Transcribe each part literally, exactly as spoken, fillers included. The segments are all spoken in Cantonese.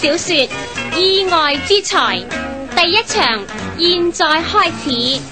小說《意外之財》第一場，現在開始。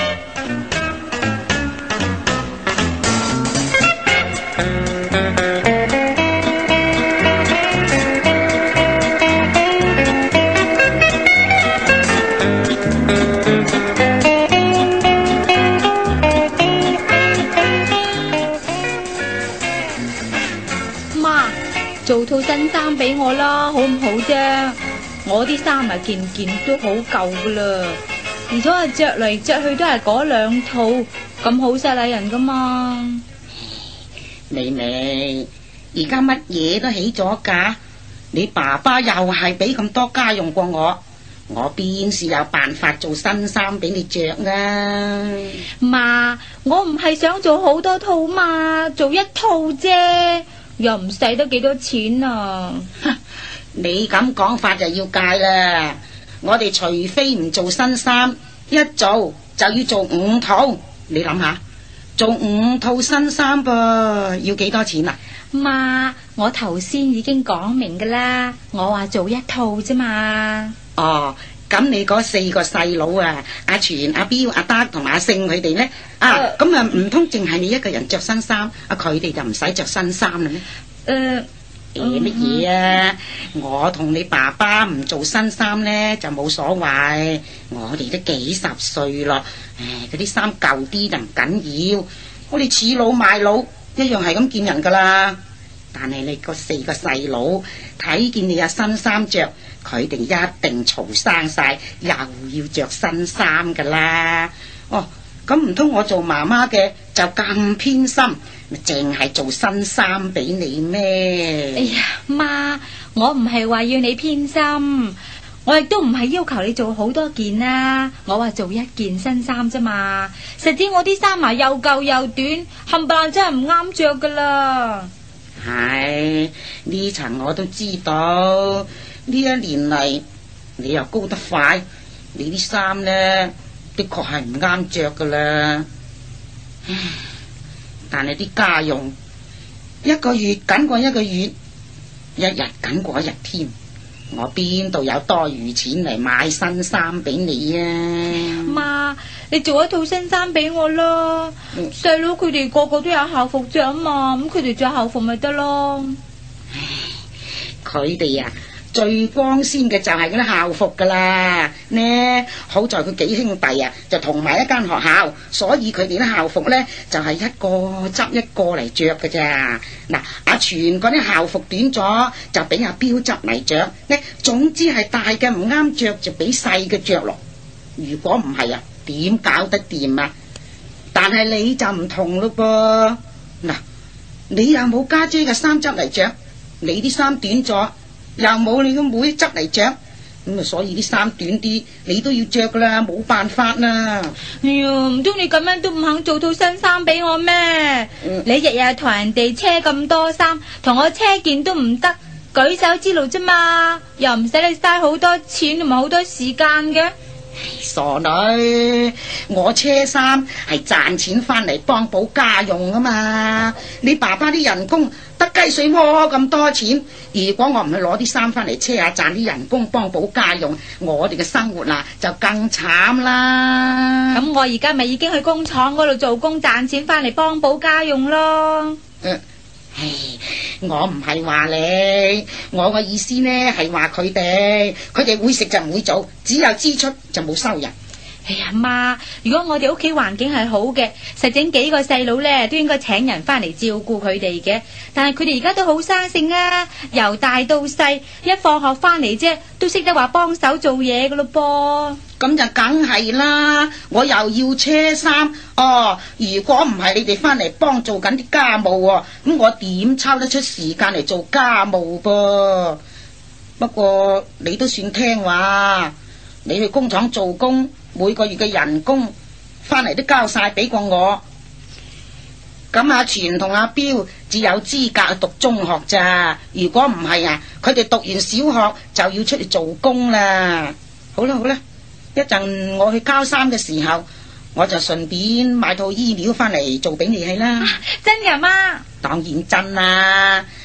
做套新衫俾我啦，好唔好啫？我啲衫啊件件都好舊噶啦，而且啊着嚟着去都係嗰兩套，咁好勢禮人噶嘛。 妹妹，而家乜嘢都起咗價，你爸爸又係俾咁多家用過我，我邊是有辦法做新衫俾你着啊？ 媽，我唔係想做好多套嘛，做一套啫。又唔使得幾多錢啊！ 你咁講法就要戒啦！我哋除非唔做新衫，一做就要做五套。你諗下，做五套新衫噃，要幾多錢啊？ 媽，我頭先已經講明噶啦，我話做一套啫嘛。 哦，咁你嗰四個細佬啊，阿全、阿彪、阿德同埋阿勝佢哋呢？啊，咁啊唔通淨係你一個人着新衫，啊佢哋就唔使着新衫啦咩？ 誒， 誒乜嘢啊？我同你爸爸唔做新衫呢，就冇所謂，我哋都幾十歲咯，誒嗰啲衫舊啲就唔緊要，我哋恃老賣老一樣係咁見人噶啦。但係你個四個細佬睇見你有新衫着，佢哋一定嘈生晒，又要着新衫噶啦。哦，咁唔通我做媽媽嘅就咁偏心，咪淨係做新衫俾你咩？ 哎呀，媽，我唔係話要你偏心，我亦都唔係要求你做好多件啦，我話做一件新衫啫嘛。實質我啲衫啊又舊又短，冚唪唥真係唔啱着噶啦。 係呢層我都知道，呢一年嚟你又高得快，你啲衫呢的確係唔啱着噶啦。唉，但係啲家用一個月緊過一個月，一日緊過一日添，我邊度有多餘錢嚟買新衫俾你啊？ 媽，你做一套新衫俾我啦，細佬佢哋個個都有校服着啊嘛，咁佢哋着校服咪得咯。 唉，佢哋啊最光鮮嘅就係嗰啲校服噶啦，呢好在佢幾兄弟啊就同埋一間學校，所以佢哋啲校服呢就係、是、一個執一個嚟着噶咋。嗱，阿全嗰啲校服短咗就俾阿彪執嚟着，呢總之係大嘅唔啱着就俾細嘅着咯。如果唔係啊，點搞得掂啊？但係你就唔同咯噃，嗱，你又冇家姐嘅衫執嚟着，你啲衫短咗。又冇你個妹執嚟着，咁啊所以啲衫短啲，你都要着噶啦，冇辦法啦。 哎呀，唔通你咁樣都唔肯做套新衫俾我咩？嗯、你日日同人哋車咁多衫，同我車件都唔得，舉手之勞啫嘛，又唔使你嘥好多錢同埋好多時間嘅。 傻女，我車衫係賺錢翻嚟幫補家用啊嘛，你爸爸啲人工得雞水摸咁多錢，如果我唔去攞啲衫翻嚟車下賺啲人工幫補家用，我哋嘅生活啊就更慘啦。 咁我而家咪已經去工廠嗰度做工賺錢翻嚟幫補家用咯。 嗯唉，我唔係話你，我個意思呢係話佢哋，佢哋會食就唔會做，只有支出就冇收入。 哎呀媽，如果我哋屋企環境係好嘅，實整幾個細佬呢都應該請人翻嚟照顧佢哋嘅。但係佢哋而家都好生性啊，由大到細，一放學翻嚟啫，都識得話幫手做嘢噶咯噃。 咁就梗係啦，我又要車衫哦。如果唔係你哋翻嚟幫做緊啲家務喎，咁我點抽得出時間嚟做家務噃？不過你都算聽話，你去工廠做工，每個月嘅人工翻嚟都交晒俾過我。咁阿全同阿彪只有資格去讀中學咋，如果唔係啊，佢哋讀完小學就要出嚟做工啦。好啦好啦，一陣我去交衫嘅時候，我就順便買套衣料翻嚟做俾你係啦。 啊，真噶媽？ 當然真啦，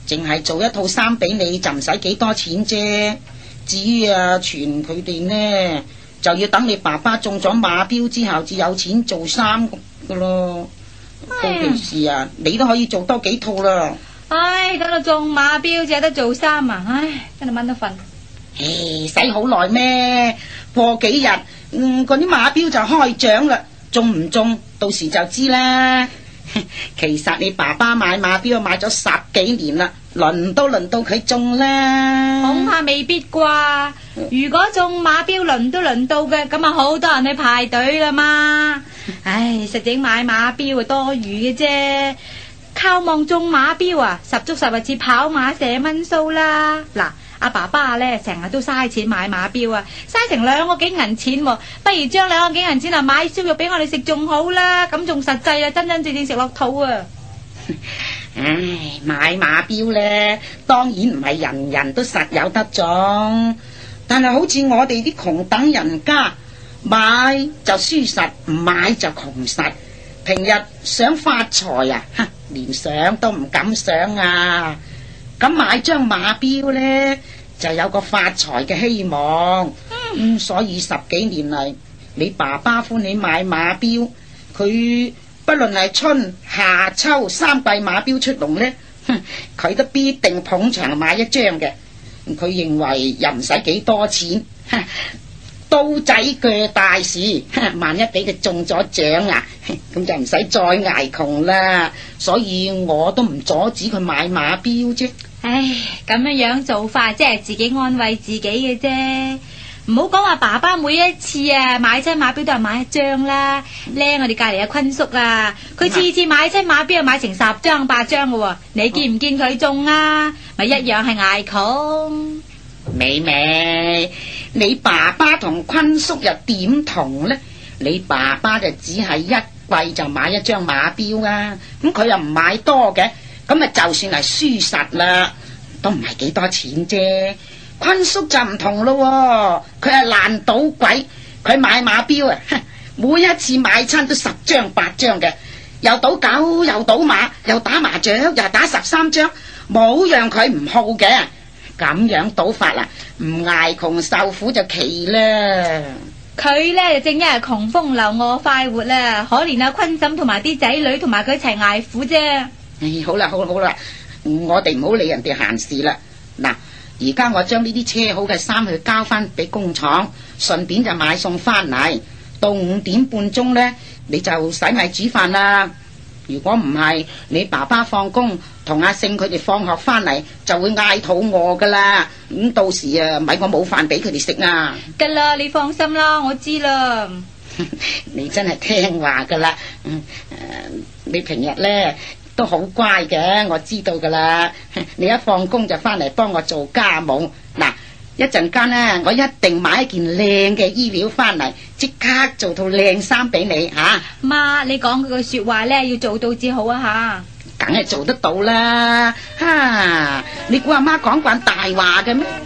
淨係做一套衫俾你就唔使幾多錢啫。至於啊，全佢哋呢，就要等你爸爸中咗馬標之後至有錢做衫噶咯。到其時啊，你都可以做多幾套啦。 唉，等到中馬標至有得做衫啊！唉，真係蚊得瞓。 唉，使好耐咩？過幾日，嗯，嗰啲馬標就開獎啦，中唔中到時就知啦。其實你爸爸買馬標買咗十幾年啦，輪都輪到佢中啦。 恐怕未必啩。如果中馬標輪都輪到嘅，咁啊好多人去排隊啦嘛。唉，實整買馬標啊多餘嘅啫。靠望中馬標啊，十足十日似跑馬射蚊數啦。嗱，阿爸爸呢成日都嘥錢買馬標啊，嘥成兩個幾銀錢，啊，不如將兩個幾銀錢啊買燒肉俾我哋食仲好啦，咁仲實際啊，真真正正食落肚啊。 唉，買馬標呢，當然唔係人人都實有得中，但係好似我哋啲窮等人家，買就輸實，唔買就窮實。平日想發財啊，連想都唔敢想啊！咁買張馬標呢，就有個發財嘅希望。嗯，所以十幾年嚟，你爸爸歡喜買馬標，佢不論係春夏秋三季馬標出籠呢，佢都必定捧場買一張嘅。佢認為又唔使幾多錢，刀仔鋸大事，萬一俾佢中咗獎啊，咁就唔使再挨窮啦。所以我都唔阻止佢買馬標啫。 唉，咁樣樣做法即係自己安慰自己嘅啫。唔好講話爸爸每一次啊買親馬標都係買一張啦。咧我哋隔籬阿坤叔啊，佢次次買親馬標買成十張八張嘅喎，你見唔見佢中啊？咪一樣係挨窮。 美美，你爸爸同坤叔又點同呢？你爸爸就只係一季就買一張馬標啊，咁佢又唔買多嘅，咁啊就算係輸實啦，都唔係幾多錢啫。坤叔就唔同咯，佢係爛賭鬼，佢買馬標啊，每一次買親都十張八張嘅，又賭狗又賭馬又打麻雀又打十三張，冇讓佢唔好嘅。咁樣賭法啦，唔挨窮受苦就奇啦。 佢呢就正因係窮風流我快活啦，可憐阿坤嬸同埋啲仔女同埋佢一齊挨苦啫。 唉，好啦好啦好啦，我哋唔好理人哋閒事啦。嗱，而家我將呢啲車好嘅衫去交翻俾工廠，順便就買餸翻嚟。到五點半鐘呢，你就洗米煮飯啦。如果唔係，你爸爸放工同阿勝佢哋放學翻嚟就會嗌肚餓噶啦。咁到時啊，咪我冇飯俾佢哋食啊。 得啦，你放心啦，我知啦。 你真係聽話噶啦。嗯，呃，你平日呢都好乖嘅，我知道噶啦。你一放工就翻嚟幫我做家務。嗱，一陣間呢，我一定買一件靚嘅衣料翻嚟，即刻做套靚衫俾你吓。 媽，你講佢句說話呢，要做到至好啊吓。 梗係做得到啦。哈，你估阿媽講慣大話嘅咩？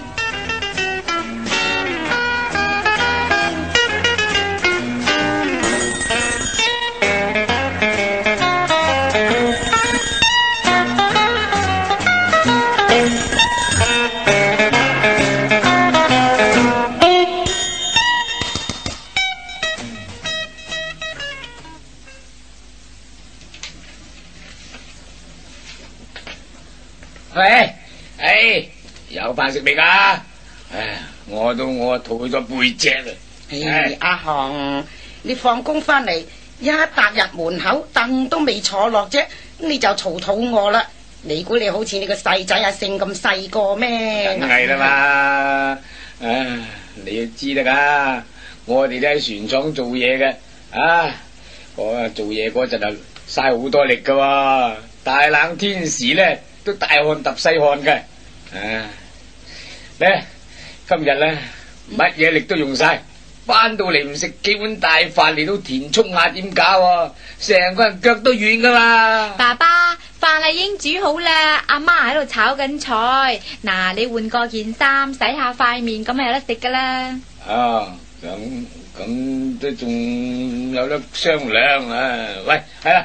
喂，唉，有飯食未噶？唉，我都我肚咗背脊啦。 唉，阿雄，你放工翻嚟一踏入門口，凳都未坐落啫，你就嘈肚餓啦。你估你好似你個細仔阿勝咁細個咩？ 梗係啦嘛。唉，你要知得噶，我哋都喺船廠做嘢嘅。啊，我做嘢嗰陣啊，嘥好多力噶，大冷天時咧。都大汗揼細汗嘅。唉，咧今日咧乜嘢力都用晒，翻到嚟唔食幾碗大飯嚟到填充下點搞啊？成個人腳都軟噶嘛。 爸爸，飯係已經煮好啦，阿媽喺度炒緊菜。嗱，你換過件衫，洗下塊面，咁咪有得食噶啦。 啊，咁咁都仲有得商量啊？喂，係啦，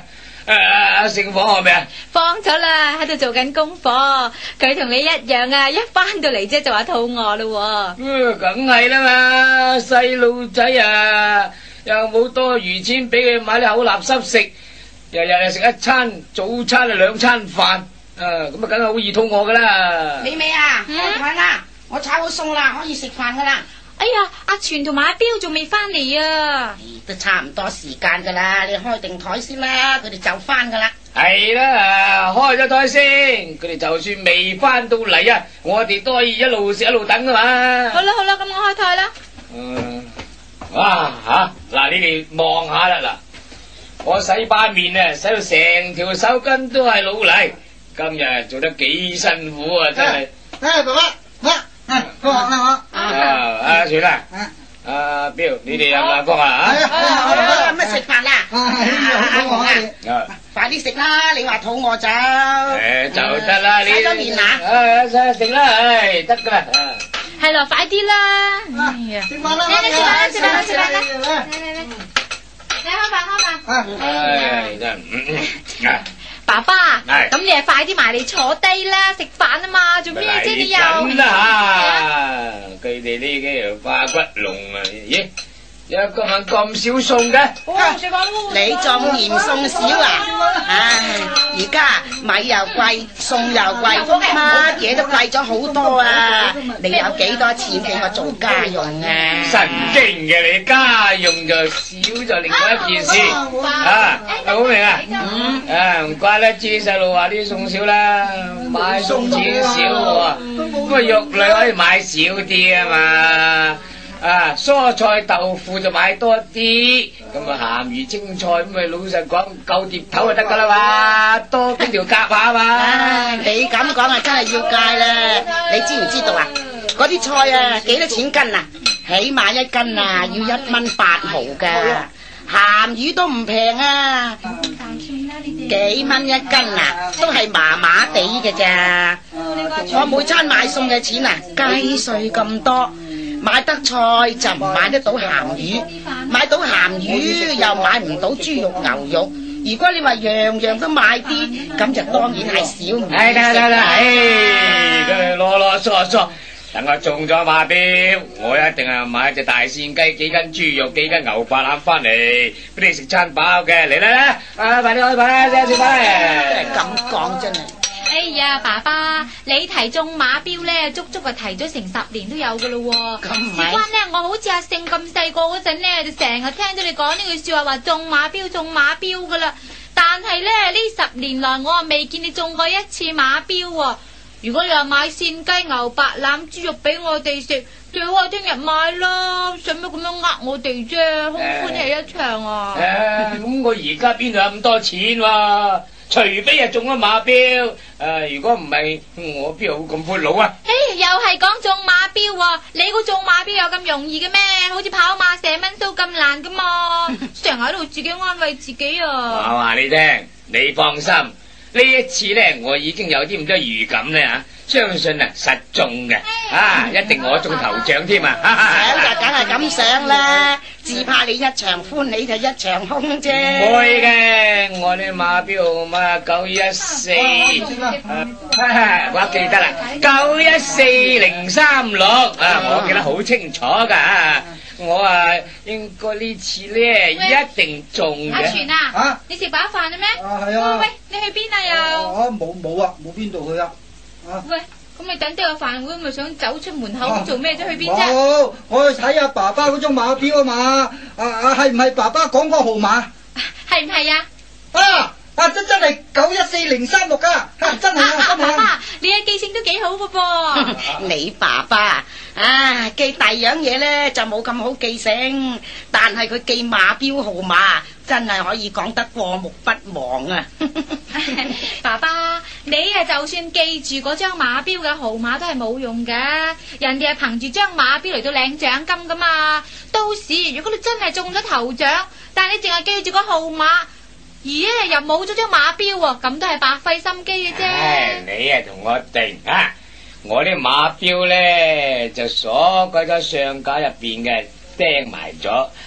阿勝放學未啊？ 放咗啦，喺度做緊功課。佢同你一樣啊，一翻到嚟啫就話肚餓咯。 嗯，梗係啦嘛，細路仔啊，又冇多餘錢俾佢買啲口垃圾食，日日啊食一餐早餐啊兩餐飯，啊咁啊梗係好易肚餓噶啦。 美美啊，開台啦，我炒好餸啦，可以食飯噶啦。 哎呀，阿全同埋阿彪仲未翻嚟啊！ 都差唔多時間噶啦，你開定台先啦，佢哋就翻噶啦。 係啦，開咗台先，佢哋就算未翻到嚟啊，我哋都可以一路食一路等噶嘛。 好啦好啦，咁我開台啦。 嗯，哇吓，嗱你哋望下啦嗱，我洗把面啊，洗到成條手巾都係老泥，今日做得幾辛苦啊，真係。 哎，爸爸，我，啊，我學啦我。 啊，阿全啊，阿彪，你哋有冇眼光啊？ 好啦，咁啊食飯啦。 啊， 快啲食啦！你話肚餓就。 誒，就得啦，你。 洗咗面啊？ 啊，食啦，唉，得噶啦。 係咯，快啲啦！哎呀， 食飯啦， 嚟嚟食飯啦，食飯啦，食飯啦！ 啦。 嚟嚟嚟，嚟開飯開飯。 啊， 唉，真係。 爸爸， 係咁你啊快啲埋嚟坐低啦，食飯啊嘛，做咩啫你又？ 緊啦吓，佢哋呢幾條化骨龍啊，咦？有今晚咁少餸嘅？ 哦，食飯咯！ 你仲嫌餸少啊？唉，而家米又貴，餸又貴，乜嘢都貴咗好多啊！你有幾多錢俾我做家用啊？ 神經嘅你，家用就少就另外一件事啊！好明啊？啊唔怪得知細路話啲餸少啦，買餸錢少喎，咁啊肉類可以買少啲啊嘛。啊，蔬菜豆腐就買多啲，咁啊鹹魚青菜咁咪老實講夠碟頭就得噶啦嘛，多幾條夾下嘛。 唉，你咁講啊，真係要戒啦！你知唔知道啊？嗰啲菜啊，幾多錢斤啊？起碼一斤啊，要一蚊八毫噶。鹹魚都唔平啊，幾蚊一斤啊，都係麻麻地嘅咋。我每餐買餸嘅錢啊，雞碎咁多。買得菜就唔買得到鹹魚，買到鹹魚又買唔到豬肉牛肉。如果你話樣樣都買啲，咁就當然係少唔少。 唉，得得得，唉，佢囉囉嗦嗦，等我中咗馬標，我一定係買隻大鮮雞、幾斤豬肉、幾斤牛白腩翻嚟，俾你食餐飽嘅。嚟啦啦，啊，快啲開飯啦，食食飯啦。 咁講真係。 哎呀，爸爸，你提中馬標咧，足足啊提咗成十年都有噶咯喎。 咁唔係。 事關咧，我好似阿勝咁細個嗰陣咧，就成日聽到你講呢句說話，話中馬標中馬標噶啦。但係咧呢十年來，我啊未見你中過一次馬標喎。如果你話買鮮雞、牛白腩、豬肉俾我哋食，最好係聽日買啦，使乜咁樣呃我哋啫？空歡喜一場啊！ 誒，咁我而家邊度有咁多錢喎？除非係中咗馬標，誒，如果唔係，我邊有咁闊佬啊？ 誒，又係講中馬標喎，你估中馬標有咁容易嘅咩？好似跑馬射蚊鬚咁難噶嘛？成日喺度自己安慰自己啊！ 我話你聽，你放心，呢一次咧，我已經有啲咁多預感咧吓，相信啊實中嘅，啊一定我中頭獎添啊！ 想就梗係咁想啦，只怕你一場歡喜就一場空啫。 唔會嘅，我啲馬標號碼九一四，我記得啦，九一四零三六啊，我記得好清楚噶。我啊，應該呢次咧一定中嘅。 阿全啊， 啊你食飽飯啦咩？ 啊係啊。 喂，你去邊啊又？ 我冇冇啊，冇邊度去啊。啊。 喂，咁你等低個飯會咪想走出門口做咩啫？去邊啫？ 冇，我去睇下爸爸嗰張馬標啊嘛。啊啊，係唔係爸爸講個號碼？ 係唔係啊？ 啊啊，真真係九一四零三六啊！真係啊，真係啊。 爸爸，你嘅記性都幾好噶噃。 你爸爸啊，記第樣嘢咧就冇咁好記性，但係佢記馬標號碼真係可以講得過目不忘啊！ 爸爸，你啊就算記住嗰張馬標嘅號碼都係冇用噶，人哋係憑住張馬標嚟到領獎金噶嘛。到時如果你真係中咗頭獎，但係你淨係記住個號碼，而咧又冇咗張馬標喎，咁都係白費心機嘅啫。 唉，你啊同我定啊！我啲馬標咧就鎖喺咗相架入邊嘅，釘埋咗啊！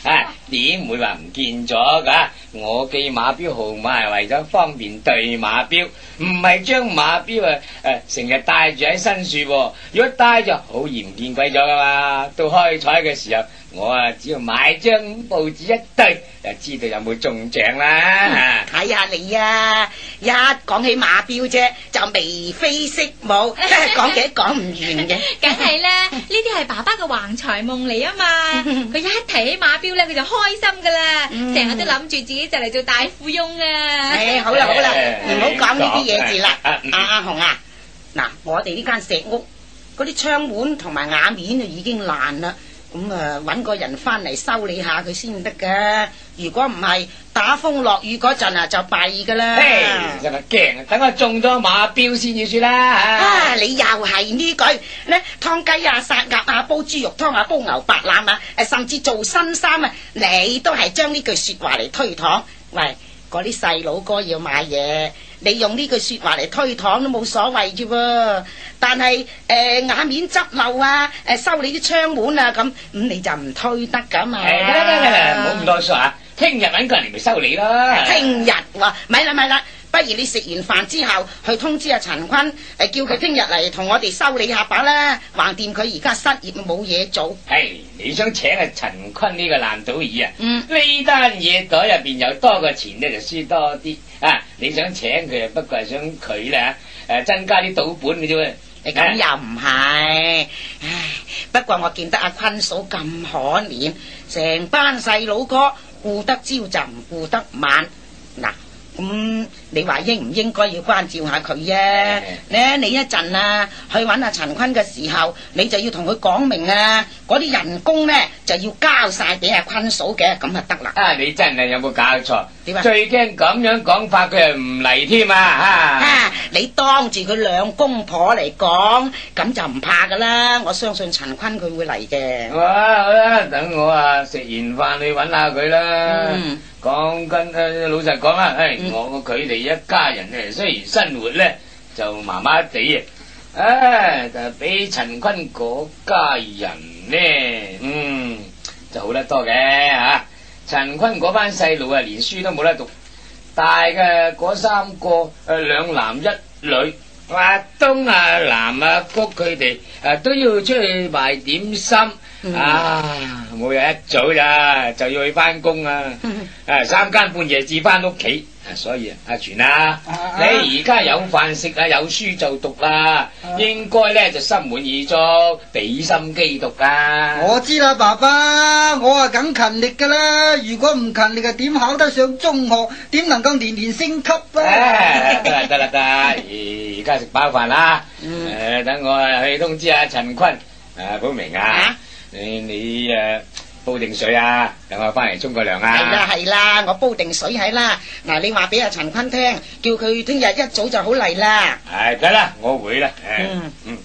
點會話唔見咗噶？我記馬標號碼係為咗方便對馬標，唔係將馬標啊誒成日帶住喺身處。如果帶咗好易唔見鬼咗噶嘛。到開彩嘅時候，我啊只要買張報紙一對，就知道有冇中獎啦。 睇下你啊，一講起馬標啫，就眉飛色舞，講幾都講唔完嘅。 梗係啦，呢啲係爸爸嘅橫財夢嚟啊嘛。佢一提起馬標咧，佢就開心噶啦，成日都諗住自己就嚟做大富翁啊。 誒，好啦好啦，唔好講呢啲嘢字啦。阿阿紅啊，嗱，我哋呢間石屋嗰啲窗門同埋瓦面就已經爛啦。咁啊，搵個人翻嚟修理下佢先得噶。如果唔係打風落雨嗰陣啊，就弊噶啦。 嘿，真係驚啊！等我中咗馬標先至算啦。 啊，你又係呢句咧？劏雞啊，殺鴨啊，煲豬肉湯啊，煲牛白腩啊，誒，甚至做新衫啊，你都係將呢句說話嚟推搪。喂，嗰啲細佬哥要買嘢，你用呢句說話嚟推搪都冇所謂啫喎。但係誒瓦面執漏啊，誒修理啲窗門啊，咁咁你就唔推得噶嘛。 得得得得，唔好咁多說啊！聽日搵個人嚟咪修理啦。 聽日喎，咪啦咪啦，不如你食完飯之後去通知阿陳坤，誒叫佢聽日嚟同我哋修理下把啦。橫掂佢而家失業冇嘢做。 係你想請阿陳坤呢個爛賭兒啊？ 嗯， 呢單嘢袋入邊有多個錢咧，就輸多啲啊！你想請佢啊，不過係想佢咧誒增加啲賭本嘅啫。 你咁又唔係，唉，不過我見得阿坤嫂咁可憐，成班細佬哥顧得朝就唔顧得晚。嗱，咁你話應唔應該要關照下佢啊？咧你一陣啊去揾阿陳坤嘅時候，你就要同佢講明啊，嗰啲人工咧就要交晒俾阿坤嫂嘅，咁就得啦。 啊，你真係有冇搞錯？ 點啊？ 最驚咁樣講法，佢又唔嚟添啊！ 啊，你當住佢兩公婆嚟講，咁就唔怕噶啦。我相信陳坤佢會嚟嘅。 好啦好啦，等我啊食完飯去揾下佢啦。 嗯， 講緊誒老實講啦，誒、嗯、我佢哋一家人咧，雖然生活咧就麻麻地啊，誒但係比陳坤嗰家人咧，嗯就好得多嘅吓。陳坤嗰班細路啊，連書都冇得讀，大嘅嗰三個誒兩男一女，阿東啊南啊谷佢哋誒都要出去賣點心。嗯、啊！每日一早咋就要去翻工啊！誒，三更半夜至翻屋企，所以啊，阿全啊，啊你而家有飯食啊，有書就讀啦，啊、應該咧就心滿意足，俾心機讀啊！ 我知啦，爸爸，我啊梗勤力噶啦，如果唔勤力啊，點考得上中學？點能夠年年升級啊？得啦得啦得，而家食飽飯啦，誒、嗯呃，等我去通知阿陳坤，誒，寶明啊。啊你你誒煲定水啊，等我翻嚟沖個涼啊。 係啦係啦，我煲定水喺啦。嗱，你話俾阿陳坤聽，叫佢聽日一早就好嚟啦。 係得啦，我會啦。嗯嗯。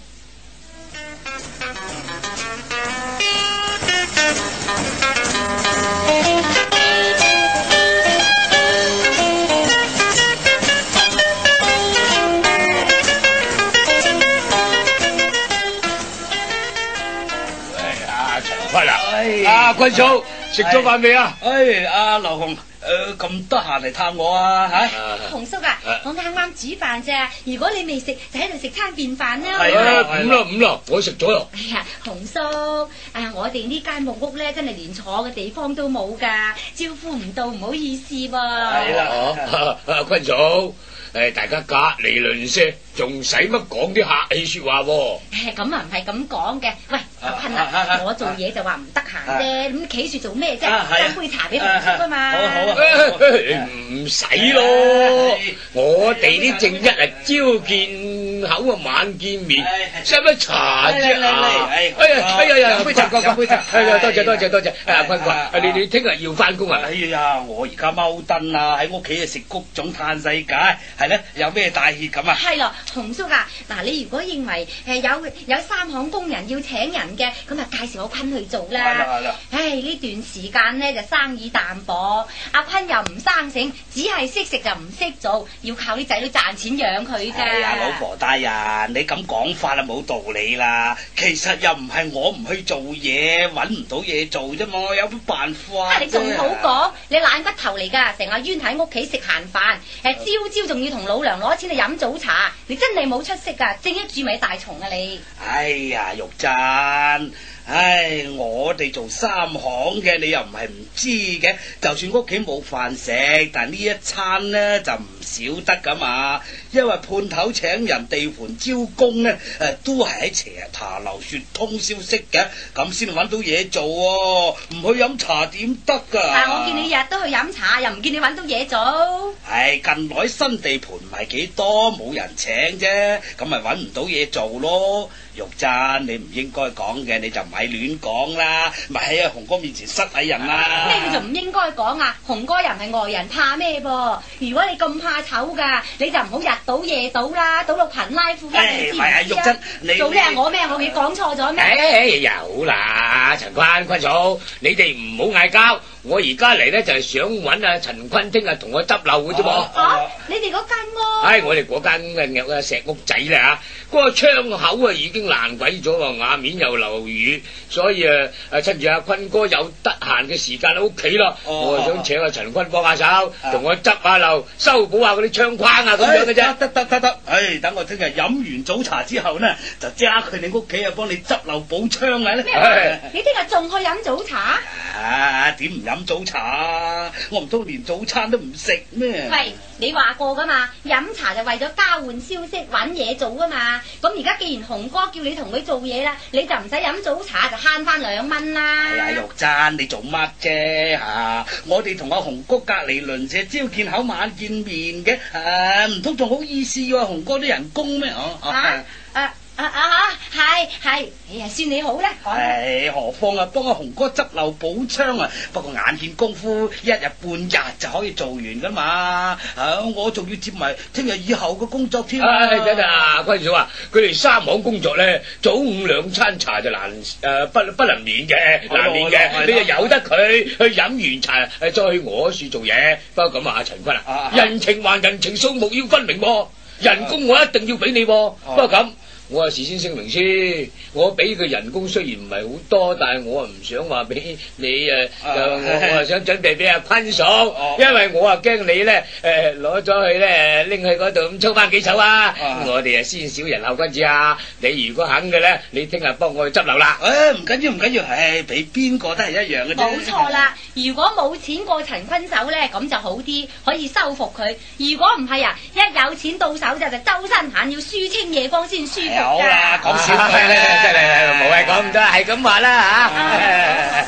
阿坤嫂食咗飯未啊？ 哎，阿劉紅，誒咁得閒嚟探我啊吓？ 紅叔啊，我啱啱煮飯咋，如果你未食，就喺度食餐便飯啦。 係啊， 五啦五啦，我食咗咯。 哎呀，紅叔，啊我哋呢間木屋咧，真係連坐嘅地方都冇噶，招呼唔到，唔好意思噃。 係啦， 阿坤嫂。誒，大家隔籬鄰舍，仲使乜講啲客氣說話？ 誒，咁啊唔係咁講嘅。喂，阿坤啊，我做嘢就話唔得閒啫，咁企住做咩啫？斟杯茶俾紅叔啊嘛。 好好啊， 唔使咯，我哋啲正一啊，朝見口啊，晚見面，使乜茶啫啊？哎呀哎呀，飲杯茶，飲杯茶。哎呀，多謝多謝多謝。阿坤坤，你你聽日要翻工啊？ 哎呀，我而家踎燈啊，喺屋企啊食谷種嘆世界。係咧，有咩大熱咁啊？ 係咯，紅叔啊，嗱，你如果認為誒有有三行工人要請人嘅，咁啊介紹我坤去做啦。係啦係啦。唉， 唉，呢段時間呢就生意淡薄，阿坤又唔生性，只係識食就唔識做，要靠啲仔女賺錢養佢㗎。 哎呀，老婆大人，你咁講法啊冇道理啦。其實又唔係我唔去做嘢，搵唔到嘢做啫嘛，有乜辦法？ 啊，你仲好講，你懶骨頭嚟㗎，成日冤喺屋企食閒飯，誒朝朝仲要同老娘攞錢去飲早茶，你真係冇出息㗎，正一蛀尾大蟲啊你！ 哎呀，玉珍。唉，我哋做三行嘅，你又唔係唔知嘅。就算屋企冇飯食，但呢一餐呢就唔少得噶嘛。因為判頭請人地盤招工呢，誒都係喺斜塔流雪通宵息嘅，咁先揾到嘢做喎。唔去飲茶點得噶？ 但係我見你日日都去飲茶，又唔見你揾到嘢做。 唉，近來新地盤唔係幾多，冇人請啫，咁咪揾唔到嘢做咯。玉珍，你唔應該講嘅，你就唔係亂講啦，咪喺阿紅哥面前失禮人啦。 咩叫做唔應該講啊？紅哥又唔係外人，怕咩噃？如果你咁怕醜噶，你就唔好日賭夜賭啦，賭到貧拉富翁，你知唔知啊？ 玉珍，你做咩啊？我咩？我你講錯咗咩？ 誒，有啦，陳坤坤嫂，你哋唔好嗌交。我而家嚟咧就係想揾阿陳坤聽日同我執漏嘅啫噃。 哦，你哋嗰間屋？ 唉，我哋嗰間嘅石屋仔咧吓，嗰個窗口啊已經爛鬼咗喎，瓦面又漏雨，所以誒誒趁住阿坤哥有得閒嘅時間喺屋企咯，我啊想請阿陳坤幫下手，同我執下漏，修補下嗰啲窗框啊咁樣嘅啫。 得得得得，唉，等我聽日飲完早茶之後呢，就即刻去你屋企啊，幫你執漏補窗啊咧。 你聽日仲去飲早茶？ 啊，點唔飲早茶啊？我唔通連早餐都唔食咩？ 喂，你話過噶嘛？飲茶就為咗交換消息、搵嘢做噶嘛。咁而家既然紅哥叫你同佢做嘢啦，你就唔使飲早茶，就慳翻兩蚊啦。 哎呀，玉珍，你做乜啫吓？我哋同阿紅哥隔籬鄰舍朝見口晚見面嘅，誒唔通仲好意思要阿紅哥啲人工咩？哦、啊， 啊啊啊啊係係，哎呀，算你好啦。 唉，何況啊，幫阿紅哥執漏補窗啊，不過眼見功夫一日半日就可以做完噶嘛。啊，我仲要接埋聽日以後嘅工作添。 唉，等等啊，坤嫂啊，佢哋三行工作咧，早午兩餐茶就難誒不不能免嘅，難免嘅。你就由得佢去飲完茶誒，再去我樹做嘢。不過咁啊，阿陳坤啊，人情還人情，數目要分明喎，人工我一定要俾你喎。不過咁。我啊事先聲明先，我俾佢人工雖然唔係好多，但係我啊唔想話俾你誒，就我我啊想準備俾阿坤嫂，因為我啊驚你咧誒攞咗去咧拎去嗰度咁操翻幾手啊！我哋啊先小人後君子啊！你如果肯嘅咧，你聽日幫我去執漏啦。 誒唔緊要唔緊要，誒俾邊個都係一樣嘅啫。 冇錯啦，如果冇錢過陳坤手咧，咁就好啲，可以收復佢。如果唔係啊，一有錢到手就就周身閒，要輸清夜光先舒服。 好啦，講少句真係冇謂講咁多，係咁話啦吓。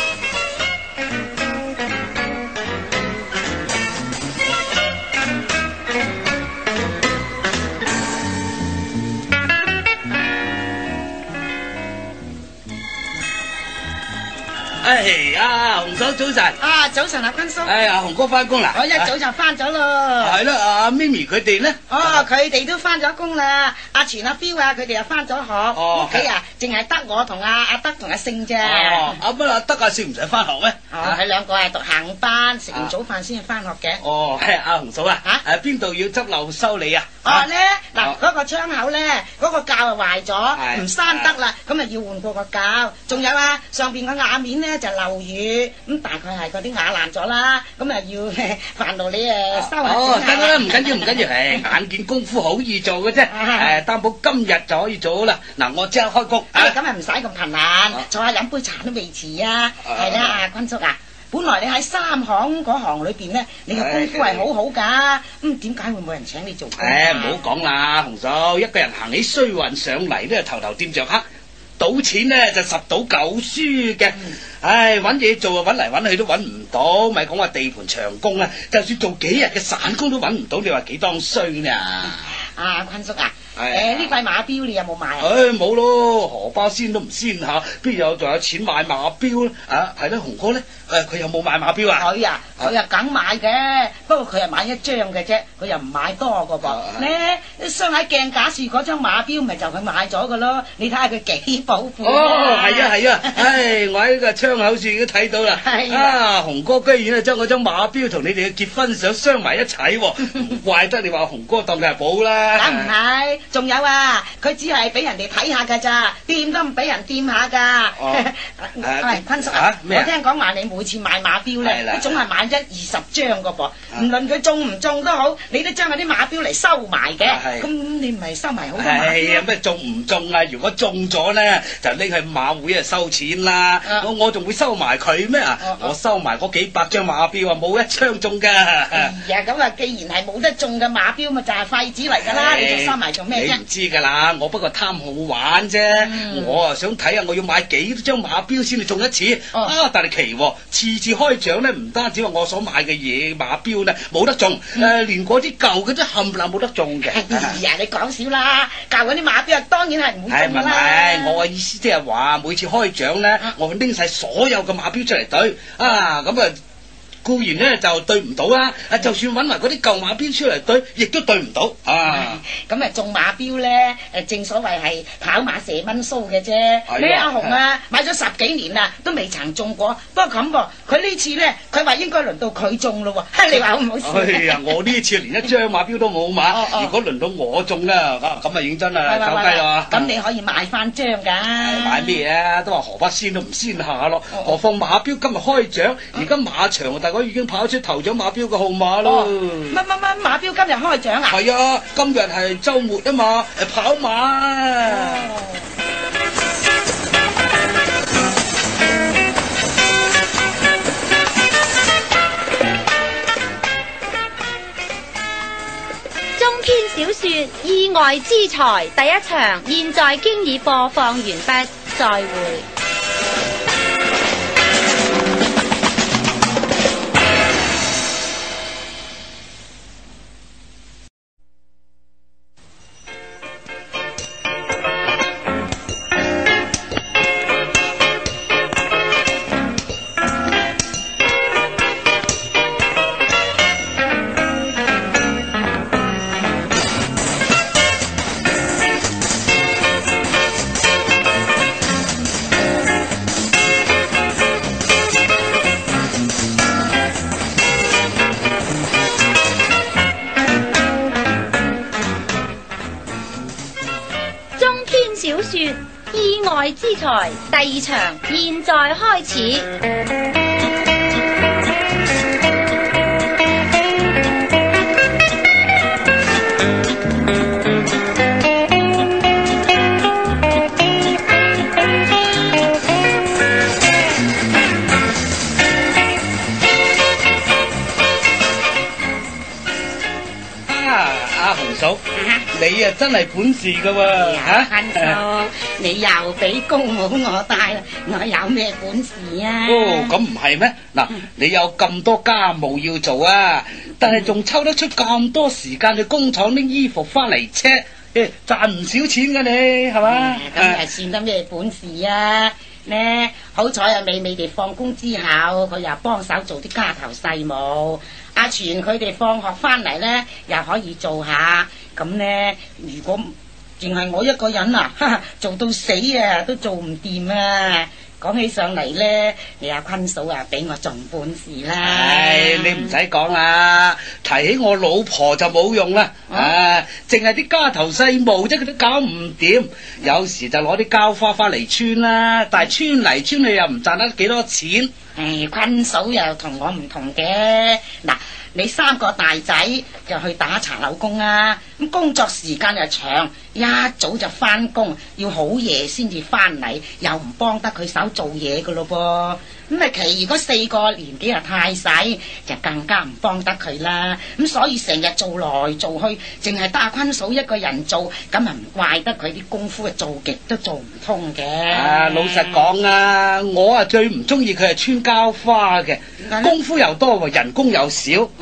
哎呀，紅嫂早晨。 啊，早晨啊，坤叔。 哎呀，紅哥翻工啦。 我一早就翻咗咯。 係咯，阿咪咪佢哋呢？ 哦，佢哋都翻咗工啦。阿全、阿彪啊，佢哋又翻咗學。 哦， 屋企啊，淨係得我同阿阿德同阿勝啫。 哦，阿乜阿德阿勝唔使翻學咩？ 哦，佢兩個係讀行班，食完早飯先去翻學嘅。 哦，係阿紅嫂啊。 吓？ 誒，邊度要執漏修理啊？ 哦咧，嗱，嗰個窗口咧，嗰個鉸啊壞咗，唔閂得啦，咁啊要換過個鉸。仲有啊，上邊個瓦面咧就漏雨，咁大概係嗰啲瓦爛咗啦，咁啊要煩勞你誒收下。 哦，得啦，唔緊要唔緊要，誒，眼見功夫好易做嘅啫，誒，擔保今日就可以做好啦。嗱，我即刻開工。 誒，咁啊唔使咁頻難，坐下飲杯茶都未遲啊。係啦，阿坤叔啊。本來你喺三行嗰行裏邊咧，你嘅功夫係好好噶，咁點解會冇人請你做工啊？ 誒，唔好講啦，紅嫂，一個人行起衰運上嚟咧，頭頭掂着黑，賭錢咧就十賭九輸嘅。唉，搵嘢做啊，搵嚟搵去都搵唔到，咪講話地盤長工啊，就算做幾日嘅散工都搵唔到，你話幾當衰呢？ 啊，坤叔啊，誒係呢塊馬標你有冇買啊？ 唉，冇咯，荷包先都唔先下，邊有仲有錢買馬標咧？啊，係咧，紅哥咧，誒，佢有冇買馬標啊？ 佢啊，佢啊梗買嘅，不過佢係買一張嘅啫，佢又唔買多個噃。咧鑲喺鏡架樹嗰張馬標，咪就佢買咗嘅咯。你睇下佢幾寶貝。 哦，係啊係啊，唉，我喺個窗口處都睇到啦。 係啊，紅哥居然啊將嗰張馬標同你哋嘅結婚相鑲埋一齊喎，唔怪得你話紅哥當佢係寶啦。 梗唔係，仲有啊，佢只係俾人哋睇下㗎咋，掂都唔俾人掂下㗎。 哦喂，坤叔啊啊，咩啊我聽講話你每次買馬標係咧， 啦你總係買一二十張㗎噃，唔論佢中唔中都好，你都將嗰啲馬標嚟收埋嘅。 係咁你唔係收埋好多馬係標啊，咩中唔中啊？如果中咗咧，就拎去馬會啊收錢啦。 啊我我仲會收埋佢咩啊啊？ 我收埋嗰幾百張馬標啊，冇一張中㗎。 哎呀，咁啊，既然係冇得中嘅馬標，咪就係廢紙嚟㗎啦，你就收埋做咩啫？ 你唔知㗎啦，我不過貪好玩啫。 嗯我啊想睇下我要買幾多張馬標先至中一次。 哦啊，但係奇喎，次次開獎咧，唔單止話我所買嘅嘢馬標咧冇得中，誒、 嗯連嗰啲舊嘅都冚唪唥冇得中嘅。 哎呀，你講笑啦，舊嗰啲馬標啊，當然係唔會係咪中㗎啦。 係？我嘅意思即係話，每次開獎咧， 啊我會拎晒所有嘅馬標出嚟對啊，咁啊。固然咧就對唔到啦，啊就算揾埋嗰啲舊馬標出嚟對，亦都對唔到啊！ 咁啊中馬標咧，誒正所謂係跑馬射蚊鬚嘅啫。 啊你阿紅啊，買咗十幾年啦，都未曾中過。不過咁噃，佢呢次咧，佢話應該輪到佢中咯喎。你話好唔好笑？ 哎呀，我呢次連一張馬標都冇買， 哦哦如果輪到我中咧，啊咁啊認真啊，走雞啦！ 咁你可以買翻張㗎。 買咩啊？都話荷包先都唔先下咯， 哦何況馬標今日開獎，而家馬場大概已經跑出頭獎馬標嘅號碼咯。 乜乜乜馬標今日開獎啊？ 係啊，今日係週末啊嘛，誒跑馬。 中篇小說《意外之財》第一場，現在經已播放完畢，再會。小說《意外之財》第二場，現在開始。 阿紅嫂，你啊真係本事噶喎吓！ 坤叔，你又俾公帽我戴啦，我有咩本事啊？ 哦，咁唔係咩？嗱，你有咁多家務要做啊，但係仲抽得出咁多時間去工廠拎衣服翻嚟車，誒，賺唔少錢噶你係嘛？ 咁又算得咩本事啊？呢好彩啊，美美哋放工之後，佢又幫手做啲家頭細務。阿全佢哋放學翻嚟呢，又可以做下。咁呢，如果淨係我一個人啊，哈哈做到死啊，都做唔掂啊！講起上嚟呢，你阿坤嫂啊，比我仲本事啦。 唉，你唔使講啦，提起我老婆就冇用啦。啊，淨係啲家頭細務啫，佢都搞唔掂。有時就攞啲膠花翻嚟穿啦，但係穿嚟穿去又唔賺得幾多錢。 唉，坤嫂又同我唔同嘅。嗱，你三個大仔就去打茶樓工啊，咁工作時間又長，一早就翻工，要好夜先至翻嚟，又唔幫得佢手做嘢噶咯噃。咁啊，其餘嗰四個年紀又太細，就更加唔幫得佢啦。咁所以成日做來做去，淨係得阿坤嫂一個人做，咁啊唔怪得佢啲功夫啊做極都做唔通嘅。 啊，老實講啊，我啊最唔中意佢係穿膠花嘅，功夫又多喎，人工又少。 嗯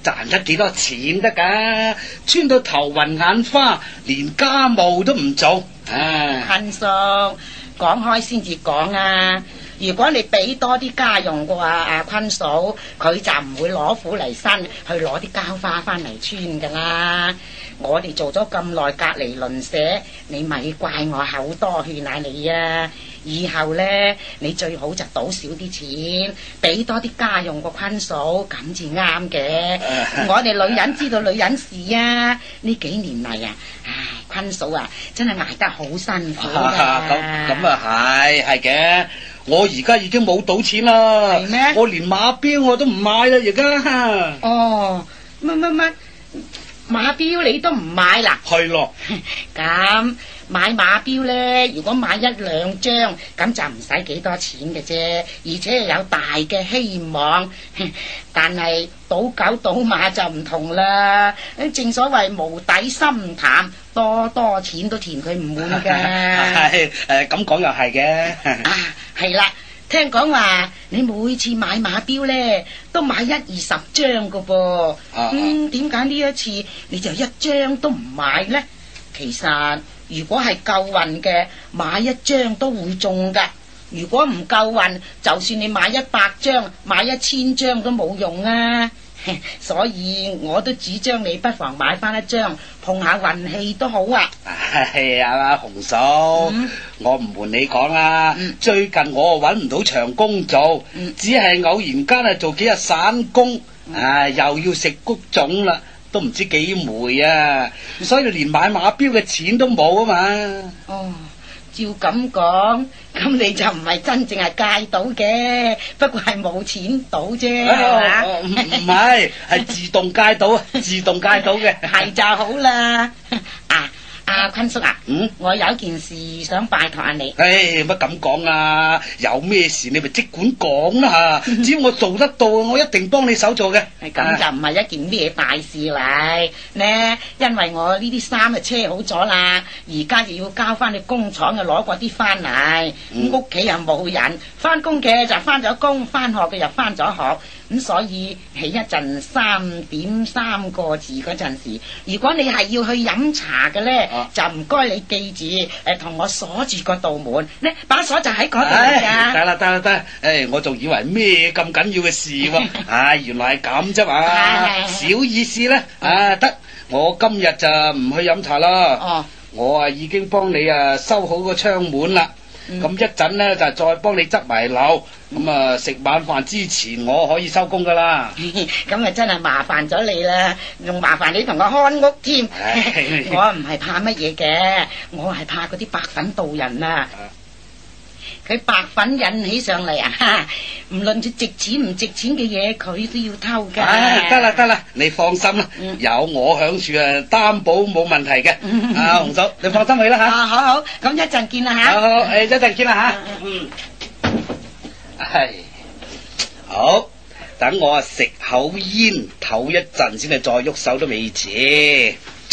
賺得幾多錢得噶？穿到頭暈眼花，連家務都唔做。唉， 坤叔講開先至講啊！如果你俾多啲家用嘅話，阿坤嫂佢就唔會攞苦嚟辛去攞啲膠花翻嚟穿噶啦。我哋做咗咁耐隔離鄰舍，你咪怪我口多勸下你啊！以後呢，你最好就賭少啲錢，俾多啲家用個坤嫂，咁至啱嘅。我哋女人知道女人事啊！呢幾年嚟啊，唉，坤嫂啊，真係捱得好辛苦㗎。 咁咁啊係係嘅。我而家已經冇賭錢啦。 係咩？ 我連馬標我都唔買啦，而家。 哦，乜乜乜馬標你都唔買啦？ 係咯。 咁買馬標呢，如果買一兩張，咁就唔使幾多錢嘅啫，而且有大嘅希望。但係賭狗賭馬就唔同啦，正所謂無底深潭，多多錢都填佢唔滿噶。 係誒，咁講又係嘅。 啊，係啦，聽講話你每次買馬標呢，都買一二十張噶噃。 啊、 嗯，點解呢一次你就一張都唔買呢？其實如果係夠運嘅，買一張都會中噶。如果唔夠運，就算你買一百張、買一千張都冇用啊！所以我都主張你不妨買翻一張，碰下運氣都好啊！ 係啊，紅嫂，嗯、我唔瞞你講啦，嗯、最近我搵唔到長工做，嗯、只係偶然間啊做幾日散工，嗯、啊又要食谷種啦，都唔知幾枚啊，所以連買馬標嘅錢都冇啊嘛。哦。 照咁講，咁你就唔係真正係戒賭嘅，不過係冇錢賭啫，係嘛？ 唔唔係，係自動戒賭，自動戒賭嘅， 係就好啦。啊，阿坤叔啊， 嗯， 我有一件事想拜託下你。 唉，乜咁講啊？有咩事你咪即管講啦吓，只要我做得到，我一定幫你手做嘅。 咁就唔係一件咩大事嚟呢？因為我呢啲衫啊車好咗啦，而家就要交翻去工廠，就攞嗰啲翻嚟。咁屋企又冇人，翻工嘅就翻咗工，翻學嘅又翻咗學。咁所以起一陣三點三個字嗰陣時，如果你係要去飲茶嘅呢，啊、就唔該你記住，誒同我鎖住個道門，呢把鎖就喺嗰度㗎。 得啦得啦得，誒我仲以為咩咁緊要嘅事喎，唉原來係咁啫嘛，小意思啦，啊得，我今日就唔去飲茶啦，哦、我啊已經幫你啊收好個窗門啦。咁一陣呢，就再幫你執埋樓，咁啊食晚飯之前我可以收工噶啦。 咁啊真係麻煩咗你啦，仲麻煩你同我看屋添。我唔係怕乜嘢嘅，我係怕嗰啲白粉道人啊。佢白粉引起上嚟啊，唔論住值錢唔值錢嘅嘢，佢都要偷噶。 得啦得啦，你放心啦，嗯、有我響處啊，擔保冇問題嘅。嗯、啊，紅嫂，你放心去啦吓。 啊，好好，咁一陣見啦吓。 好好，誒，一陣見啦吓。嗯，係好，等我食口煙唞一陣先，係再喐手都未遲。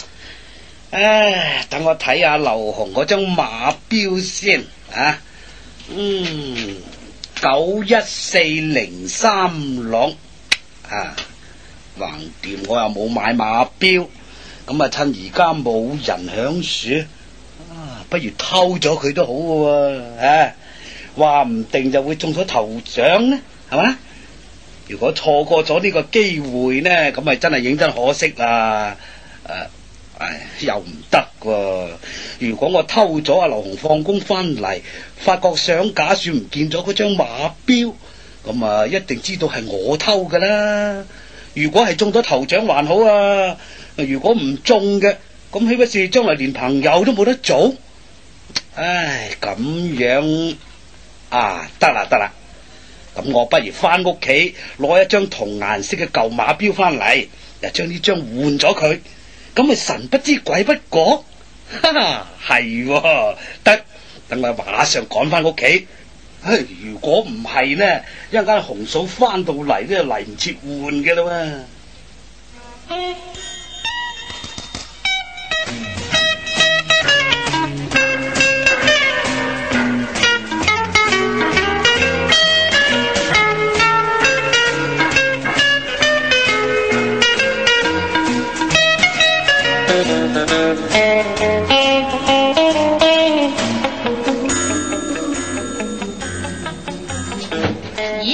唉，等我睇下劉紅嗰張馬標先啊。嗯，九一四零三六啊，橫掂我又冇買馬標，咁啊趁而家冇人響樹，啊不如偷咗佢都好嘅喎，啊話唔定就會中咗頭獎呢，係嘛？如果錯過咗呢個機會呢，咁咪真係認真可惜啦，誒、啊。唉，又唔得喎！如果我偷咗阿劉紅放工翻嚟，發覺相假算唔見咗嗰張馬標，咁啊一定知道係我偷噶啦。如果係中咗頭獎還好啊，如果唔中嘅，咁豈不是將來連朋友都冇得做？唉，咁樣啊，得啦得啦，咁我不如翻屋企攞一張同顏色嘅舊馬標翻嚟，又將呢張換咗佢。咁咪神不知鬼不覺，哈哈，係得，等我馬上趕翻屋企。唉，如果唔係呢，一陣間紅嫂翻到嚟都嚟唔切換嘅啦嘛。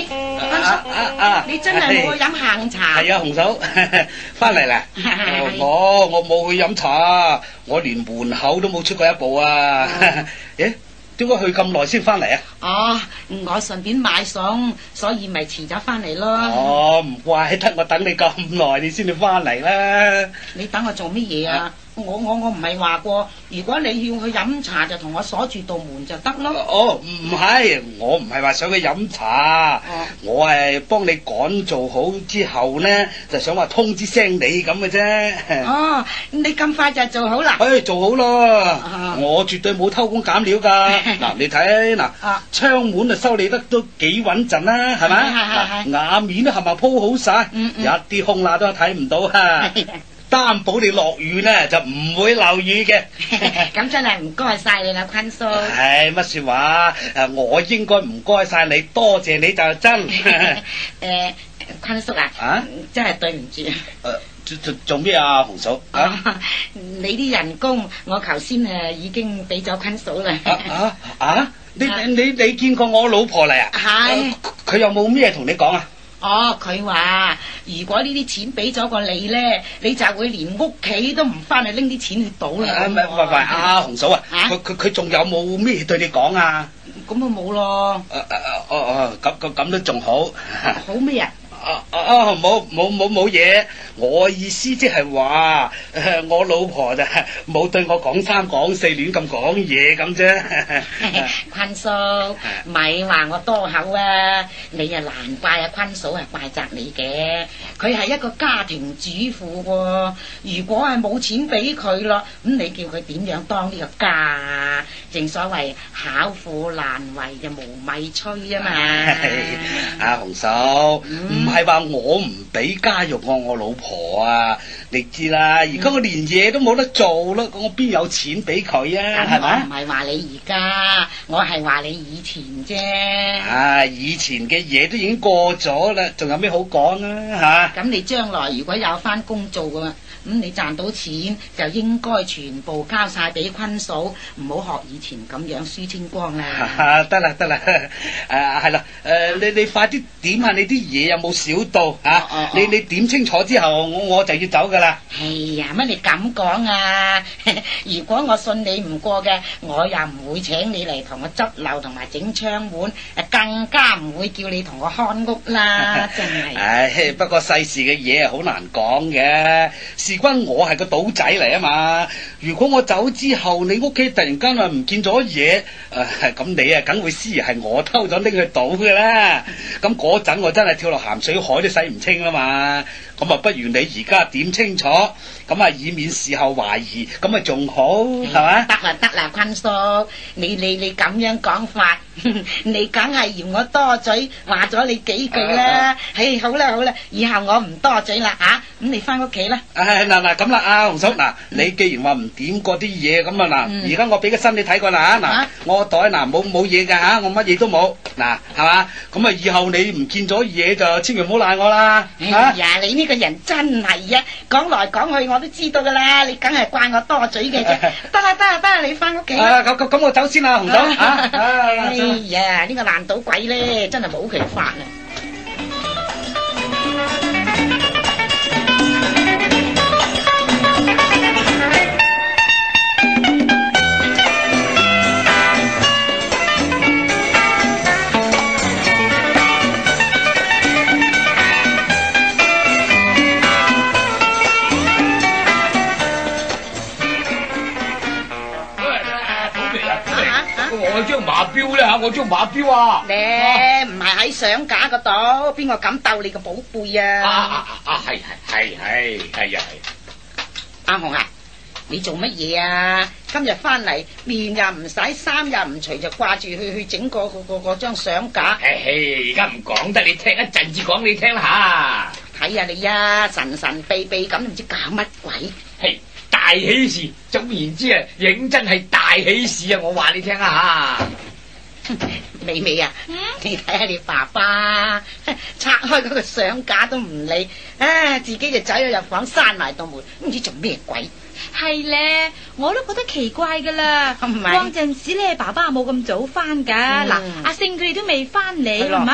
坤叔，你真係冇去飲下午茶？ 係啊，紅嫂翻嚟啦。我我冇去飲茶，我連門口都冇出過一步啊。誒，點解去咁耐先翻嚟啊？ 哦，我順便買餸，所以咪遲咗翻嚟咯。 哦，唔怪得我等你咁耐，你先至翻嚟啦。 你等我做乜嘢啊？我我我唔係話過，如果你要去飲茶就同我鎖住道門就得咯。 哦，唔係，我唔係話想去飲茶， 哦、 我係幫你趕做好之後呢，就想話通知聲你咁嘅啫。 哦，你咁快就做好啦？ 哎，做好咯， 啊、 我絕對冇偷工減料噶。嗱，你睇嗱，啊、窗門啊修理得都幾穩陣啦，係咪？嗱，瓦面都冚唪唥鋪好晒，嗯嗯、一啲空罅都睇唔到啊！擔保你落雨呢就唔會漏雨嘅。 咁真係唔該晒你啦，坤叔。 唉，乜說話？誒，我應該唔該晒你，多謝你就真。 誒，坤叔啊，啊真係對唔住。誒、 呃，做做做咩啊，紅嫂？啊， 啊你啲人工我頭先誒已經俾咗坤嫂啦。 啊啊！你你你見過我老婆嚟啊？係。佢有冇咩同你講啊？ 哦，佢話如果呢啲錢俾咗個你咧，你就會連屋企都唔翻去拎啲錢去賭啦。 喂喂喂，阿紅嫂啊，佢佢佢仲有冇咩對你講啊？ 咁啊冇咯。 誒誒哦哦，咁咁咁都仲好。 好咩啊？ 啊啊冇冇冇冇嘢，我意思即係話，我老婆就冇對我講三講四亂咁講嘢咁啫。 坤叔，咪話我多口啊！你啊難怪啊坤嫂係怪責你嘅，佢係一個家庭主婦喎。如果係冇錢俾佢咯，咁你叫佢點樣當呢個家啊？正所謂巧婦難為就無米炊啊嘛。 阿紅嫂，唔係話我唔俾家用我我老婆啊，你知啦。而家我連嘢都冇得做啦，我邊有錢俾佢啊？係咪？唔係話你而家，我係話你以前啫。啊，以前嘅嘢都已經過咗啦，仲有咩好講啊？吓，咁你將來如果有翻工做噶嘛？咁、嗯、你賺到錢就應該全部交晒俾坤嫂，唔好學以前咁樣輸清光啦。得啦得啦，誒係啦，誒你你快啲點下你啲嘢有冇少到啊？哦哦哦你你點清楚之後，我我就要走噶啦。哎呀，乜你咁講啊？如果我信你唔過嘅，我又唔會請你嚟同我執漏同埋整窗門，更加唔會叫你同我看屋啦。真係。唉，不過世事嘅嘢係好難講嘅。事關我係個賭仔嚟啊嘛，如果我走之後，你屋企突然間啊唔見咗嘢，誒咁你啊梗會思疑係我偷咗拎去賭嘅啦。咁嗰陣我真係跳落鹹水海都洗唔清啦嘛。咁啊不如你而家點清楚，咁啊以免事後懷疑，咁啊仲好係嘛？得啦得啦，坤叔，你你你咁樣講法，你梗係嫌我多嘴，話咗你幾句啦。唉，好啦好啦，以後我唔多嘴啦吓，咁你翻屋企啦。嗱嗱咁啦，阿紅嫂，嗱你既然話唔點過啲嘢，咁啊嗱，而家我俾個心你睇過啦吓，嗱我袋嗱冇冇嘢噶吓，我乜嘢都冇，嗱係嘛，咁啊以後你唔見咗嘢就千祈唔好賴我啦。哎呀，你呢個人真係啊，講來講去我都知道噶啦，你梗係怪我多嘴嘅啫。得啦得啦得啦，你翻屋企。啊咁咁咁我走先啦，紅嫂。哎呀，呢個爛賭鬼咧，真係冇佢法啊！ 我張馬標咧吓，我張馬標啊！ 你唔係喺相架嗰度，邊個敢鬥你個寶貝啊？ 啊啊啊！係係係係係啊係！ 阿紅啊，你做乜嘢啊？今日翻嚟面又唔洗，衫又唔除，就掛住去去整個個個嗰張相架。 嘿嘿，而家唔講得，你聽一陣至講你聽啦吓。 睇下你啊，神神秘秘咁，唔知搞乜鬼？ 嘿！大喜事，總言之啊，認真係大喜事啊！我話你聽啊吓， 美美啊，嗯、你睇下你爸爸拆開嗰個相架都唔理，啊，自己就走咗入房閂埋道門，唔知做咩鬼。 係咧，我都覺得奇怪噶啦。嗰陣時咧，爸爸冇咁早翻噶。嗱、嗯，阿勝佢哋都未翻嚟，係嘛？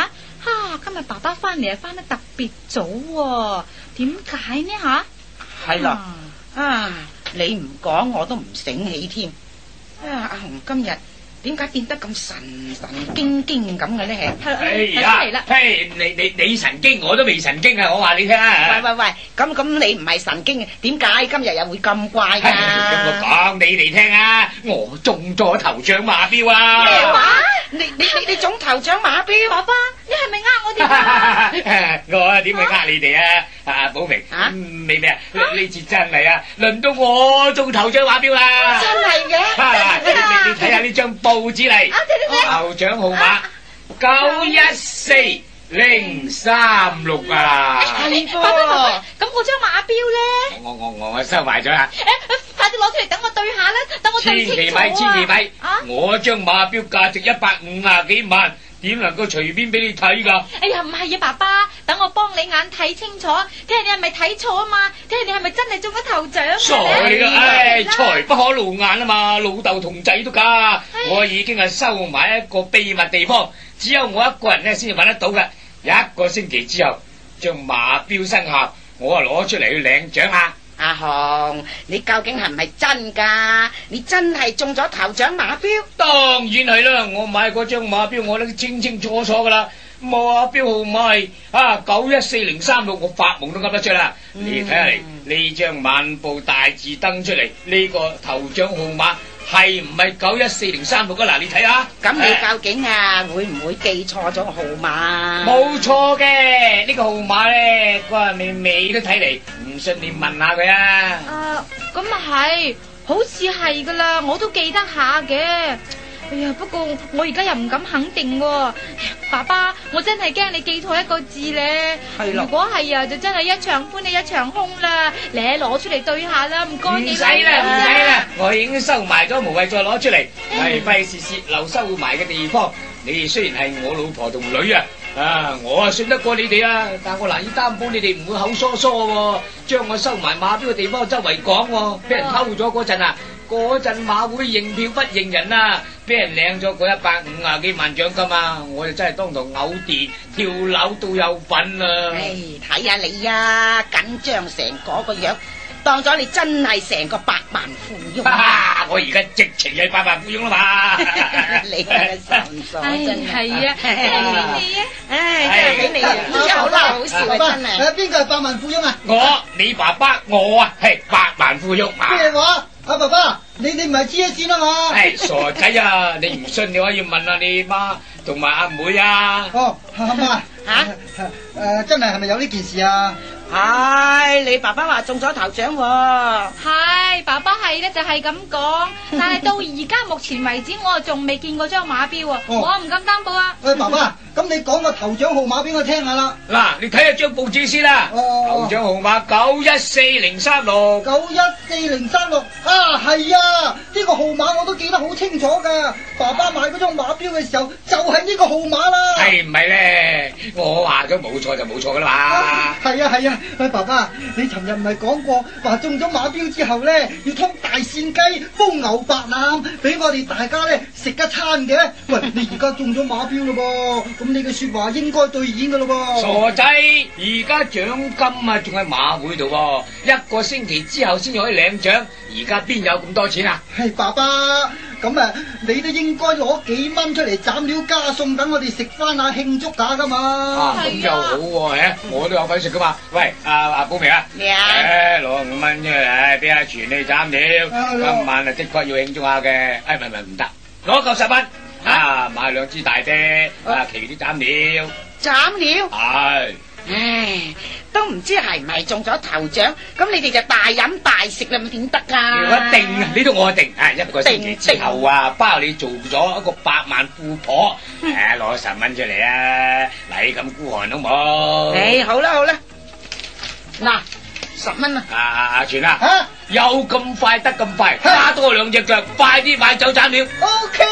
哈，今日爸爸翻嚟啊，翻得特別早喎，點解呢吓？ 係啦，啊，你唔講我都唔醒起添。啊，阿紅今日點解變得咁神神經經咁嘅咧？ 哎呀，嘿，你你你神經，我都未神經啊！我話你聽啊！ 喂喂喂，咁咁你唔係神經嘅，點解今日又會咁怪噶？ 咁我講你哋聽啊！我中咗頭獎馬標啊！ 咩話？你你你你中頭獎馬標？ 爸爸，你係咪呃我哋㗎？ 我啊點會呃你哋啊？啊，寶平， 啊你咩啊？呢次真係啊，輪到我中頭獎馬標啦！ 真係嘅， 你你你睇下呢張報紙嚟，頭獎號碼九一四零三六啊！ 係爸爸爸爸，咁我張馬標咧？ 我我我我收埋咗啦！ 誒，快啲攞出嚟等我對下啦，等我對清楚啊！ 千祈咪，千祈咪！ 啊！ 我張馬標價值一百五啊幾萬，點能夠隨便俾你睇噶？ 哎呀，唔係啊，爸爸，等我幫你眼睇清楚，睇下你係咪睇錯啊嘛，睇下你係咪真係中咗頭獎啊！ 傻你噶，唉，財不可露眼啊嘛，老豆同仔都假。我已經係收埋一個秘密地方，只有我一個人咧先至揾得到嘅。一個星期之後，將馬標生效，我啊攞出嚟去領獎啊！ 阿紅，你究竟係唔係真噶？你真係中咗頭獎馬標？ 當然係啦，我買嗰張馬標我都清清楚楚噶啦，馬標號碼係啊九一四零三六，我發夢都噏得出啦。嗯、你睇下嚟呢張晚報大字登出嚟，呢、這個頭獎號碼係唔係九一四零三六啊？嗱，你睇下。 咁你究竟啊會唔會記錯咗個號碼？ 冇錯嘅，呢個號碼咧，嗰日你尾都睇嚟，唔信你問下佢啊。 啊，咁啊係，好似係噶啦，我都記得下嘅。哎呀，不過我而家又唔敢肯定喎。爸爸，我真係驚你記錯一個字咧。 係咯。 如果係啊，就真係一場歡喜一場空啦。你攞出嚟對下啦，唔該你。 唔使啦，唔使啦，我已經收埋咗，無謂再攞出嚟。係費事泄漏收埋嘅地方。你哋雖然係我老婆同女啊，啊，我啊信得過你哋啊，但我難以擔保你哋唔會口疏疏喎，將我收埋馬標嘅地方周圍講喎，俾人偷咗嗰陣啊！嗰陣馬會認票不認人啊，俾人領咗嗰一百五啊幾萬獎金啊！我哋真係當堂嘔電，跳樓都有份啊！ 唉，睇下你啊，緊張成嗰個樣，當咗你真係成個百萬富翁啊！我而家直情係百萬富翁啦嘛！ 你係傻唔傻真係啊，真係俾你啊！ 唉，真係俾你啊！好啦，好笑啊，真係。 誒，邊個係百萬富翁啊？ 我，你爸爸，我啊係百萬富翁。 咩話？阿爸爸，你你唔係知一線啊嘛？ 係傻仔啊！你唔信你可以問下你媽同埋阿妹啊。 哦，阿媽吓誒，真係係咪有呢件事啊？ 唉，你爸爸話中咗頭獎喎。 係，爸爸係咧就係咁講，但係到而家目前為止，我仲未見過張馬標啊， 哦我唔敢擔保啊。 喂，爸爸，咁你講個頭獎號碼俾我聽下啦。 嗱，你睇下張報紙先啦。 哦頭獎號碼九一四零三六。 九一四零三六啊，係啊，呢個號碼我都記得好清楚噶。爸爸買嗰張馬標嘅時候就係呢個號碼啦。 係唔係咧？我話咗冇錯就冇錯噶啦嘛。 係啊係啊，喂，爸爸，你尋日唔係講過話中咗馬標之後咧，要通大扇雞、煲牛白腩，俾我哋大家咧食一餐嘅。喂，你而家中咗馬標咯噃，咁你嘅說話應該兌現噶咯噃。 傻仔，而家獎金啊仲喺馬會度喎，一個星期之後先至可以領獎，而家邊有咁多錢啊？ 係爸爸，咁啊，你都應該攞幾蚊出嚟斬料加餸，等我哋食翻下慶祝下噶嘛。 啊，咁又好喎，誒，我都有份食噶嘛。喂，阿阿寶明啊， 咩啊？ 誒，攞五蚊出嚟，俾阿全你斬料，今晚啊的確要慶祝下嘅。誒，唔係唔係唔得，攞夠十蚊，啊，買兩支大啤，啊，其餘啲斬料。 斬料？ 係。 唉，都唔知係唔係中咗頭獎，咁你哋就大飲大食啦，咁點得噶？ 一定啊！呢度我定啊！一個星期之後啊，包你做咗一個百萬富婆，誒，攞十蚊出嚟啊！禮咁孤寒好冇？ 誒，好啦好啦，嗱，十蚊啊！ 阿阿阿全啊， 吓， 有咁快得咁快，加多兩隻腳，快啲買走斬料。 ，OK。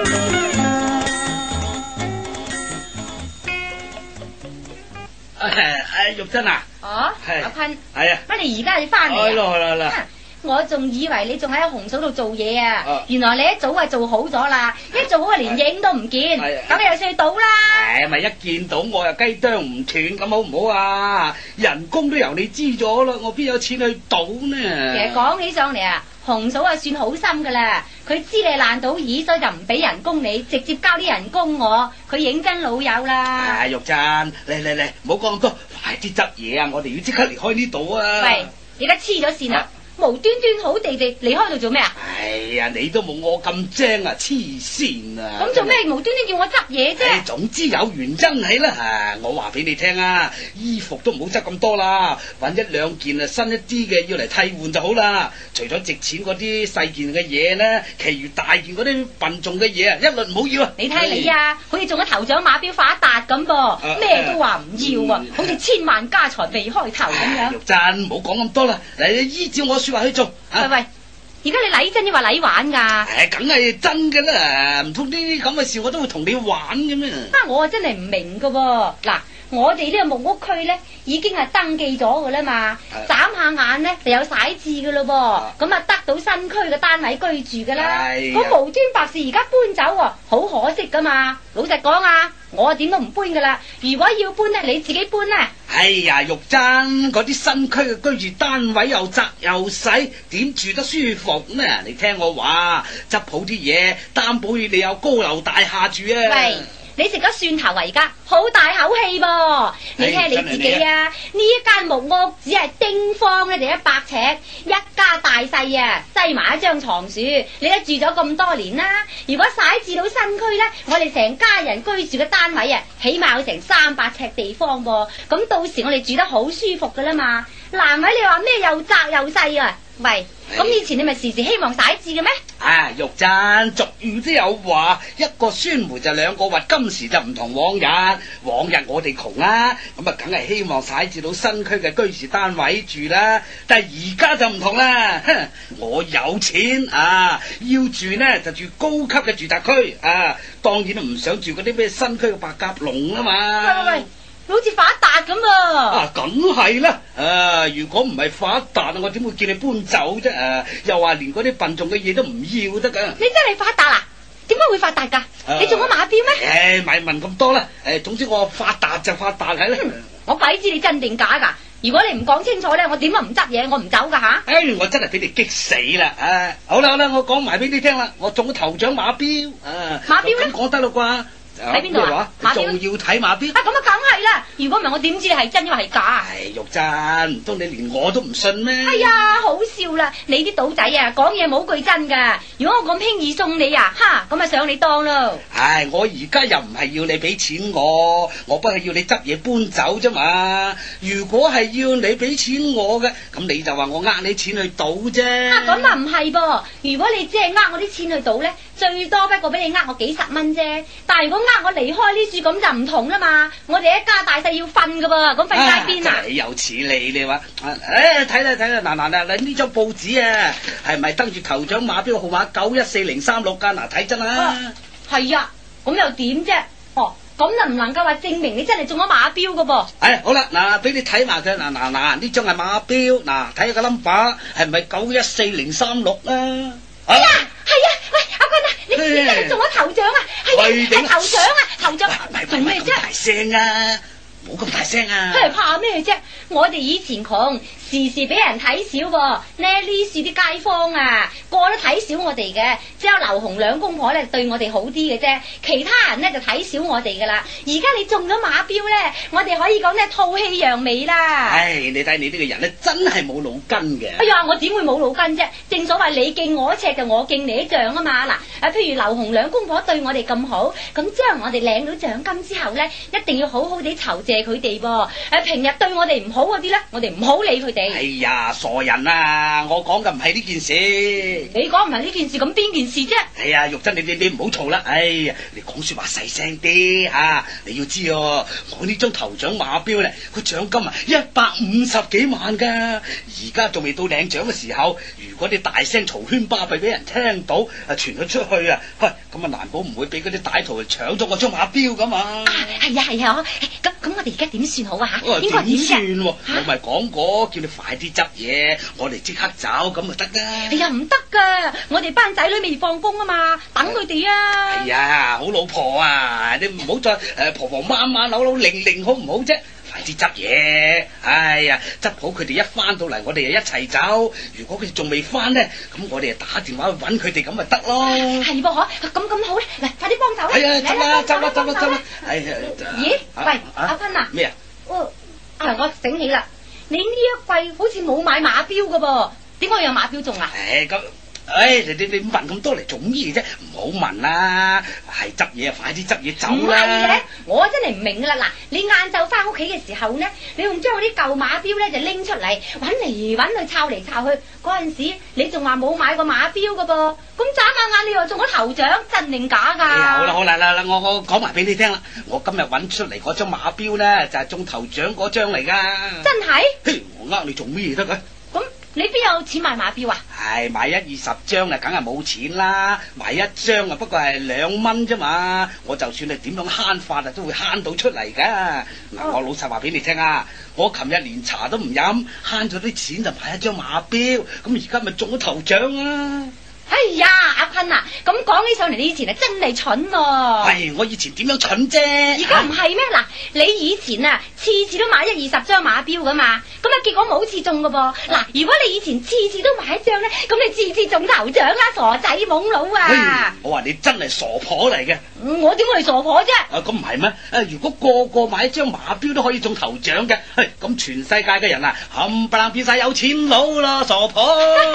誒，玉珍啊， 哦， 係阿坤， 係啊， 乜你而家要翻嚟啊？ 係咯係啦係啦。 我仲以為你仲喺紅嫂度做嘢啊， 啊原來你一早啊做好咗啦，一做好啊連影都唔見， 係啊咁你又算去賭啦。 唉，咪一見到我又雞啄唔斷咁好唔好啊？人工都由你知咗啦，我邊有錢去賭呢？ 其實講起上嚟啊，紅嫂啊算好心噶啦，佢知你爛賭耳，所以就唔俾人工你，直接交啲人工我，佢認真老友啦。 唉，玉珍，嚟嚟嚟，唔好講咁多，快啲執嘢啊！我哋要即刻離開呢度啊！ 喂，你而家黐咗線啦！ 啊無端端好地地離開度做咩啊？ 哎呀，你都冇我咁精啊，黐線啊！ 咁做咩無端端叫我執嘢啫？ 唉，總之有原因喺啦。啊，我話俾你聽啊，衣服都唔好執咁多啦，揾一兩件啊新一啲嘅要嚟替換就好啦。除咗值錢嗰啲細件嘅嘢呢，其餘大件嗰啲笨重嘅嘢啊，一律唔好要啊！ 你睇你啊，好似中咗頭獎馬標發達咁噃，咩都話唔要啊，好似千萬家財未開頭咁樣。 玉珍，唔好講咁多啦，嚟你依照我說話去做。 喂喂，而家你禮真抑或禮玩噶？ 唉，梗係真噶啦，唔通呢啲咁嘅事我都會同你玩嘅咩？ 啊，我啊真係唔明噶喎。嗱，我哋呢個木屋區咧已經係登記咗噶啦嘛，眨下眼咧就有寫字噶咯噃，咁啊得到新區嘅單位居住噶啦。咁無端白事而家搬走喎，好可惜噶嘛。老實講啊，我點都唔搬噶啦。如果要搬咧，你自己搬啦。 哎呀，玉珍，嗰啲新區嘅居住單位又窄又細，點住得舒服呢？你聽我話，執好啲嘢，擔保你有高樓大廈住啊！ 喂，你食咗蒜頭啊？而家好大口氣噃！你睇下你自己啊，呢一間木屋只係丁方咧就一百尺，一家大細啊，擠埋一張床樹，你都住咗咁多年啦。如果徙置到新區咧，我哋成家人居住嘅單位啊，起碼有成三百尺地方噃。咁到時我哋住得好舒服噶啦嘛。難為你話咩又窄又細啊？喂，咁以前你咪時時希望徙置嘅咩？ 啊，玉珍，俗語都有話，一個酸梅就兩個核，今時就唔同往日。往日我哋窮啦，咁啊梗係希望徙置到新區嘅居住單位住啦。但係而家就唔同啦，哼，我有錢啊，要住呢就住高級嘅住宅區啊，當然都唔想住嗰啲咩新區嘅白鴿籠啊嘛。 喂喂喂！好似發達咁噃！ 啊，梗係啦！啊，如果唔係發達，我點會叫你搬走啫？啊，又話連嗰啲笨重嘅嘢都唔要得噶。 你真係發達啊？點解會發達噶？啊、你中咗馬標咩？ 唉，咪問咁多啦！誒，總之我發達就發達係啦。 我鬼知你真定假噶？如果你唔講清楚咧，我點都唔執嘢，我唔走噶吓！ 唉，我真係俾你激死啦！啊，好啦好啦，我講埋俾你聽啦，我中咗頭獎馬標啊！ 馬標咧？ 講得啦啩？ 喺邊度啊？馬標仲要睇馬標？ 啊，咁啊，梗係啦！如果唔係，我點知你係真抑或係假？ 唉，玉珍，唔通你連我都唔信咩？ 哎呀，好笑啦！你啲賭仔啊，講嘢冇句真噶。如果我咁輕易送你啊，哈，咁啊上你當咯。 唉，我而家又唔係要你俾錢我，我不過要你執嘢搬走啫嘛。如果係要你俾錢我嘅，咁你就話我呃你錢去賭啫。 啊，咁啊唔係噃。如果你只係呃我啲錢去賭咧，最多不過俾你呃我幾十蚊啫。但係如果呃我離開呢處，咁就唔同啦嘛。我哋一家大細要瞓噶噃，咁瞓街邊啊？ 真係有似你你話，誒睇啦睇啦，嗱嗱嗱嗱呢張報紙啊，係咪登住頭獎馬標號碼九一四零三六噶？嗱睇真啦。係啊，咁又點啫？哦，咁就唔能夠話證明你真係中咗馬標噶噃。 誒，好啦，嗱俾你睇埋佢，嗱嗱嗱呢張係馬標，嗱睇下個 number 係咪九一四零三六啊？ 哎呀，係啊，喂，阿君啊，你你真係中咗頭獎啊？係啊，係頭獎啊，頭獎。做咩啫？ 大聲啊！冇咁大聲啊！ 真係怕咩啫？我哋以前窮，時時俾人睇小喎。呢呢樹啲街坊啊，個個都睇小我哋嘅，只有劉紅兩公婆咧對我哋好啲嘅啫，其他人咧就睇小我哋噶啦。而家你中咗馬標咧，我哋可以講咧吐氣揚眉啦。 唉，你睇你呢個人咧，真係冇腦筋嘅。 哎呀，我點會冇腦筋啫？正所謂你敬我一尺就我敬你一丈啊嘛。嗱，啊譬如劉紅兩公婆對我哋咁好，咁將我哋領到獎金之後咧，一定要好好地酬謝佢哋噃。誒，平日對我哋唔好嗰啲咧，我哋唔好理佢哋。 哎呀，傻人啊！我講嘅唔係呢件事。 你講唔係呢件事，咁邊件事啫？ 哎呀，玉珍，你你你唔好嘈啦！哎呀，你講說話細聲啲吓，你要知哦，我呢張頭獎馬標咧，個獎金啊一百五十幾萬噶，而家仲未到領獎嘅時候，如果你大聲嘈喧巴閉俾人聽到，啊傳咗出去啊，喂，咁啊難保唔會俾嗰啲歹徒嚟搶咗我張馬標噶嘛？ 啊，係啊係啊，咁咁我哋而家點算好啊吓？ 我應該點算啫？ 喎？我咪講過，叫你快啲執嘢，我哋即刻走咁就得啦。 哎呀，唔得噶，我哋班仔女未放工啊嘛，等佢哋啊。 哎呀，好老婆啊，你唔好再誒、呃、婆婆媽媽扭扭擰擰好唔好啫？快啲執嘢！哎呀，執好佢哋一翻到嚟，我哋就一齊走。如果佢哋仲未翻呢，咁我哋就打電話去揾佢哋，咁咪得咯。 係噃嗬，咁咁好咧，嚟快啲幫手啦！ 係啊，執啦，執啦，執啦，執啦啦！！ 哎呀， 咦？ 啊喂，阿芬啊！ 咩啊？ 哦，啊，我醒起啦，你呢一季好似冇買馬標噶噃，點解有馬標中啊？ 誒咁。唉，你你你問咁多嚟做咩啫？唔好問啦，係執嘢快啲執嘢走唔啦！ 係嘅，我真係唔明噶啦。嗱，你晏晝翻屋企嘅時候呢，你仲將嗰啲舊馬標咧就拎出嚟，揾嚟揾去，抄嚟抄去。嗰陣時你仲話冇買過馬標噶噃，咁眨下眼你又中咗頭獎，真定假噶？ 哎呀好啦好啦啦啦，我我講埋俾你聽啦，我今日揾出嚟嗰張馬標咧就係中頭獎嗰張嚟噶。 真係？ 嘿，我呃你做咩得噶？ 咁你邊有錢買馬標啊？ 係買一二十張啊，梗係冇錢啦。買一張啊，不過係兩蚊啫嘛。我就算係點樣慳法啊，都會慳到出嚟噶。嗱、哦，我老實話俾你聽啊，我琴日連茶都唔飲，慳咗啲錢就買一張馬標，咁而家咪中咗頭獎啊！ 哎呀，阿坤啊，咁講起上嚟，你以前係真係蠢喎。 係我以前點樣蠢啫？ 而家唔係咩？嗱，你以前啊，次次都買一二十張馬標噶嘛，咁啊結果冇次中噶噃。嗱，如果你以前次次都買一張咧，咁你次次中頭獎啦，傻仔懵佬啊！ 我話你真係傻婆嚟嘅。 我點會係傻婆啫？ 啊，咁唔係咩？誒，如果個個買一張馬標都可以中頭獎嘅，嘿，咁全世界嘅人啊，冚唪唥變晒有錢佬啦，傻婆！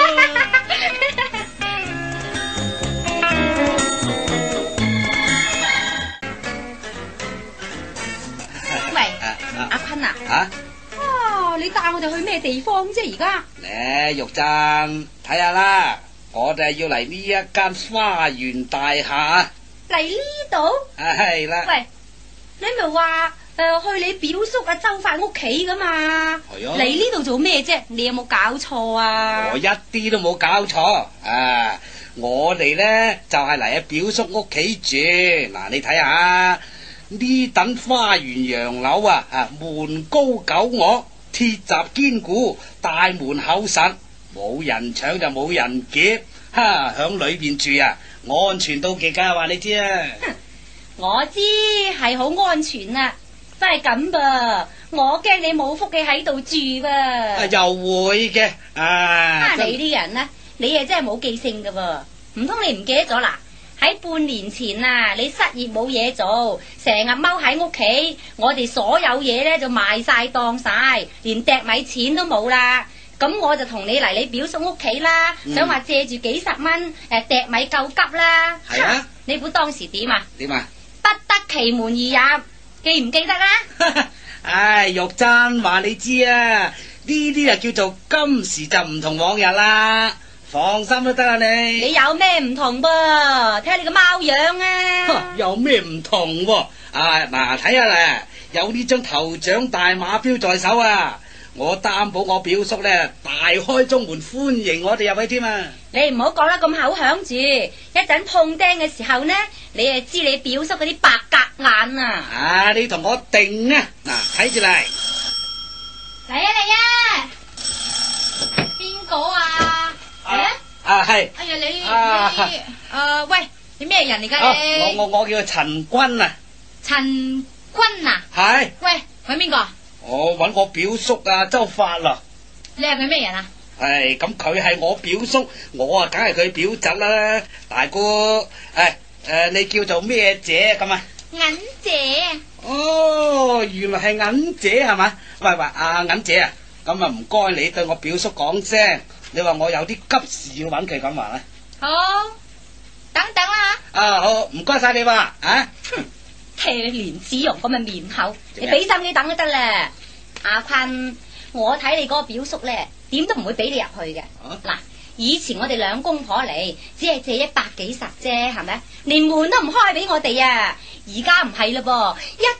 喂，阿坤啊， 啊， 哦，你帶我哋去咩地方啫？而家嚟玉珍睇下啦，我哋要嚟呢一間花園大廈。 嚟呢度？ 係啦。 喂，你咪話誒去你表叔阿周發屋企噶嘛？ 係啊。 嚟呢度做咩啫？你有冇搞錯啊？ 我一啲都冇搞錯啊！我哋咧就係嚟喺表叔屋企住。嗱，你睇下呢等花園洋樓啊，啊門高九岳，鐵閘堅固，大門厚實，冇人搶就冇人劫。哈，響裏邊住啊，安全到極噶，話你知啊。 我知係好安全啊，真係咁噃。我驚你冇福氣喺度住噃。 啊，又會嘅啊！ 啊，你啲人呢，你啊真係冇記性噶噃，唔通你唔記得咗啦？喺半年前啊，你失業冇嘢做，成日踎喺屋企，我哋所有嘢咧就賣晒當晒，連糴米錢都冇啦。咁我就同你嚟你表叔屋企啦， 嗯、想話借住幾十蚊誒糴米救急啦。 係啊， 你估當時點啊？ 點啊？ 不得其門而入，記唔記得啊？ 唉，玉珍話你知啊，呢啲啊叫做今時就唔同往日啦。放心都得啊，你。 你有咩唔同噃？睇下你個貓樣啊！ 有咩唔同喎？啊嗱，睇下啦，有呢張頭獎大馬標在手啊！我擔保我表叔咧大開中門歡迎我哋入去添啊！ 你唔好講得咁口響住，一陣碰釘嘅時候呢，你啊知你表叔嗰啲白鴿眼啊！ 啊，你同我定啊！嗱，睇住嚟。 嚟啊嚟啊！邊個啊？嚟啊！ 啊係。 哎呀你啊你誒喂，你咩人嚟噶你？ 我我我叫陳君啊。 陳君啊？ 係。 喂，搵邊個？ 我搵我表叔啊，周發啦。 你係佢咩人啊？ 係咁，佢係我表叔，我啊梗係佢表侄啦。大姑，誒誒，你叫做咩姐咁啊？ 銀姐啊！ 哦，原來係銀姐係嘛？喂喂，阿銀姐啊，咁啊唔該你對我表叔講聲，你話我有啲急事要搵佢咁話啦。 好，等等啦吓。 啊好，唔該晒你話啊。 睇你蓮子蓉咁嘅面口，你俾心機等都得啦。阿坤，我睇你嗰個表叔咧，點都唔會俾你入去嘅。嗱、啊，以前我哋兩公婆嚟，只係借一百幾十啫，係咪？連門都唔開俾我哋啊！而家唔係嘞噃，一家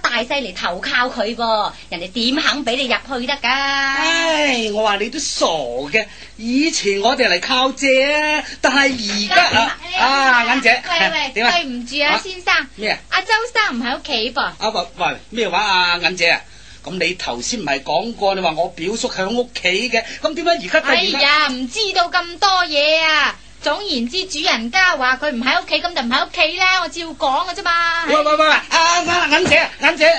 大細嚟投靠佢噃，人哋點肯俾你入去得㗎？ 唉，我話你都傻嘅，以前我哋嚟靠借啊，但係而家啊，啊銀姐， 喂喂， 點啊？ 對唔住啊，先生， 咩啊？ 阿周生唔喺屋企噃。 啊喂喂，咩話啊銀姐啊？咁你頭先唔係講過你話我表叔喺屋企嘅，咁點解而家突哎然間？ 呀，唔知道咁多嘢啊！總言之，主人家話佢唔喺屋企，咁就唔喺屋企啦。我照講嘅啫嘛。 喂喂喂，啊銀姐銀姐，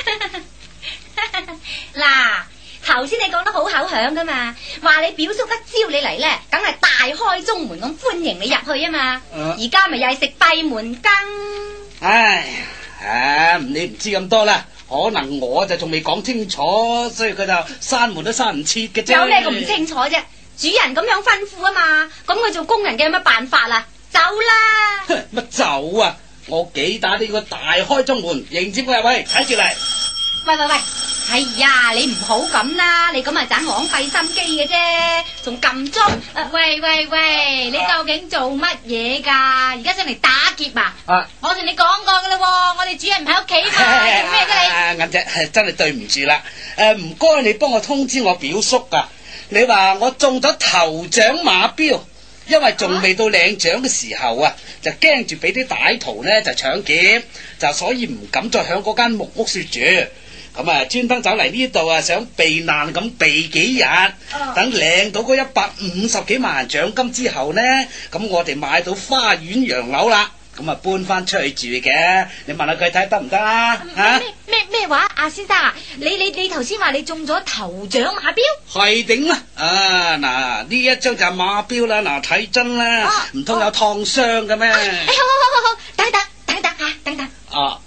嗱，頭先你講得好口響噶嘛，話你表叔一招你嚟咧，梗係大開中門咁歡迎你入去啊嘛。而家咪又係食閉門羹。 唉，啊你唔知咁多啦。可能我就仲未講清楚，所以佢就閂門都閂唔切嘅啫。 有咩咁唔清楚啫？主人咁樣吩咐啊嘛，咁佢做工人嘅有乜辦法啊？走啦！ 乜走啊？我幾打呢個大開中門迎接我入去，睇住嚟。 喂喂喂，哎呀，你唔好咁啦，你咁係盞枉費心機嘅啫，仲撳鐘。啊，喂喂喂，你究竟做乜嘢噶？而家上嚟打劫啊？ 啊， 我同你講過噶啦，我哋主人唔喺屋企嘛，做咩啫你？ 銀姐，真係對唔住啦。誒，唔該你幫我通知我表叔啊。你話我中咗頭獎馬標，因為仲未到領獎嘅時候啊，就驚住俾啲歹徒呢就搶劫，就所以唔敢再響嗰間木屋說住。咁啊，專登走嚟呢度啊，想避難咁避幾日，等領到嗰一百五十幾萬獎金之後呢，咁我哋買到花園洋樓啦，咁啊搬翻出去住嘅。你問下佢睇得唔得啊？吓咩咩咩話？阿先生啊，你你你頭先話你中咗頭獎馬標？ 係頂啦！啊嗱，呢一張就係馬標啦，嗱睇真啦，唔通有燙傷嘅咩？ 哎，好好好好，等等等等啊，等等。 啊！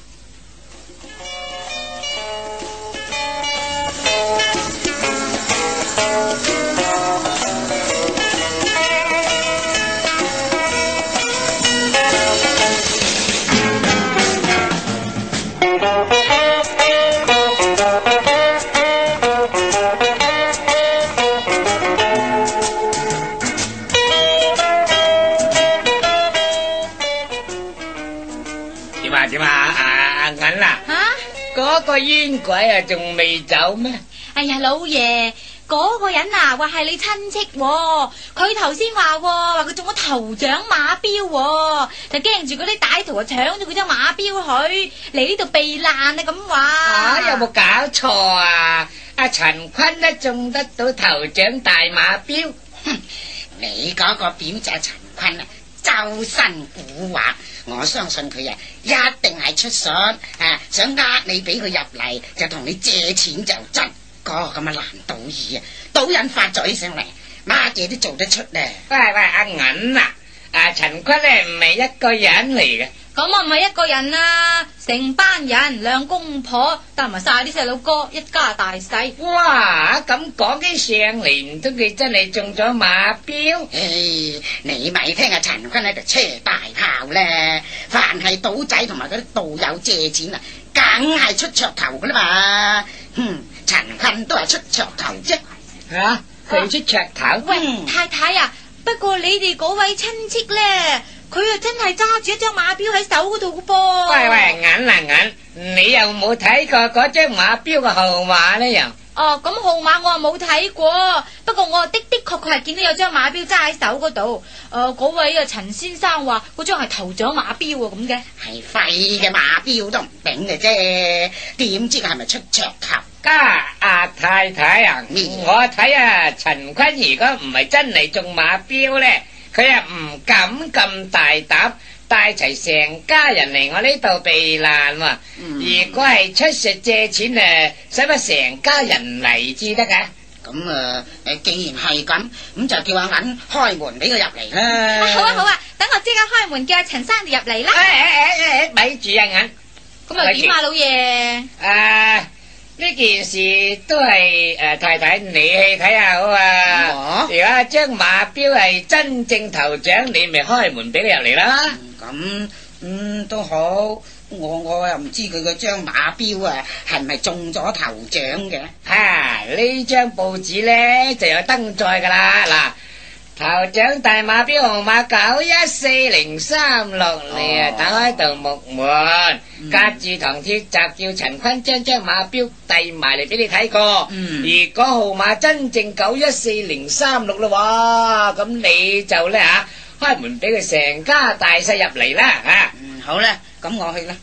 點啊？阿銀啊，嗰個冤鬼啊，仲未走咩？ 哎呀，老爺，嗰個人啊，話係你親戚喎，佢頭先話話佢中咗頭獎馬標喎，就驚住嗰啲歹徒啊搶咗佢張馬標去嚟呢度避難啊咁話。 啊，有冇搞錯啊？阿陳坤呢中得到頭獎大馬標， 哼，你嗰個表姐陳坤啊，周身蠱惑。我相信佢啊，一定係出術啊，想呃你俾佢入嚟，就同你借錢就真。嗰個咁嘅爛賭兒啊，賭人發嘴上嚟，乜嘢都做得出咧。 喂喂，阿銀啊，阿陳坤呢唔係一個人嚟嘅。 咁我唔係一個人啊，成班人兩公婆搭埋晒啲細佬哥，一家大細。 哇，咁講起上嚟，唔通佢真係中咗馬標？ 唉，你咪聽阿陳坤喺度車大炮咧，凡係賭仔同埋嗰啲道友借錢啊，梗係出噱頭噶啦嘛。哼，陳坤都係出噱頭啫。 吓，佢出噱頭？ 喂，太太啊，不過你哋嗰位親戚咧，佢啊真係揸住一張馬標喺手嗰度嘅噃。 喂喂，銀啊銀，你有冇睇過嗰張馬標嘅號碼呢？又哦，咁號碼我啊冇睇過，不過我的的確確係見到有張馬標揸喺手嗰度。誒，嗰位啊陳先生話嗰張係頭獎馬標啊咁嘅。 係廢嘅馬標都唔頂嘅啫，點知佢係咪出噱頭？ 家阿太太啊，我睇啊陳坤如果唔係真係中馬標呢，佢啊唔敢咁大膽帶齊成家人嚟我呢度避難喎。嗯、如果係出術借錢誒，使乜成家人嚟至得噶？ 咁誒誒，既然係咁，咁就叫阿銀開門俾佢入嚟啦。 啊好啊好啊，等我即刻開門叫阿陳生入嚟啦。 誒誒誒誒，咪住啊銀， 咁又點啊老爺？ 誒。呢件事都係誒、呃、太太你去睇下好啊！如果張馬標係真正頭獎，你咪開門俾你入嚟啦。 咁嗯，嗯都好，我我又唔知佢個張馬標啊係咪中咗頭獎嘅。 啊！呢張報紙咧就有登載噶啦。嗱， 頭獎大馬標號碼九一四零三六，你啊打開道木門，隔住堂鐵閘叫陳坤將張馬標遞埋嚟俾你睇過。 嗯如果號碼真正九一四零三六啦，哇！咁你就咧吓開門俾佢成家大細入嚟啦吓。 嗯，好啦，咁我去啦。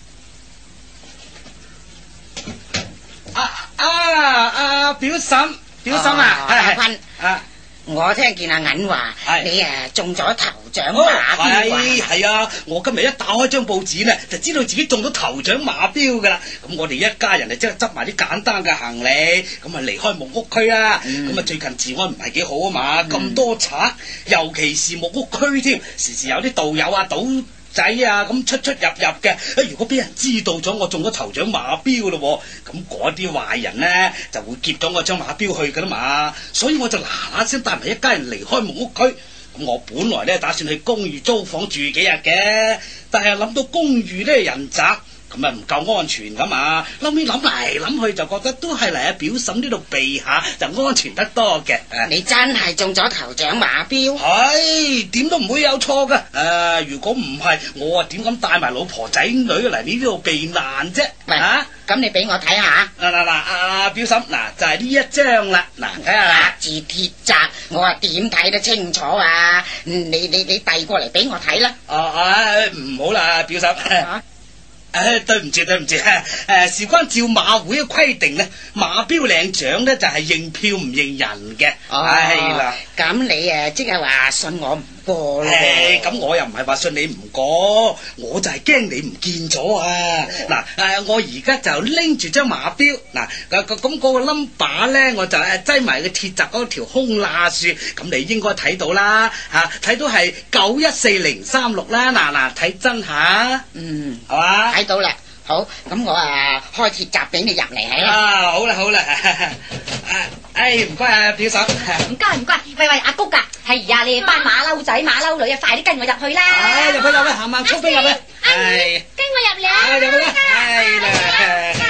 啊啊啊！表嬸，表嬸啊， 阿坤啊。 我聽見阿銀話， 係你誒中咗頭獎哦， 馬標係啊！ 係啊！我今日一打開張報紙呢，就知道自己中咗頭獎馬標噶啦。咁我哋一家人啊，即係執埋啲簡單嘅行李，咁啊離開木屋區啦。咁啊、 嗯、 最近治安唔係幾好啊嘛，咁、嗯、多賊，尤其是木屋區添，時時有啲道友啊賭仔啊咁出出入入嘅。如果俾人知道咗我中咗頭獎馬標咯，咁嗰啲壞人呢，就會劫咗我張馬標去噶啦嘛。所以我就嗱嗱聲帶埋一家人離開木屋區。咁我本來咧打算去公寓租房住幾日嘅，但係諗到公寓咧人宅，咁啊唔夠安全噶嘛。後尾諗嚟諗去就覺得都係嚟阿表嬸呢度避下就安全得多嘅。 你真係中咗頭獎馬標？ 係點都唔會有錯噶。誒、呃，如果唔係，我啊點敢帶埋老婆仔女嚟呢度避難啫？ 喂， 啊， 咁你俾我睇下。 嗱嗱嗱，阿表嬸，嗱就係呢一張啦。嗱，睇下啦， 字鐵閘，我話點睇得清楚啊？你你你遞過嚟俾我睇啦。 啊啊，唔好啦，表嬸。 啊誒，對唔住對唔住，誒，事關照馬會嘅規定咧，馬標領獎咧就係認票唔認人嘅。係啦， 咁你誒即係話信我唔過咯？ 誒，咁我又唔係話信你唔過，我就係驚你唔見咗啊！嗱，誒，我而家就拎住張馬標，嗱，咁咁嗰個 number 咧，我就誒擠埋個鐵閘嗰條空罅處，咁你應該睇到啦，吓，睇到係九一四零三六啦，嗱嗱，睇真下， 嗯， 係嘛？ 睇到啦，好，咁我啊開鐵閘俾你入嚟係啦。 啊，好啦好啦，唉，唔該啊，表嬸。 唔該唔該，喂喂阿谷噶，係呀，你哋班馬騮仔馬騮女啊，快啲跟我入去啦！ 唉，入去入去，行慢速飛入去。 係，跟我入嚟啊！ 入去啦，係啦。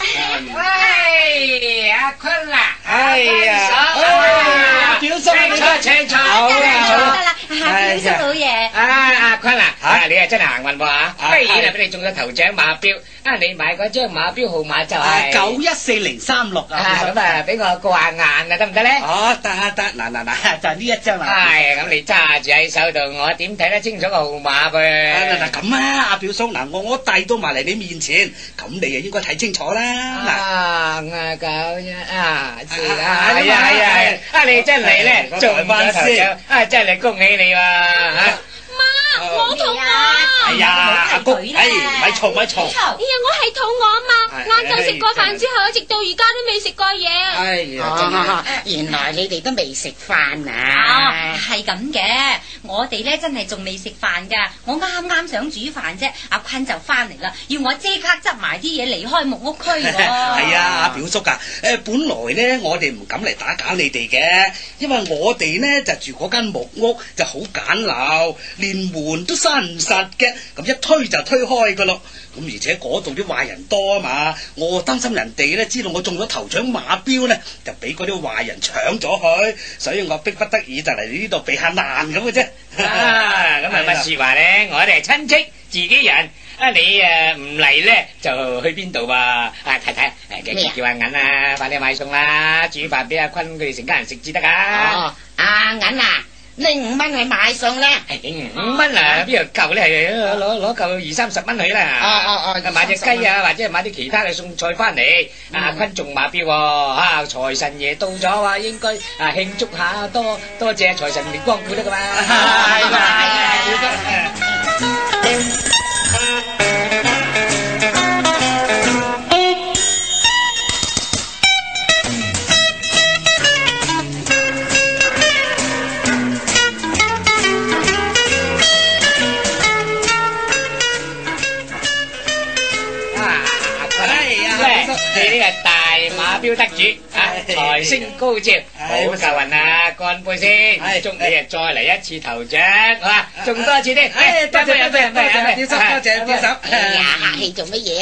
喂，阿坤啊， 哎呀，表叔， 請坐請坐， 好啦好啦， 得啦，表叔老爺。 啊，阿坤啊，啊你啊真係幸運喎嚇，不如就俾你中咗頭獎馬標，啊你買嗰張馬標號碼就係九一四零三六啊， 啊咁啊俾我過下眼啊得唔得咧？ 哦，得得，嗱嗱嗱，就係呢一張啦。 係咁你揸住喺手度，我點睇得清楚個號碼噃？ 嗱嗱咁啊，阿表叔，嗱我我遞到埋嚟你面前，咁你啊應該睇清楚啦。嗱。 啊，九一啊，是啊，係啊係啊，啊你真係咧中咗頭獎，啊真係恭喜你喎嚇！ 媽，我肚餓。 哎呀，阿谷，哎，咪嘈咪嘈。 哎呀，我係肚餓啊嘛，晏晝食過飯之後，一直到而家都未食過嘢。 哎呀， 原來你哋都未食飯啊， 啊！ 係咁嘅，我哋咧真係仲未食飯噶，我啱啱想煮飯啫，阿坤就翻嚟啦，要我即刻執埋啲嘢離開木屋區喎。 係啊，阿表叔啊，誒，本來咧我哋唔敢嚟打攪你哋嘅，因為我哋咧就住嗰間木屋就好簡陋，連門都閂唔實嘅，咁一推就推開噶咯。咁而且嗰度啲壞人多啊嘛，我擔心人哋咧知道我中咗頭獎馬標咧，就俾嗰啲壞人搶咗去，所以我逼不得已就嚟呢度避下難咁嘅啫。 啊，咁啊乜説話咧？我哋係親戚自己人。啊你誒唔嚟咧就去邊度喎？啊太太誒叫阿銀啊，快啲買餸啦，煮飯俾阿坤佢哋成家人食至得噶。 哦，阿銀啊，拎五蚊去買餸咧。 五蚊啊，邊度夠咧？係攞攞夠二三十蚊去啦。 哦哦哦， 買隻雞啊，或者係買啲其他嘅餸菜翻嚟。阿坤中馬標喎，啊財神爺到咗話應該啊慶祝下，多多謝財神嚟光顧得噶嘛。 係啦係啦。 你呢個大馬標得主啊，財星高照，好受運啊！乾杯先，祝你啊再嚟一次頭獎，好嘛？中多次啲， 多謝多謝多謝，表叔多謝表叔。 哎呀，客氣做乜嘢啊？啊，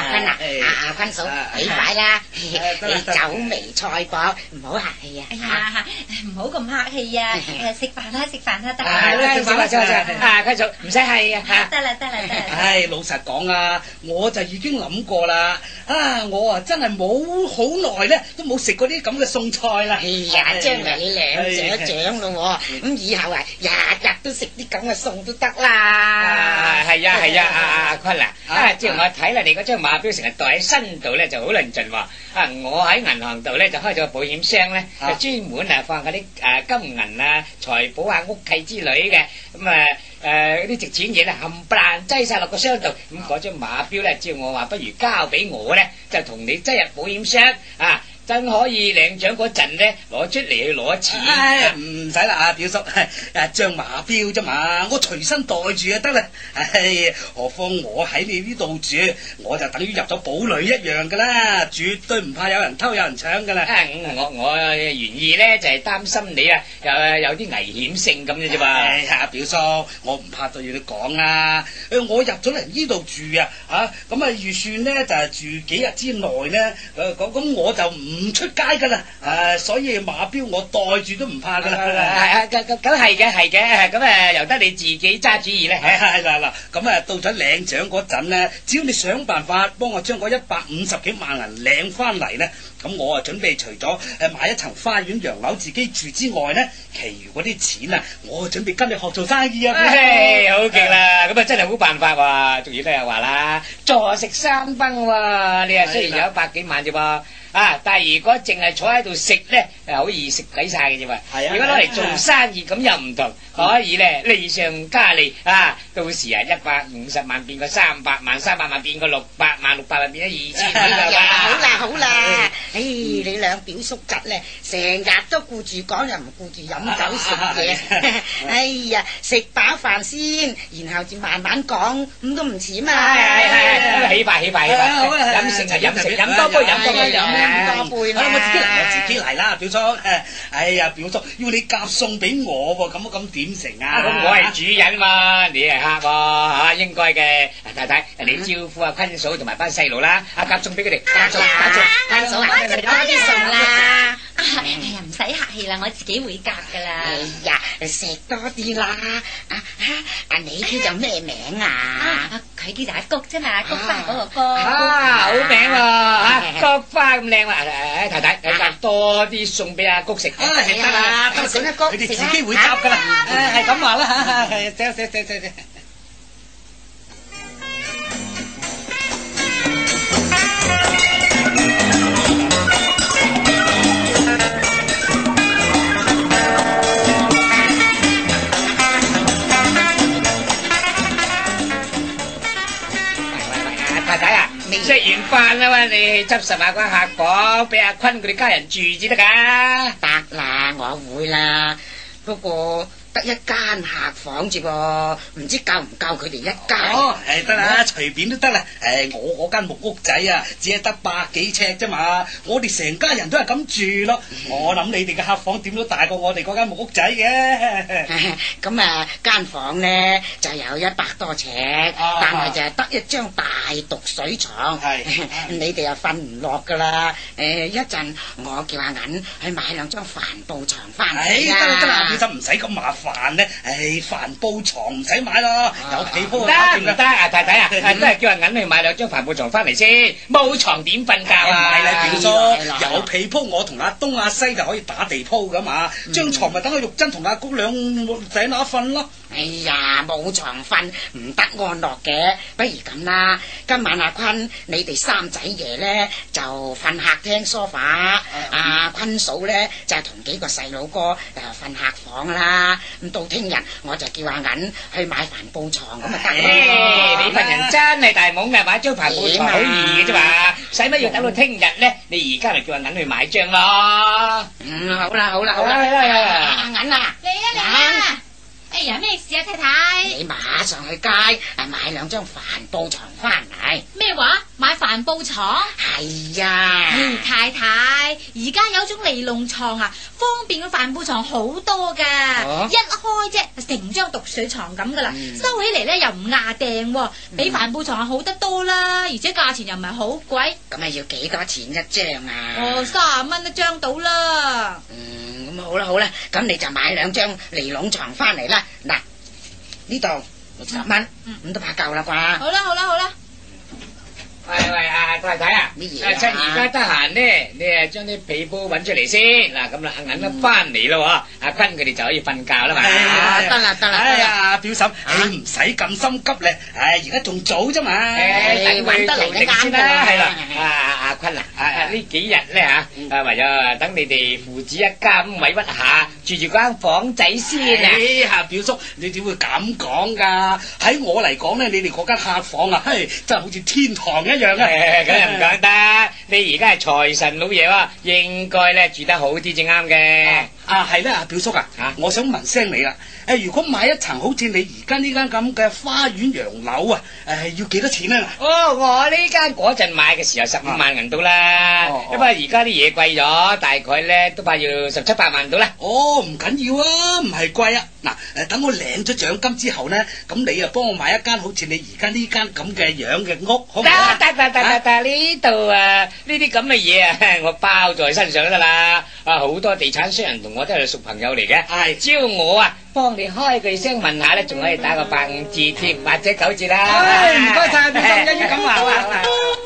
坤啊，阿坤嫂，你快啦，你酒微菜薄，唔好客氣啊。 哎呀，唔好咁客氣啊！誒，食飯啦，食飯啦，得啦。 係啦，食飯啦，食飯啦。啊，坤嫂唔使客氣啊。 得啦，得啦，得啦。 唉，老實講啊，我就已經諗過啦。啊，我啊真係冇好耐咧，都冇食過啲咁嘅餸菜啦。 哎呀，將來你兩長長咯，咁以後啊，日日都食啲咁嘅餸都得啦。 係啊係啊，阿阿坤啊，啊，即係我睇啦，你嗰張馬標成日袋喺身度咧，就好論盡喎。啊，我喺銀行度咧就開咗個保險箱咧，就專門啊放嗰啲誒金銀啊、財寶啊、屋契之類嘅，咁啊誒啲值錢嘢咧冚唪唥擠晒落個箱度。咁嗰張馬標咧，照我話，不如交俾我咧，就同你擠入保險箱啊。真可以領獎嗰陣咧，攞出嚟去攞錢。 唔使啦，阿表叔，誒張馬標啫嘛，我隨身袋住就得啦。唉，何況我喺你呢度住，我就等於入咗堡壘一樣噶啦，絕對唔怕有人偷有人搶噶啦。 我我原意咧就係擔心你啊，有有啲危險性咁嘅啫嘛。 唉，阿表叔，我唔怕對你講啊。誒，我入咗嚟呢度住啊，嚇咁啊預算咧就係住幾日之內咧，誒咁咁我就唔唔出街噶啦，誒，所以馬標我袋住都唔怕噶啦。 係啊，咁咁咁係嘅，係嘅，咁誒由得你自己揸主意咧。 係係嗱嗱，咁啊到咗領獎嗰陣咧，只要你想辦法幫我將嗰一百五十幾萬銀領翻嚟咧，咁我啊準備除咗誒買一層花園洋樓自己住之外咧，其餘嗰啲錢啊，我準備跟你學做生意啊。 唉，好勁啦，咁啊真係好辦法喎，仲要都有話啦，坐食山崩喎，你啊雖然有一百幾萬啫噃。啊！但係如果淨係坐喺度食咧，誒好易食鬼晒嘅啫嘛。係啊！如果攞嚟做生意咁又唔同，可以咧利上加利啊！到時啊，一百五十萬變個三百萬，三百萬變個六百萬，六百萬變咗二千幾啦。 好啦好啦，唉，你兩表叔侄咧，成日都顧住講又唔顧住飲酒食嘢。哎呀，食飽飯先，然後至慢慢講，咁都唔遲嘛。 係係係，起快起快起快，飲食啊飲食，飲多杯飲多杯飲。 多杯啦！ 我自己嚟，我自己嚟啦，表叔。哎呀，表叔，要你夾餸俾我喎，咁咁點成啊？ 咁我係主人嘛，你係客喎，嚇應該嘅。太太，你招呼阿坤嫂同埋班細路啦，啊夾餸俾佢哋。夾餸夾餸， 坤嫂啊，食多啲餸啦。 哎呀，唔使客氣啦，我自己會夾噶啦。 哎呀，食多啲啦。啊啊，你叫做咩名啊？ 佢叫做阿菊啫嘛，菊花嗰個菊。 啊，好名喎嚇，菊花咁靚喎。誒太太，你夾多啲餸俾阿菊食。 啊，係得啦，得食一菊，你哋自己會夾噶啦。誒，係咁話啦嚇，係食食食食食。 食完飯啦嘛，你執拾下間客房，俾阿坤佢哋家人住至得噶。 得啦，我會啦。不過得一間客房啫噃，唔知夠唔夠佢哋一間？ 哦，係得啦，隨便都得啦。誒，我嗰間木屋仔啊，只係得百幾尺啫嘛。我哋成家人都係咁住咯。我諗你哋嘅客房點都大過我哋嗰間木屋仔嘅。 咁啊，間房咧就有一百多尺，但係就係得一張大獨水床。係，你哋又瞓唔落噶啦。誒，一陣我叫阿銀去買兩張帆布床翻嚟啦。 得啦得啦，其實唔使咁麻煩咧。誒，帆布床唔使買咯，有被鋪得唔得啊？太太啊，都係叫阿銀去買兩張帆布床翻嚟先，冇床點瞓覺啊？ 唔係啦，表叔，有被鋪我同阿東阿西就可以打地鋪噶嘛，張床咪等阿玉珍同阿谷兩仔乸瞓咯。 哎呀，冇床瞓唔得安樂嘅，不如咁啦，今晚阿坤你哋三仔爺咧就瞓客廳梳化，阿坤嫂咧就同幾個細佬哥誒瞓客房啦。咁到聽日我就叫阿銀去買帆布床咁啊得啦。 你份人真係大懵嘅，買張帆布床好易嘅啫嘛，使乜要等到聽日咧？你而家咪叫阿銀去買張咯。 嗯，好啦好啦好啦， 係啦係啦， 阿銀啊， 嚟啊嚟啊！誒， 哎呀，咩事啊，太太？ 你馬上去街啊買兩張帆布床翻嚟。 咩話？買帆布床？ 係啊。 唉，太太，而家有種尼龍床啊，方便嘅帆布床好多噶， 啊、 一開啫，成張獨睡床咁噶啦， 嗯、 收起嚟咧又唔壓訂，比帆布床好得多啦，而且價錢又唔係好貴。 咁啊要幾多錢一張啊？ 哦，三十蚊一張到啦。 嗯，咁好啦好啦，咁你就買兩張尼龍床翻嚟啦。嗱，呢度六十蚊，咁、嗯、都怕夠啦啩？ 好啦好啦好啦。 喂喂，阿太太啊， 乜嘢啊？ 趁而家得閒呢，你啊將啲被鋪揾出嚟先。嗱，咁啦，阿銀都翻嚟咯，阿坤佢哋就可以瞓覺啦嘛。 得啦得啦， 哎呀，表嬸，你唔使咁心急咧，唉，而家仲早啫嘛。 誒， 揾得嚟就啱啦。 係啦，阿阿坤啊，呢幾日咧吓，啊唯有等你哋父子一家咁委屈下，住住間房仔先啊。 哎呀，表叔，你點會咁講噶？喺我嚟講咧，你哋嗰間客房啊，嘿，真係好似天堂一樣啊！ 咁又唔講得，你而家係財神老爺喎，應該咧住得好啲至啱嘅。 啊，係咧，阿表叔啊， 啊我想問聲你啦，誒，如果買一層好似你而家呢間咁嘅花園洋樓啊，誒，要幾多錢啊？ 哦，我呢間嗰陣買嘅時候十五萬銀到啦，因為而家啲嘢貴咗，大概咧都怕要十七八萬到啦。 哦，唔緊要啊，唔係貴啊。嗱，誒，等我領咗獎金之後咧，咁你啊幫我買一間好似你而家呢間咁嘅樣嘅屋，好唔好啊？ 得得得得得，呢度啊呢啲咁嘅嘢啊，我包在身上得啦。啊，好多地產商人同我都係熟朋友嚟嘅，係只要我啊幫你開句聲問下咧，仲可以打個八五折添，或者九折啦。 唉，唔該晒，表叔，一於咁話啊。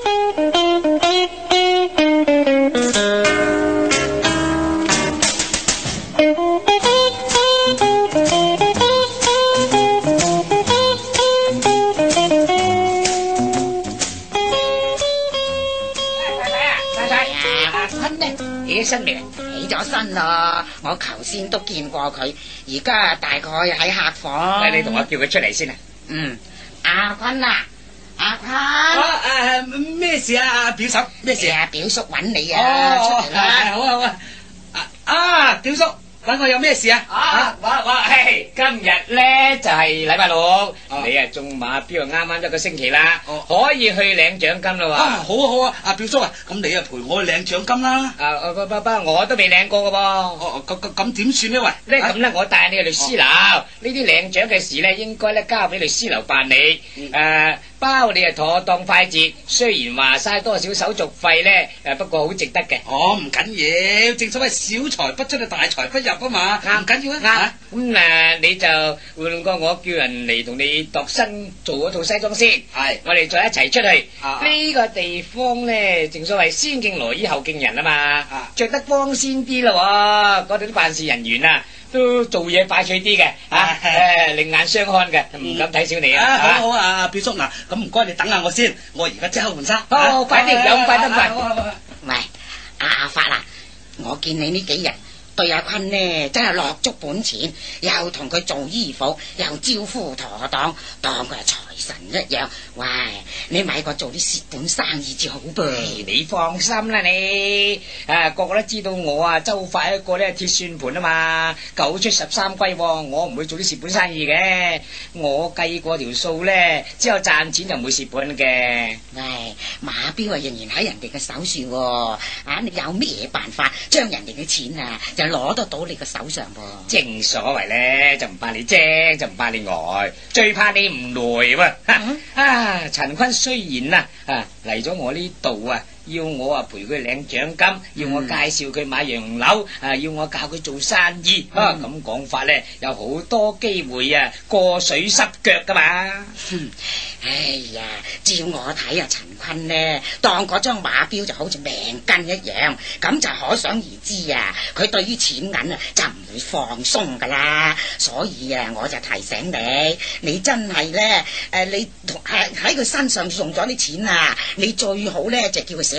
起身未？ 起咗身啦，我頭先都見過佢，而家大概喺客房。 你同我叫佢出嚟先啊。 嗯，阿坤啊，阿坤。 啊誒，咩事啊？阿表嬸，咩事啊？ 表叔揾你啊，出嚟啦。 好啊好啊。啊，表叔。揾我有咩事啊？ 啊，哇哇，嘿，今日咧就係禮拜六，你啊中馬標啱啱一個星期啦，可以去領獎金啦喎。 啊，好啊好啊，阿表叔啊，咁你啊陪我去領獎金啦。 啊，不不不，我都未領過噶噃。 哦，咁咁咁點算呢？喂， 咧咁咧，我帶你去律師樓，呢啲領獎嘅事咧，應該咧交俾律師樓辦理。誒，包你啊妥當快捷，雖然話嘥多少手續費咧，誒不過好值得嘅。 哦，唔緊要，正所謂小財不出啊，大財不入啊嘛。唔緊要啊。 咁誒，你就換過我叫人嚟同你度身做嗰套西裝先。係，我哋再一齊出去。呢個地方咧，正所謂先敬羅衣後敬人啊嘛。着得光鮮啲咯，嗰度啲辦事人員啊，都做嘢快脆啲嘅，吓誒另眼相看嘅，唔敢睇小你啊！ 好好啊，表叔嗱，咁唔該你等下我先，我而家即刻換衫。 哦，快啲，有快得快。 喂，阿阿發啊，我見你呢幾日對阿坤呢真係落足本錢，又同佢做衣服，又招呼妥當，當佢係財神一樣。喂，你咪個做啲蝕本生意至好噃。 你放心啦，你啊個個都知道我啊周發一個咧鐵算盤啊嘛，九出十三歸，我唔會做啲蝕本生意嘅。我計過條數咧，之後賺錢就唔會蝕本嘅。 喂，馬標啊仍然喺人哋嘅手上喎，啊你有咩辦法將人哋嘅錢啊就攞得到你嘅手上噃？ 正所謂咧，就唔怕你精，就唔怕你呆，最怕你唔來喎。啊，陳坤雖然啊啊嚟咗我呢度啊，要我啊陪佢領獎金，要我介紹佢買洋樓，啊要我教佢做生意，嗯、啊咁講法咧，有好多機會啊過水濕腳噶嘛。 嗯，哎呀，照我睇啊，陳坤呢當嗰張馬標就好似命根一樣，咁就可想而知啊，佢對於錢銀啊就唔會放鬆噶啦。所以啊，我就提醒你，你真係咧誒，你喺喺佢身上用咗啲錢啊，你最好咧就叫佢寫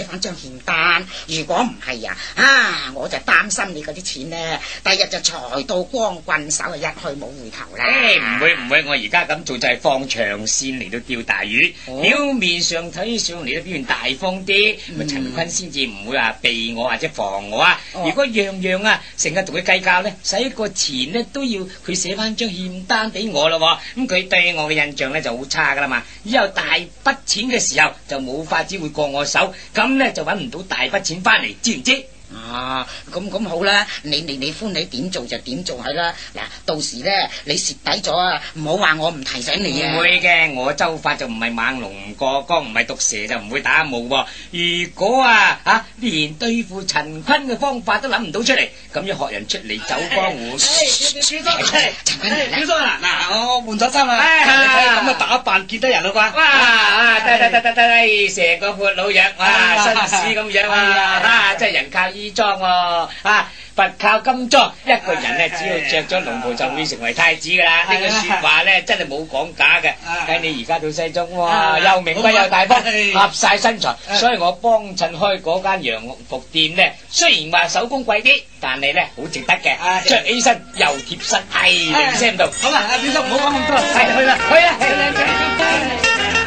寫翻張欠單。如果唔係啊，啊我就擔心你嗰啲錢呢，第日就財到光棍手啊，一去冇回頭啦。 誒唔會唔會，我而家咁做就係放長線嚟到釣大魚， 哦表面上睇上嚟都表現大方啲，咁陳坤先至唔會話避我或者防我啊。 哦如果樣樣啊成日同佢計較咧，使個錢咧都要佢寫翻張欠單俾我咯，咁佢對我嘅印象咧就好差噶啦嘛。以後大筆錢嘅時候就冇法子會過我手，咁咧就搵唔到大筆錢翻嚟，知唔知？ 啊，咁咁好啦，你你你歡喜點做就點做係啦。嗱，到時咧你蝕底咗啊，唔好話我唔提醒你啊。 唔會嘅，我周發就唔係猛龍唔過江，唔係毒蛇就唔會打霧喎。如果啊啊連對付陳坤嘅方法都諗唔到出嚟，咁要學人出嚟走江湖。 陳坤嚟啦！表叔啊，嗱，我換咗衫啦， 哎你睇咁嘅打扮見得人啦啩？ 哇啊！得得得得得，成個闊老樣，哇，紳士咁樣啊！啊，真係人靠衣裝喎，啊，佛靠金裝。一個人咧，只要着咗龍袍就會成為太子噶啦。呢句說話咧，真係冇講假嘅。睇你而家套西裝，哇，又名貴又大方，合晒身材。所以我幫襯開嗰間洋服店咧，雖然話手工貴啲，但係咧好值得嘅，着起身又貼身，係零聲到。 好啦，阿表叔唔好講咁多， 係去啦，去啦，去啦，去啦。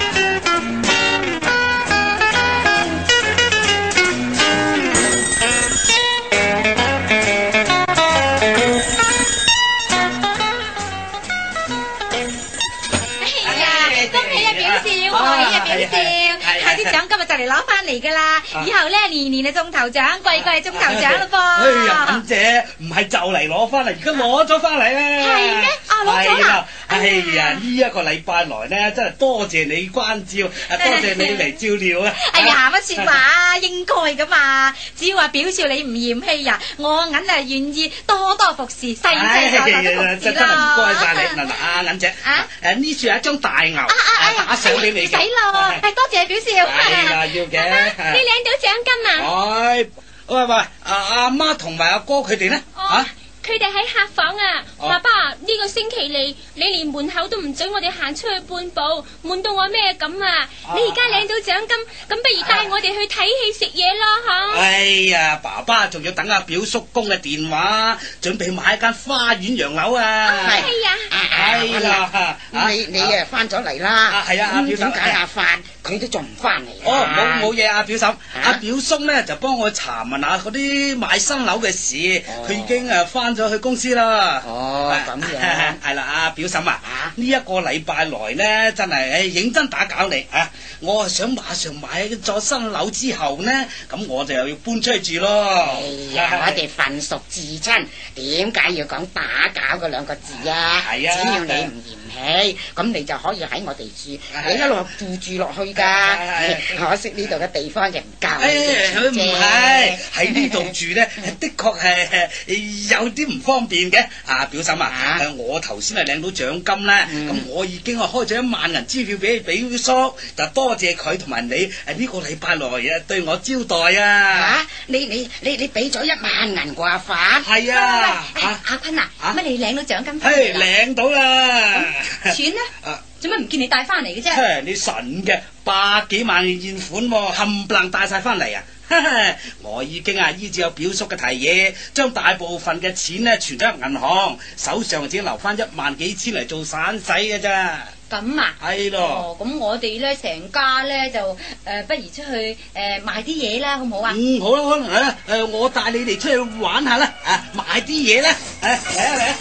啲獎今日就嚟攞翻嚟噶啦，以後咧年年就中頭獎，季季係中頭獎咯噃。 哎呀，銀姐唔係就嚟攞翻嚟，而家攞咗翻嚟咧。 係咩？啊，攞咗啦！ 哎呀，呢一個禮拜來咧，真係多謝你關照，多謝你嚟照料啊！ 哎呀，乜說話啊？應該噶嘛，只要話表示你唔嫌棄呀，我銀啊願意多多服侍，細細個就都服侍真真係唔該晒啦。 你嗱嗱，阿銀姐， 啊誒呢處有一張大牛， 啊啊啊打賞俾你唔使嘅。 咯，係多謝表示。 係啦，要嘅。 你領到獎金啊？ 哎，喂喂，阿阿媽同埋阿哥佢哋咧？啊？ 佢哋喺客房啊！ 哦爸爸，呢個星期嚟，你連門口都唔准我哋行出去半步，悶到我咩咁啊！你而家領到獎金，咁不如帶我哋去睇戲食嘢啦吓！ 哎呀，爸爸仲要等阿表叔公嘅電話，準備買一間花園洋樓啊！ 係啊！ 係啦， 你你啊翻咗嚟啦？ 係啊，阿表嬸點解阿范佢都仲唔翻嚟？ 哦，冇冇嘢，阿表嬸，阿表叔咧就幫我查問下嗰啲買新樓嘅事，佢已經誒翻咗去公司啦。 哦，咁樣係啦，阿表嬸啊，呢一個禮拜來咧，真係誒認真打攪你啊！我啊想馬上買咗新樓之後呢，咁我就又要搬出去住咯。 哎呀，我哋份屬至親，點解要講打攪嗰兩個字啊？ 係啊， 只要你唔嫌棄，咁你就可以喺我哋住，你一路附住落去噶。可惜呢度嘅地方就唔夠。 誒，唔係喺呢度住咧，的確係有啲唔方便嘅。啊，表嬸啊，我頭先係領到獎金咧，咁我已經啊開咗一萬銀支票俾俾表叔，就多謝佢同埋你誒呢個禮拜來啊對我招待啊。 吓，你你你你俾咗一萬銀過阿范？ 係啊。 阿坤啊，乜你領到獎金？ 誒，領到啦。 錢呢？做乜唔見你帶翻嚟嘅啫？ 你神嘅百幾萬現款喎，冚唪唥帶晒翻嚟啊！我已經啊依照有表叔嘅提議，將大部分嘅錢呢存咗入銀行，手上只留翻一萬幾千嚟做散使嘅咋。 咁啊？ 係咯。 哦，咁我哋咧成家咧就誒、呃，不如出去誒買啲嘢啦，好唔好啊？ 嗯，好啦好啦，誒誒，我帶你哋出去玩下啦，啊，買啲嘢啦，誒嚟啊嚟啊！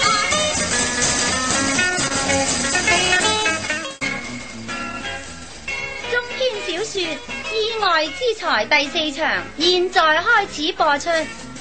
中篇小說《意外之財》第四場，現在開始播出。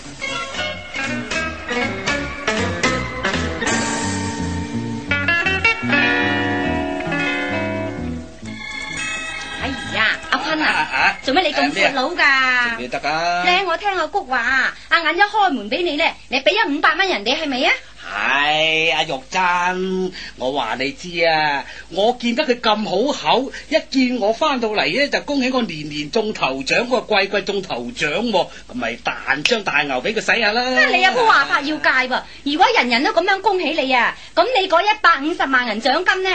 哎呀，阿坤啊，做咩你咁闊佬噶？ 你得噶？ 咧，我聽阿谷話，阿銀一開門俾你咧，你俾咗五百蚊人哋係咪啊？ 係阿玉珍，我話你知啊，我見得佢咁好口，一見我翻到嚟咧就恭喜我年年中頭獎，我季季中頭獎，咁咪彈張大牛俾佢使下啦。 你有冇話法要戒噃？如果人人都咁樣恭喜你啊，咁你嗰一百五十萬銀獎金呢，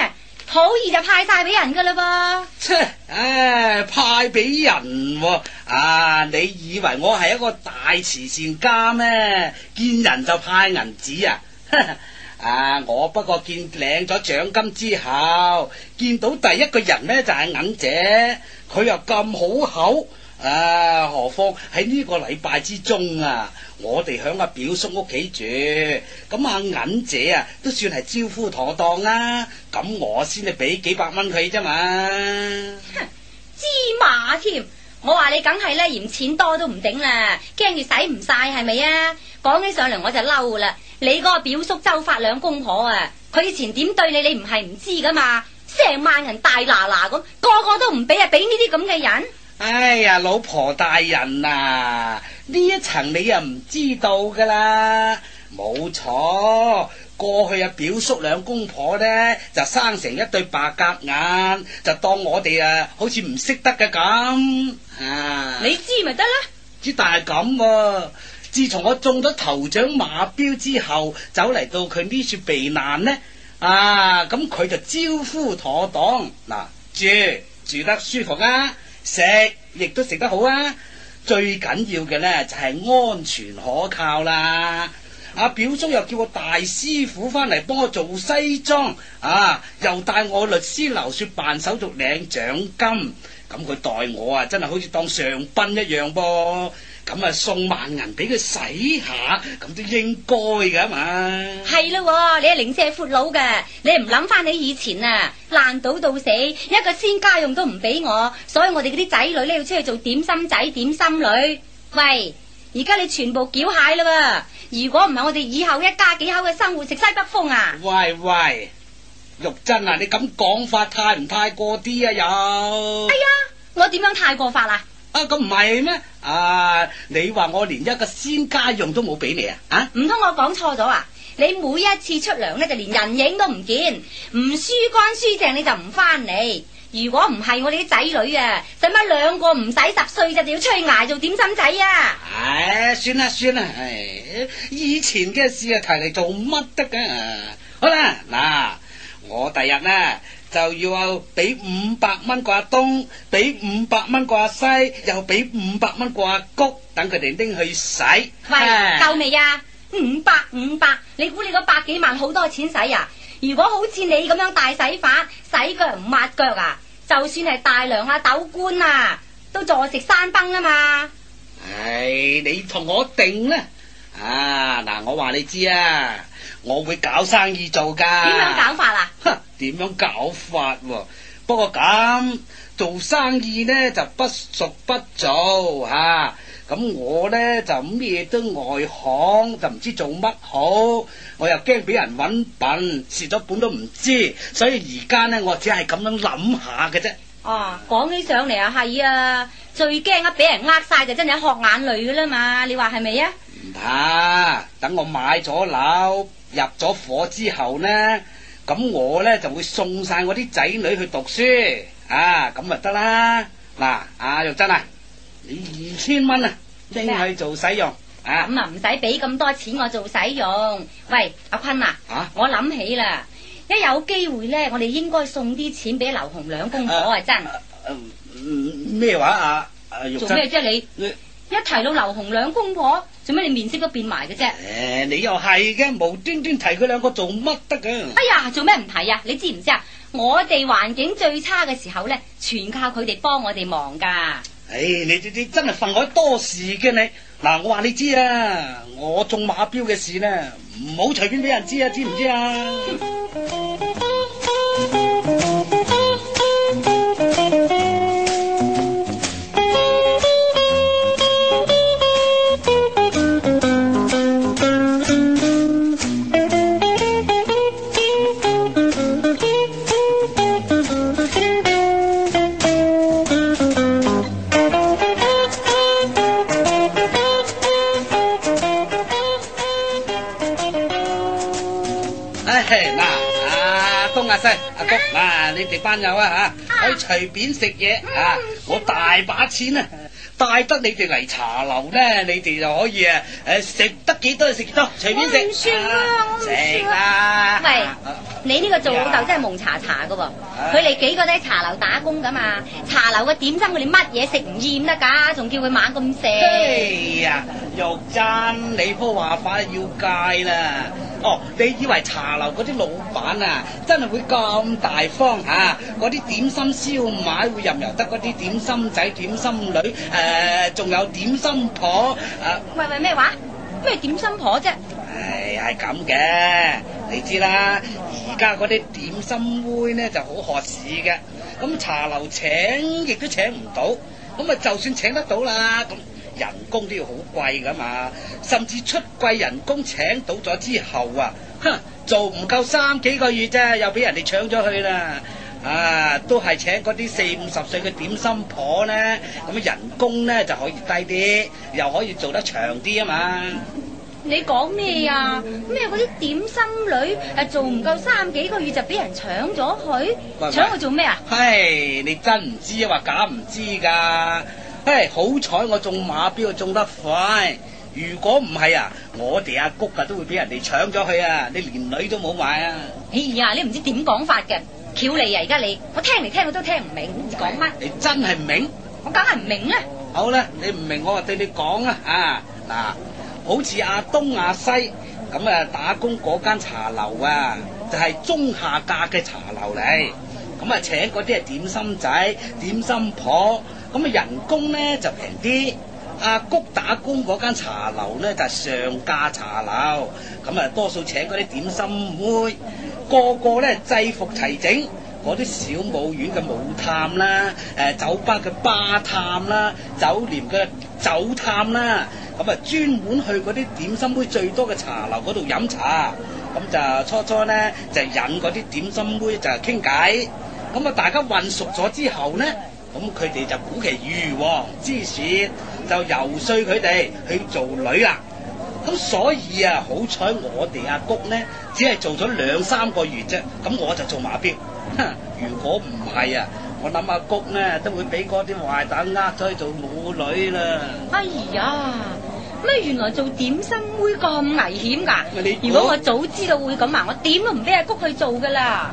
好易就派晒俾人噶啦噃。 切，唉，派俾人喎啊！你以為我係一個大慈善家咩？見人就派銀紙啊！啊！我不過見領咗獎金之後，見到第一個人呢就係銀姐，佢又咁好口。啊！何況喺呢個禮拜之中啊，我哋響阿表叔屋企住，咁阿銀姐啊都算係招呼妥當啦，咁我先至俾幾百蚊佢啫嘛。 芝麻添，我話你梗係咧嫌錢多都唔頂啦，驚住使唔晒係咪啊？講起上嚟我就嬲啦，你嗰個表叔周發兩公婆啊，佢以前點對你，你唔係唔知噶嘛？成萬人大嗱嗱咁，個個都唔俾啊，俾呢啲咁嘅人。 哎呀，老婆大人啊，呢一層你又唔知道噶啦，冇錯。過去啊，表叔兩公婆呢，就生成一對白鴿眼，就當我哋啊好似唔識得嘅咁啊。 你知咪得啦？ 之但係咁喎，自從我中咗頭獎馬標之後，走嚟到佢呢處避難呢，啊咁佢就招呼妥當，嗱，住住得舒服啊，食亦都食得好啊，最緊要嘅呢，就係安全可靠啦。阿表叔又叫我大師傅翻嚟幫我做西裝，啊，又帶我律師樓說辦手續領獎金，咁佢待我啊真係好似當上賓一樣噃，咁啊送萬銀俾佢使下，咁都應該噶嘛。係咯，你係零舍闊佬嘅，你唔諗翻你以前啊爛賭到死，一個仙家用都唔俾我，所以我哋嗰啲仔女咧要出去做點心仔點心女。喂，而家你全部繳械啦喎！如果唔係我哋以後一家幾口嘅生活食西北風啊！ 喂喂，玉珍啊，你咁講法太唔太過啲啊？又哎呀，我點樣太過法啊？ 啊，咁唔係咩？啊，你話我連一個仙家用都冇俾你啊？啊， 唔通我講錯咗啊？你每一次出糧咧就連人影都唔見，唔輸乾輸淨你就唔翻嚟。如果唔係我哋啲仔女啊，使乜兩個唔使十歲就就要出去挨做點心仔啊？ 唉，算啦算啦，唉，以前嘅事啊提嚟做乜得噶？好啦，嗱，我第日呢就要俾五百蚊個阿東，俾五百蚊個阿西，又俾五百蚊個阿谷，等佢哋拎去使。 喂，夠未啊？五百五百，你估你嗰百幾萬好多錢使啊？如果好似你咁樣大洗法，洗腳唔抹腳啊，就算係大梁啊、斗官啊，都坐食山崩啊嘛！ 唉，你同我定啦！啊，嗱，我話你知啊，我會搞生意做噶。 點樣搞法啊？ 哼，點樣搞法喎？不過咁做生意呢，就不熟不做吓。咁我呢，就咩都外行，就唔知做乜好，我又驚俾人搵笨，蝕咗本都唔知，所以而家呢，我只係咁樣諗下嘅啫。 哦，講起上嚟啊，係啊，最驚啊俾人呃晒就真係學眼淚噶啦嘛，你話係咪啊？ 唔怕，等我買咗樓入咗伙之後呢，咁我呢，就會送晒我啲仔女去讀書，啊，咁咪得啦。嗱，阿玉珍啊，你二千蚊啊，拎去做使用啊！ 咁啊，唔使俾咁多錢我做使用。喂，阿坤啊，啊我諗起啦，一有機會咧，我哋應該送啲錢俾劉紅兩公婆啊！真咩話啊？ 做咩啫你？你一提到劉紅兩公婆，做咩你面色都變埋嘅啫？ 誒，你又係嘅，無端端提佢兩個做乜得㗎？ 哎呀，做咩唔提啊？你知唔知啊？我哋環境最差嘅時候咧，全靠佢哋幫我哋忙噶。 唉、哎，你你你真係份外多事嘅你。嗱，我話你知啊，我中馬標嘅事呢，唔好隨便俾人知啊，知唔知啊？嗱，阿東阿西阿谷，嗱，你哋班友啊吓，可以隨便食嘢啊！我大把錢啊，帶得你哋嚟茶樓咧，你哋就可以啊，誒食得幾多就食幾多，隨便食。 唔算啦， 食啦。 喂。 你呢個做老豆真係蒙查查噶喎，佢哋幾個都喺茶樓打工噶嘛，茶樓嘅點心佢哋乜嘢食唔厭得㗎，仲叫佢猛咁食。 哎呀，玉珍，你鋪話法要戒啦。哦，你以為茶樓嗰啲老闆啊，真係會咁大方嚇？嗰啲點心燒賣會任由得嗰啲點心仔、點心女，誒，仲有點心婆，誒， 喂喂，咩話？咩點心婆啫？ 唉，係咁嘅，你知啦。而家嗰啲點心妹呢就好渴市嘅，咁茶樓請亦都請唔到，咁啊就算請得到啦，咁人工都要好貴噶嘛，甚至出貴人工請到咗之後啊，哼，做唔夠三幾個月啫，又俾人哋搶咗去啦。啊，都係請嗰啲四五十歲嘅點心婆呢，咁人工呢就可以低啲，又可以做得長啲啊嘛。 你講咩啊？咩嗰啲點心女誒做唔夠三幾個月就俾人搶咗去？搶去做咩啊？ 唉，你真唔知啊，話假唔知㗎。唉，好彩我中馬標中得快，如果唔係啊，我哋阿谷啊都會俾人哋搶咗去啊，你連女都冇買啊！ 哎呀，你唔知點講法嘅，巧你啊！而家你，我聽嚟聽去都聽唔明，唔知講乜。 你真係唔明？ 我梗係唔明啦。 好啦，你唔明我就對你講啊啊嗱。好似阿東阿西咁啊，打工嗰間茶樓啊，就係、是、中下價嘅茶樓嚟。咁啊，請嗰啲係點心仔、點心婆，咁啊人工咧就平啲。阿谷打工嗰間茶樓咧就係、是、上價茶樓，咁啊多數請嗰啲點心妹，個個咧制服齊整。嗰啲小舞院嘅舞探啦，誒酒吧嘅吧探啦，酒店嘅酒探啦，咁啊專門去嗰啲點心妹最多嘅茶樓嗰度飲茶，咁就初初咧就引嗰啲點心妹就傾偈，咁啊大家混熟咗之後呢，咁佢哋就鼓其如王之舌，就游說佢哋去做女啦。咁所以啊，好彩我哋阿谷呢，只係做咗兩三個月啫，咁我就做馬標。如果唔係啊，我諗阿谷呢都會俾嗰啲壞蛋呃咗去做舞女啦。 哎呀，咩原來做點心妹咁危險㗎？ 你如果我早知道會咁啊，我點都唔俾阿谷去做㗎啦。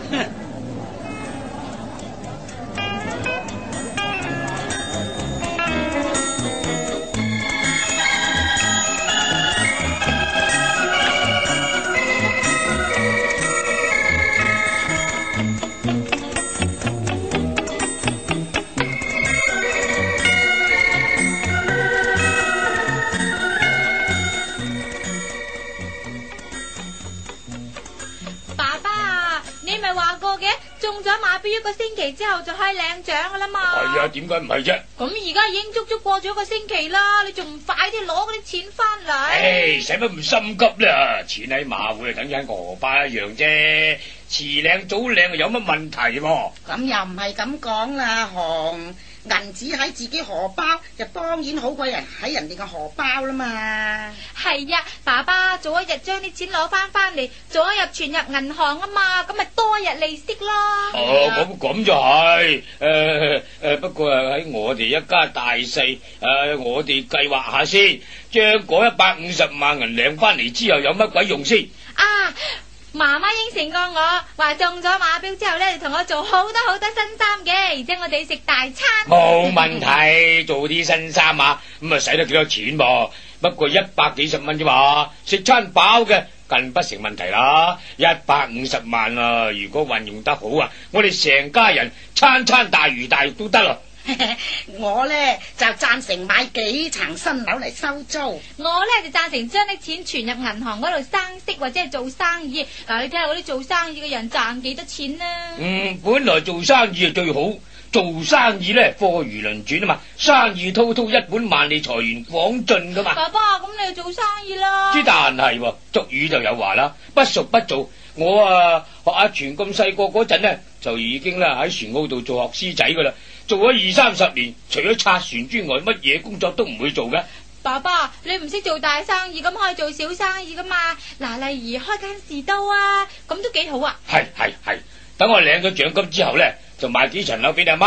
一個星期之後就可以領獎噶啦嘛。 係啊，點解唔係啫？ 咁而家已經足足過咗一個星期啦，你仲唔快啲攞嗰啲錢翻嚟？ 唉，使乜咁心急啦？錢喺馬會等緊個荷包一樣啫，遲領早領有乜問題喎？ 咁又唔係咁講啦，紅銀紙喺自己荷包，就當然好過人喺人哋嘅荷包啦嘛。 係呀，爸爸早一日將啲錢攞翻翻嚟，早一日存入銀行啊嘛，咁咪多日利息咯。 哦，咁咁就係，誒誒，不過誒喺我哋一家大細，誒我哋計劃下先，將嗰一百五十萬銀領翻嚟之後有乜鬼用先？ 啊！媽媽應承過我，話中咗馬標之後呢，同我做好多好多新衫嘅，而且我哋食大餐。 冇問題，做啲新衫啊，咁啊使得幾多錢噃？不過一百幾十蚊啫嘛，食餐飽嘅更不成問題啦。一百五十萬啊，如果運用得好啊，我哋成家人餐餐大魚大肉都得咯。 我呢就贊成買幾層新樓嚟收租。 我呢就贊成將啲錢存入銀行嗰度生息或者係做生意。嗱，你睇下嗰啲做生意嘅人賺幾多錢啊？ 嗯，本來做生意係最好，做生意呢貨如輪轉啊嘛，生意滔滔一本萬利，財源廣進噶嘛。 爸爸，咁你就做生意啦。 之但係俗語就有話啦，不熟不做。我啊學阿全咁細個嗰陣呢，就已經啦喺船澳度做學師仔噶啦。做咗二三十年，除咗拆船之外，乜嘢工作都唔會做嘅。 爸爸，你唔識做大生意，咁可以做小生意噶嘛？嗱，例如開間士多啊，咁都幾好啊。 係係係，等我領咗獎金之後呢，就買幾層樓俾你阿媽，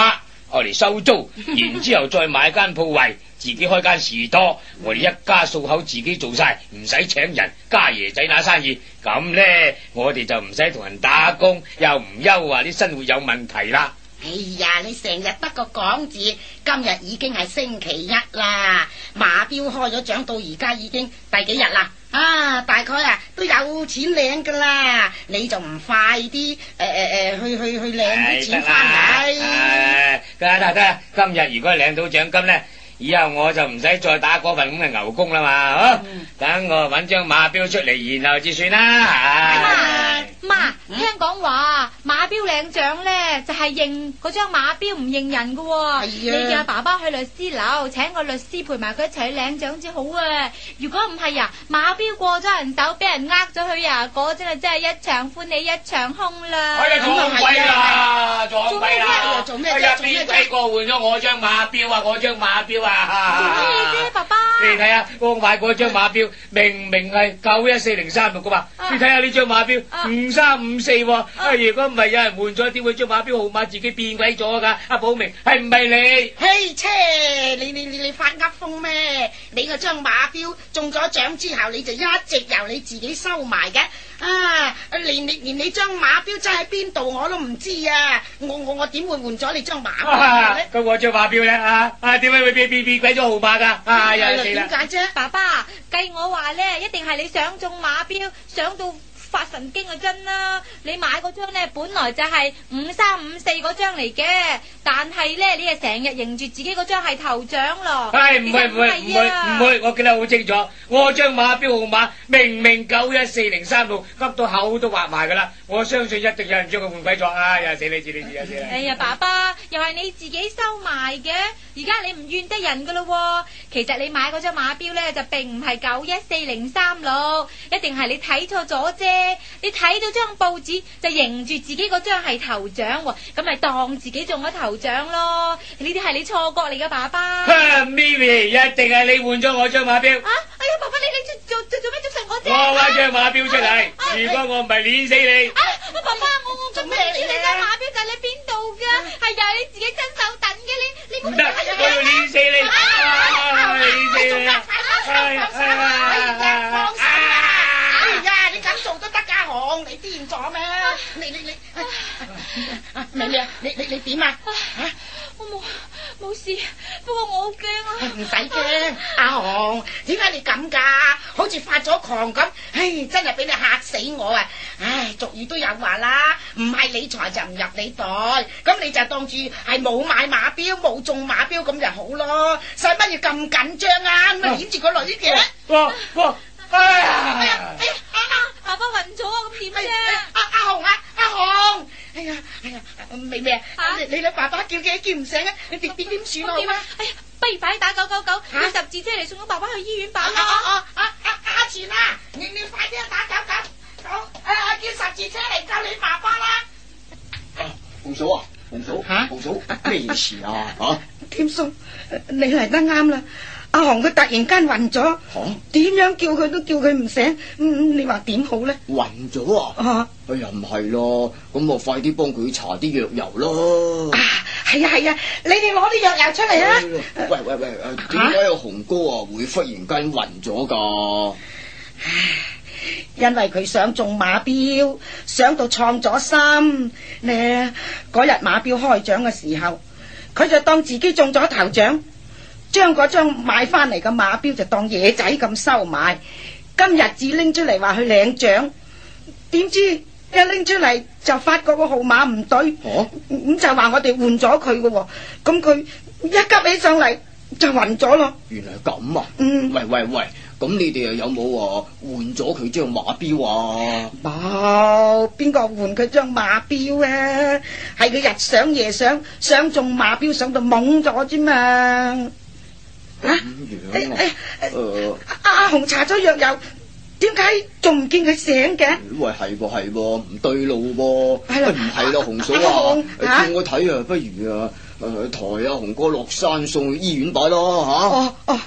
我嚟收租，然之後再買間鋪位，自己開間士多，我哋一家數口自己做晒，唔使請人，家爺仔拿生意，咁呢，我哋就唔使同人打工，又唔憂話啲生活有問題啦。 哎呀，你成日得個講字，今日已經係星期一啦，馬標開咗獎到而家已經第幾日啦？啊，大概啊都有錢領噶啦，你就唔快啲誒誒誒去去去領啲錢翻嚟。 唉，得啦得啦，今日如果領到獎金呢，以後我就唔使再打嗰份咁嘅牛工啦嘛，好， 嗯、 等我搵張馬標出嚟，然後至算啦。唉媽，聽講話馬標領獎咧，就係認嗰張馬標唔認人噶、哦。你叫阿爸爸去律師樓，請個律師陪埋佢一齊領獎至好啊！如果唔係啊，馬標過咗人手，俾人呃咗佢啊，嗰真係真係一場歡喜一場空啦！ 哎呀，撞鬼啦，撞鬼啦！ 做咩啫？ 哎呀， 做咩啫？ 邊鬼個換咗我張馬標啊？我張馬標啊！ 做乜嘢啫，爸爸？ 你睇下，我買嗰張馬標，明明係九一四零三六噶嘛，你睇下呢張馬標五三五四喎。啊，如果唔係有人換咗，點會將馬標號碼自己變鬼咗噶？阿寶明係唔係你？ 嘿，切！你你你你發噏風咩？你嗰張馬標中咗獎之後，你就一直由你自己收埋嘅。啊，連你連你張馬標真喺邊度我都唔知啊！我我我點會換咗你張馬標咧？ 咁我張馬標咧啊啊，點解會變變變鬼咗號碼噶？啊，又死啦！ 點解啫？ 爸爸，計我話咧，一定係你想中馬標，想到發神經啊真啦！你買嗰張咧，本來就係五三五四嗰張嚟嘅，但係咧，你係成日認住自己嗰張係頭獎咯。 係唔會唔會唔會唔會，我記得好清楚，我張馬標號碼明明九一四零三六，急到口都畫埋噶啦！我相信一定有人將佢換鬼咗啊！又死你知你知啊死啦！ 哎呀，爸爸，又係你自己收埋嘅，而家你唔怨得人噶咯。其實你買嗰張馬標咧，就並唔係九一四零三六，一定係你睇錯咗啫。你睇到張報紙就認住自己嗰張係頭獎，咁咪當自己中咗頭獎咯。呢啲係你錯覺嚟噶，爸爸。 咪咪，一定係你換咗我張馬標。 啊！哎呀，爸爸，你你做做做咩捉實我啫？ 我揾張馬標出嚟，如果我唔係碾死你。 啊！爸爸，我我做咩知你張馬標就喺邊度噶？係又係你自己親手等嘅，你你唔得，我要碾死你！啊！碾死你啊！哎呀！哎呀！ 哎呀！你咁做都得噶，紅，你癲咗咩？你你你，明明你你你點啊？吓！ 我冇冇事，不過我好驚啊！ 唔使驚，阿紅，點解你咁噶？好似發咗狂咁，唉，真係俾你嚇死我啊！唉，俗語都有話啦，唔係你財就唔入你袋，咁你就當住係冇買馬標冇中馬標咁就好咯，使乜要咁緊張啊？咁咪攆住個女嘅？ 哇哇！哎呀！ 哎呀！哎呀！ 爸爸暈咗啊！咁點啫？ 阿阿紅啊，阿紅！哎呀哎呀，明明啊，你你爸爸叫幾叫唔醒啊？你點點點算啊？ 哎呀，不如快啲打九九九，叫十字車嚟送咗爸爸去醫院吧啦！ 啊啊啊啊！阿錢啊，你你快啲打九九九，誒叫十字車嚟救你爸爸啦！ 紅嫂啊，紅嫂， 吓， 紅嫂咩事啊？吓， 添叔，你嚟得啱啦。阿紅佢突然間暈咗，點樣叫佢都叫佢唔醒，嗯，你話點好咧？ 暈咗啊？啊，哎呀唔係咯，咁我快啲幫佢搽啲藥油咯。 啊，係啊係啊，你哋攞啲藥油出嚟啊！ 喂喂喂，點解阿紅哥啊會忽然間暈咗噶？ 因為佢想中馬標，想到創咗心呢。嗰日馬標開獎嘅時候，佢就當自己中咗頭獎。將嗰張買翻嚟嘅馬標就當野仔咁收埋，今日至拎出嚟話去領獎，點知一拎出嚟就發覺個號碼唔對，咁、啊、就話我哋換咗佢嘅，咁佢一急起上嚟就暈咗咯。 原來咁啊！ 嗯， 喂喂喂，咁你哋又有冇話換咗佢張馬標啊？ 冇，邊個換佢張馬標啊？係佢日想夜想，想中馬標想到懵咗啫嘛。 咁樣啊？誒， 阿阿紅搽咗藥油，點解仲唔見佢醒嘅？ 喂，係噃係噃，唔對路噃。 係啦， 唔係啦，紅嫂啊，叫我睇啊，不如啊，誒，抬阿紅哥落山送去醫院擺咯吓。 哦哦。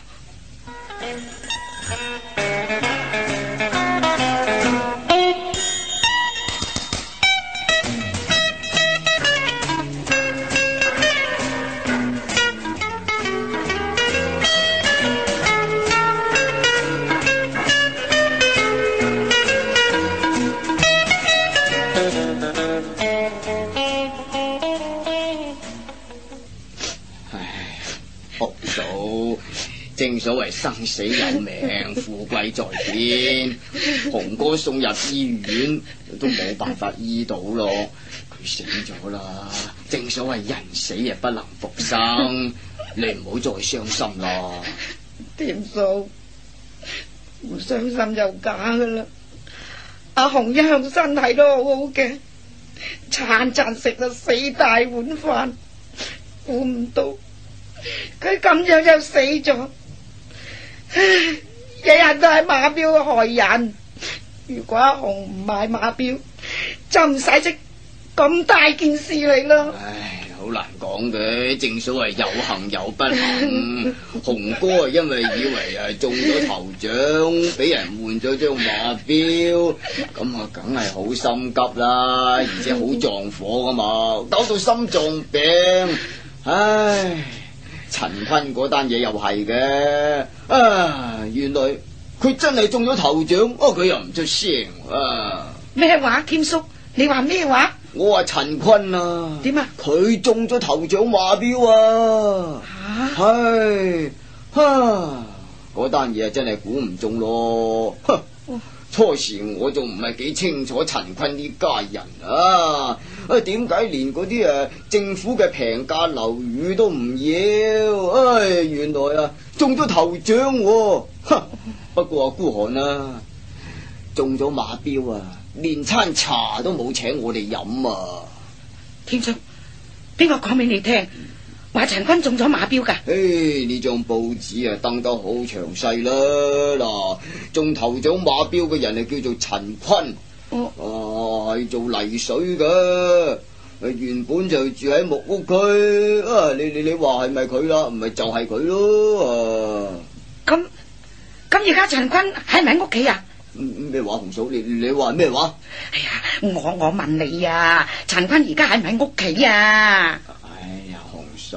所謂生死有命，富貴在天。紅哥送入醫院都冇辦法醫到咯，佢死咗啦。正所謂人死啊不能復生，你唔好再傷心啦。 田嫂，唔傷心就假噶啦。阿紅一向身體都好好嘅，餐餐食咗四大碗飯，估唔到佢咁樣又死咗。唉，日日都係馬標害人。如果阿紅唔買馬標，就唔使識咁大件事嚟咯。 唉，好難講嘅，正所謂有幸有不幸。紅哥啊，因為以為啊中咗頭獎，俾人換咗張馬標，咁啊梗係好心急啦，而且好撞火噶嘛，搞到心臟病。唉，陳坤嗰單嘢又係嘅，啊，原來佢真係中咗頭獎，哦，佢又唔出聲啊！ 咩話，謙叔？你話咩話？ 我話陳坤啊， 點啊？ 佢中咗頭獎馬標啊！吓，係，哈，嗰單嘢真係估唔中咯。初時我仲唔係幾清楚陳坤呢家人啊，啊點解連嗰啲誒政府嘅平價樓宇都唔要？唉、哎，原來啊中咗頭獎、啊，不過啊孤寒啊，中咗馬標啊，連餐茶都冇請我哋飲啊！ 天叔，邊個講俾你聽？話陳坤中咗馬標噶？ 唉，呢張報紙啊登得好詳細啦。嗱，中頭獎馬標嘅人係叫做陳坤，哦，啊係做泥水嘅，原本就住喺木屋區。啊，你你你話係咪佢啦？唔係就係佢咯。啊， 咁咁而家陳坤喺咪喺屋企啊？ 咩話，紅嫂？你你話咩話？ 哎呀，我我問你啊，陳坤而家喺咪喺屋企啊？ 嫂，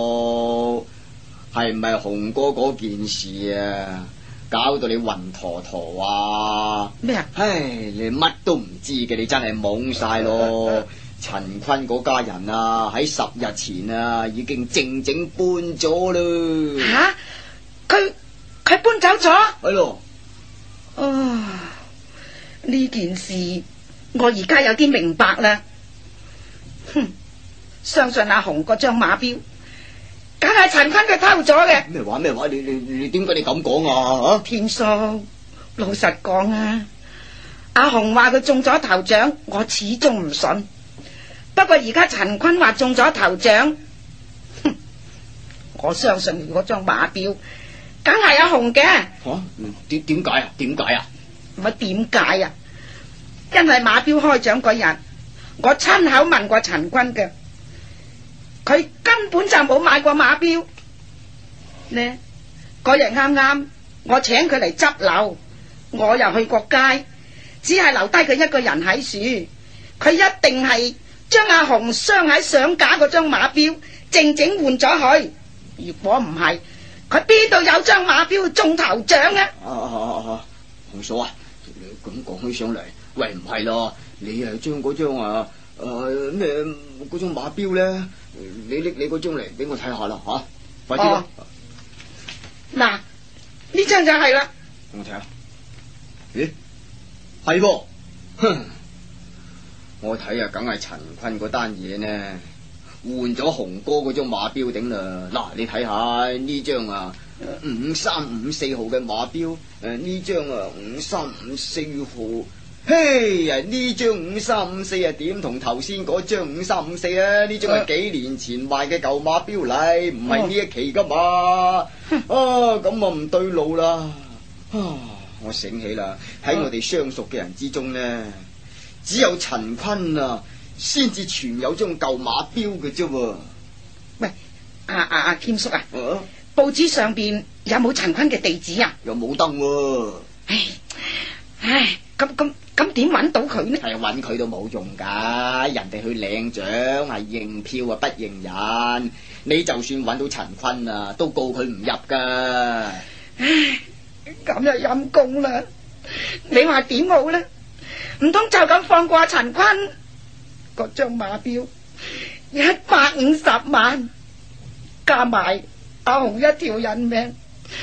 係唔係紅哥嗰件事啊？搞到你暈陀陀啊？ 咩啊？ 唉，你乜都唔知嘅，你真係懵晒咯！陳坤嗰家人啊，喺十日前啊，已經靜靜搬咗啦。 吓、啊？佢佢搬走咗？ 係咯。 啊，呢件事我而家有啲明白啦。哼。相信阿紅嗰張馬標，梗係陳坤佢偷咗嘅。 咩話咩話？你你你點解你咁講啊？ 天叔，老實講啊，阿紅話佢中咗頭獎，我始終唔信。不過而家陳坤話中咗頭獎，哼，我相信嗰張馬標，梗係阿紅嘅。 吓？點點解啊？點解啊？ 唔係點解啊？因為馬標開獎嗰日，我親口問過陳坤嘅。佢根本就冇買過馬標呢。嗰日啱啱我請佢嚟執樓，我又去過街，只係留低佢一個人喺樹。佢一定係將阿紅鑲喺相架嗰張馬標靜靜換咗佢。如果唔係，佢邊度有張馬標中頭獎啊？ 啊啊啊啊！紅嫂啊，咁講起上嚟，喂，唔係咯，你係將嗰張啊誒咩嗰張馬標咧？你拎你嗰張嚟俾我睇下啦，吓、啊，快啲啦！ 嗱、哦，呢張就係啦， 俾我睇下。咦，係噃，哼，我睇啊，梗係陳坤嗰單嘢呢，換咗紅哥嗰張馬標頂啦。嗱，你睇下呢張啊，五三五四號嘅馬標，誒呢張啊五三五四號。嘿呀！呢張五三五四啊，點同頭先嗰張五三五四啊？呢張係幾年前賣嘅舊馬標嚟，唔係呢一期噶嘛？啊，咁啊唔對路啦！啊，我醒起啦，喺我哋相熟嘅人之中呢，只有陳坤啊，先至存有張舊馬標嘅啫。 喂，阿阿阿謙叔啊， 啊報紙上邊有冇陳坤嘅地址啊？ 又冇登喎。 唉唉，咁咁。咁點揾到佢呢？ 係揾佢都冇用噶，人哋去領獎係認票啊，不認人。你就算揾到陳坤啊，都告佢唔入噶。 唉，咁又陰公啦！你話點好呢？唔通就咁放過陳坤？嗰張馬標一百五十萬，加埋阿紅一條人命，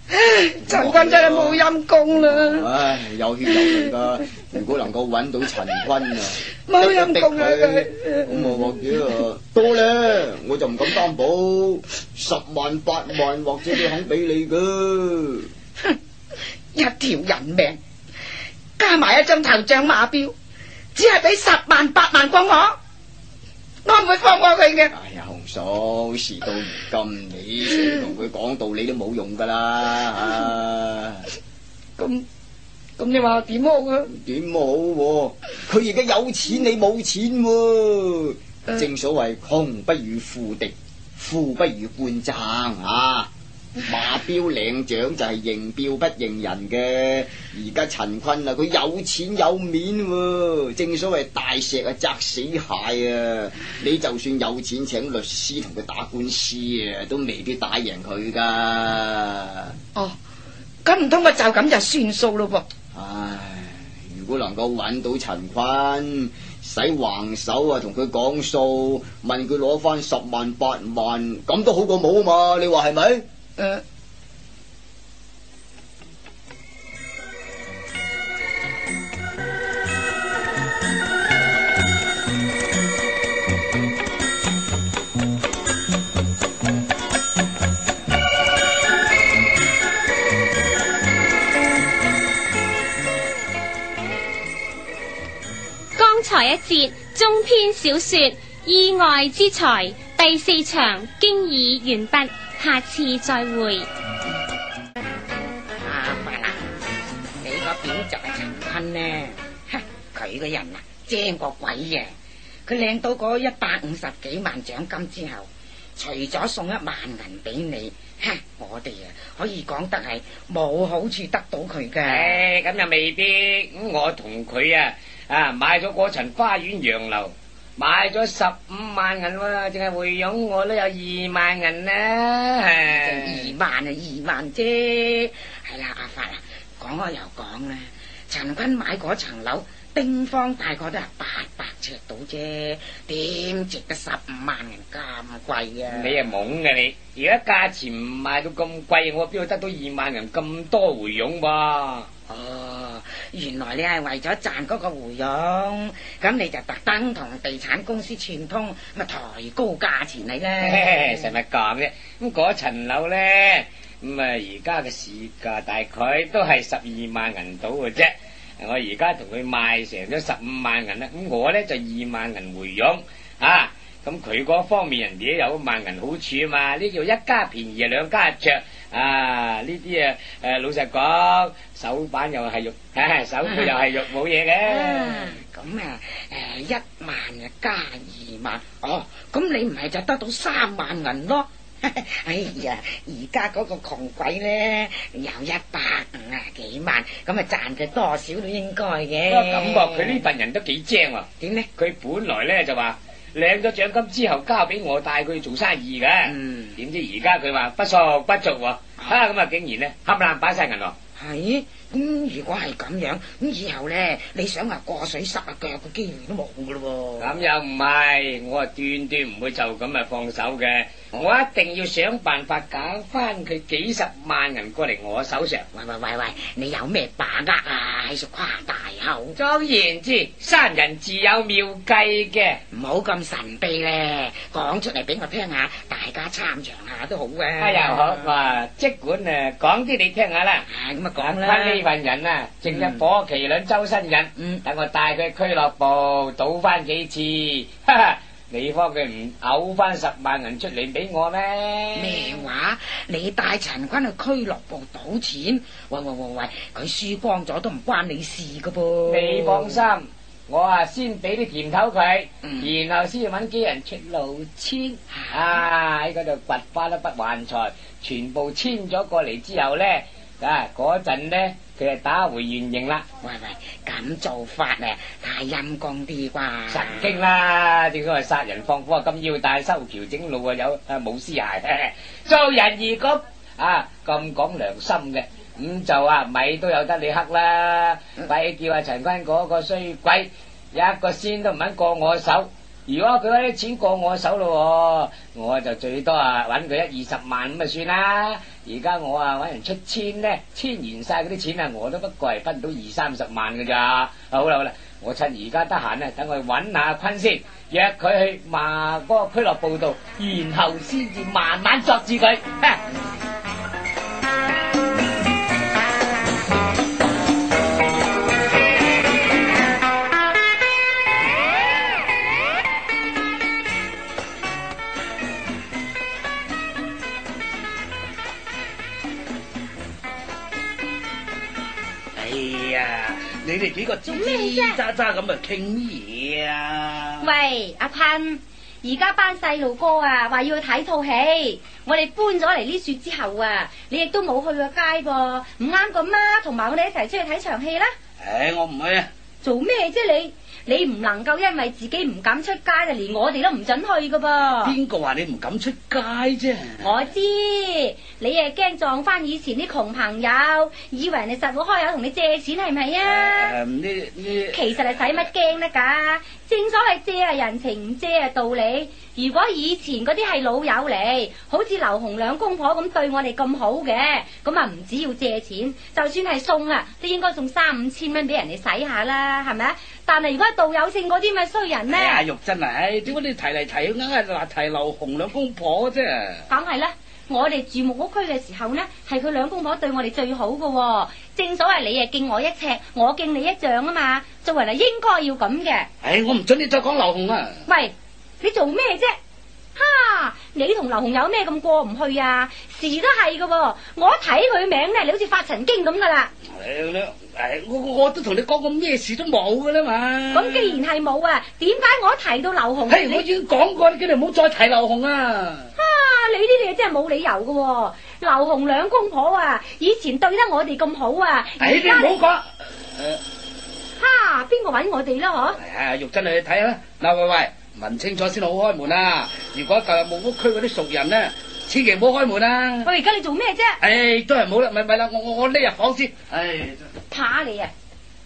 陳坤真係冇陰功啦！ 唉，有血有淚噶。如果能夠揾到陳坤啊， 冇陰功啊佢。 咁啊，或者啊多咧，我就唔敢擔保，十萬八萬或者你肯俾你噶。 哼，一條人命加埋一張頭像馬標，只係俾十萬八萬過我，我唔會放過佢嘅。 哎呀，紅嫂，事到如今，你想同佢講道理都冇用噶啦。啊， 咁咁你話點好啊？ 點好喎？佢而家有錢，你冇錢喎。 嗯正所謂窮不與富敵，富不與官爭啊！馬標領獎就係認標不認人嘅。而家陳坤啊，佢有錢有面喎。正所謂大石啊砸死蟹啊！你就算有錢請律師同佢打官司啊，都未必打贏佢噶。 哦，咁唔通我就咁就算數咯噃？ 唉，如果能夠揾到陳坤，使橫手啊同佢講數，問佢攞翻十萬八萬，咁都好過冇啊嘛？你話係咪？誒、 呃， 剛才一節中篇小說《意外之財》第四場經已完畢，下次再會。 阿伯啊，你個表侄係陳坤呢？哼，佢個人啊精過鬼嘅。佢領到嗰一百五十幾萬獎金之後，除咗送一萬銀俾你，哼，我哋啊可以講得係冇好處得到佢嘅。 唉，咁又未必。咁我同佢啊啊買咗嗰層花園洋樓，買咗十五萬銀喎，淨係回傭我都有二萬銀啦。 二萬啊，二萬啫。係啦，阿發啊，講開又講啦，陳坤買嗰層樓，丁方大概都係八百尺到啫，點值得十五萬銀咁貴啊？ 你啊懵嘅你，而家價錢唔賣到咁貴，我邊度得到二萬銀咁多回傭噃？ 哦，原來你係為咗賺嗰個回傭，咁你就特登同地產公司串通，咪抬高價錢嚟咧。 使乜講啫？咁嗰層樓咧，咁啊而家嘅市價大概都係十二萬銀到嘅啫。我而家同佢賣成咗十五萬銀啦，咁我咧就二萬銀回傭啊。咁佢嗰方面人哋都有萬銀好處啊嘛，呢叫一家便宜啊兩家着啊！呢啲啊誒老實講，手板又係肉，啊、手背又係肉，冇嘢嘅。 咁啊誒一萬啊加二萬，哦，咁你唔係就得到三萬銀咯？哎呀，而家嗰個窮鬼咧有一百五啊幾萬，咁啊賺嘅多少都應該嘅。 不過感覺佢呢份人都幾精喎。 點呢？ 佢本來咧就話領咗獎金之後交俾我帶佢做生意嘅， 嗯， 點知而家佢話不熟不俗喎，啊咁啊竟然咧冚唪唥擺晒銀喎。 係，咁如果係咁樣，咁以後咧，你想話過水濕啊腳嘅機會都冇噶咯喎。 咁又唔係，我啊斷斷唔會就咁啊放手嘅，我一定要想辦法搞翻佢幾十萬銀過嚟我手上。 喂喂喂喂，你有咩把握啊？喺度誇大口。 當然知，山人自有妙計嘅， 唔好咁神秘咧，講出嚟俾我聽下，大家參詳下都好啊。 哎呀好，話即管誒講啲你聽下啦。 咁啊講啦。 呢份人啊，正一火麒麟周身癮， 嗯， 等我帶佢去俱樂部賭翻幾次，哈哈！你方佢唔嘔翻十萬銀出嚟俾我咩？ 咩話？你帶陳坤去俱樂部賭錢？喂喂喂喂，佢輸光咗都唔關你事噶噃。 你放心，我啊先俾啲甜頭佢，嗯、然後先揾幾人出路簽，啊喺嗰度掘翻一筆橫財，全部簽咗過嚟之後咧。啊！嗰陣咧，佢係打回原形啦。 喂喂，咁做法啊，太陰公啲啩？ 神經啦！正所謂殺人放火啊，金腰帶修橋整路啊，有啊冇屍骸。做人如果啊咁講良心嘅，咁就啊咪都有得你黑啦。鬼叫阿陳坤嗰個衰鬼，一個仙都唔肯過我手。 如果佢嗰啲錢過我手咯，我就最多啊揾佢一二十萬咁啊算啦。而家我啊揾人出千呢，千完晒嗰啲錢啊，我都不過係分到二三十萬㗎咋。好啦好啦，我趁而家得閒呢，等我去揾下阿坤先，約佢去麻嗰個俱樂部度，然後先至慢慢作住佢。 你哋幾個吱吱喳喳咁啊傾乜嘢啊？ 喂，阿坤，而家班細路哥啊，話要去睇套戲，我哋搬咗嚟呢處之後啊，你亦都冇去過街噃，唔啱咁啊，同埋我哋一齊出去睇場戲啦。 唉，我唔去啊。做咩啫你？你唔能夠因為自己唔敢出街，就連我哋都唔准去噶噃。 邊個話你唔敢出街啫？ 我知，你係驚撞翻以前啲窮朋友，以為人哋實會開口同你借錢係咪啊？ 誒呢呢， 其實係使乜驚得噶？正所謂借係人情，唔借係道理。如果以前嗰啲係老友嚟，好似劉紅兩公婆咁對我哋咁好嘅，咁啊唔只要借錢，就算係送啊，都應該送三五千蚊俾人哋使下啦，係咪啊？但係如果係道友性嗰啲咪衰人咩？ 阿玉真係，唉，點解你提嚟提去，硬係話提劉紅兩公婆啫？ 梗係啦，我哋住木屋區嘅時候呢，係佢兩公婆對我哋最好噶喎。正所謂你啊敬我一尺，我敬你一丈啊嘛，做人係應該要咁嘅。 唉，我唔准你再講劉紅啊！ 喂，你做咩啫？哈！你同劉紅有咩咁過唔去啊？時都係噶喎，我一睇佢名咧，你好似發神經咁噶啦。 誒，我我都同你講過咩事都冇噶啦嘛。 咁既然係冇啊，點解我一提到劉紅？ 嘿，我已經講過，你叫你唔好再提劉紅啊！ 哈！你呢啲嘢真係冇理由噶喎。劉紅兩公婆啊，以前對得我哋咁好啊，而你唔好講。 哈！邊個搵我哋啦？嗬？ 係啊，玉珍你去睇下。嗱，喂喂，問清楚先好開門啊！如果舊日木屋區嗰啲熟人咧，千祈唔好開門啊！ 喂，而家你做咩啫？ 唉，都係冇啦，咪咪啦，我我我匿入房先。唉， 怕你啊！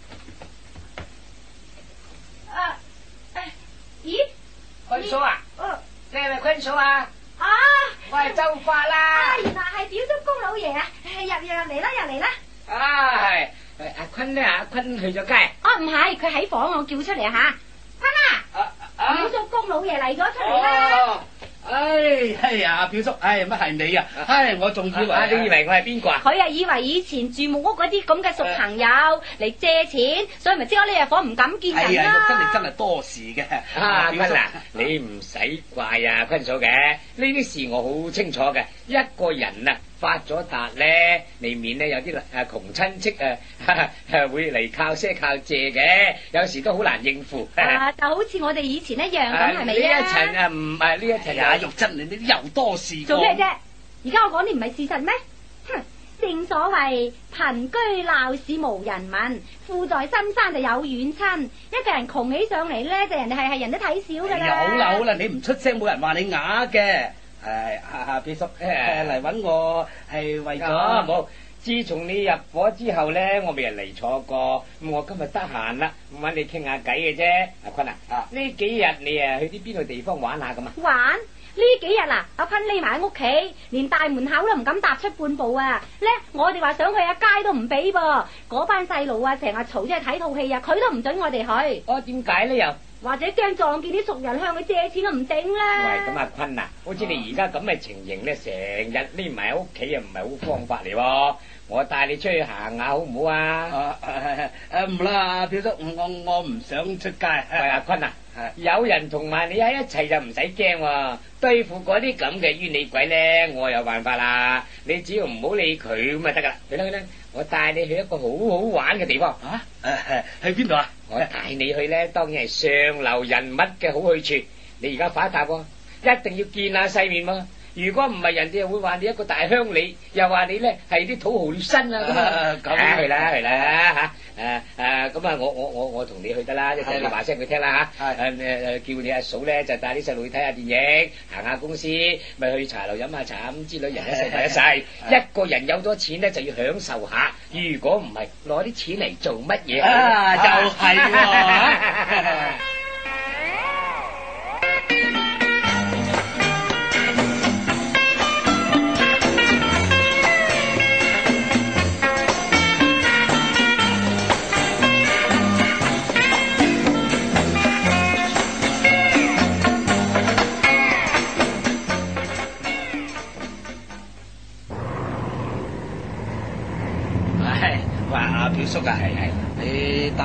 啊，咦？ 坤嫂啊？ 哦， 你係咪坤嫂啊？ 啊， 我係周發啦。 啊，原來係表叔公老爺啊！入入入嚟啦，入嚟啦！ 啊，係。阿坤咧，阿坤去咗街。 哦，唔係，佢喺房，我叫出嚟吓。坤啊！表叔公老爺嚟咗出嚟啦！ 唉，哎呀，表叔，唉，乜係你啊？唉，我仲以為你以為我係邊個啊？ 佢啊以為以前住木屋嗰啲咁嘅熟朋友嚟借錢，所以咪即刻呢入房唔敢見人啦。 係啊，真係真係多事嘅。 啊，坤啊，你唔使怪啊，坤嫂嘅，呢啲事我好清楚嘅。一個人啊發咗達咧，未免咧有啲誒窮親戚啊，誒會嚟靠賒靠借嘅，有時都好難應付。 啊，就好似我哋以前一樣咁，係咪啊？ 呢一層啊，唔係呢一層啊，玉珍你你又多事。 做咩啫？而家我講啲唔係事實咩？哼！正所謂貧居鬧市無人問，富在深山就有遠親。一個人窮起上嚟咧，就人哋係係人都睇少噶啦。 好啦好啦，你唔出聲，冇人話你啞嘅。誒，阿表叔誒嚟揾我係為咗冇。自從你入伙之後咧，我未人嚟坐過。咁我今日得閒啦，咁揾你傾下偈嘅啫。阿坤啊，呢幾日你啊去啲邊度地方玩下咁啊？ 玩呢幾日嗱，阿坤匿埋喺屋企，連大門口都唔敢踏出半步啊！咧，我哋話想去下街都唔俾噃。嗰班細路啊，成日嘈住去睇套戲啊，佢都唔准我哋去。 哦，點解咧又？ 或者驚撞見啲熟人向佢借錢都唔定啦。 喂，咁阿坤啊，好似你而家咁嘅情形咧，成日匿埋喺屋企又唔係好方法嚟喎。我帶你出去行下好唔好啊？ 誒唔啦，表叔，我我唔想出街。 喂，阿坤啊，有人同埋你喺一齊就唔使驚喎。對付嗰啲咁嘅冤你鬼咧，我有辦法啦。你只要唔好理佢咁就得噶啦。去啦去啦，我帶你去一個好好玩嘅地方。 啊？誒去邊度啊？ 我帶你去咧，當然係上流人物嘅好去處。你而家發達喎，一定要見下世面喎。如果唔係，人哋又會話你一個大鄉里，又話你咧係啲土豪劣紳啊咁啊！咁去啦去啦嚇！誒誒咁啊！我我我我同你去得啦，一陣你話聲佢聽啦嚇！誒誒誒，叫你阿嫂咧就帶啲細路去睇下電影，行下公司，咪去茶樓飲下茶咁之類。人一世物一世，一個人有咗錢咧就要享受下。如果唔係，攞啲錢嚟做乜嘢？ 啊，又係喎！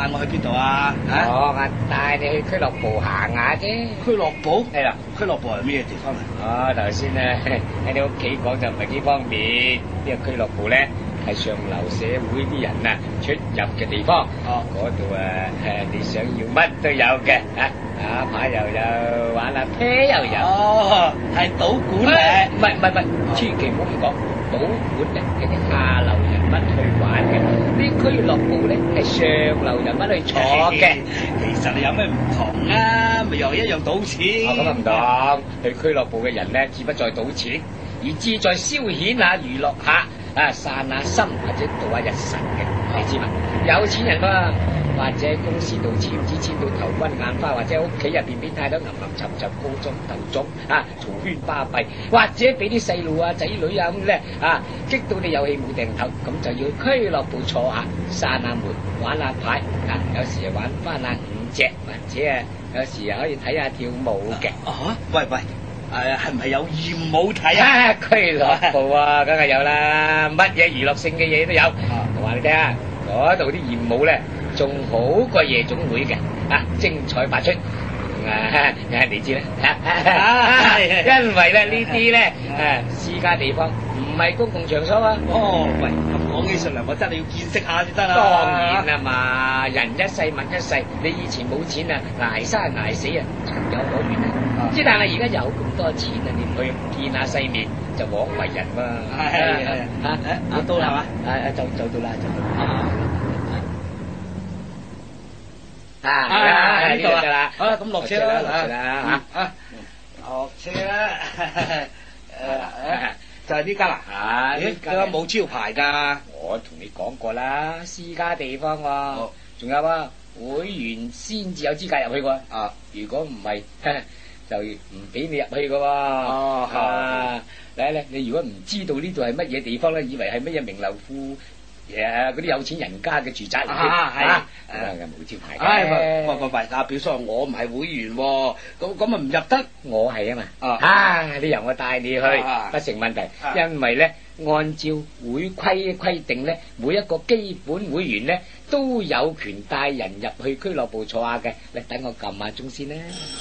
帶我去邊度啊？啊？ 我啊帶你去俱樂部行下啫。 俱樂部？ 係啦， 俱樂部係咩地方啊？ 哦，頭先咧喺你屋企講就唔係幾方便。呢個俱樂部咧係上流社會啲人啊出入嘅地方。 哦， 嗰度啊誒，你想要乜都有嘅啊，打牌又有，玩下啤又有。 哦，係賭館嚟。 唔係唔係唔係，千祈唔好咁講。賭館咧係啲下流人物去玩嘅，啲俱樂部咧係上流人物去坐嘅。 其實你有咩唔同啊？咪又一樣賭錢。 哦，咁啊唔同，去俱樂部嘅人咧，志不在賭錢，而志在消遣下、娛樂下、啊散下心或者度下日神嘅，你知嘛？有錢人啊，或者公司度錢唔知錢到頭昏眼花，或者屋企入邊俾太多吟吟沉沉、高中鬥種啊，嘈喧巴閉，或者俾啲細路啊、仔女啊咁咧啊，激到你有氣冇定頭，咁就要去俱樂部坐下、散下門、玩下牌啊，有時又玩翻下五隻，或者啊有時又可以睇下跳舞嘅。 啊？喂喂！誒，係唔係有艷舞睇啊？ 啊，俱樂部啊，梗係有啦，乜嘢娛樂性嘅嘢都有。我話你聽啊，嗰度啲艷舞咧，仲好過夜總會嘅，啊，精彩百出。啊，你知啦，因為咧呢啲咧誒私家地方，唔係公共場所啊。 哦，喂，咁講起上嚟，我真係要見識下先得啦。 當然啦嘛，人一世物一世，你以前冇錢啊，捱生捱死啊，情有可原啊。之但係而家有咁多錢啊，你唔去見下世面，就枉為人嘛。 係係係啊，啊到啦係嘛？ 啊啊就就到啦就到啦。啊啊呢度啦， 好啦，咁落車啦， 落車啦吓啊，落車啦。誒，就係呢間啦。 啊， 點解冇招牌㗎？ 我同你講過啦，私家地方喎，仲有啊，會員先至有資格入去喎。啊，如果唔係，就唔俾你入去㗎喎。哦，啊，嚟嚟，你如果唔知道呢度係乜嘢地方咧，以為係乜嘢名流富誒嗰啲有錢人家嘅住宅嚟嘅。啊，係。誒，冇招牌嘅。 唉，喂喂喂，阿表叔，我唔係會員喎，咁咁啊唔入得。 我係啊嘛。 啊， 啊，你由我帶你去，不成問題。因為咧，按照會規規定咧，每一個基本會員咧都有權帶人入去俱樂部坐下嘅。你等我撳下鐘先啦。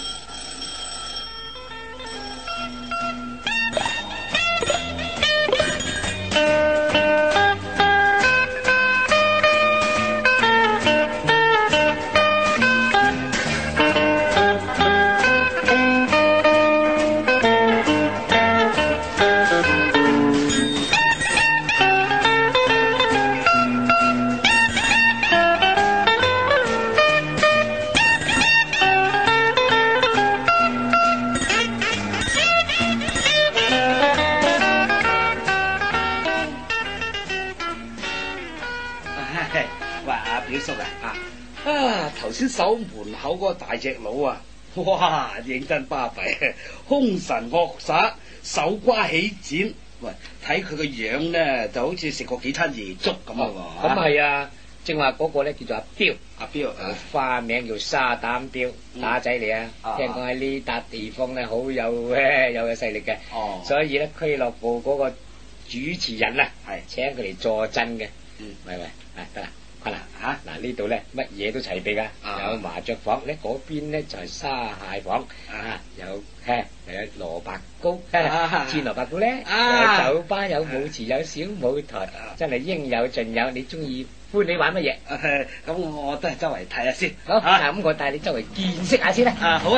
先守門口嗰個大隻佬啊，哇，認真巴閉，凶神惡煞，手瓜起剪，喂，睇佢個樣咧，就好似食過幾餐夜粥咁啊！ 咁係啊，正話嗰個咧叫做阿彪， 阿彪， 花名叫沙膽彪，打仔嚟啊！聽講喺呢笪地方咧好有咧有嘅勢力嘅，哦，所以咧俱樂部嗰個主持人啊，係請佢嚟坐鎮嘅，嗯，喂喂，啊得啦。嗱嚇，嗱呢度咧乜嘢都齊備噶，有麻雀房，咧嗰邊咧就係沙蟹房，啊有嘿又有蘿蔔糕，煎蘿蔔糕咧，有酒吧有舞池有小舞台，真係應有盡有。你中意歡你玩乜嘢？ 咁我都係周圍睇下先。 好，嗱咁我帶你周圍見識下先啦。 啊好啊。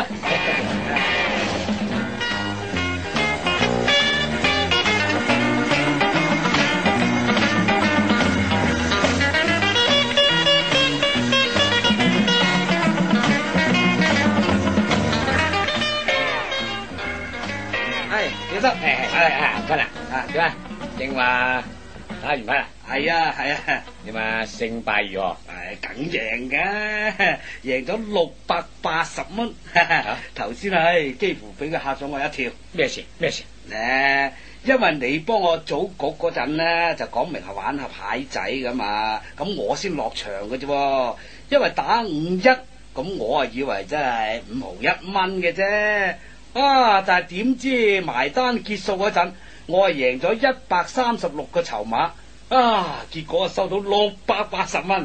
表叔，誒係係得啦，啊點啊？正話打完牌啦？ 係啊係啊。 點啊？勝敗如何？ 誒，梗贏噶，贏咗六百八十蚊。頭先係幾乎俾佢嚇咗我一跳。 咩事？咩事？ 咧，因為你幫我組局嗰陣咧，就講明係玩下牌仔噶嘛，咁我先落場嘅啫。因為打五一，咁我啊以為真係五毫一蚊嘅啫。啊！但係點知埋單結束嗰陣，我係贏咗一百三十六個籌碼，啊！結果收到六百八十蚊，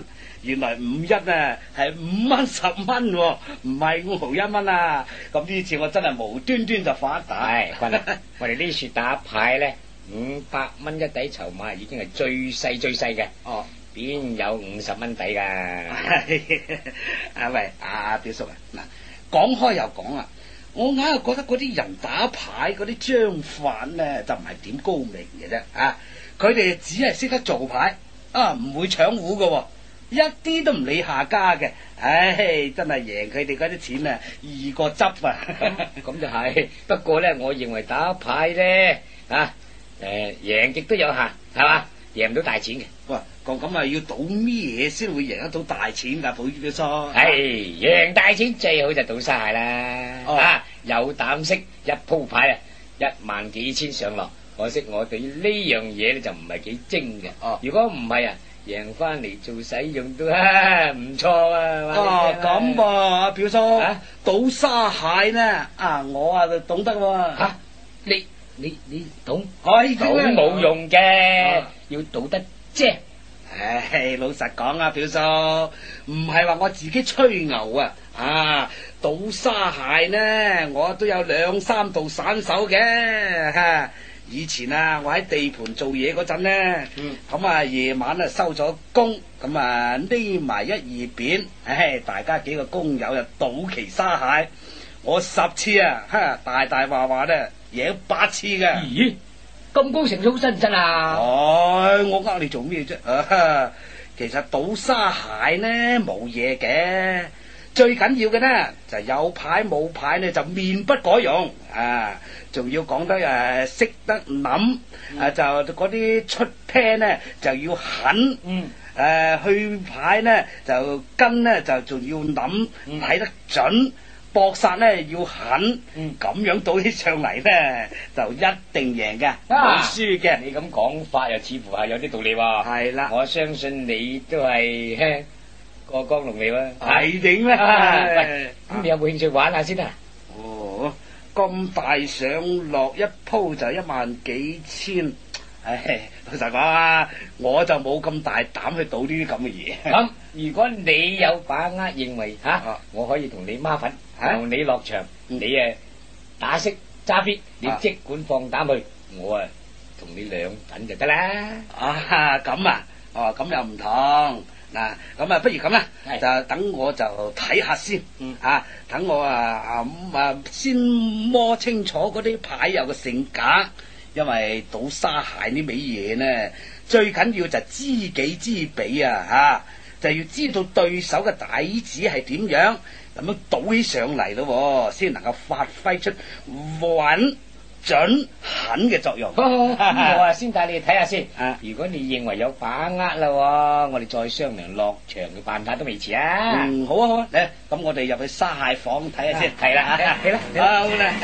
原來五一啊係五蚊十蚊喎，唔係五毫一蚊啊！咁呢次我真係無端端就發達。 係，君啊，我哋呢處打牌咧，五百蚊一底籌碼已經係最細最細嘅。 哦， 邊有五十蚊底㗎？ 啊喂，阿表叔啊，嗱，講開又講啊，我硬係覺得嗰啲人打牌嗰啲章法咧就唔係點高明嘅啫啊！佢哋只係識得做牌啊，唔會搶胡嘅喎，一啲都唔理下家嘅。唉，真係贏佢哋嗰啲錢啊，易過執啊！ 咁就係，不過咧，我認為打牌咧啊，誒贏極都有限，係嘛？贏唔到大錢嘅。 哇，咁咁啊，要賭咩嘢先會贏得到大錢㗎？寶表叔， 係贏大錢最好就賭沙蟹啦。 哦啊，有膽識一鋪牌啊，一萬幾千上落。可惜我對呢樣嘢咧就唔係幾精嘅。 哦， 如果唔係啊，贏翻嚟做使用都啊唔錯啊。 哦，咁噃，阿表叔， 啊賭沙蟹呢？啊，我啊就懂得喎。 吓，你你你賭係賭冇用嘅， 啊要賭得精。 唉，老實講啊，表叔，唔係話我自己吹牛啊，啊，賭沙蟹呢，我都有兩三道散手嘅。哈，以前啊，我喺地盤做嘢嗰陣呢，咁啊夜晚啊收咗工，咁啊匿埋一二邊，唉，大家幾個工友就賭期沙蟹，我十次啊，哈，大大話話咧贏八次嘅。 咦，咁高成數真唔真啊？ 唉，我呃你做咩啫？啊，其實賭沙蟹呢冇嘢嘅，最緊要嘅呢就有牌冇牌呢就面不改容啊，仲要講得誒識得諗，啊就嗰啲出啤呢就要狠， 嗯， 誒去牌呢就跟呢就仲要諗睇得準。搏殺咧要狠，咁、 嗯、 樣賭起上嚟咧就一定贏嘅，冇、啊、輸嘅。 你咁講法又似乎係有啲道理喎。 係啦， 我相信你都係過江龍嚟喎。 係點咧？ 咁你有冇興趣玩下先啊？ 哦，咁大上落一鋪就一萬幾千，唉，老實講啊，我就冇咁大膽去賭呢啲咁嘅嘢。 咁如果你有把握認為吓，啊、我可以同你孖粉。同你落場，你誒打色揸 fit，你即管放膽去，我啊同你兩份就得啦。 啊咁啊，哦咁又唔同嗱，咁啊不如咁啦，就等我就睇下先，啊等我啊咁啊先摸清楚嗰啲牌友嘅性格，因為賭沙蟹呢味嘢呢，最緊要就知己知彼啊吓，就要知道對手嘅底子係點樣。咁樣賭起上嚟咯，先能夠發揮出穩準狠嘅作用。 我啊先帶你睇下先。啊，如果你認為有把握啦，我哋再商量落場嘅辦法都未遲啊。 嗯，好啊好啊，嚟，咁我哋入去沙蟹房睇下先。 係啦，係啦， 好啦。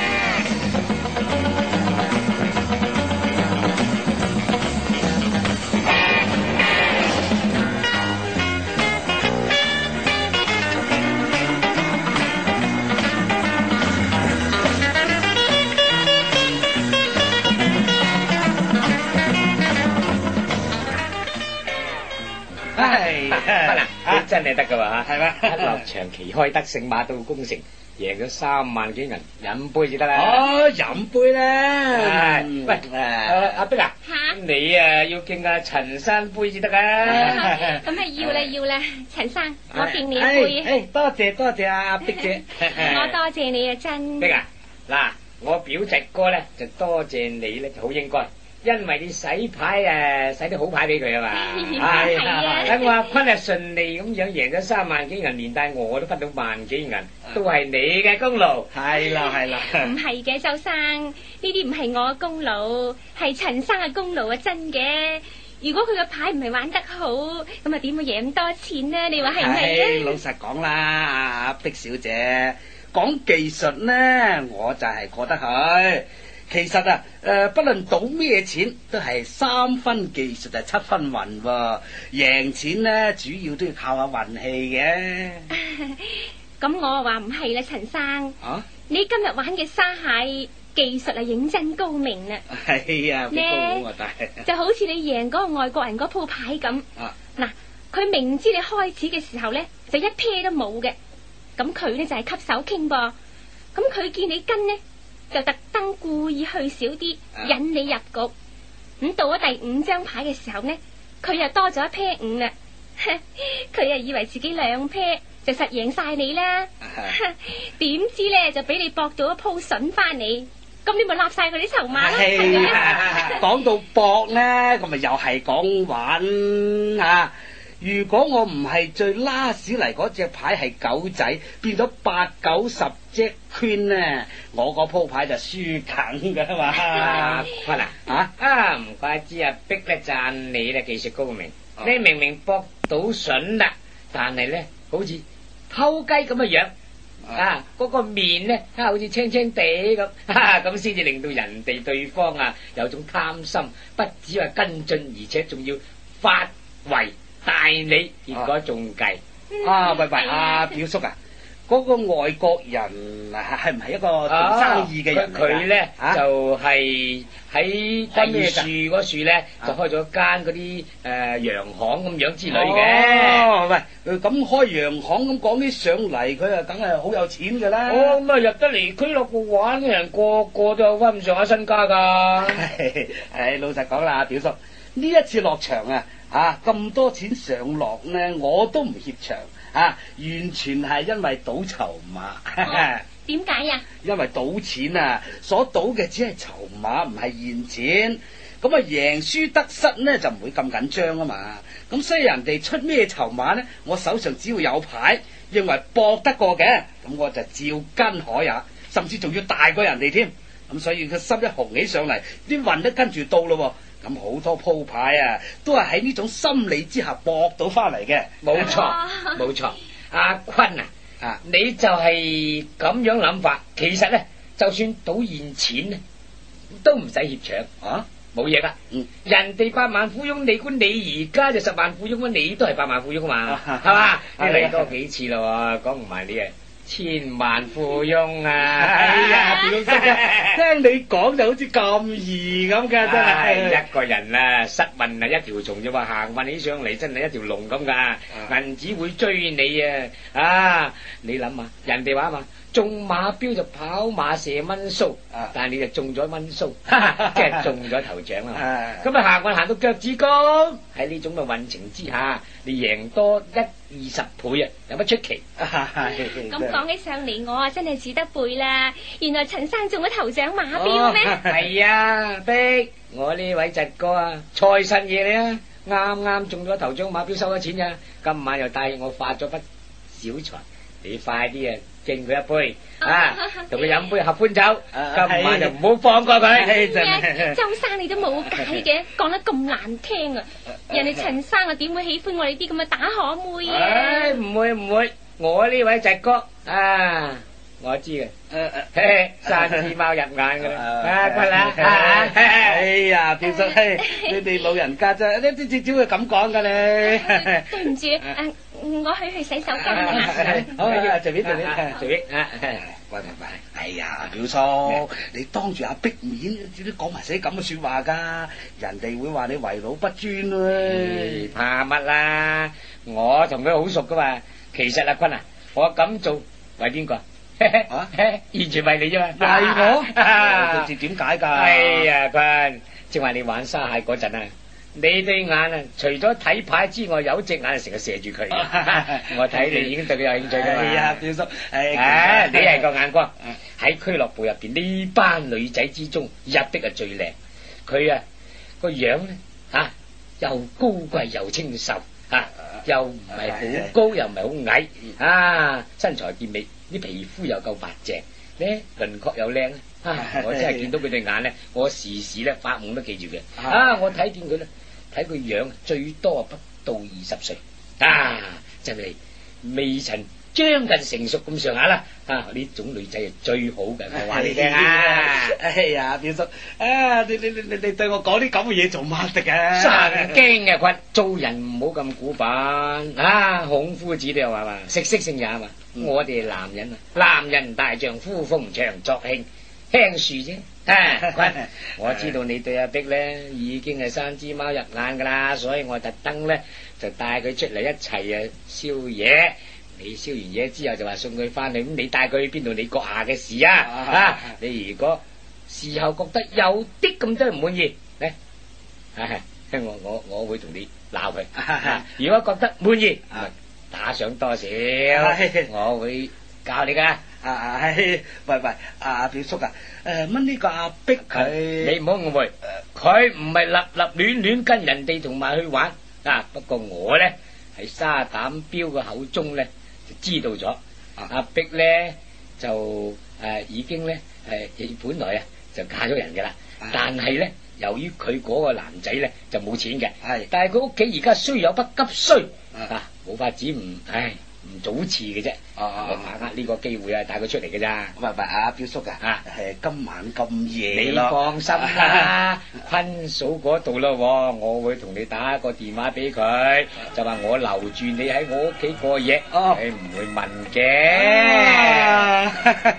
係，嗱，你真係得噶喎吓， 係咩？ 一落場旗開得勝，馬到功成，贏咗三萬幾銀，飲杯至得啦。 哦，飲杯啦。 喂，誒，阿碧啊，你啊要敬阿陳生杯至得啊。 咁係要啦要啦，陳生，我敬你一杯。 誒，多謝多謝阿碧姐。 我多謝你啊，真。 碧啊，嗱，我表侄哥咧就多謝你咧，就好應該。因為你洗牌誒，洗啲好牌俾佢啊嘛，係啊，等我阿坤啊順利咁樣贏咗三萬幾銀，連帶我都分到萬幾銀，都係你嘅功勞。 係啦係啦， 唔係嘅，周生，呢啲唔係我嘅功勞，係陳生嘅功勞啊，真嘅。如果佢嘅牌唔係玩得好，咁啊點會贏咁多錢呢？你話係唔係啊？ 老實講啦，阿碧小姐，講技術呢，我就係過得去。其實啊，誒、呃，不論賭咩錢，都係三分技術就七分運喎。贏錢呢，主要都要靠下運氣嘅。 咁我話唔係啦，陳生。 啊？ 你今日玩嘅沙蟹技術係認真高明啦。 係啊，幾高好啊，但係就好似你贏嗰個外國人嗰鋪牌咁。 啊， 嗱， 佢明知你開始嘅時候呢，就一撇都冇嘅，咁佢呢就係吸手傾噃。咁佢見你跟呢，就特登故意去少啲，引你入局。咁到咗第五張牌嘅時候呢，佢又多咗一撇五啦。佢又以為自己兩撇就實贏晒你啦，點知呢，就俾你搏到一鋪筍翻嚟。咁你咪立晒佢啲籌碼咯。 講到搏呢，咁咪又係講玩啊！如果我唔係最拉屎嚟嗰隻牌係狗仔，變咗八九十隻 queen 呢，我個鋪牌就輸梗噶嘛。 阿坤啊，啊啊唔怪之阿碧咧讚你啦，技術高明。哦、你明明搏到筍啦，但係咧好似偷雞咁嘅樣。啊！嗰、那個面咧，啊，好似青青地咁，咁先至令到人哋對方啊有種貪心，不止話跟進，而且仲要發圍大你，結果仲計。 啊，喂喂，阿表叔啊，嗰、那個外國人係唔係一個做生意嘅人嚟㗎？ 佢咧、啊、就係喺第二樹嗰樹咧，就開咗間嗰啲誒洋行咁樣之類嘅。 哦，喂，咁開洋行咁講啲上嚟，佢啊梗係好有錢㗎啦。 哦，咁啊入得嚟俱樂部玩嘅人個個都有翻咁上下身家㗎。 誒，老實講啦，表叔，呢一次落場啊，啊咁多錢上落呢，我都唔怯場。啊！完全係因為賭籌碼。 點解呀？ 因為賭錢啊，所賭嘅只係籌碼，唔係現錢。咁啊，贏輸得失呢就唔會咁緊張啊嘛。咁所以人哋出咩籌碼呢，我手上只要有牌，認為搏得過嘅，咁我就照跟可也，甚至仲要大過人哋添。咁所以佢心一紅起上嚟，啲運都跟住到咯。咁好多鋪牌啊，都係喺呢種心理之下搏到翻嚟嘅。 冇錯，冇錯。阿坤啊，啊，你就係咁樣諗法。其實咧，就算賭現錢咧，都唔使怯場啊，冇嘢噶。嗯，人哋百萬富翁，你估你而家就十萬富翁，你都係百萬富翁嘛，係嘛？你嚟多幾次啦，講唔埋你啊！千萬富翁啊！ 哎呀，表叔啊，聽你講就好似咁易咁噶，真係。 一個人啊，失運啊一條蟲啫嘛，行運起上嚟真係一條龍咁噶，銀紙會追你啊！啊，你諗下，人哋話嘛，中馬標就跑馬射蚊鬚，但係你就中咗蚊鬚，即係中咗頭獎啦。咁啊，行運行到腳趾公，喺呢種嘅運程之下，你贏多一二十倍啊，有乜出奇？ 咁講起上嚟，我啊真係似得背啦。原來陳生中咗頭獎馬標咩？ 係啊，碧，我呢位侄哥啊，財神爺你啊，啱啱中咗頭獎馬標收咗錢咋，今晚又帶我發咗筆小財，你快啲啊，敬佢一杯啊，同佢飲杯合歡酒，今晚就唔好放過佢。 周生你都冇解嘅，講得咁難聽啊！人哋陳生啊，點會喜歡我哋啲咁嘅打可妹啊？ 唉，唔會唔會，我呢位侄哥啊，我知嘅，三隻貓入眼噶啦，啊，得啦， 哎呀，表叔，你哋老人家真，你你點會咁講噶你？ 對唔住，誒，我去去洗手間啊。 好啊，隨便隨便隨便啊。 喂喂喂，哎呀，表叔，你當住阿碧面，點講埋啲咁嘅說話噶？人哋會話你為老不尊咯。 怕乜啦？我同佢好熟噶嘛。其實阿坤啊，我咁做為邊個？啊，完全為你啫嘛。 為我？點點解噶？ 哎呀，坤，正話你玩沙蟹嗰陣啊，你對眼啊，除咗睇牌之外，有隻眼係成日射住佢嘅。我睇你已經對佢有興趣噶嘛。 係啊，表叔， 誒，你係個眼光喺俱樂部入邊呢班女仔之中入的係最靚。佢啊個樣咧吓又高貴又清秀吓，又唔係好高又唔係好矮啊，身材健美，啲皮膚又夠白淨咧，輪廓又靚啊！我真係見到佢對眼咧，我時時咧發夢都記住嘅啊！我睇見佢咧。睇佢樣最多不到二十歲啊，真係未曾將近成熟咁上下啦啊！呢種女仔係最好嘅，我話你聽啊！ 哎呀，表叔啊，你你你你你對我講啲咁嘅嘢做乜的嘅？ 神經嘅骨，做人唔好咁古板啊！孔夫子都有話嘛，食色性也嘛。嗯、我哋係男人啊，男人大丈夫，逢場作興，輕樹啫。啊，我知道你對阿碧咧已經係三隻貓入眼噶啦，所以我特登咧就帶佢出嚟一齊啊燒嘢。你燒完嘢之後就話送佢翻去，咁你帶佢去邊度？你閣下嘅事啊！啊，你如果事後覺得有啲咁多唔滿意，咧，我我我會同你鬧佢。如果覺得滿意，打賞多少，我會教你噶。 啊啊，喂喂，阿表叔啊，誒乜呢個阿碧佢？ 你唔好誤會，佢唔係立立亂亂跟人哋同埋去玩啊。不過我咧喺沙膽彪嘅口中咧就知道咗，阿碧咧就誒已經咧誒本來啊就嫁咗人噶啦，但係咧由於佢嗰個男仔咧就冇錢嘅，係，但係佢屋企而家雖有不急需啊，冇法子唔唉。唔早辭嘅啫，我把握呢個機會啊，帶佢出嚟嘅咋。 喂喂，阿表叔啊，啊，誒今晚咁夜你放心啦，坤嫂嗰度咯，我會同你打個電話俾佢，就話我留住你喺我屋企過夜，你唔會問嘅。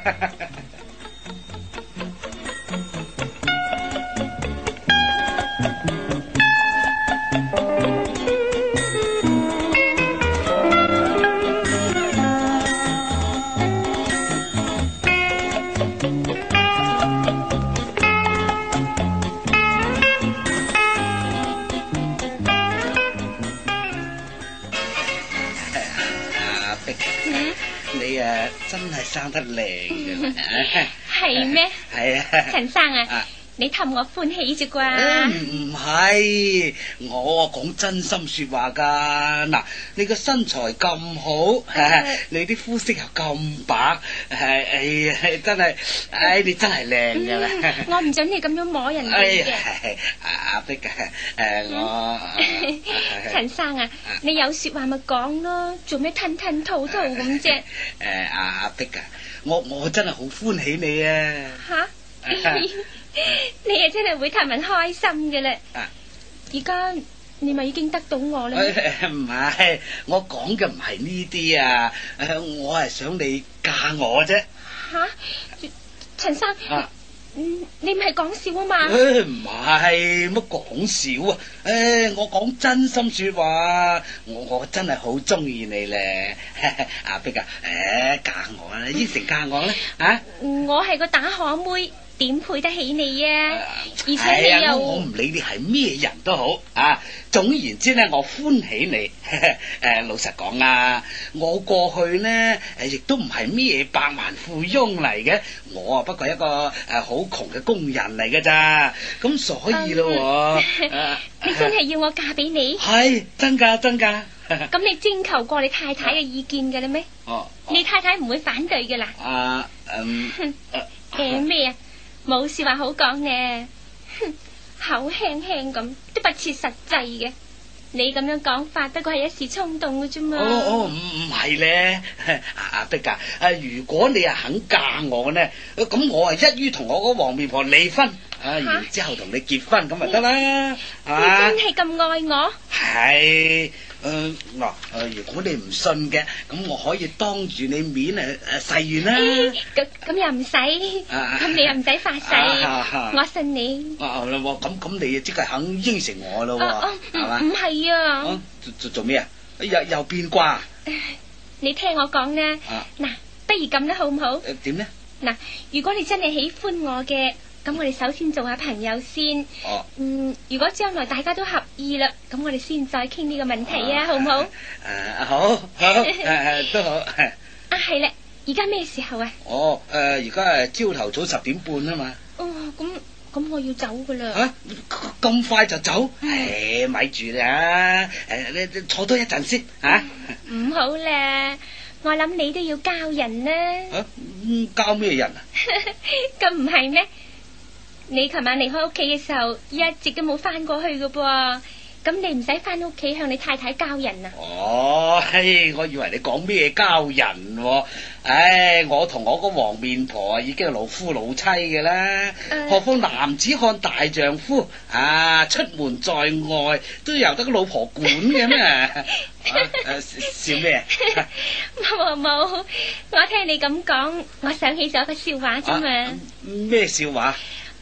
真係生得靚嘅， 係咩？ 係啊， 陳生啊，你氹我歡喜啫啩？ 唔係，我講真心說話噶。嗱，你個身材咁好，你啲膚色又咁白，係哎呀，真係，唉，你真係靚噶啦！ 我唔准你咁樣摸人哋嘅。 阿碧啊，誒我陳生啊，你有說話咪講咯，做咩吞吞吐吐咁啫？ 誒阿阿碧啊，我我真係好歡喜你啊！ 吓？你啊真係會氹人開心嘅咧！而家你咪已經得到我啦？ 唔係，我講嘅唔係呢啲啊，誒，我係想你嫁我啫。 吓，陳生，嗯，你唔係講笑啊嘛？ 誒，唔係，乜講笑啊？誒，我講真心說話，我我真係好中意你咧。阿碧啊，誒，嫁我啦，應承嫁我啦，啊！ 我係個打荷妹。點配得起你啊？而且你又、 哎、我唔理你係咩人都好啊。總言之咧，我歡喜你。誒，老實講啊，我過去呢，誒，亦都唔係咩百萬富翁嚟嘅，我啊不過一個誒好窮嘅工人嚟嘅咋。咁所以咯， 你真係要我嫁俾你？ 係真噶真噶。 咁你徵求過你太太嘅意見嘅啦咩？哦，你太太唔會反對嘅啦。 啊，嗯， 誒咩啊？冇說話好講嘅，哼，口輕輕咁都不切實際嘅。你咁樣講法，不過係一時衝動嘅啫嘛。 哦哦，唔唔係咧，阿阿碧啊，誒，如果你係肯嫁我呢，咁我係一於同我嗰黃面婆離婚，啊，然之後同你結婚咁咪得啦。 你真係咁愛我？ 係。誒嗱誒，如果你唔信嘅，咁我可以當住你面誒誒誓願啦。 咁咁又唔使，咁你又唔使發誓，我信你。 啊啦，咁咁你即係肯應承我咯？係嘛？ 唔係啊。 做做做咩啊？又又變卦？ 你聽我講啦。嗱，不如咁啦，好唔好？ 誒點咧？ 嗱，如果你真係喜歡我嘅。咁我哋首先做下朋友先。哦。嗯，如果將來大家都合意啦，咁我哋先再傾呢個問題啊，好唔好？ 誒，好，好，誒，都好。 啊，係啦，而家咩時候啊？ 哦，誒，而家係朝頭早十點半啊嘛。 哦，咁咁我要走噶啦。 啊，咁快就走？誒，咪住啦，誒，你你坐多一陣先，吓。 唔好啦。我諗你都要教人啦。 啊，教咩人啊？ 咁唔係咩？你琴晚離開屋企嘅時候，一直都冇翻過去噶噃，咁你唔使翻屋企向你太太教人啊？ 哦，嘿，我以為你講咩教人喎？唉，我同我個黃面婆已經係老夫老妻嘅啦，呃、何況男子漢大丈夫啊，出門在外都由得個老婆管嘅咩？啊啊、笑咩？ 冇冇，我聽你咁講，我想起咗個笑話啫嘛。 咩、啊、笑話？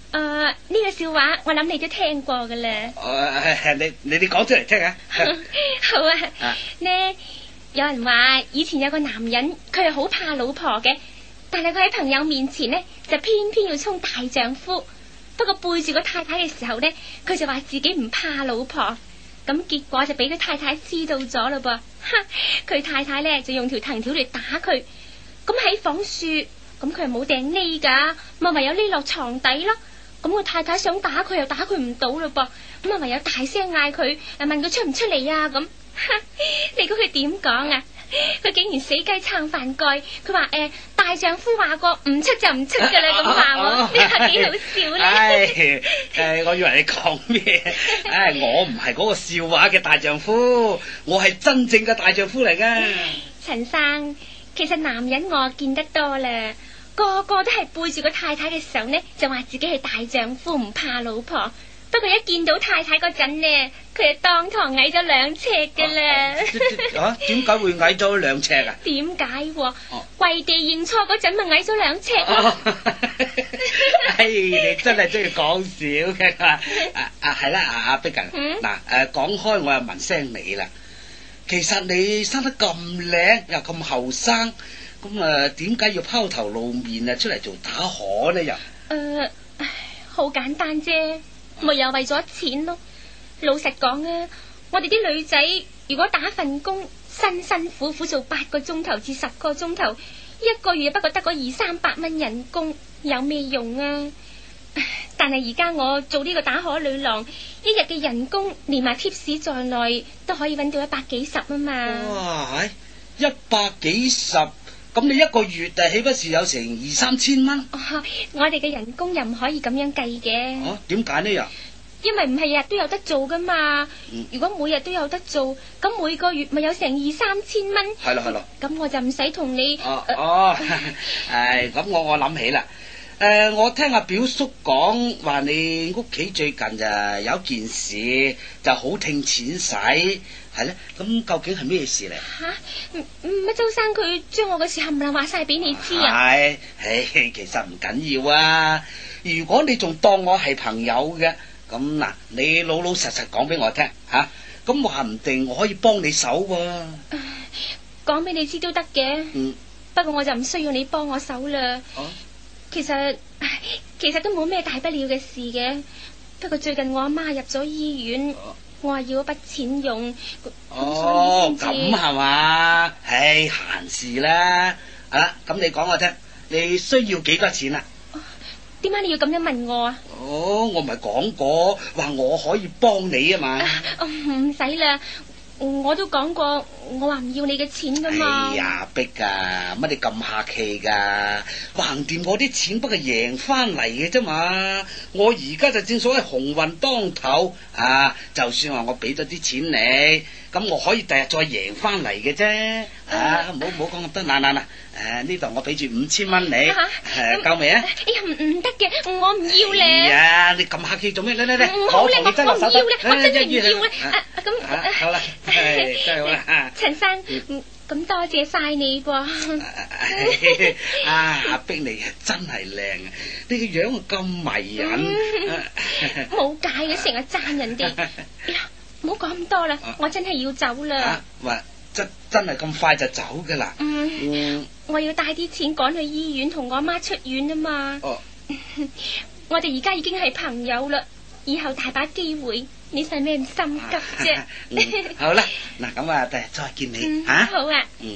誒，呢個笑話我諗你都聽過噶啦。 誒，你你你講出嚟聽下。 好啊。呢有人話以前有個男人，佢係好怕老婆嘅，但係佢喺朋友面前呢，就偏偏要充大丈夫。不過背住個太太嘅時候呢，佢就話自己唔怕老婆。咁結果就俾佢太太知道咗嘞噃。佢太太呢，就用條藤條嚟打佢。咁喺房樹，咁佢又冇掟匿噶，咪唯有匿落床底咯。咁個太太想打佢又打佢唔到嘞噃，咁啊唯有大聲嗌佢，誒問佢出唔出嚟啊咁。你估佢點講啊？佢竟然死雞撐飯蓋，佢話誒大丈夫話過唔出就唔出噶啦，咁話我，你話幾好笑咧？ 唉，誒，我以為你講咩？唉，我唔係嗰個笑話嘅大丈夫，我係真正嘅大丈夫嚟噶。 陳生，其實男人我見得多啦，個個都係背住個太太嘅時候呢，就話自己係大丈夫，唔怕老婆。不過一見到太太嗰陣呢，佢就當堂矮咗兩尺噶啦。 啊？點解會矮咗兩尺啊？ 點解？跪地認錯嗰陣咪矮咗兩尺咯。 唉，你真係中意講笑嘅。啊啊，係啦，阿阿碧近，嗱誒，講開我又問聲你啦。其實你生得咁靚又咁後生，咁啊點解要拋頭露面啊出嚟做打荷呢？又誒，好簡單啫。咪又為咗錢咯。老實講啊，我哋啲女仔如果打份工，辛辛苦苦做八個鐘頭至十個鐘頭，一個月不過得個二三百蚊人工，有咩用啊？但係而家我做呢個打荷女郎，一日嘅人工連埋貼士在內，都可以搵到一百幾十啊嘛。 哇，一百幾十，咁你一個月誒，豈不是有成二三千蚊？ 哦，我哋嘅人工又唔可以咁樣計嘅。 哦，點解呢？又因為唔係日日都有得做噶嘛。 嗯、 如果每日都有得做，咁每個月咪有成二三千蚊。 係咯係咯。 咁我就唔使同你。 哦哦，誒，咁我我諗起啦。誒、呃，我聽阿表叔講話，你屋企最近就有件事，就好聽錢使，係咧。咁究竟係咩事嚟？ 吓，乜周生佢將我嘅事冚唪唥話晒俾你知啊？ 係，唉，其實唔緊要啊。如果你仲當我係朋友嘅，咁嗱，你老老實實講俾我聽吓，咁話唔定我可以幫你手喎。 講俾你知都得嘅。 嗯。 不過我就唔需要你幫我手啦。哦。其實其實都冇咩大不了嘅事嘅，不過最近我阿媽入咗醫院，哦、我話要一筆錢用， 哦，咁係嘛？唉，閒事啦。啊，咁你講我聽，你需要幾多錢啊？ 點解你要咁樣問我啊？ 哦，我唔係講過話我可以幫你啊嘛。 唔使啦。我都講過，我話唔要你嘅錢噶嘛。哎呀，逼啊，乜你咁客氣噶？橫掂我啲錢不過贏翻嚟嘅啫嘛。我而家就正所謂鴻運當頭啊！就算話我俾咗啲錢你，咁我可以第日再贏翻嚟嘅啫。啊，唔好唔好講咁多，嗱嗱嗱，誒呢度我俾住五千蚊你，誒夠未啊？哎呀，唔唔得嘅，我唔要咧。 哎呀，你咁客氣做咩？嚟嚟嚟， 我我我真係唔要咧，我真係唔要咧。啊咁， 好啦，係真係好啦。 陳生，咁多謝晒你噃。 啊，阿碧你真係靚啊！你個樣咁迷人。 冇解嘅，成日讚人哋。唔好講咁多啦，我真係要走啦。 話真真係咁快就走噶啦？ 嗯，我要帶啲錢趕去醫院同我阿媽出院啊嘛。哦，我哋而家已經係朋友啦，以後大把機會，你使咩咁心急啫？ 嗯、好啦，嗱咁啊，第日再見你吓。 嗯啊、好啊。嗯。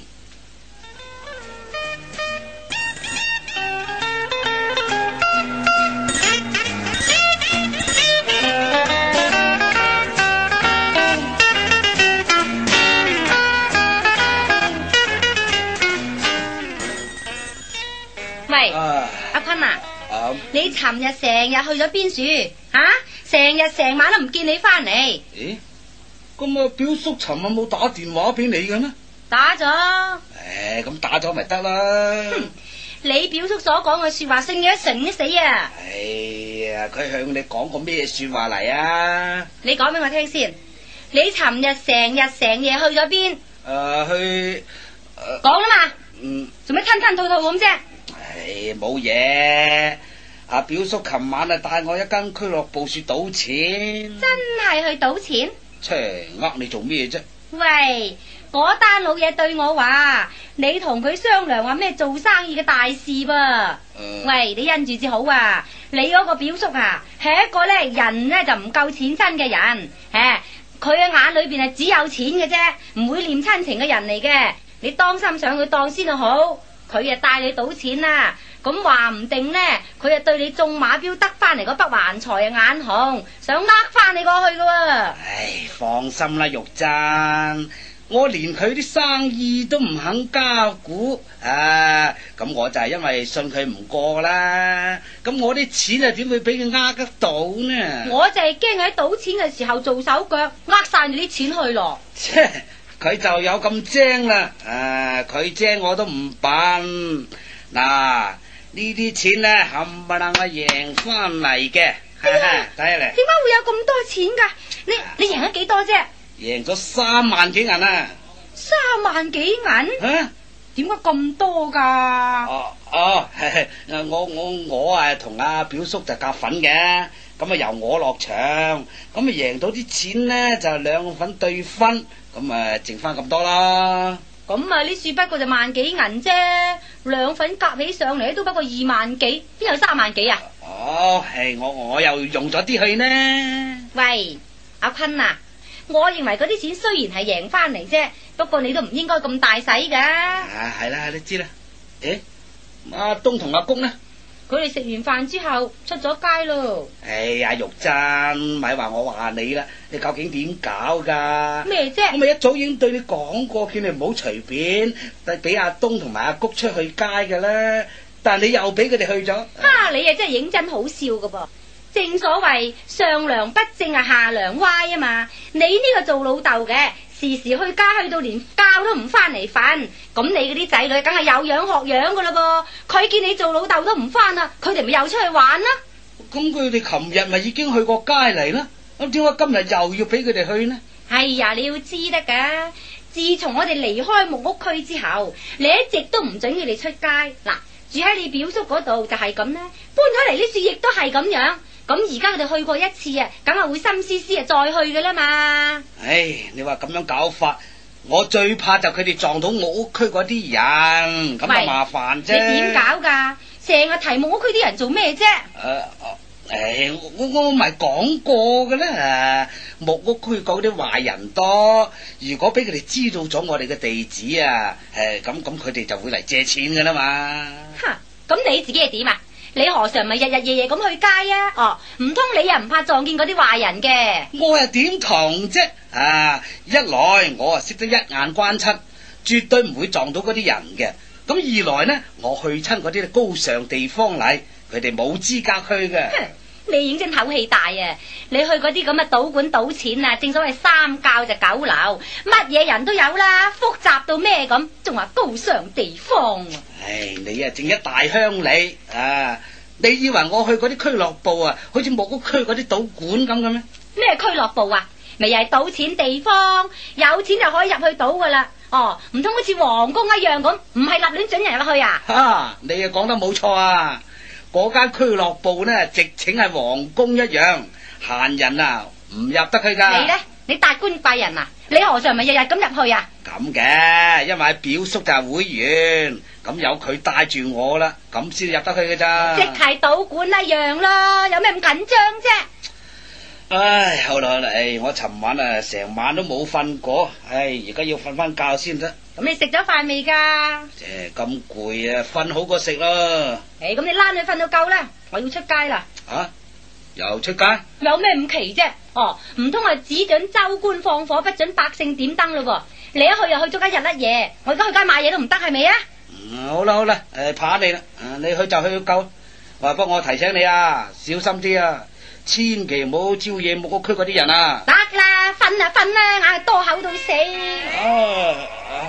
喂，阿坤啊，你尋日成日去咗邊處？吓，成日成晚都唔見你翻嚟。 咦，咁啊表叔尋晚冇打電話俾你嘅咩？ 打咗。 誒，咁打咗咪得啦。 你表叔所講嘅說話，勝咗成死啊！ 哎呀，佢向你講過咩說話嚟啊？ 你講俾我聽先。你尋日成日成夜去咗邊？ 誒，去。講啦嘛。嗯。做咩吞吞吐吐咁啫？ 唉，冇嘢。 阿表叔琴晚啊帶我一間俱樂部說賭錢， 真係去賭錢？ 切，呃你做咩啫？ 喂，嗰單老嘢對我話，你同佢商量話咩做生意嘅大事噃。 呃喂，你因住至好啊！你嗰個表叔啊，係一個咧人咧就唔夠錢身嘅人，誒，佢嘅眼裏邊係只有錢嘅啫，唔會念親情嘅人嚟嘅。你當心上佢當先就好。佢啊帶你賭錢啦，咁話唔定呢，佢啊對你中馬標得翻嚟嗰筆橫財啊眼紅，想呃翻你過去噶喎。 唉，放心啦，玉珍，我連佢啲生意都唔肯加股啊，咁我就係因為信佢唔過啦。咁我啲錢啊點會俾佢呃得到呢？ 我就係驚喺賭錢嘅時候做手腳，呃晒你啲錢去咯。 切，佢就有咁精啦，啊，佢精我都唔笨。嗱，呢啲錢呢，冚唪唥我贏翻嚟嘅，睇下嚟。 點解會有咁多錢噶？你你贏咗幾多啫？ 贏咗三萬幾銀啊！ 三萬幾銀？ 啊？ 點解咁多噶？ 哦哦，我我我啊同阿表叔就夾份嘅，咁啊由我落場，咁啊贏到啲錢呢，就兩份對分，咁啊剩翻咁多啦。 咁啊呢樹不過就萬幾銀啫，兩份夾起上嚟都不過二萬幾，邊有三萬幾啊？ 哦，係我我又用咗啲去呢。 喂，阿坤啊，我認為嗰啲錢雖然係贏翻嚟啫，不過你都唔應該咁大使噶。 啊，係啦，你知啦。誒，阿東同阿谷呢？ 佢哋食完飯之後出咗街咯。 哎呀，玉珍，咪話我話你啦，你究竟點搞噶？ 咩啫？ 我咪一早已經對你講過，叫你唔好隨便俾阿東同埋阿谷出去街噶啦。但係你又俾佢哋去咗。 哈！你啊真係認真好笑噶噃。正所謂上梁不正啊下梁歪啊嘛。你呢個做老豆嘅，時時去街去到連覺都唔翻嚟瞓，咁你嗰啲仔女梗係有樣學樣噶啦噃。佢見你做老豆都唔翻啦，佢哋咪又出去玩啦。 咁佢哋琴日咪已經去過街嚟啦，咁點解今日又要俾佢哋去呢？ 哎呀，你要知得噶，自從我哋離開木屋區之後，你一直都唔准佢哋出街。嗱，住喺你表叔嗰度就係咁啦，搬咗嚟呢處亦都係咁樣。咁而家佢哋去過一次啊，梗係會心思思啊再去噶啦嘛。 唉，你話咁樣搞法，我最怕就佢哋撞到我屋區嗰啲人，咁就麻煩啫。 你點搞噶？成日提木屋區啲人做咩啫？誒、 呃，誒，我我咪講過噶啦，木屋區嗰啲壞人多，如果俾佢哋知道咗我哋嘅地址啊，誒，咁咁佢哋就會嚟借錢噶啦嘛。 吓，咁你自己係點啊？你何嘗咪日日夜夜咁去街啊？哦，唔通你又唔怕撞見嗰啲壞人嘅？ 我又點同啫？啊，一來我啊識得一眼關七，絕對唔會撞到嗰啲人嘅。咁二來呢，我去親嗰啲高尚地方嚟，佢哋冇資格去嘅。 你認真口氣大啊！你去嗰啲咁嘅賭館賭錢啊，正所謂三教就九流，乜嘢人都有啦，複雜到咩咁，仲話高尚地方。 唉，你啊正一大鄉里啊！你以為我去嗰啲俱樂部啊，好似木屋區嗰啲賭館咁嘅咩？ 咩俱樂部啊？咪又係賭錢地方，有錢就可以入去賭噶啦。哦，唔通好似皇宮一樣咁，唔係立亂准人入去啊？ 哈、啊！你啊講得冇錯啊！嗰間俱樂部呢，直情係皇宮一樣，閒人啊唔入得去噶。 你呢？你達官貴人啊？你何嘗咪日日咁入去啊？ 咁嘅，因為表叔就係會員，咁有佢帶住我啦，咁先入得去嘅咋。 即係賭館一樣咯，有咩咁緊張啫？ 唉，好啦好啦，唉，我尋晚啊成晚都冇瞓過，唉，而家要瞓翻覺先得。 咁你食咗飯未噶？ 誒，咁攰啊，瞓好過食咯。 誒，咁你躝去瞓到夠啦，我要出街啦。 啊？又出街？ 有咩咁奇啫？哦，唔通係只准州官放火，不准百姓點燈咯？你一去又去咗一日一夜，我而家去街買嘢都唔得，係咪啊？ 嗯，好啦好啦，誒，怕你啦，啊，你去就去到夠。話不過我提醒你啊，小心啲啊，千祈唔好招惹木屋區嗰啲人啊。 得啦，瞓啊瞓啦，硬係多口到死。 啊啊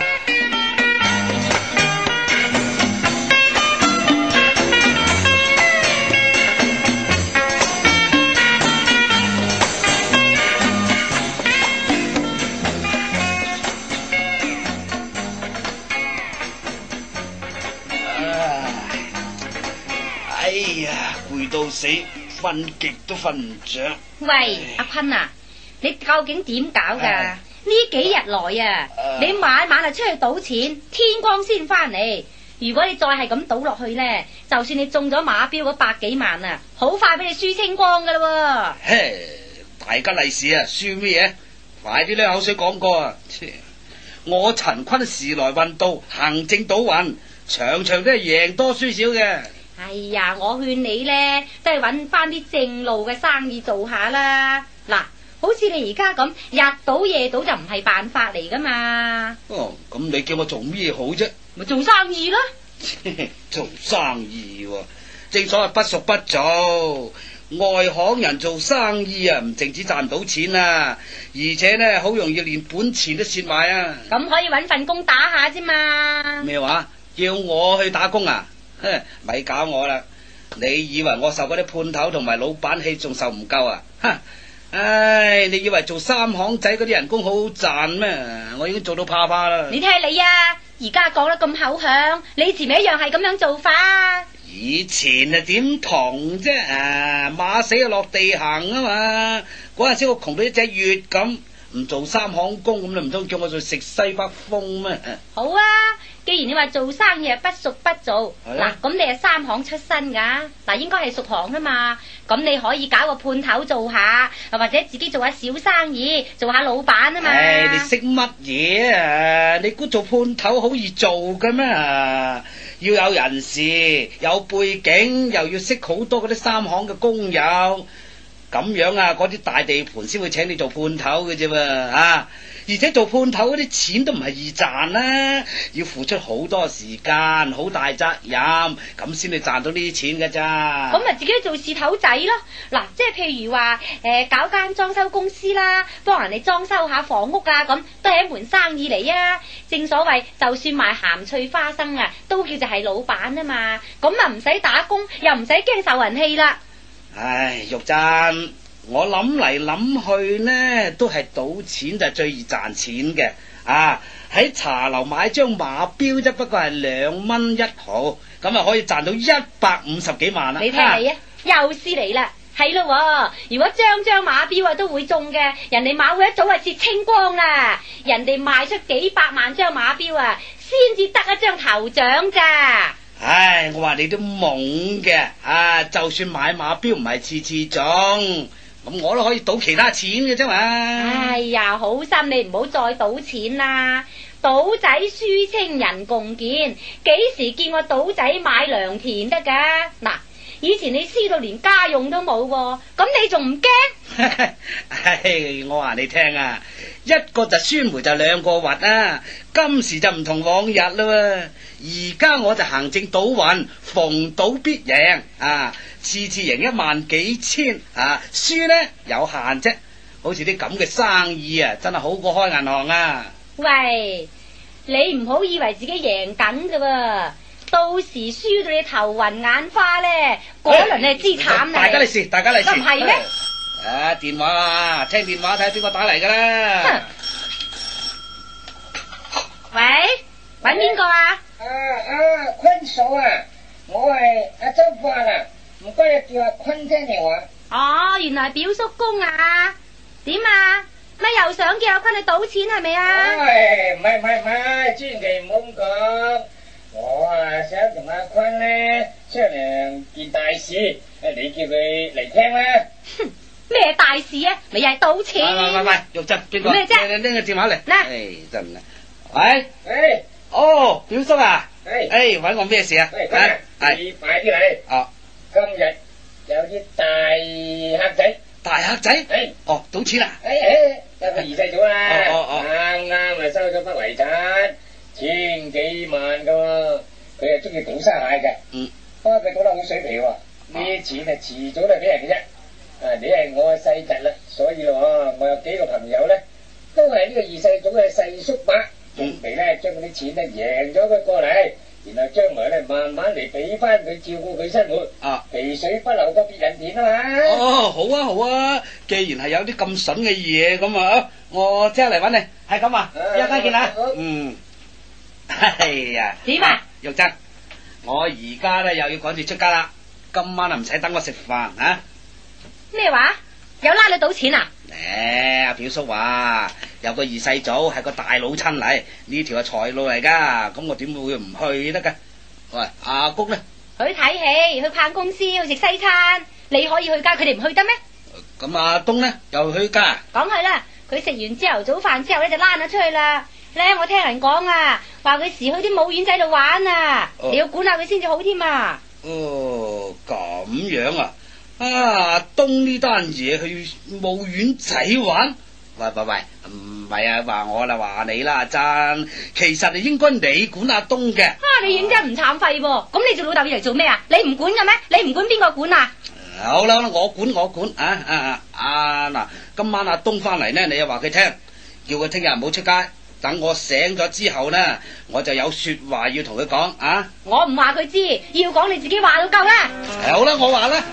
哎呀，攰到死，瞓極都瞓唔着。 喂，阿坤啊，你究竟點搞噶？ 唉呢幾日來啊， 啊你晚晚啊出去賭錢，天光先翻嚟。如果你再係咁賭落去呢，就算你中咗馬標嗰百幾萬啊，好快俾你輸清光噶啦嘿，大吉利是啊，輸咩嘢？快啲呢口水講過啊！切我陳坤時來運到，行正賭運，場場都係贏多輸少嘅。 喎。哎呀，我勸你呢，都係揾翻啲正路嘅生意做下啦。嗱，好似你而家咁，日賭夜賭就唔係辦法嚟噶嘛。 哦，咁你叫我做咩好啫？ 咪做生意咯。 做生意喎、正所謂不熟不做。外行人做生意啊，唔淨止賺唔到錢啊，而且呢，好容易連本錢都蝕埋啊！ 咁可以揾份工打下啫嘛。 咩話？叫我去打工啊？哼，咪搞我啦！你以為我受嗰啲判頭同埋老闆氣仲受唔夠啊？哼！唉，你以為做三行仔嗰啲人工好好賺咩？我已經做到怕怕啦！ 你睇下你啊，而家講得咁口響，你以前咪一樣係咁樣做法。 以前啊點同啫？啊馬死啊落地行啊嘛！嗰陣時我窮到一隻月咁，唔做三行工咁，你唔通叫我做食西北風咩？ 好啊，既然你話做生意係不熟不做， 係啊嗱咁你係三行出身噶，嗱應該係熟行啊嘛。咁你可以搞個判頭做下，或者自己做下小生意，做下老闆啊嘛。 唉，你識乜嘢啊？你估做判頭好易做嘅咩？要有人事，有背景，又要識好多嗰啲三行嘅工友，咁樣啊，嗰啲大地盤先會請你做判頭嘅啫喎啊！而且做判頭嗰啲錢都唔係易賺啦，要付出好多時間、好大責任，咁先至賺到呢啲錢嘅咋。 咁咪自己做事頭仔咯。嗱，即係譬如話誒、呃、搞間裝修公司啦，幫人哋裝修下房屋啊，咁都係一門生意嚟啊。正所謂，就算賣鹹脆花生啊，都叫做係老闆啊嘛。咁啊唔使打工，又唔使驚受人氣啦。 唉，玉珍。我諗嚟諗去呢，都係賭錢就係最易賺錢嘅啊！喺茶樓買張馬標啫，不過係兩蚊一毫，咁啊可以賺到一百五十幾萬啦！ 你睇你啊，又試嚟啦，係咯喎！如果張張馬標啊都會中嘅，人哋馬會一早啊蝕清光啦，人哋賣出幾百萬張馬標啊，先至得一張頭獎咋！ 唉，我話你都懵嘅啊！就算買馬標唔係次次中。咁我都可以賭其他錢嘅啫嘛！ 哎呀，好心你唔好再賭錢啦！賭仔輸清人共見，幾時見過賭仔買良田得噶？嗱，以前你輸到連家用都冇喎，咁你仲唔驚？ 唉，我話你聽啊，一個就酸梅就兩個核啊！今時就唔同往日啦，而家我就行正賭運，逢賭必贏啊！次次贏一萬幾千啊，輸呢有限啫。好似啲咁嘅生意啊，真係好過開銀行啊！ 喂，你唔好以為自己贏緊噶喎，到時輸到你頭暈眼花咧，嗰輪你係知慘啦！ 大家利是，大家利是， 唔係咩？ 啊，電話啊，聽電話睇下邊個打嚟噶啦。 喂，搵邊個啊？ 啊啊，坤嫂啊，我係阿周發啊，唔該你叫阿坤聽電話。 哦，原來係表叔公啊？點啊？乜又想叫阿坤去賭錢係咪啊？ 唉，唔係唔係唔係，千祈唔好咁講。我啊想同阿坤咧商量件大事，誒，你叫佢嚟聽啦。 哼，咩大事啊？咪又係賭錢？ 喂喂喂喂，玉珍邊個？ 咩啫？ 你拎個電話嚟。 嗱， 唉，真係。喂。 誒。 哦，表叔啊。 誒。 誒，搵我咩事啊？ 喂，坤啊，你快啲嚟。 哦。 今日有啲大客仔。 大客仔？ 誒。 哦，賭錢啊？ 誒誒，有個二世祖啦。 哦哦哦。 啱啱啊收咗筆遺產，千幾萬噶喎。佢係中意賭沙蟹嘅。 嗯。 不過佢賭得好水皮喎，呢啲錢啊遲早都係俾人嘅啫。啊，你係我嘅細侄啦，所以咯，我有幾個朋友咧，都係呢個二世祖嘅細叔伯，準備咧將嗰啲錢咧贏咗佢過嚟，然後將來咧慢慢嚟俾翻佢照顧佢生活。 啊， 肥水不流過別人田啊嘛。 哦，好啊好啊，既然係有啲咁筍嘅嘢咁啊，我即刻嚟搵你，係咁啊，一陣間見啦。嗯，哎呀， 點啊？ 玉珍，我而家咧又要趕住出街啦。 今晚啊唔使等我食飯啊！ 咩話？有拉你賭錢啊？ 誒，阿表叔話有個二世祖係個大佬親嚟，呢條係財路嚟噶，咁我點會唔去得噶？喂，阿谷呢？ 去睇戲，去逛公司，去食西餐，你可以去噶，佢哋唔去得咩？ 咁阿東呢？又去噶？ 講係啦，佢食完朝頭早飯之後咧就躝咗出去啦。咧，我聽人講啊，話佢時去啲舞院仔度玩啊， 哦你要管下佢先至好添啊。 哦，咁樣啊？啊，東呢單嘢去舞院仔玩？喂喂喂，唔係啊，話我啦，話你啦，阿珍，其實係應該你管阿東嘅。 啊，你認真唔慚廢喎？咁你做老豆要嚟做咩啊？你唔管嘅咩？你唔管邊個管啊？ 好啦好啦，我管我管啊啊啊啊嗱！今晚阿東翻嚟呢，你又話佢聽，叫佢聽日唔好出街。等我醒咗之後呢，我就有說話要同佢講啊！ 我唔話佢知，要講你自己話到夠啦。 好啦，我話啦。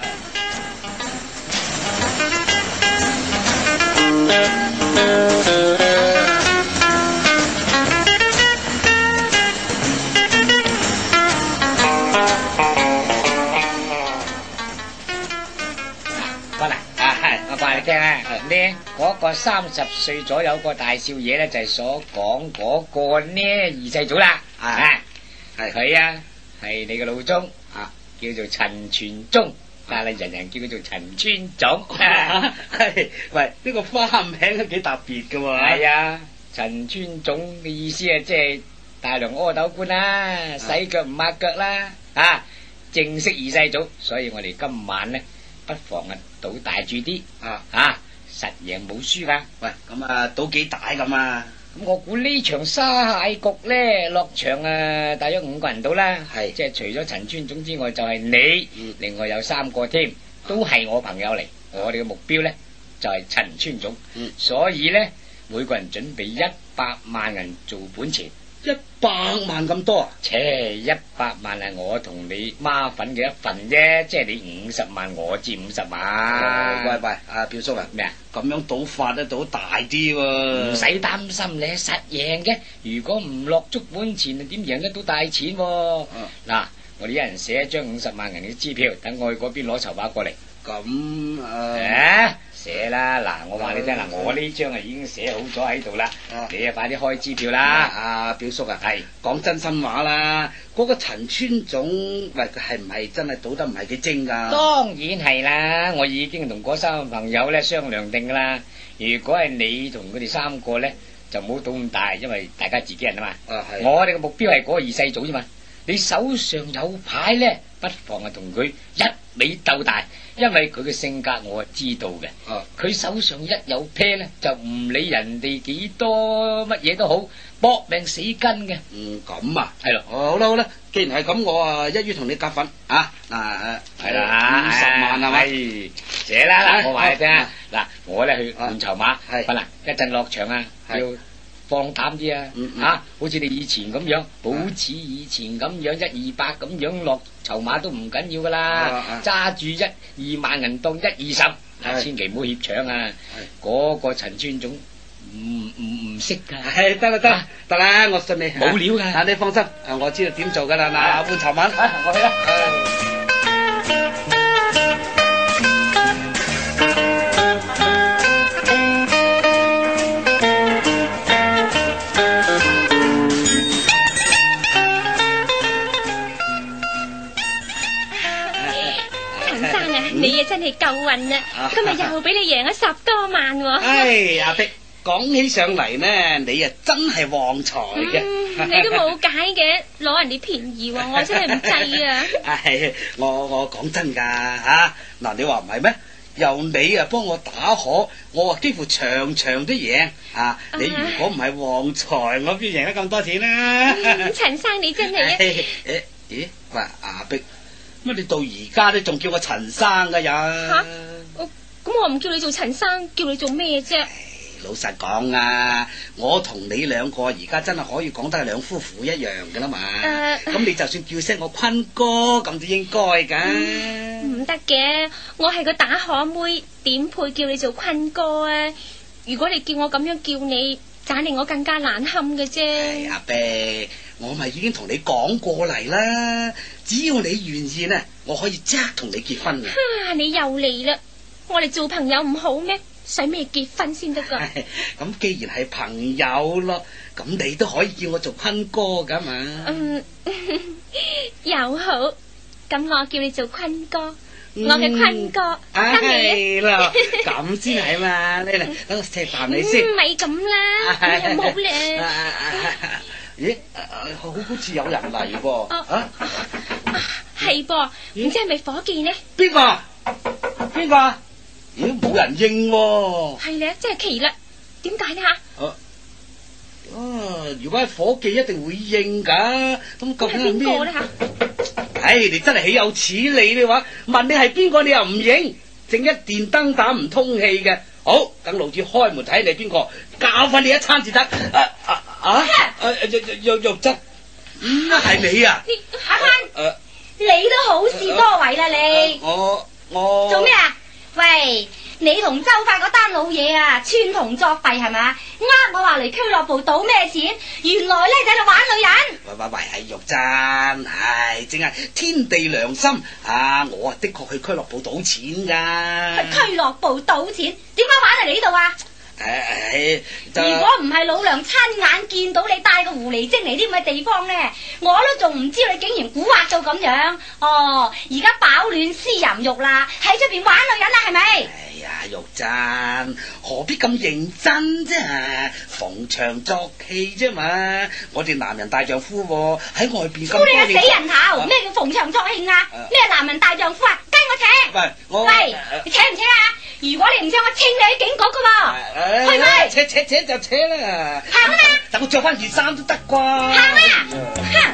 過嚟啊，係我話你聽啊，呢嗰個三十歲左右個大少爺咧，就係所講嗰個呢二世祖啦，啊，係佢啊，係你個老宗啊，叫做陳全宗，但係人人叫佢做陳村總。 係喂，呢個花名都幾特別噶喎。 係啊，陳村總嘅意思啊，即係大梁阿斗官啦，洗腳唔抹腳啦，啊，正式二世祖，所以我哋今晚咧，不妨啊賭大注啲啊啊，實贏冇輸噶。 喂，咁啊賭幾大咁啊？ 咁我估呢場沙蟹局咧落場啊，大約五個人到啦。 係即係除咗陳村總之外，就係你， 嗯另外有三個添，都係我朋友嚟。我哋嘅目標咧就係陳村總， 嗯所以咧每個人準備一百萬銀做本錢。 一百萬咁多啊？ 切，一百萬係我同你孖粉嘅一份啫，即係你五十萬，我佔五十萬。 喂喂，阿表叔啊， 咩啊？ 咁樣賭法咧賭大啲喎。 唔使擔心，你實贏嘅。如果唔落足本錢，點贏得到大錢？嗱、啊，我哋一人寫一張五十萬銀嘅支票，等我去嗰邊攞籌碼過嚟。 咁誒， 啊寫啦！嗱，我話你聽啦，我呢張啊已經寫好咗喺度啦，你啊快啲開支票啦！ 阿表叔啊，係講真心話啦，嗰個陳村總，喂，佢係唔係真係賭得唔係幾精噶？ 當然係啦，我已經同嗰三個朋友咧商量定噶啦。如果係你同佢哋三個咧，就唔好賭咁大，因為大家自己人啊嘛。 啊係。 我哋嘅目標係嗰個二世祖啫嘛。你手上有牌咧，不妨啊同佢一味鬥大。因為佢嘅性格我係知道嘅，佢、啊、手上一有啤咧，就唔理人哋幾多乜嘢都好，搏命死跟嘅。 嗯，咁啊， 係咯。 哦，好啦好啦，既然係咁，我啊一於同你夾份啊嗱， 係啦， 五十萬係咪？ 寫啦嗱，我話你聽啊，嗱，我咧去換籌碼， 係嗱，一陣落場啊，要放膽啲啊，啊，好似你以前咁樣，保持以前咁樣一二百咁樣落籌碼都唔緊要噶啦，揸住一二萬銀當一二十，嗱，千祈唔好怯場啊！嗰個陳村總唔唔唔識噶， 係得啦得啦得啦，我信你， 冇料噶， 啊你放心，啊我知道點做噶啦，嗱換籌碼， 我去啦。 你啊真係夠運啊！今日又俾你贏咗十多萬喎！ 哎，阿碧，講起上嚟呢，你啊真係旺財嘅。 嗯，你都冇解嘅，攞人哋便宜喎，我真係唔制啊！ 係，我我講真噶吓，嗱你話唔係咩？由你啊幫我打荷，我啊幾乎場場都贏啊！你如果唔係旺財，我邊贏得咁多錢啊？ 嗯，陳生你真係啊！ 誒咦，喂阿碧。乜你到而家都仲叫我陳生噶呀？ 吓，咁我唔叫你做陳生，叫你做咩啫？ 老實講啊，我同你兩個而家真係可以講得係兩夫婦一樣噶啦嘛。咁、uh, 你就算叫聲我坤哥，咁都應該噶。 唔得嘅，我係個打荷妹，點配叫你做坤哥啊？如果你叫我咁樣叫你，盞令我更加難堪嘅啫。 阿伯。 我咪已經同你講過嚟啦，只要你願意呢，我可以即刻同你結婚嘅。 啊，你又嚟啦！我哋做朋友唔好咩？使咩結婚先得噶？ 咁既然係朋友咯，咁你都可以叫我做坤哥噶嘛。 嗯，又好，咁我叫你做坤哥，我嘅坤哥得未啦？咁先係嘛，你嚟等我錫啖你先。 唔係咁啦，你又冇咧。 咦，好好似有人嚟噃。啊， 係噃，唔知係咪伙計呢？ 邊個？邊個？咦，冇人應喎。 係咧，真係奇啦。點解呢吓？ 啊，啊，如果係伙計一定會應噶。咁究竟係邊個咧吓？ 唉，你真係豈有此理嘅話，問你係邊個，你又唔應，正一電燈膽唔通氣嘅。好，等老子開門睇你邊個，教訓你一餐至得。啊啊啊！誒肉肉質，嗯，係你啊？ 阿坤，你都好事多為啦你。 我我做咩啊？喂，你同周發嗰單老嘢啊，串同作弊係嘛？呃我話嚟俱樂部賭咩錢，原來咧就喺度玩女人。 喂喂喂，係玉珍，唉，淨係天地良心啊！我啊的確去俱樂部賭錢噶。 去俱樂部賭錢，點解玩嚟呢度啊？ 誒誒， 如果唔係老娘親眼見到你帶個狐狸精嚟啲咁嘅地方咧，我都仲唔知你竟然蠱惑到咁樣。哦，而家飽暖思淫欲啦，喺出邊玩女人啦，係咪？ 哎呀，玉珍，何必咁認真啫？逢場作戲啫嘛。我哋男人大丈夫喺外邊咁多年。你個死人頭，咩叫逢場作戲啊？咩男人大丈夫啊？跟我扯。 喂，我喂，你扯唔扯啊？如果你唔扯，我清你喺警局噶喎。去咪？ 扯扯扯就扯啦。 行啦。 等我着翻件衫都得啩。 行啦。哼。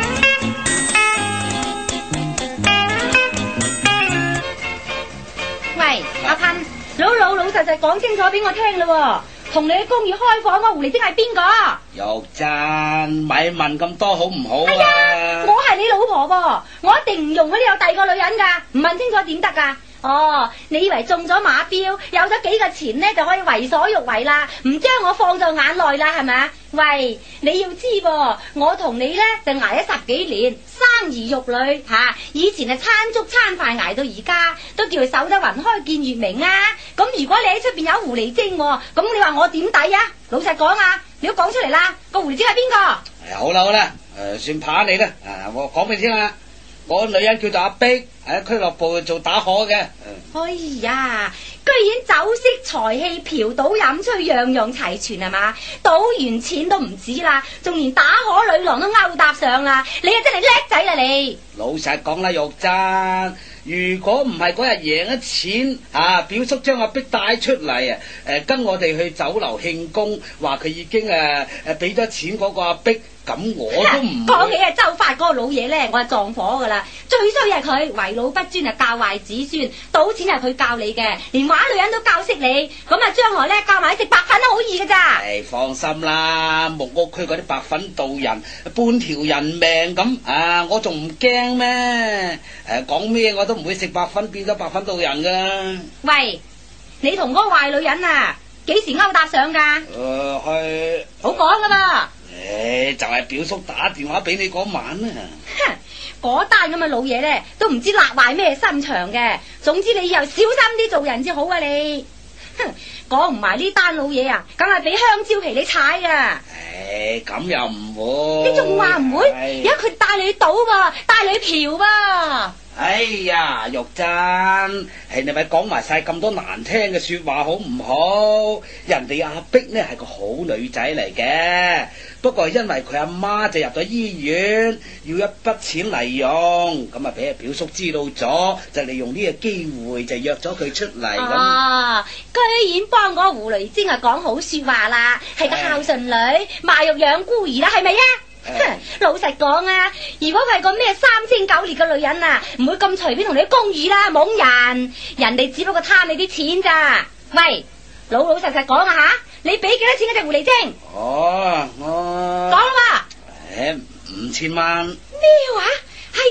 喂，阿噴，老老老實實講清楚俾我聽啦。同你喺公寓開房嗰狐狸精係邊個？ 玉珍，咪問咁多好唔好啊？ 哎呀，我係你老婆噃，我一定唔容許你有第二個女人噶，唔問清楚點得噶？哦，你以為中咗馬標，有咗幾個錢呢，就可以為所欲為啦，唔將我放在眼內啦，係咪？喂，你要知噃，我同你呢，就挨咗十幾年，生兒育女吓、啊，以前係餐粥餐飯挨到而家，都叫佢守得雲開見月明啊！咁如果你喺出邊有狐狸精，咁你話我點抵啊？老實講啊，你都講出嚟啦，個狐狸精係邊個？ 哎、好啦好啦，誒、呃，算怕你啦，啊，我講俾你聽啦。我女人叫做阿碧，喺俱樂部做打荷嘅。 哎呀，居然酒色財氣、嫖賭飲吹，樣樣齊全係嘛？賭完錢都唔止啦，仲連打荷女郎都勾搭上啦！你啊真係叻仔啦你！ 老實講啦，玉珍，如果唔係嗰日贏咗錢，啊表叔將阿碧帶出嚟啊，誒跟我哋去酒樓慶功，話佢已經誒誒俾咗錢嗰個阿碧。咁我都唔講起啊，周發嗰個老嘢咧，我係撞火噶啦。最衰係佢為老不尊啊，教壞子孫。賭錢係佢教你嘅，連玩女人都教識你。咁啊，將來咧教埋食白粉都好易噶咋。 誒，放心啦，木屋區嗰啲白粉道人，半條人命咁啊，我仲唔驚咩？誒，講咩我都唔會食白粉變咗白粉道人噶。 喂，你同嗰個壞女人啊，幾時勾搭上噶？誒、 呃，係好講噶噃。 誒，就係、是、表叔打電話俾你嗰晚啊！ 哼，嗰單咁嘅老嘢咧，都唔知立壞咩心腸嘅。總之你以後小心啲做人至好啊你。哼，講唔埋呢單老嘢啊，梗係俾香蕉皮你踩啊！ 誒，咁又唔會。 你仲話唔會？而家佢帶你去賭喎，帶你去嫖噃。 哎呀，玉珍，係你咪講埋晒咁多難聽嘅說話好唔好？人哋阿碧呢係個好女仔嚟嘅，不過係因為佢阿媽就入咗醫院，要一筆錢嚟用，咁啊俾阿表叔知道咗，就利用呢個機會就約咗佢出嚟咁。 啊，居然幫嗰個狐狸精啊講好說話啦，係個孝順女，賣肉養孤兒啦，係咪啊？哼，老實講啊，如果佢係個咩三清九烈嘅女人啊，唔會咁隨便同你公寓啦，懵人，人哋只不過貪你啲錢咋。喂，老老實實講啊吓，你俾幾多錢嗰隻狐狸精？ 哦，我講啦嘛。 誒，五千蚊。 咩話？哎呀，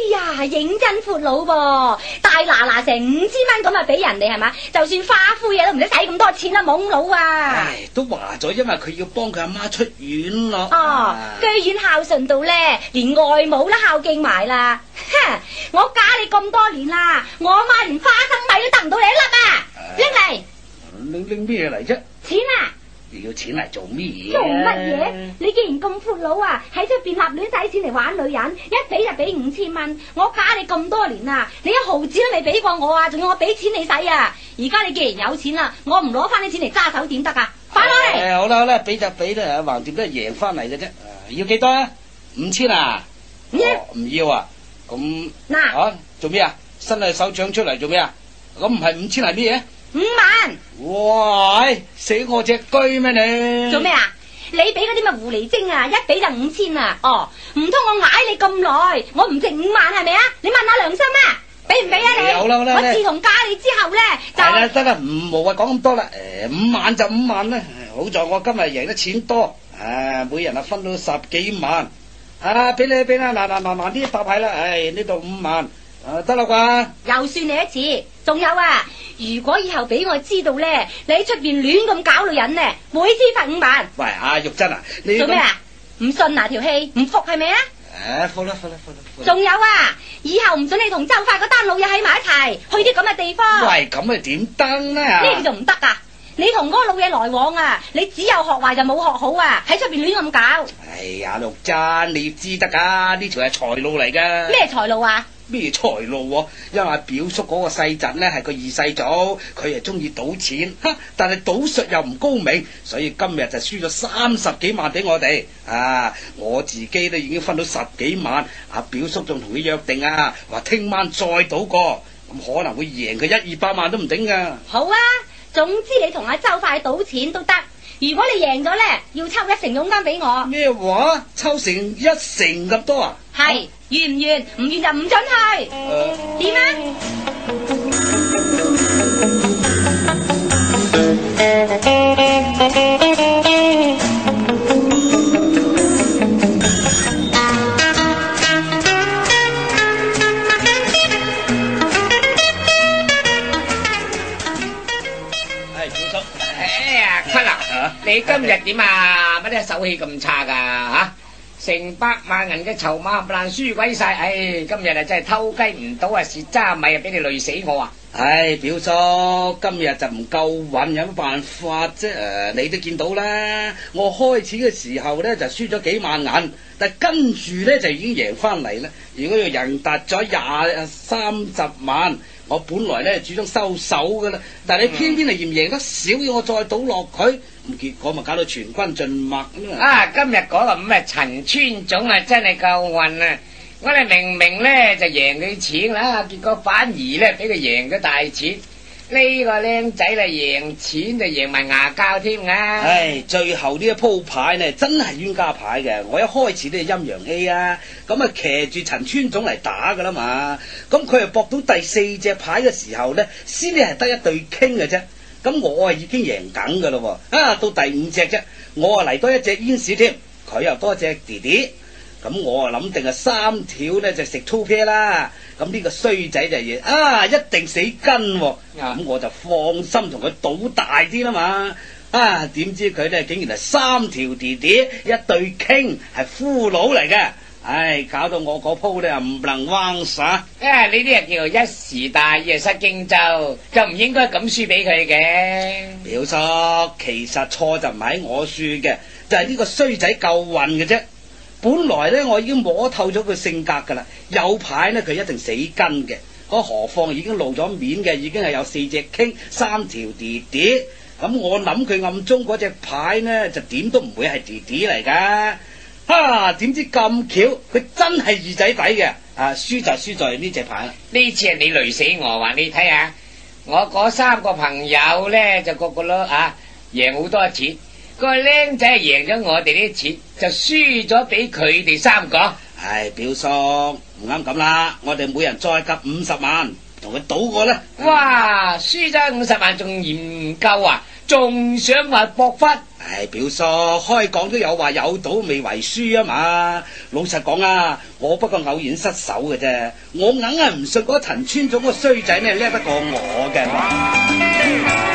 係認真闊佬噃，大嗱嗱成五千蚊咁啊俾人哋係嘛？就算花灰嘢都唔使使咁多錢啦，懵佬啊！ 唉，都話咗，因為佢要幫佢阿媽出院咯。 哦，居然孝順到咧，連外母都孝敬埋啦！哼，我嫁你咁多年啦，我阿媽連花生米都得唔到你一粒啊！拎嚟， 拎拎咩嚟啫？ 錢啊！ 你要錢嚟做咩嘢？ 做乜嘢？你既然咁闊佬啊，喺出邊立亂使錢嚟玩女人，一俾就俾五千蚊。我嫁你咁多年啦，你一毫子都未俾過我啊，仲要我俾錢你使啊！而家你既然有錢啦，我唔攞翻啲錢嚟揸手點得啊？快攞嚟！ 誒，好啦好啦，俾就俾啦，橫掂都係贏翻嚟嘅啫。要幾多啊？五千啊？ 唔要， 唔要啊？咁嗱， 啊，做咩啊？伸下手掌出嚟做咩啊？咁唔係五千係咩嘢？ 五萬！ 哇！死我隻居咩你？ 做咩啊？你俾嗰啲咪狐狸精啊，一俾就五千啊！哦，唔通我嗌你咁耐，我唔值五萬係咪啊？你問下良心啊，俾唔俾啊你？ 好啦好啦， 我自從嫁你之後咧，就係啦得啦，唔無謂講咁多啦。誒，五萬就五萬啦。好在我今日贏得錢多，啊，每人啊分到十幾萬。啊，俾你俾啦，嗱嗱嗱嗱啲搭牌啦，唉，呢度五萬，啊得啦啩？ 又算你一次，仲有啊！如果以後俾我知道咧，你喺出邊亂咁搞女人咧，每次罰五萬。 喂，阿玉珍啊，你做咩啊？唔信啊條氣，唔服係咪啊？ 誒，服啦服啦服啦。 仲有啊，以後唔准你同周發嗰單老嘢喺埋一齊，去啲咁嘅地方。 喂，咁咪點得咧？ 咩叫做唔得啊？你同嗰個老嘢來往啊，你只有學壞就冇學好啊！喺出邊亂咁搞。 哎呀，玉珍，你要知得噶，呢條係財路嚟噶。 咩財路啊？ 咩財路喎？因為表叔嗰個細侄呢係個二世祖，佢係中意賭錢，哈！但係賭術又唔高明，所以今日就輸咗三十幾萬俾我哋。啊，我自己都已經分到十幾萬，阿表叔仲同佢約定啊，話聽晚再賭過，咁可能會贏佢一二百萬都唔頂噶。 好啊，總之你同阿周快賭錢都得。如果你贏咗咧，要抽一成佣金俾我。 咩話？抽成一成咁多啊？ 係，願唔願？唔願就唔准去。點啊？ 你今日點啊？乜啲手氣咁差噶吓？成百萬銀嘅籌碼爛輸鬼晒，唉！今日啊真係偷雞唔到啊，蝕渣米啊，俾你累死我啊！ 唉，表叔，今日就唔夠運，有乜辦法啫？誒、呃，你都見到啦，我開始嘅時候咧就輸咗幾萬銀，但跟住咧就已經贏翻嚟啦。如果要人達咗廿三十萬，我本來咧主張收手噶啦，但係你偏偏係嫌贏得少，要我再賭落佢。咁結果咪搞到全軍盡墨啊！今日嗰個咁嘅陳村總啊，真係夠運啊！我哋明明咧就贏佢錢啦，結果反而咧俾佢贏咗大錢。呢、這個僆仔啦，贏錢就贏埋牙膠添啊！ 唉，最後呢一鋪牌呢，真係冤家牌嘅。我一開始都係陰陽氣啊，咁啊騎住陳村總嚟打噶啦嘛。咁佢係搏到第四隻牌嘅時候呢，先至係得一對傾嘅啫。咁我啊已經贏緊噶咯，啊到第五隻啫，我啊嚟多一隻煙士添，佢又多隻弟弟，咁我啊諗定係三條呢就食粗啤啦，咁呢個衰仔就嘢啊一定死跟，咁、啊、我就放心同佢賭大啲啦嘛，啊點知佢呢竟然係三條弟弟一對傾，係俘虜嚟嘅。唉，搞到我嗰鋪咧又唔能彎耍。 啊，呢啲啊叫做一時大意失荊州，就唔應該咁輸俾佢嘅。 表叔，其實錯就唔係我輸嘅，就係、是、呢個衰仔夠運嘅啫。本來咧我已經摸透咗佢性格噶啦，有牌咧佢一定死跟嘅。何況已經露咗面嘅，已經係有四隻傾，三條弟弟。咁我諗佢暗中嗰隻牌呢，就點都唔會係弟弟嚟噶。啊！點知咁巧，佢真係二仔底嘅，啊輸就輸在呢隻牌啦。 呢次係你累死我，話你睇下，我嗰三個朋友咧就個個都啊贏好多錢，個僆仔贏咗我哋啲錢，就輸咗俾佢哋三個。 唉，表叔唔啱咁啦，我哋每人再夾五十萬，同佢賭過啦。 哇！輸咗五十萬仲嫌唔夠啊？仲想話搏翻？ 唉，表叔開講都有話有賭未為輸啊嘛。老實講啊，我不過偶然失手嘅啫，我硬係唔信嗰陳村總個衰仔呢叻得過我嘅。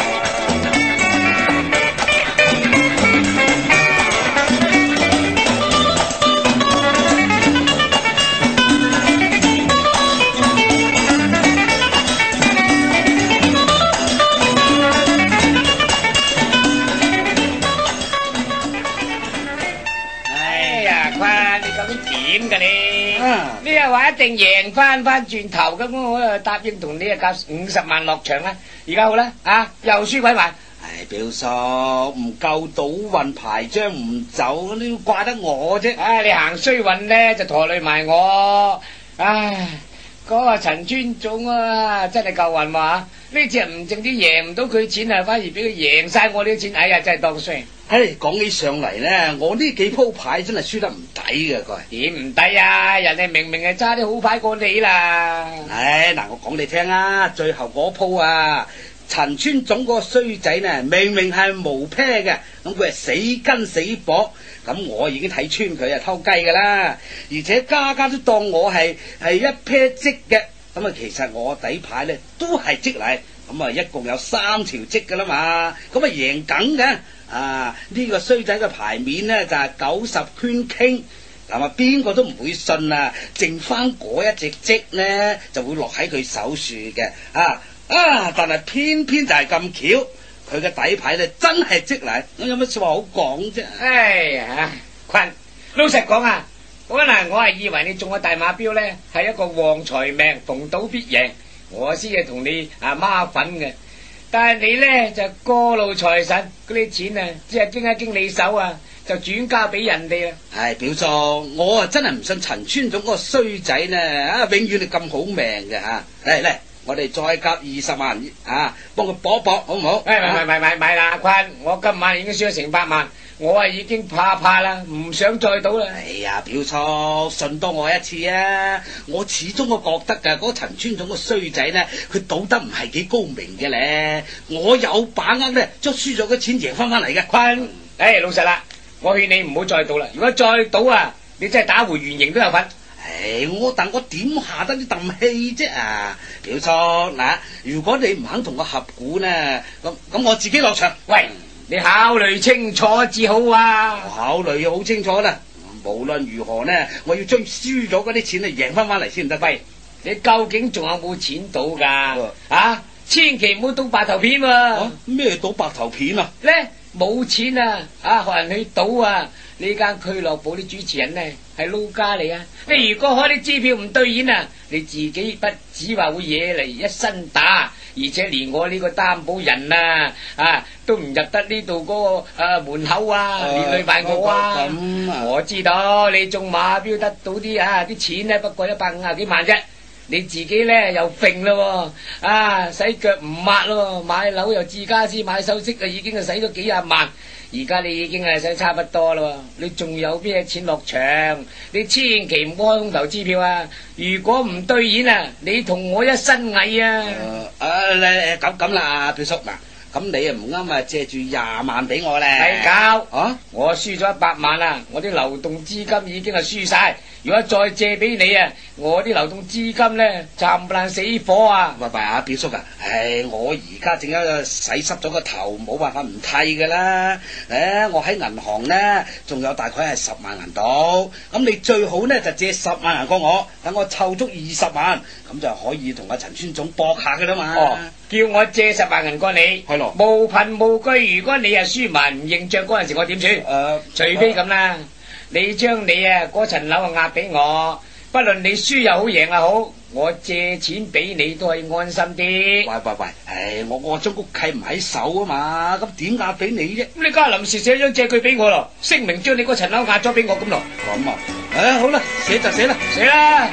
點噶你？你又話一定贏翻翻轉頭咁，我就答應同你啊夾五十萬落場啦。而家好啦，啊又輸鬼埋。 唉，表叔唔夠賭運牌張唔走，你要怪得我啫。 唉，你行衰運咧就拖累埋我。唉，嗰個陳村總啊，真係夠運話。呢隻唔淨止贏唔到佢錢啊，反而俾佢贏晒我啲錢。哎呀，真係當衰。 唉，講起上嚟呢，我呢幾鋪牌真係輸得唔抵嘅，佢點唔抵啊？人哋明明係揸啲好牌過你啦。 唉，嗱，我講你聽啊，最後嗰鋪啊，陳村總嗰個衰仔呢，明明係無啤嘅，咁佢係死跟死搏，咁我已經睇穿佢係偷雞噶啦，而且家家都當我係係一啤積嘅，咁啊，其實我底牌呢都係積嚟，咁啊，一共有三條積噶啦嘛，咁啊贏梗嘅。啊！呢、這個衰仔嘅牌面呢，就係、是、九十圈傾，嗱啊邊個都唔會信啊！剩翻嗰一隻積呢，就會落喺佢手樹嘅啊啊！但係偏偏就係咁巧，佢嘅底牌呢真係積嚟，咁有乜說話好講啫？ 哎呀，坤，老實講啊，可能我係以為你中咗大馬標呢，係一個旺財命，逢賭必贏，我先係同你啊孖粉嘅。但係你咧就過路財神，嗰啲錢啊，只係經一經你手啊，就轉交俾人哋啦。 唉，表叔，我啊真係唔信陳村總嗰個衰仔呢，啊，永遠係咁好命嘅吓。嚟嚟，我哋再夾二十萬啊，幫佢搏一搏，好唔好？ 誒，咪咪咪咪咪啦，坤，我今晚已經輸咗成百萬，我啊已經怕怕啦，唔想再賭啦。 哎呀，表叔，信多我一次啊！我始終都覺得噶，嗰陳村總個衰仔呢，佢賭得唔係幾高明嘅咧。我有把握咧，將輸咗嘅錢贏翻翻嚟嘅。 坤，誒、哎，老實啦，我勸你唔好再賭啦。如果再賭啊，你真係打回原形都有份。 唉，我但我點下得啲啖氣啫啊！表叔，嗱，如果你唔肯同我合股呢，咁咁我自己落場。 喂，你考慮清楚至好啊！ 我考慮好清楚啦。無論如何呢，我要將輸咗嗰啲錢啊贏翻翻嚟先得。喂， 你究竟仲有冇錢賭噶？啊，千祈唔好賭白頭片喎！ 咩賭白頭片啊？ 咧冇錢啊！啊，學人去賭啊！呢間俱樂部啲主持人呢係撈家嚟啊！你如果開啲支票唔兌現啊，你自己不止話會惹嚟一身打，而且連我呢個擔保人啊啊都唔入得呢度嗰個誒、啊、門口啊， 呃、 連累埋我啊！ 咁啊， 我知道你中馬標得到啲啊啲錢呢，不過一百五十幾萬啫。你自己咧又揈咯，啊洗腳唔抹咯，買樓又自家私買首飾啊，已經係使咗幾廿萬。而家你已經係使差不多啦，你仲有咩錢落場？你千祈唔好開空頭支票啊！如果唔兌現啊，你同我一身蟻啊！ 誒誒，咁咁啦，表叔嗱，咁你啊唔啱啊，借住廿萬俾我咧。 係搞啊！ 我輸咗一百萬啦，我啲流動資金已經係輸晒。如果再借俾你啊，我啲流動資金咧冚唪唥死火啊！ 喂喂啊，表叔啊，唉，我而家正喺度洗濕咗個頭，冇辦法唔剃噶啦。誒，我喺銀行呢，仲有大概係十萬銀度，咁你最好呢，就借十萬銀過我，等我湊足二十萬，咁就可以同阿陳村總搏下噶啦嘛。 哦，叫我借十萬銀過你， 係咯， 無憑無據。如果你係輸埋唔認賬嗰陣時，我點算？誒、 呃， 除非咁啦。呃你將你啊嗰層樓啊押俾我，不論你輸又好贏又好，我借錢俾你都可以安心啲。 喂喂喂，唉，我我張屋契唔喺手啊嘛，咁點押俾你啫？ 咁你家臨時寫張借據俾我咯，聲明將你嗰層樓押咗俾我咁咯。 咁啊，唉，好啦，寫就寫啦， 寫啦。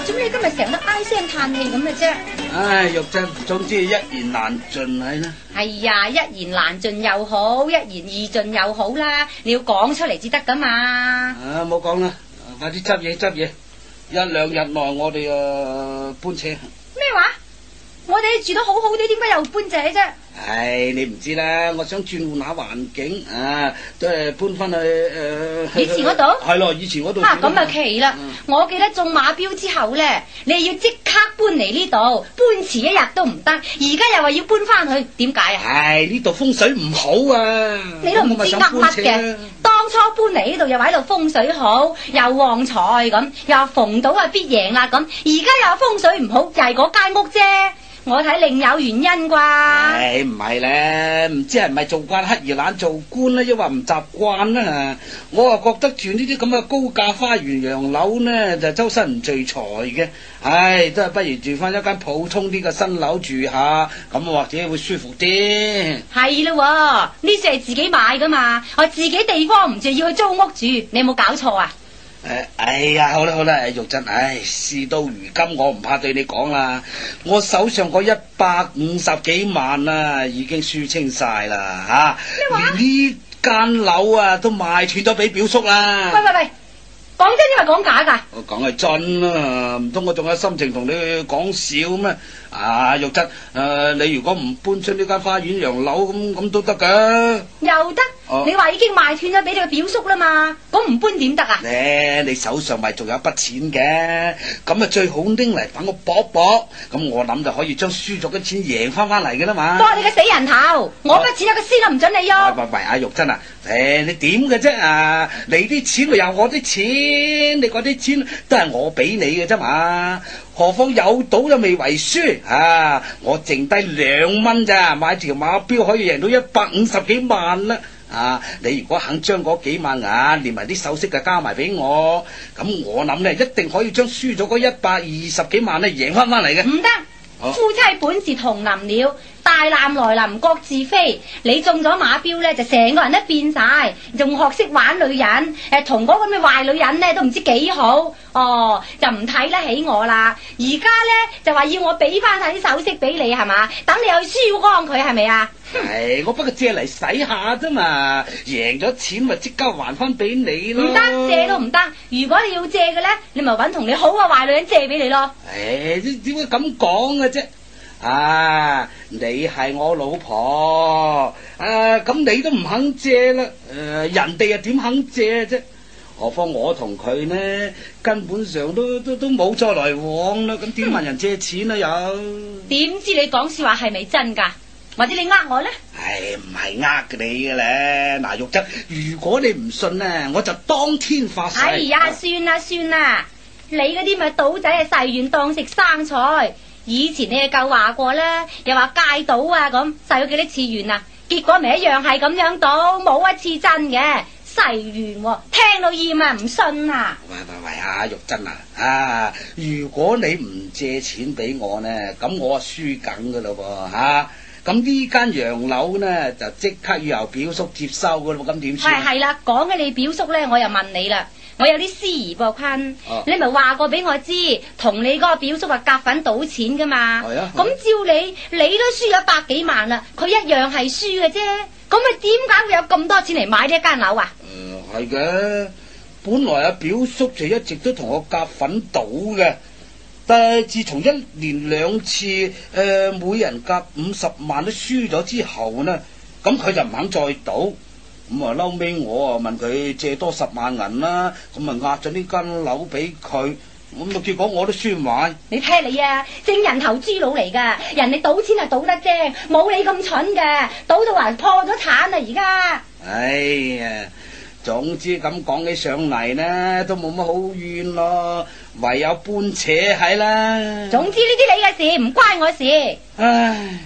做咩你今日成日都唉聲嘆氣咁嘅啫？ 唉，玉珍，總之一言難盡係啦。 係呀，一言難盡又好，一言易盡又好啦，你要講出嚟至得噶嘛。 啊，冇講啦，快啲執嘢執嘢，一兩日內我哋誒搬車。 咩話？我哋住得好好啲，點解又搬者啫？ 唉，你唔知啦，我想轉換下環境啊，都係搬翻去誒。呃、 以前嗰度？ 係咯，以前嗰度。 啊，咁啊奇啦！嗯、我記得中馬標之後咧，你要即刻搬嚟呢度，搬遲一日都唔得。而家又話要搬翻去，點解啊？ 唉，呢度風水唔好啊！ 你都唔知噏乜嘅。當初搬嚟呢度又話呢度風水好，又旺財咁，又話逢到啊必贏啊咁。而家又話風水唔好，又係嗰間屋啫。我睇另有原因啩。 唉，唔係咧，唔知係咪做慣乞兒懶做官咧，抑或唔習慣啦。我啊覺得住呢啲咁嘅高價花園洋樓呢，就周身唔聚財嘅。唉，都係不如住翻一間普通啲嘅新樓住下，咁或者會舒服啲。 係啦，呢處係自己買噶嘛，我自己地方唔住要去租屋住，你有冇搞錯啊？ 誒，哎呀，好啦好啦，玉珍，唉，事到如今，我唔怕對你講啦，我手上嗰一百五十幾萬啊，已經輸清晒啦，吓、啊，連呢間樓啊都賣斷咗俾表叔啦。 喂喂喂，講真定係講假噶？ 我講係真啦，唔通我仲有心情同你講笑咩？啊，玉珍，誒、呃，你如果唔搬出呢間花園洋樓，咁咁都得噶。 又得？哦、你話已經賣斷咗俾你個表叔啦嘛，咁唔搬點得啊？咧， 你手上咪仲有一筆錢嘅，咁啊最好拎嚟等我搏搏，咁我諗就可以將輸咗嘅錢贏翻翻嚟嘅啦嘛。 搏你個死人頭！我筆錢有個先都唔准你喐。 喂喂喂，阿玉珍啊，誒，你點嘅啫啊？你啲錢咪有我啲錢，你嗰啲錢都係我俾你嘅啫嘛。何況有賭又未為輸啊！我剩低兩蚊咋，買條馬標可以贏到一百五十幾萬啦！啊，你如果肯將嗰幾萬銀連埋啲首飾就加埋俾我，咁我諗咧一定可以將輸咗嗰一百二十幾萬咧贏翻翻嚟嘅。唔得， 哦、夫妻本是同林鳥，大難來臨各自飛。你中咗馬標咧，就成個人都變晒，仲學識玩女人，誒，同嗰個咁嘅壞女人咧都唔知幾好。哦，就唔睇得起我啦。而家咧就話要我俾翻晒啲首飾俾你係嘛，等你去燒光佢係咪啊？ 係，我不過借嚟使下啫嘛，贏咗錢咪即刻還翻俾你咯。 唔得，借都唔得。如果你要借嘅咧，你咪搵同你好嘅壞女人借俾你咯。 誒，點解咁講嘅啫？啊，你係我老婆，啊，咁你都唔肯借啦，誒、呃，人哋又點肯借啫？何況我同佢呢，根本上都都都冇再來往啦，咁點問人借錢啊又？ 點知你講說話係咪真噶？或者你呃我咧？ 唉，唔係呃你嘅咧。嗱，玉珍，如果你唔信呢，我就當天發誓。 哎呀，算啦算啦，你嗰啲咪賭仔係誓願當食生菜。以前你係夠話過啦，又話戒賭啊咁，誓咗幾多次願啊？結果咪一樣係咁樣賭，冇一次真嘅誓願，聽到厭啊，唔信啊！ 喂喂喂，阿玉珍啊，啊，如果你唔借錢俾我呢，咁我啊輸緊噶咯噃吓。咁呢間洋樓呢，就即刻要由表叔接收噶咯，咁點算？ 係係啦，講嘅你表叔咧，我又問你啦。我有啲司儀噃坤，啊、你咪話過俾我知，同你嗰個表叔話夾份賭錢噶嘛？係啊。咁照你，你都輸咗百幾萬啦，佢一樣係輸嘅啫。咁咪點解會有咁多錢嚟買呢一間樓啊？ 誒，係嘅。本來阿表叔就一直都同我夾份賭嘅，但係自從一連兩次誒、呃、每人夾五十萬都輸咗之後呢，咁佢就唔肯再賭。咁啊，嬲尾我啊問佢借多十萬銀啦，咁啊押咗呢間樓俾佢，咁啊結果我都輸埋。 你睇你啊，正人頭豬腦嚟噶，人哋賭錢係賭得啫，冇你咁蠢嘅，賭到還破咗產啊而家。 哎呀，總之咁講起上嚟呢，都冇乜好怨咯，唯有搬扯係啦。 總之呢啲你嘅事，唔關我事。 唉。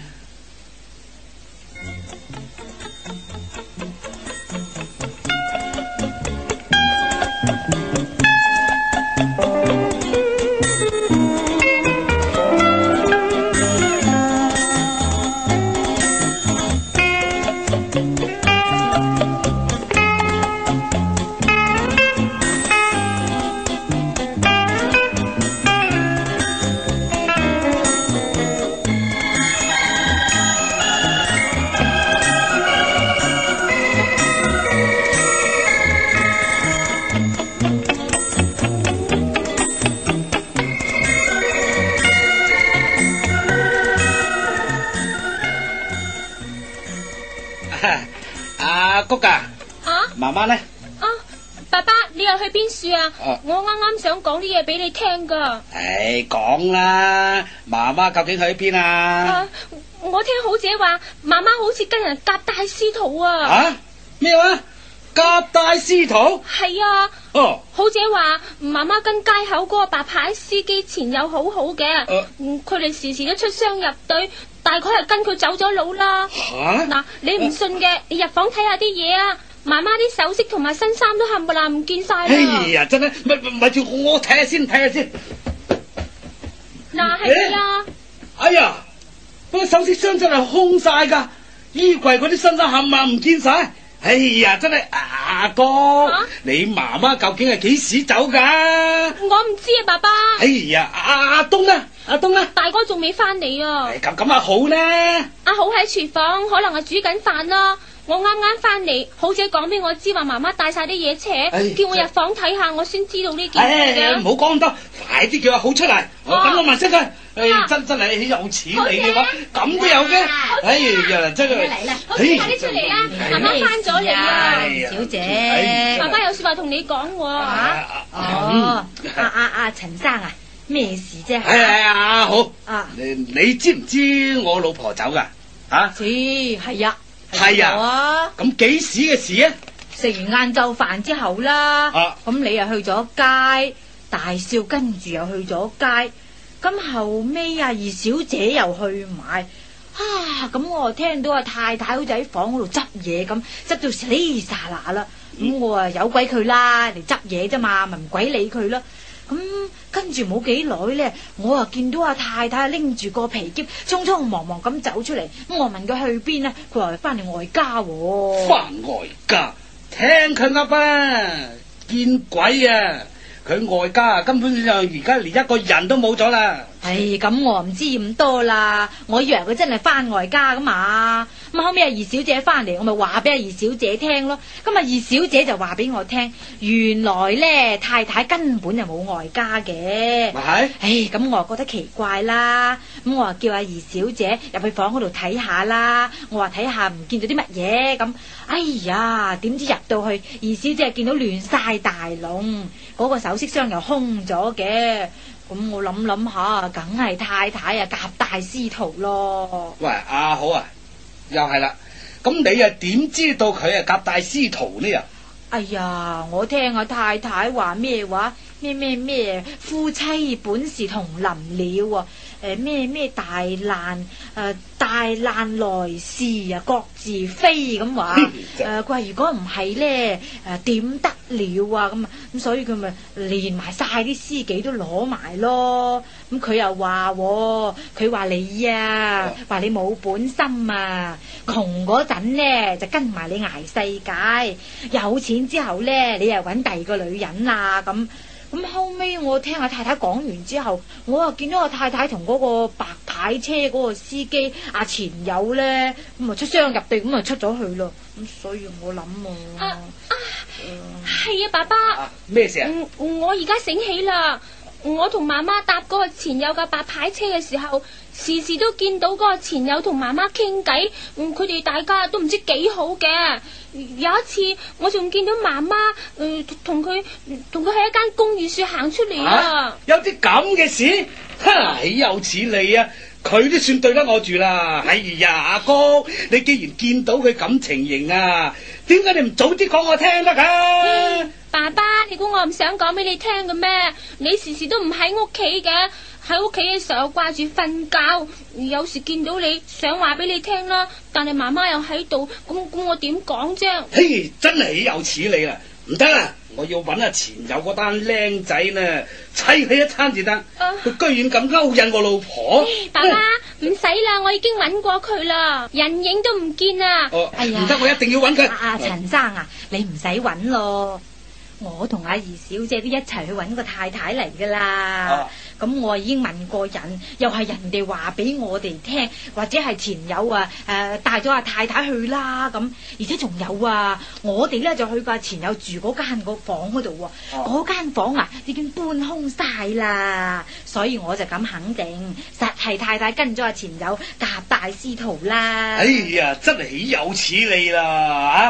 谷噶， 啊媽媽呢？ 啊，爸爸，你又去邊處啊？ 啊我啱啱想講啲嘢俾你聽噶。 唉，講啦，媽媽究竟去邊啊？ 啊，我聽好姐話，媽媽好似跟人夾帶私逃啊。 啊？咩話？夾帶私逃？ 係啊。 哦。 好姐話，媽媽跟街口嗰個白牌司機前友好好嘅， 啊嗯佢哋時時都出雙入對，大概係跟佢走咗佬啦。 吓？ 嗱，你唔信嘅，你入房睇下啲嘢啊！媽媽啲首飾同埋新衫都冚唪唥唔見晒啦。 哎呀，真係，咪咪住，我睇下先，睇下先。 嗱，係你啊！ 哎呀，嗰個首飾箱真係空晒噶，衣櫃嗰啲新衫冚唪唥唔見晒。哎呀，真係阿哥， 啊你媽媽究竟係幾時走噶？ 我唔知啊，爸爸。 哎呀，阿阿東呢？阿東呢？ 大哥仲未翻嚟啊！ 哎咁咁阿好呢？ 阿好喺廚房，可能係煮緊飯啦。我啱啱翻嚟，好姐講俾我知話媽媽帶晒啲嘢扯， 哎叫我入房睇下，我先知道呢件事哎， 嘅。 唔好講咁多，快啲叫阿好出嚟。我等我問聲佢。哎，真真係有錢你嘅話，咁都有嘅。哎呀，真係。 嚟啦， 好姐，快啲出嚟啦！媽媽翻咗嚟啦。 小姐， 爸爸有說話同你講喎。 哦，阿阿阿陳生啊，咩事啫？ 哎呀，阿好。 啊， 你你知唔知我老婆走噶？啊？ 知係啊。 係啊，咁幾時嘅事啊？ 食完晏晝飯之後啦，咁、 啊、 你又去咗街，大少跟住又去咗街，咁後尾啊二小姐又去買，啊咁我聽到阿太太好似喺房嗰度執嘢咁，執到死沙嗱啦，咁、嗯、我啊有鬼佢啦，嚟執嘢啫嘛，咪唔鬼理佢啦。咁跟住冇幾耐咧，我啊見到阿太太拎住個皮篋，匆匆忙忙咁走出嚟。咁我問佢去邊咧，佢話翻嚟外家喎。 翻外家，聽佢噏啊，見鬼啊！佢外家啊，根本上而家連一個人都冇咗啦。 唉，咁我唔知咁多啦，我以為佢真係翻外家噶嘛。咁後尾阿二小姐翻嚟，我咪話俾阿二小姐聽咯。咁啊二小姐就話俾我聽，原來咧太太根本就冇外家嘅。 咪係？ 唉，咁我啊覺得奇怪啦。咁我啊叫阿二小姐入去房嗰度睇下啦。我話睇下唔見到啲乜嘢咁。哎呀，點知入到去，二小姐見到亂晒大籠，嗰個首飾箱又空咗嘅。咁我諗諗下，梗係太太啊夾帶私逃咯。 喂，阿好啊，又係啦。咁你啊點知道佢啊夾帶私逃呢？啊？ 哎呀，我聽阿太太話咩話咩咩咩夫妻本是同林鳥啊！誒咩咩大難誒、呃、大難來時啊各自飛咁話誒佢話如果唔係咧誒點得了啊咁啊咁所以佢咪連埋晒啲司機都攞埋咯。咁佢又話佢話你啊話你冇本心啊，窮嗰陣咧就跟埋你捱世界，有錢之後咧你又搵第二個女人啊咁。咁後尾我聽阿太太講完之後，我又見到阿太太同嗰個白牌車嗰個司機阿前友咧，咁啊出雙入對咁啊出咗去咯。咁所以我諗啊， 啊係啊，爸爸。 咩事啊？ 我而家醒起啦，我同媽媽搭嗰個前友嘅白牌車嘅時候，時時都見到嗰個前友同媽媽傾偈，嗯，佢哋大家都唔知幾好嘅。有一次，我仲見到媽媽，誒同佢同佢喺一間公寓處行出嚟啊！ 有啲咁嘅事，哈，豈有此理啊！佢都算對得我住啦。哎呀，阿哥，你既然見到佢咁情形啊，點解你唔早啲講我聽得噶？ 嗯，爸爸，你估我唔想講俾你聽嘅咩？你時時都唔喺屋企嘅。喺屋企嘅時候掛住瞓覺，有時見到你想話俾你聽啦，但係媽媽又喺度，咁咁我點講啫？ 嘿，真係豈有此理啦！唔得啦，我要揾阿前友嗰單僆仔呢，砌佢一餐至得。佢居然咁勾引我老婆。 爸爸，唔使啦，我已經揾過佢啦，人影都唔見啊！ 哦， 哎呀， 唔得，我一定要揾佢。 阿阿陳生啊，你唔使揾咯。我同阿二小姐都一齊去揾個太太嚟噶啦。咁、啊、我已經問過人，又係人哋話俾我哋聽，或者係前友啊誒帶咗阿太太去啦咁。而且仲有啊，我哋咧就去過阿前友住嗰間個房嗰度喎，嗰間、啊、房啊已經搬空晒啦，所以我就咁肯定，實係太太跟咗阿前友夾帶私逃啦。 哎呀，真係豈有此理啦！啊，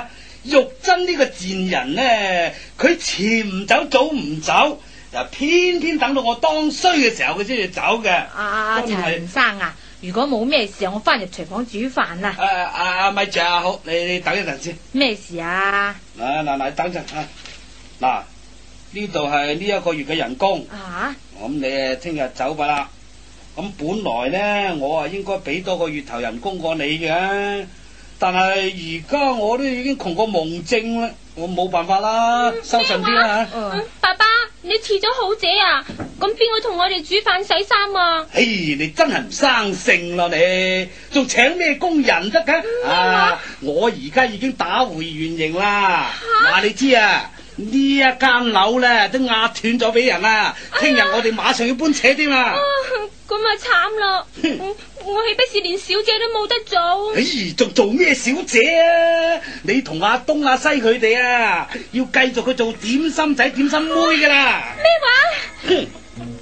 玉珍呢個賤人呢，佢遲唔走早唔走，又偏偏等到我當衰嘅時候佢先至走嘅。 阿真係陳生啊，如果冇咩事，我翻入廚房煮飯啦。 誒阿咪住啊，好，你你等一陣先。 咩事啊？ 嗱嗱嗱，等陣啊！嗱，呢度係呢一個月嘅人工。 啊？ 咁你誒聽日走吧啦。咁本來呢，我啊應該俾多個月頭人工過你嘅，但係而家我都已經窮過夢精啦，我冇辦法啦， 嗯收順啲啦吓。 嗯，爸爸，你辭咗好姐啊？咁邊個同我哋煮飯洗衫啊？ 唉，你真係唔生性咯你，仲請咩工人得噶？啊，我而家已經打回原形啦。話你知啊，呢一間樓咧都壓斷咗俾人啦，聽日我哋馬上要搬扯添啦。 咁啊慘咯！我我豈不是連小姐都冇得做？ 唉，仲做咩小姐啊？你同阿東阿西佢哋啊，要繼續去做點心仔、點心妹噶啦。 咩話？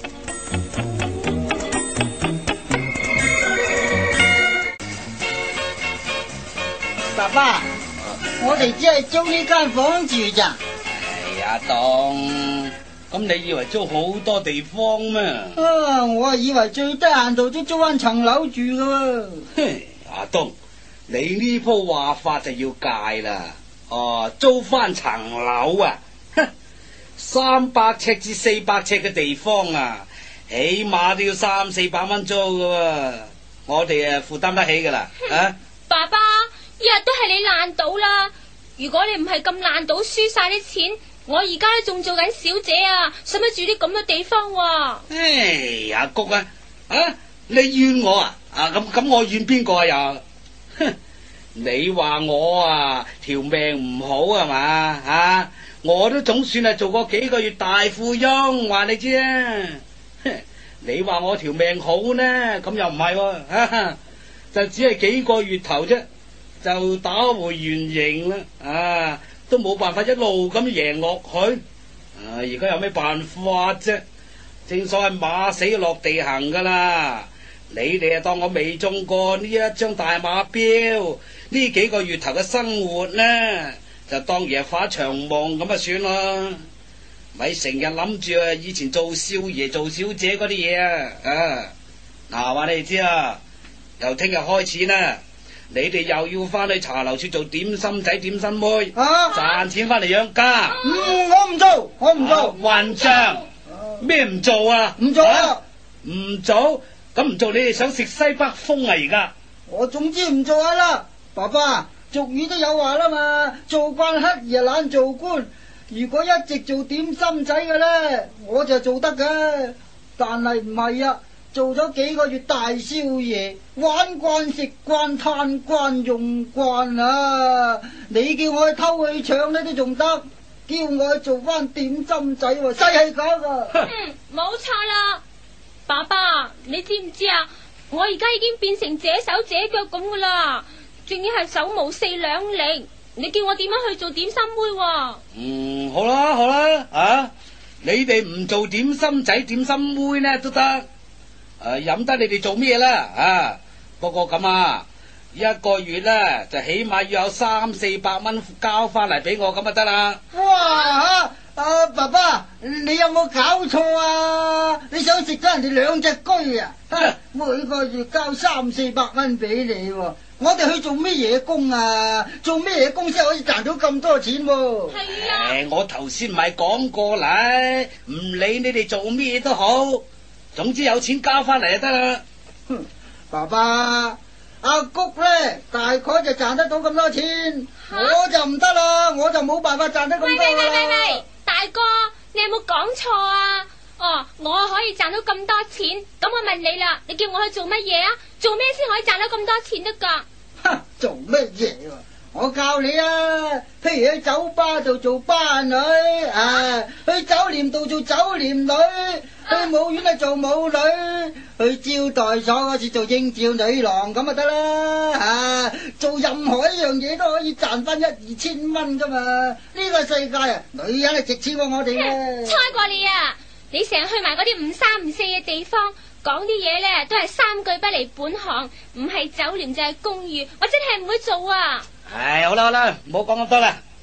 爸爸，我哋只係租呢間房住咋？ 哎呀，東，咁你以為租好多地方咩？ 啊，我啊以為最低限度都租翻層樓住噶喎。 哼，阿東，你呢鋪話法就要戒啦。哦、啊，租翻層樓啊，哼，三百尺至四百尺嘅地方啊，起碼都要三四百蚊租噶喎。我哋啊負擔得起噶啦，啊！ 爸爸，一日都係你爛賭啦！如果你唔係咁爛賭輸晒啲錢，我而家都仲做緊小姐啊，使乜住啲咁嘅地方喎？ 唉，阿谷啊，啊，你怨我啊？啊，咁咁我怨邊個啊又？哼，你話我啊條命唔好係嘛？啊，我都總算係做過幾個月大富翁，話你知啊。哼，你話我條命好呢？咁又唔係喎，就只係幾個月頭啫，就打回原形啦。啊，都冇辦法一路咁贏落去。啊，而家有咩辦法啫？正所謂馬死落地行噶啦。你哋啊當我未中過呢一張大馬標，呢幾個月頭嘅生活呢，就當然係發場夢咁啊算啦。咪成日諗住啊以前做少爺做小姐嗰啲嘢啊。啊，嗱，話你哋知啊，由聽日開始呢，你哋又要翻去茶樓處做點心仔點心妹， 啊， 賺錢翻嚟養家。 嗯，我唔做，我唔做。 混賬咩唔做啊？ 唔做啊？ 唔做？咁唔做你哋想食西北風啊？而家我總之唔做啊啦，爸爸，俗語都有話啦嘛，做慣乞兒懶做官。如果一直做點心仔嘅咧，我就做得嘅。但係唔係啊，做咗幾個月大少爺，玩慣食慣嘆慣用慣啊！你叫我去偷去搶呢都仲得，叫我去做翻點心仔喎，犀氣講噶。 嗯，冇錯啦，爸爸，你知唔知啊？我而家已經變成這手這腳咁噶啦，仲要係手無四兩力。你叫我點樣去做點心妹喎？ 嗯，好啦好啦，啊，你哋唔做點心仔點心妹呢都得，誒、啊，任得你哋做咩啦啊！不過咁啊，一個月呢，就起碼要有三四百蚊交翻嚟俾我咁就得啦。 哇！啊，爸爸，你有冇搞錯啊？你想食咗人哋兩隻龜啊？每個月交三四百蚊俾你喎。我哋去做咩嘢工啊？做咩嘢工先可以賺到咁多錢喎？ 係啊， 誒，我頭先咪講過啦，唔理你哋做咩都好，總之有錢交翻嚟就得啦。 哼，爸爸，阿谷咧大概就賺得到咁多錢，我就唔得啦，我就冇辦法賺得咁多啦。 喂喂喂喂喂，大哥，你有冇講錯啊？哦，我可以賺到咁多錢，咁我問你啦，你叫我去做乜嘢啊？做咩先可以賺到咁多錢得噶？ 哼，做乜嘢？我教你啊，譬如喺酒吧度做吧女，啊，去酒店度做酒店女，去舞院啊做舞女，去招待所嗰時做應召女郎咁就得啦，啊，做任何一樣嘢都可以賺翻一二千蚊噶嘛。呢個世界啊，女人係值錢過我哋嘅。 猜過你啊！你成日去埋嗰啲五三唔四嘅地方，講啲嘢咧都係三句不離本行，唔係酒店就係公寓，我真係唔會做啊！ 唉，好啦好啦，唔好講咁多啦。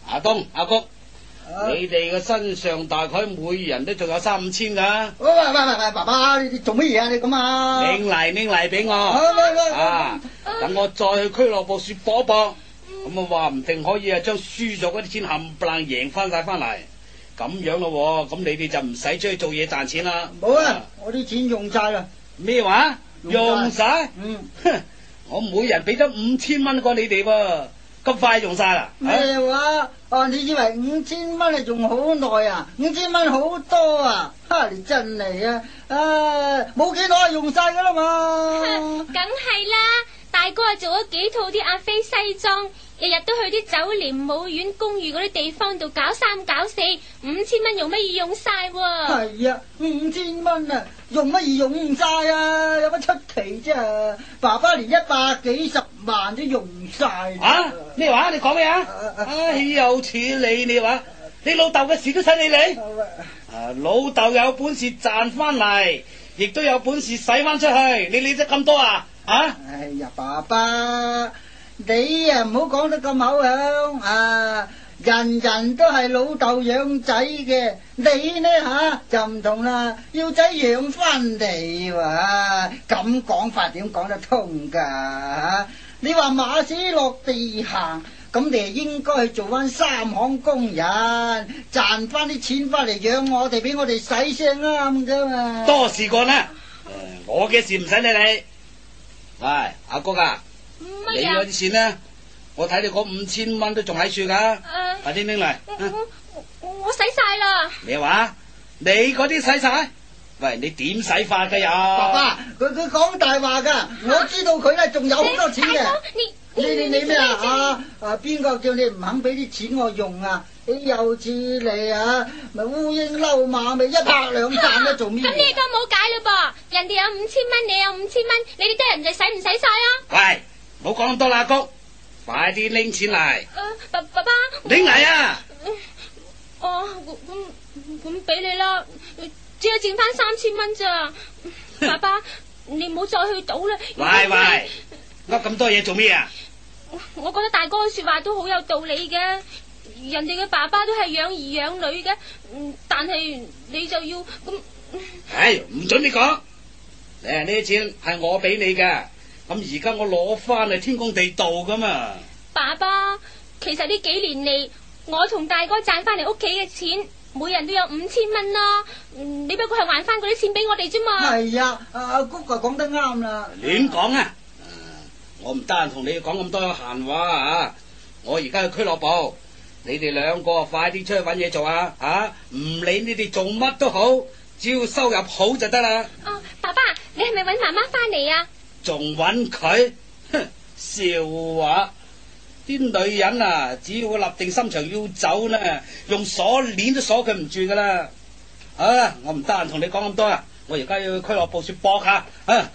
阿東阿谷，你哋嘅身上大概每人都仲有三五千噶。 喂喂喂喂，爸爸你做乜嘢啊？你咁啊？ 拎嚟拎嚟俾我， 喂喂啊！等我再去俱樂部說搏一搏，咁啊話唔定可以啊將輸咗嗰啲錢冚唪唥贏翻晒翻嚟，咁樣咯，咁你哋就唔使出去做嘢賺錢啦。 冇啊，我啲錢用晒啦。 咩話？用晒？ 嗯， 哼，我每人俾咗五千蚊過你哋喎，咁快用晒啦？ 咩話？哦，你以為五千蚊係仲好耐啊？五千蚊好多啊！哈，你真係啊！啊，冇幾耐用晒噶啦嘛。 梗係啦，大哥啊做咗幾套啲阿飛西裝，日日都去啲酒店、舞院、公寓嗰啲地方度搞三搞四，五千蚊用乜嘢用晒喎？ 係啊，五千蚊啊，用乜嘢用晒啊？有乜出奇啫？爸爸連一百幾十萬都用晒。 啊？咩話？你講咩啊？唉，又似你，你話你老豆嘅事都使你理？啊，老豆有本事賺翻嚟，亦都有本事使翻出去，你理得咁多啊？啊？ 哎呀，爸爸，你啊唔好講得咁口響啊！人人都係老豆養仔嘅，你呢吓就唔同啦，要仔養翻嚟喎，咁講法點講得通噶？你話馬死落地行，咁你係應該去做翻三行工人，賺翻啲錢翻嚟養我哋，俾我哋使先啱噶嘛。 多事幹啦，我嘅事唔使你理。喂，阿哥啊，你嗰啲錢呢？我睇你嗰五千蚊都仲喺處噶，快啲拎嚟。 我我使晒啦。 咩話？你嗰啲使晒？喂，你點使法噶呀？ 爸爸，佢佢講大話噶，我知道佢咧仲有好多錢嘅。你你你咩啊？啊啊！邊個叫你唔肯俾啲錢我用啊？你又似你啊，咪烏蠅撈馬咪一拍兩散都做咩？ 咁呢個冇解嘞噃，人哋有五千蚊，你有五千蚊，你哋得人哋使唔使晒啊？ 喂，唔好講咁多啦，阿谷，快啲拎錢嚟。 爸爸爸， 拎嚟啊！ 哦，咁咁俾你啦，只有剩翻三千蚊咋？爸爸，你唔好再去賭啦。 喂喂，噏咁多嘢做咩啊？ 我覺得大哥嘅說話都好有道理嘅，人哋嘅爸爸都係養兒養女嘅，但係你就要咁。 唉，唔准你講，誒，呢啲錢係我俾你嘅，咁而家我攞翻嚟天公地道噶嘛。 爸爸，其實呢幾年嚟，我同大哥賺翻嚟屋企嘅錢，每人都有五千蚊啦，你不過係還翻嗰啲錢俾我哋啫嘛。 係啊，阿谷啊講得啱啦。 亂講啊！我唔得閒同你講咁多閒話啊！我而家去俱樂部，你哋兩個快啲出去搵嘢做啊！啊，唔理你哋做乜都好，只要收入好就得啦。 哦，爸爸，你係咪搵媽媽翻嚟啊？ 仲搵佢？哼，笑話！啲女人啊，只要立定心腸要走呢，用鎖鏈都鎖佢唔住噶啦。啊，我唔得閒同你講咁多啊！我而家要去俱樂部說搏下啊！啊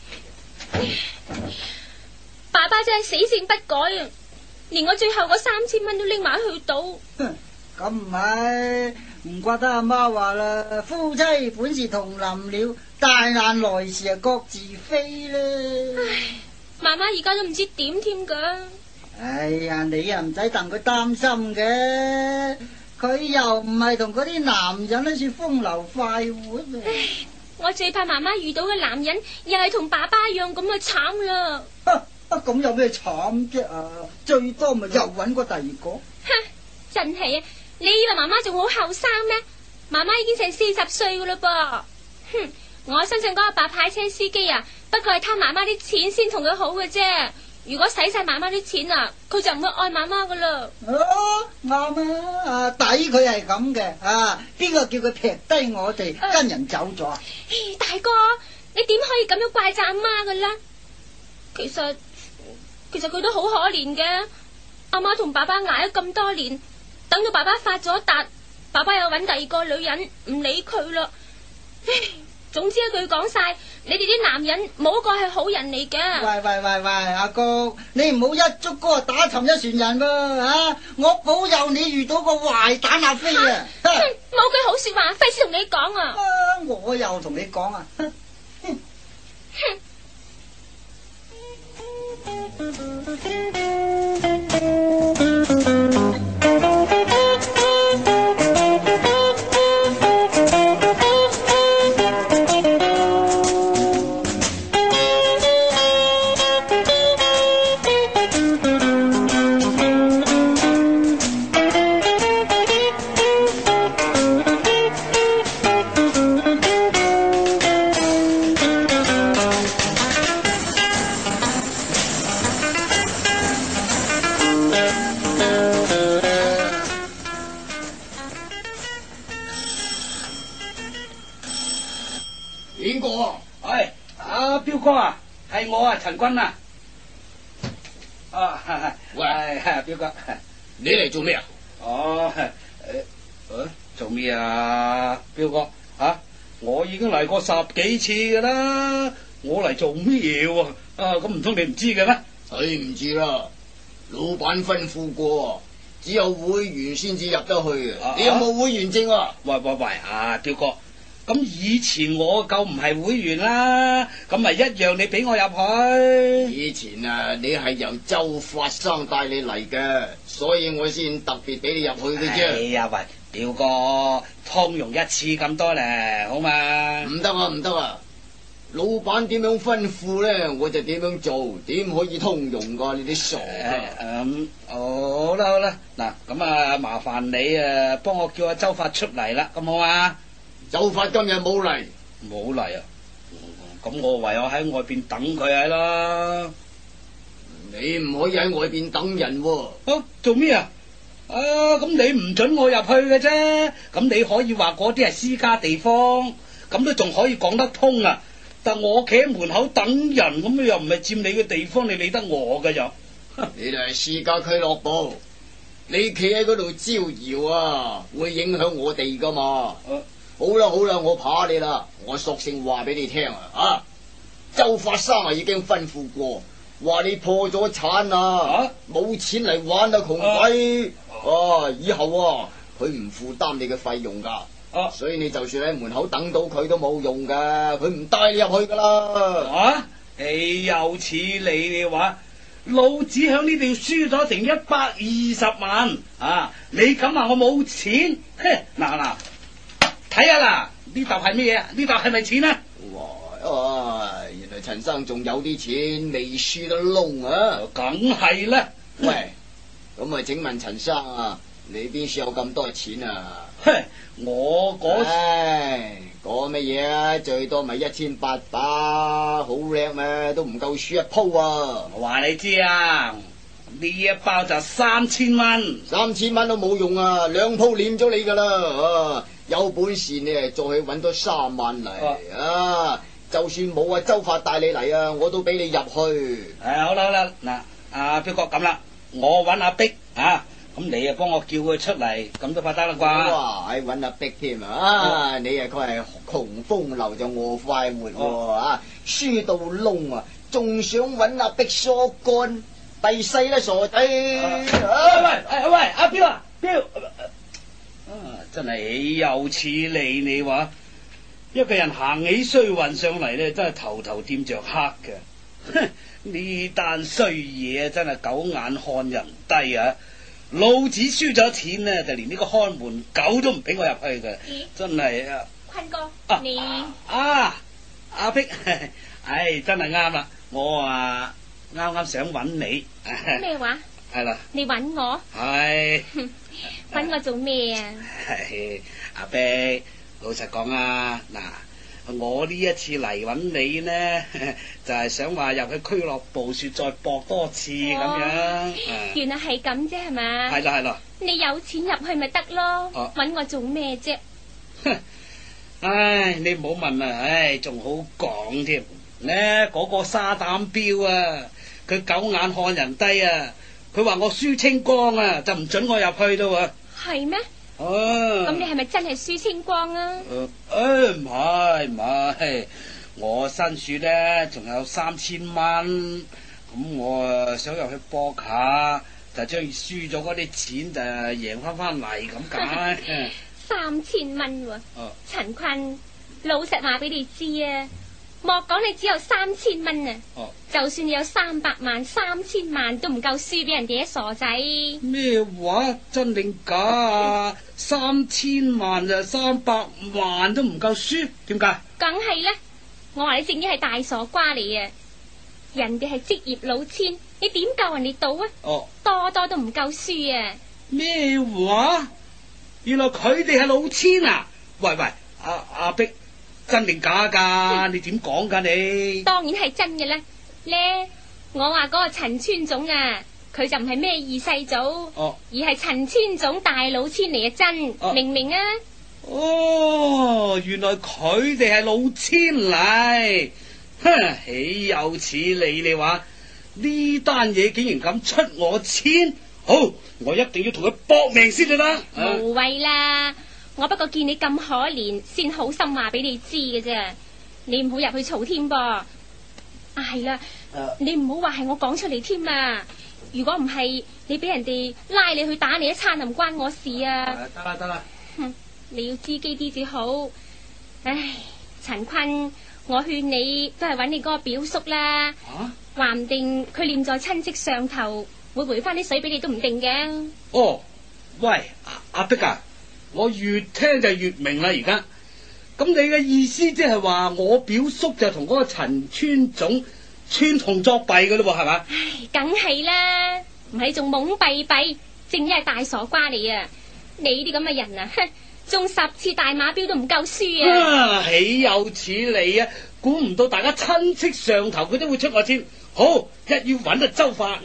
爸爸真係死性不改啊！連我最後嗰三千蚊都拎埋去賭。 咁唔係，唔怪得阿媽話啦，夫妻本是同林鳥，大難來時啊各自飛啦。 唉，媽媽而家都唔知點添噶。 哎呀，你又唔使戥佢擔心嘅，佢又唔係同嗰啲男人好似風流快活。 唉，我最怕媽媽遇到嘅男人又係同爸爸一樣咁啊慘啦。 啊，咁有咩慘啫啊？最多咪又搵個第二個。 哼，真係啊！你以為媽媽仲好後生咩？媽媽已經成四十歲噶啦噃。哼，我相信嗰個白牌車司機啊，不過係貪媽媽啲錢先同佢好嘅啫。如果使晒媽媽啲錢啊，佢就唔會愛媽媽噶啦。 哦，啱啊！抵佢係咁嘅啊！邊個叫佢劈低我哋，啊、跟人走咗啊？ 大哥，你點可以咁樣怪責阿媽噶啦？其實。其實佢都好可憐嘅，阿媽同爸爸挨咗咁多年，等到爸爸發咗達，爸爸又搵第二個女人，唔理佢啦。唉，總之一句講晒，你哋啲男人冇一個係好人嚟嘅。 喂喂喂喂，阿哥，你唔好一竹篙打沉一船人噃啊！我保佑你遇到個壞蛋阿飛啊！ 冇句好說話，費事同你講啊！ 啊，我又同你講啊！哼哼。 唉，阿彪哥啊，係我啊，陳君啊。啊， 喂， 彪哥， 你嚟做咩啊？ 哦，誒，誒，做咩啊，彪哥？吓，我已經嚟過十幾次噶啦，我嚟做咩嘢喎？啊，咁唔通你唔知嘅咩？ 你唔知啦，老闆吩咐過，只有會員先至入得去啊！你有冇會員證啊？ 喂喂喂，啊，彪哥，咁以前我夠唔係會員啦，咁咪一樣你俾我入去。 以前啊，你係由周發生帶你嚟嘅，所以我先特別俾你入去嘅啫。 哎呀喂，彪哥，通融一次咁多咧，好嘛？ 唔得啊，唔得啊！老闆點樣吩咐咧，我就點樣做，點可以通融噶？你啲傻噶！ 咁好啦好啦，嗱咁啊，麻煩你啊，幫我叫阿周發出嚟啦，咁好嘛？ 周發今日冇嚟， 冇嚟啊！咁我唯有喺外邊等佢係啦。 你唔可以喺外邊等人喎。 啊，做咩啊？啊，咁你唔准我入去嘅啫。咁你可以話嗰啲係私家地方，咁都仲可以講得通啊。但我企喺門口等人，咁又唔係佔你嘅地方，你理得我嘅又？ 你哋係私家俱樂部，你企喺嗰度招搖啊，會影響我哋噶嘛？啊、好啦好啦，我怕你啦，我索性話俾你聽啊！啊，周發生啊已經吩咐過，話你破咗產啊，冇錢嚟玩啊，窮鬼！啊，以後啊，佢唔負擔你嘅費用噶。啊、所以你就算喺門口等到佢都冇用噶，佢唔帶你入去噶啦。 啊，你又似你嘅話，老子響呢度輸咗成一百二十萬啊！你咁話我冇錢？嗱嗱，睇下啦，呢沓係咩嘢？呢沓係咪錢啊？ 哇！啊，原來陳生仲有啲錢未輸得窿啊！ 梗係啦。 喂，咁啊，請問陳生啊，你邊處有咁多錢啊？ 哼，我嗰唉，講乜嘢啊？最多咪一千八百，好叻咩？都唔夠輸一鋪啊！ 我話你知啊，呢一包就三千蚊， 三千蚊都冇用啊！兩鋪斂咗你噶啦！啊，有本事你啊，再去搵多三萬嚟啊！啊就算冇啊，周發帶你嚟啊，我都俾你入去。 係好啦好啦，嗱，阿彪哥咁啦，我搵阿碧啊。咁你啊幫我叫佢出嚟，咁都怕得啦啩？ 哇！喺搵阿碧添啊！啊，你啊佢係窮風流就餓快活喎啊！輸到窿啊，仲想搵阿碧疏乾，第四啦傻仔！ 喂喂喂，阿彪啊，彪！啊，真係豈有此理！你話一個人行起衰運上嚟咧，真係頭頭掂着黑嘅。哼，呢單衰嘢真係狗眼看人低啊！老子輸咗錢呢，就連呢個看門狗都唔俾我入去嘅，真係啊！ 坤哥， 啊你啊阿碧，唉，真係啱啦！我啊啱啱想揾你咩話？ 係啦， 你揾我？ 係揾我做咩啊？ 係阿碧，老實講啊，嗱。我呢一次嚟揾你呢，就係、是、想話入去俱樂部說再搏多次咁、哦、樣。 原來係咁啫，係嘛？ 係啦係啦。 你有錢入去咪得咯？揾、啊、我做咩啫？ 唉，你唔好問啦，唉，仲好講添。呢嗰、那個沙膽彪啊，佢狗眼看人低啊，佢話我輸清光啊，就唔准我入去咯喎。 係咩？ 哦， 咁你係咪真係輸清光啊？ 誒、呃，唔係唔係，我身處咧仲有三千蚊，咁我啊想入去搏下，就將輸咗嗰啲錢就贏翻翻嚟咁解。 三千蚊喎，陳坤，老實話俾你知啊，莫講你只有三千蚊啊，哦、就算你有三百萬、三千萬，都唔夠輸俾人哋啲傻仔。 咩話？真定假啊？三千萬啊，三百萬都唔夠輸，點解？ 梗係啦，我話你正經係大傻瓜嚟啊！人哋係職業老千，你點夠人哋賭啊？哦，多多都唔夠輸啊！ 咩話？原來佢哋係老千啊！喂喂，阿阿碧。真定假噶？你點講噶你？ 當然係真嘅啦。咧，我話嗰個陳村總啊，佢就唔係咩二世祖，哦、而係陳村總大老千嚟嘅真，哦、明唔明啊？ 哦，原來佢哋係老千嚟，哼，豈有此理！你話呢單嘢竟然敢出我千，好，我一定要同佢搏命先得啦。 無謂啦，我不過見你咁可憐，先好心話俾你知嘅啫。你唔好入去嘈添噃。啊，係啦， 啊你唔好話係我講出嚟添啊！如果唔係，你俾人哋拉你去打你一餐，就唔關我事啊！ 得啦得啦， 哼，你要知機啲至好。唉，陳坤，我勸你都係揾你嗰個表叔啦。 啊， 話唔定佢念在親戚上頭，會回翻啲水俾你都唔定嘅。 哦，喂，阿阿碧啊，我越聽就越明啦，而家。咁你嘅意思即係話我表叔就同嗰個陳村總串同作弊嘅咯喎，係嘛？ 唉，梗係啦，唔係你仲懵閉閉，正一係大傻瓜嚟啊！你啲咁嘅人啊，哼，中十次大馬標都唔夠輸啊！ 啊，豈有此理啊！估唔到大家親戚上頭，佢都會出我千。好，一要揾啊周發。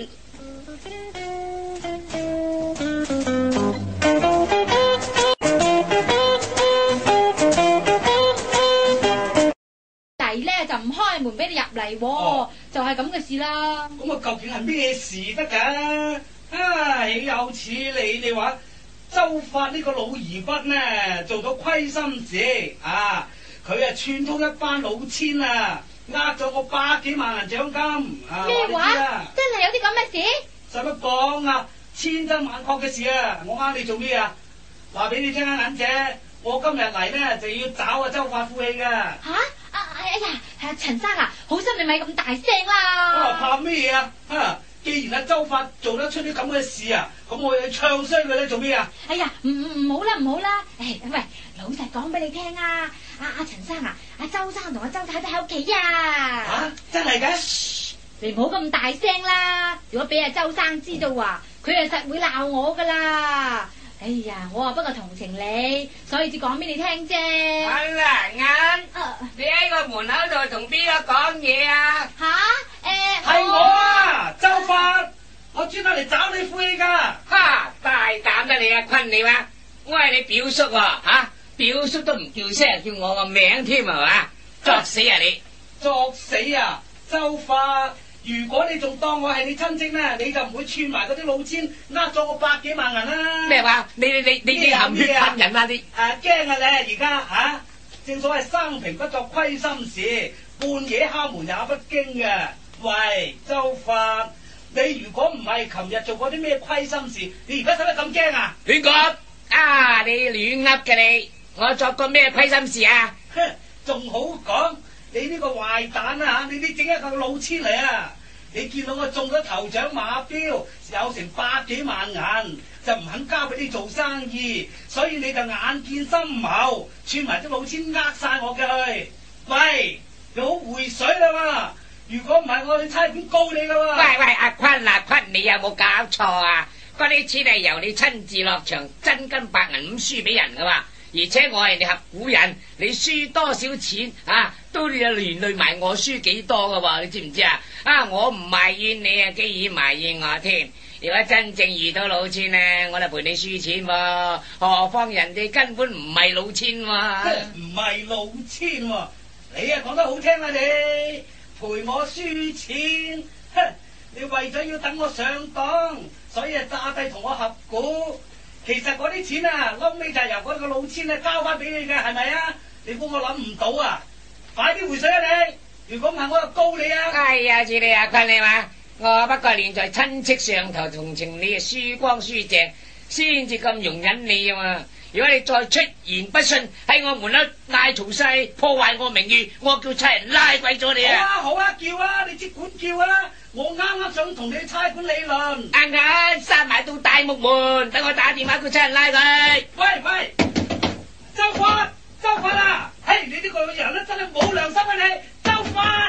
咧就唔開門俾你入嚟， 哦就係咁嘅事啦。 咁啊，究竟係咩事得噶？啊，豈有此理！你話周發呢個老兒骨呢，做到虧心事啊！佢啊串通一班老千啊，呃咗我百幾萬銀獎金啊！ 咩話？真係有啲咁嘅事？ 使乜講啊？千真萬確嘅事啊！我呃你做咩啊？話俾你聽啊，銀姐，我今日嚟呢，就要找阿周發負氣噶。 吓？啊，哎呀，係陳生啊，好心你咪咁大聲啦！ 啊，怕咩啊？啊，既然阿周發做得出啲咁嘅事啊，咁我要唱衰佢咧，做咩啊？ 哎呀，唔唔唔好啦，唔好啦！誒，喂，老實講俾你聽啊，阿阿陳生啊，阿周生同阿周太太喺屋企啊！ 啊，真係嘅？ 你唔好咁大聲啦！如果俾阿周生知道啊，佢啊實會鬧我噶啦！哎呀，我啊不過同情你，所以至講俾你聽啫。 好啦，眼， 啊你喺個門口度同邊個講嘢啊？ 吓？誒， 係我啊，周發，我專登嚟找你負氣噶。 哈，大膽得你啊，坤你話，我係你表叔喎，吓，表叔都唔叫聲，叫我個名添係嘛？作死啊你！ 作死啊，周發！如果你仲當我係你親戚呢，你就唔會串埋嗰啲老千，呃咗我百幾萬銀啦。 咩話？你你你你你含血噴人啊你！ 誒，驚啊你而家吓，正所謂生平不作虧心事，半夜敲門也不驚嘅。喂，周發，你如果唔係琴日做過啲咩虧心事，你而家使乜咁驚啊？ 亂講啊！你亂噏嘅你，我作過咩虧心事啊？ 哼，仲好講。你呢個壞蛋啊！你啲整一個老千嚟啊！你見到我中咗頭獎馬標，有成百幾萬銀，就唔肯交俾你做生意，所以你就眼見心謀，串埋啲老千呃晒我嘅去。喂，你好回水啦嘛！如果唔係，我去差館告你噶喎。 喂喂，阿坤阿坤，你有冇搞錯啊？嗰啲錢係由你親自落場，真金白銀咁輸俾人噶嘛？而且我係你合股人，你輸多少錢啊，都要連累埋我輸幾多噶喎，你知唔知啊？啊，我唔埋怨你啊，既然埋怨我添。如果真正遇到老千呢，我就陪你輸錢喎。何況人哋根本唔係老千喎。 唔係老千喎，你啊講得好聽啊你，陪我輸錢，哼！你為咗要等我上當，所以啊詐帝同我合股。其實嗰啲錢啊，撈尾就係由嗰個老千啊交翻俾你嘅，係咪啊？你估我諗唔到啊？快啲回水啊你！如果唔係，我就告你啊！ 哎呀，似你阿坤你話，我不過連在親戚上頭同情你啊，輸光輸淨，先至咁容忍你啊嘛！如果你再出言不遜，喺我門口嗌嘈晒，破壞我名譽，我叫差人拉鬼咗你啊！ 好啊好啊，叫啊，你即管叫啊！我啱啱想同你去差館理論。 啱啱閂埋到大木門，等我打電話叫差人拉佢。 喂喂，周發，周發啊！嘿，你呢個人咧真係冇良心啊你，周發！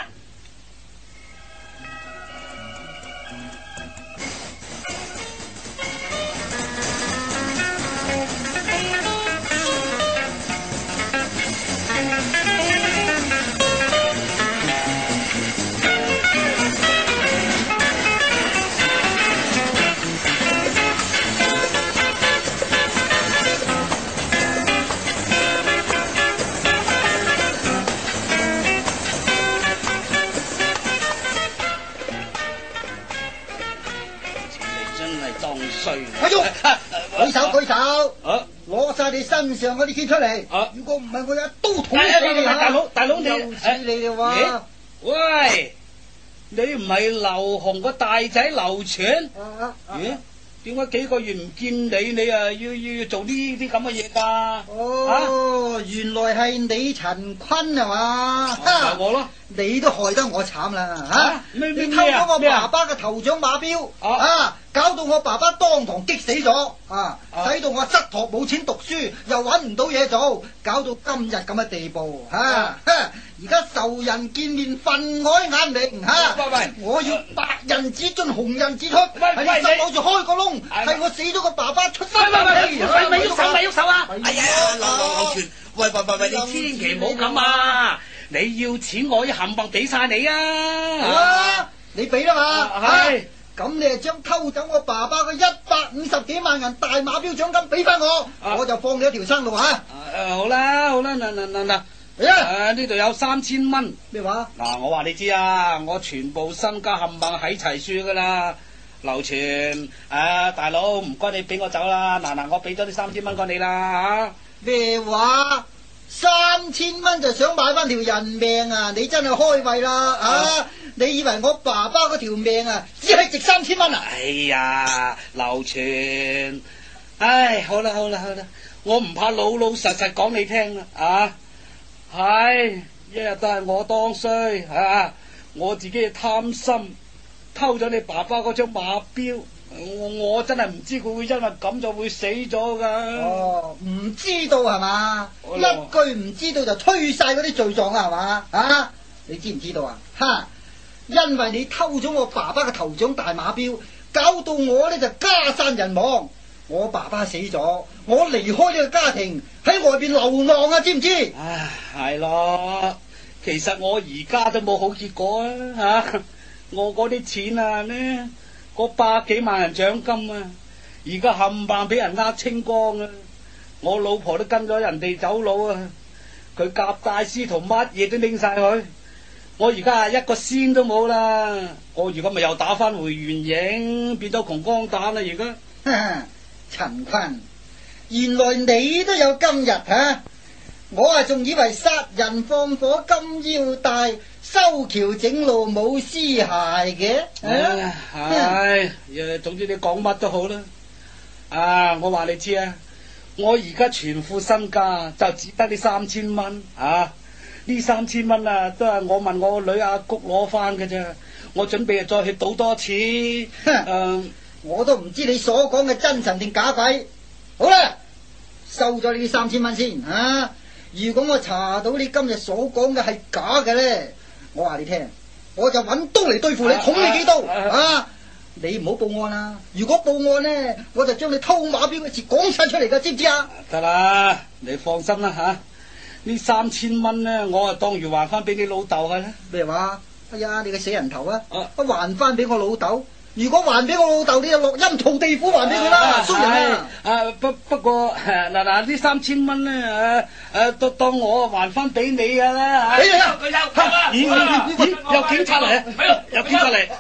衰。 阿喐，舉手舉手， 啊！ 攞晒你身上嗰啲錢出嚟。 啊！ 如果唔係，我一刀捅死你嚇！ 大佬，大佬你又似你哋話。 喂，你唔係劉洪個大仔劉全？咦？點解幾個月唔見你，你啊要要做呢啲咁嘅嘢㗎？ 哦，原來係你陳坤係嘛？ 係我咯， 你都害得我慘啦嚇！ 咩咩你偷咗我咩啊爸爸嘅頭獎馬標啊啊！搞到我爸爸當堂激死咗啊！使到我失學冇錢讀書，又揾唔到嘢做，搞到今日咁嘅地步嚇！而家仇人見面分外眼明嚇！ 喂喂， 我要白人之進紅人之出， 喂喺你心口度開個窿，係我死咗個爸爸出生嘅氣！ 喂喂，喐手咪喐手啊！ 哎呀， 劉劉劉全，喂喂喂喂，你千祈唔好咁啊！你要錢我要冚唪俾晒你啊！ 好啊，你俾啦嘛， 係。 咁你就將偷走我爸爸嘅一百五十幾萬銀大馬標獎金俾翻我，我就放你一條生路吓。 誒，好啦好啦，嗱嗱嗱嗱，誒呢度有三千蚊。 咩話？ 嗱，我話你知啊，我全部身家冚唪喺齊書噶啦。劉全，誒大佬唔該你俾我走啦。嗱嗱，我俾咗啲三千蚊過你啦吓。 咩話？三千蚊就想買翻條人命啊！你真係開胃啦啊！你以為我爸爸嗰條命啊，只係值三千蚊啊？ 哎呀，劉全，唉，好啦好啦好啦，我唔怕老老實實講你聽啦啊！係一日都係我當衰啊！我自己貪心，偷咗你爸爸嗰張馬標。我我真係唔知佢會因為咁就會死咗噶。 哦，唔知道係嘛？ 哦一句唔知道就推晒嗰啲罪狀啊係嘛？啊，你知唔知道啊？哈！因為你偷咗我爸爸嘅頭獎大馬標，搞到我呢就家散人亡。我爸爸死咗，我離開呢個家庭喺外邊流浪啊，知唔知？ 唉，係咯，其實我而家都冇好結果啊吓！我嗰啲錢啊呢？嗰百幾萬人獎金啊，而家冚唪俾人呃清光啊！我老婆都跟咗人哋走佬啊，佢夾帶私逃乜嘢都拎晒佢，我而家啊一個仙都冇啦！我而家咪又打翻回原形，變咗窮光蛋啦！而家陳坤，原來你都有今日吓！我啊仲以為殺人放火金腰帶，修橋整路冇屍骸嘅。 唉，唉，誒，總之你講乜都好啦。啊，我話你知啊，我而家全副身家就只得呢三千蚊啊！呢三千蚊啊，都係我問我個女阿谷攞翻嘅啫。我準備再去賭多次。誒、啊， 我都唔知你所講嘅真神定假鬼。好啦，收咗呢三千蚊先啊！如果我查到你今日所講嘅係假嘅咧，我話你聽，我就揾刀嚟對付你，捅你幾刀啊！你唔好報案啦！如果報案咧，我就將你偷馬標嘅事講晒出嚟噶，知唔知啊？ 得啦，你放心啦吓，呢三千蚊咧，我啊當如還翻俾你老豆嘅啦。 咩話？哎呀，你個死人頭啊！啊，還翻俾我老豆。如果還俾我老豆，你就落陰曹地府還俾佢啦，衰人啊！ 啊不不過嗱嗱呢三千蚊咧，誒誒當當我還翻俾你噶啦嚇。 俾你啊！ 佢有，咦咦有警察嚟啊！有警察嚟。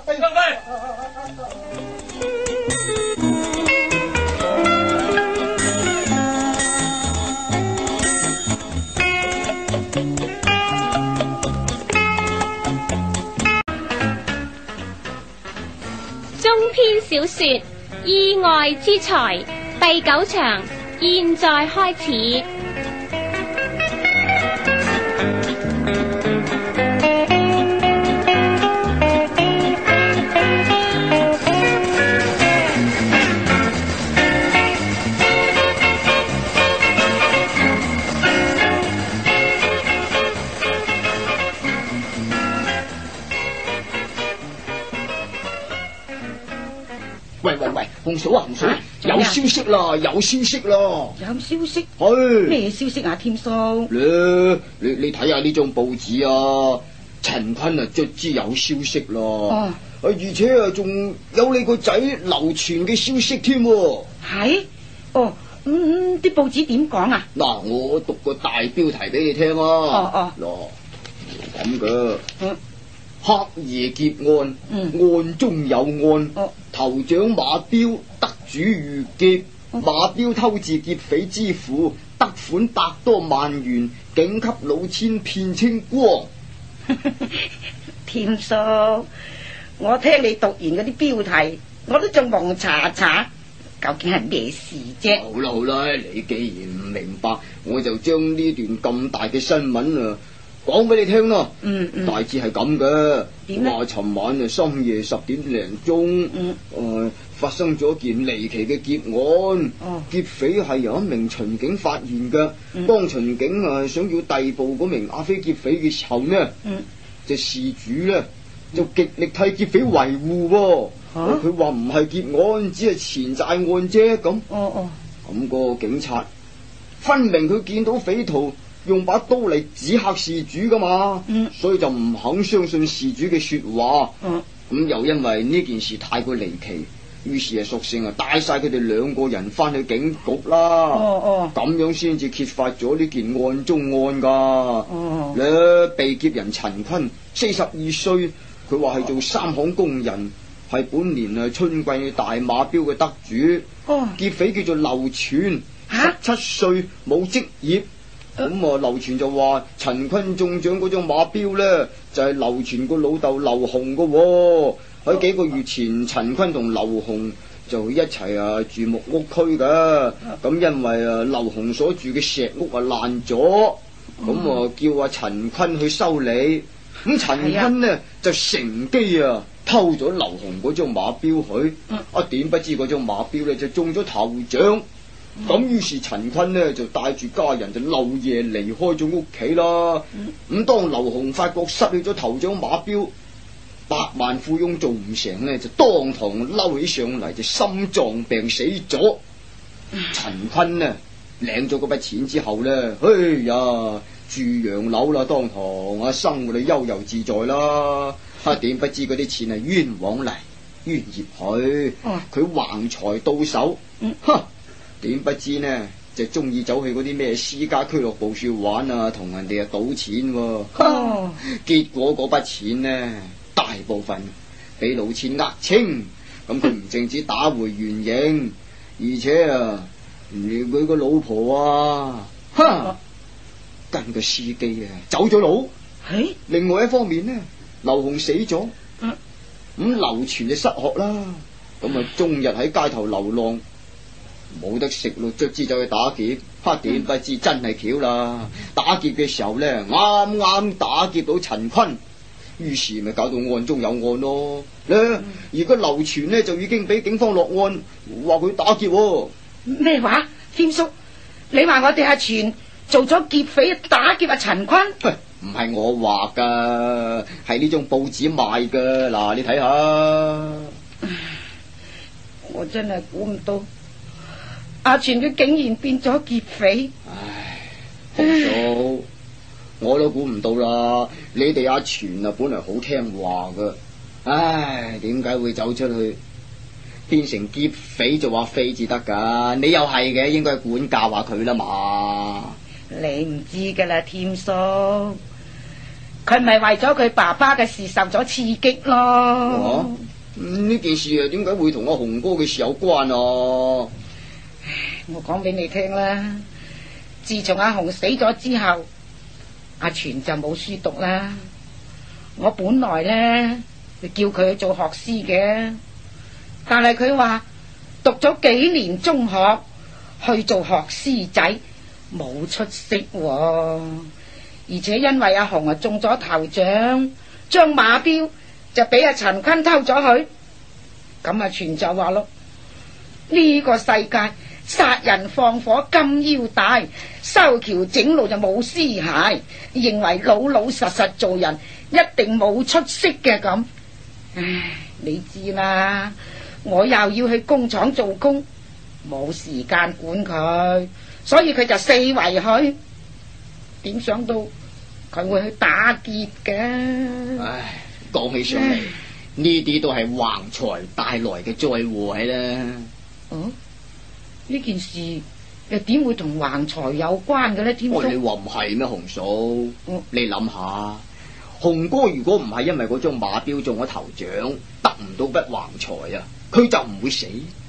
中篇小說《意外之財》第九場現在開始。 喂喂喂，紅嫂啊紅嫂，有消息啦，有消息啦！ 有消息？ 係咩消息啊？添叔， 咧，你你睇下呢張報紙啊，陳坤啊，卒之有消息啦。哦，而且啊，仲有你個仔流傳嘅消息添。 係？哦，嗯，啲報紙點講啊？ 嗱，我讀個大標題俾你聽啊。 哦哦，嗱，咁嘅。 嗯。 黑夜劫案，嗯、案中有案，哦、頭獎馬標得主遇劫，馬標偷自劫匪之庫，得款百多萬元，竟給老千騙清光。 添叔，我聽你讀完嗰啲標題，我都仲蒙查查，究竟係咩事啫？ 好啦好啦，你既然唔明白，我就將呢段咁大嘅新聞啊講俾你聽咯。 嗯嗯， 大致係咁嘅。 點咧？ 話尋晚啊深夜十點零鐘， 嗯， 誒、呃、發生咗件離奇嘅劫案。 哦， 劫匪係由一名巡警發現嘅。 嗯、 當巡警啊想要逮捕嗰名阿飛劫匪嘅時候呢， 嗯， 隻事主呢就極力替劫匪維護喎。佢話唔係劫案，只係錢債案啫。咁， 哦哦， 咁個警察分明佢見到匪徒用把刀嚟指嚇事主噶嘛， 嗯， 所以就唔肯相信事主嘅說話。 嗯， 咁又因為呢件事太過離奇，於是啊索性啊帶晒佢哋兩個人翻去警局啦。 哦哦， 咁樣先至揭發咗呢件案中案噶。 哦， 咧被劫人陳坤，四十二歲，佢話係做三行工人，係本年啊春季大馬標嘅得主。 哦， 劫匪叫做劉全， 吓十七歲，冇職業。咁啊，劉全就話陳坤中獎嗰張馬標咧，就係劉全個老豆劉洪噶。喺幾個月前，陳坤同劉洪就一齊啊住木屋區噶。咁因為啊劉洪所住嘅石屋啊爛咗，咁啊叫阿陳坤去修理。咁陳坤呢就乘機啊偷咗劉洪嗰張馬標去。啊點不知嗰張馬標咧就中咗頭獎。咁於是陳坤呢就帶住家人就漏夜離開咗屋企啦。咁、嗯、當劉洪發覺失去咗頭獎馬標，百萬富翁做唔成呢，就當堂嬲起上嚟，就心臟病死咗。陳坤呢領咗嗰筆錢之後呢，哎呀住洋樓啦，當堂啊生活就悠游自在啦。啊點不知嗰啲錢係冤枉嚟冤孽去，佢橫財到手，哼！點不知呢，就中意走去嗰啲咩私家俱樂部處玩啊，同人哋啊賭錢喎。 哦， 結果嗰筆錢呢，大部分俾老千呃清。咁佢唔淨止打回原形，而且啊，連佢個老婆啊，哼，跟個司機啊走咗佬。 係。 另外一方面呢，劉洪死咗，咁劉全就失學啦，咁啊終日喺街頭流浪。冇得食咯，卒之走去打劫，哈點不知真係巧啦！打劫嘅時候咧，啱啱打劫到陳坤，於是咪搞到案中有案咯。咧而家劉全呢，就已經俾警方落案，話佢打劫。 咩話？添叔，你話我哋阿全做咗劫匪打劫阿陳坤？ 唔係我話噶，係呢種報紙賣噶。嗱，你睇下， 我真係估唔到。阿全佢竟然變咗劫匪！ 唉，紅嫂，我都估唔到啦。你哋阿全啊，本來好聽話噶，唉，點解會走出去變成劫匪就話飛至得噶？你又係嘅，應該管教下佢啦嘛。 你唔知噶啦，添叔，佢咪為咗佢爸爸嘅事受咗刺激咯。 哦，呢件事啊，點解會同阿紅哥嘅事有關啊？ 我講俾你聽啦，自從阿紅死咗之後，阿全就冇書讀啦。我本來呢就叫佢去做學師嘅，但係佢話讀咗幾年中學去做學師仔冇出息喎，而且因為阿紅啊中咗頭獎，將馬標就俾阿陳坤偷咗去。咁阿全就話咯，呢個世界殺人放火金腰帶，修橋整路就冇屍骸，認為老老實實做人一定冇出息嘅咁。唉，你知啦，我又要去工廠做工，冇時間管佢，所以佢就四圍去。點想到佢會去打劫嘅？ 唉，講起上嚟，呢啲都係橫財帶來嘅災禍啦。 哦，呢件事又點會同橫財有關嘅呢？添叔， 哦，你話唔係咩，紅嫂？ 嗯、 你諗下，紅哥如果唔係因為嗰張馬標中咗頭獎，得唔到筆橫財啊，佢就唔會死。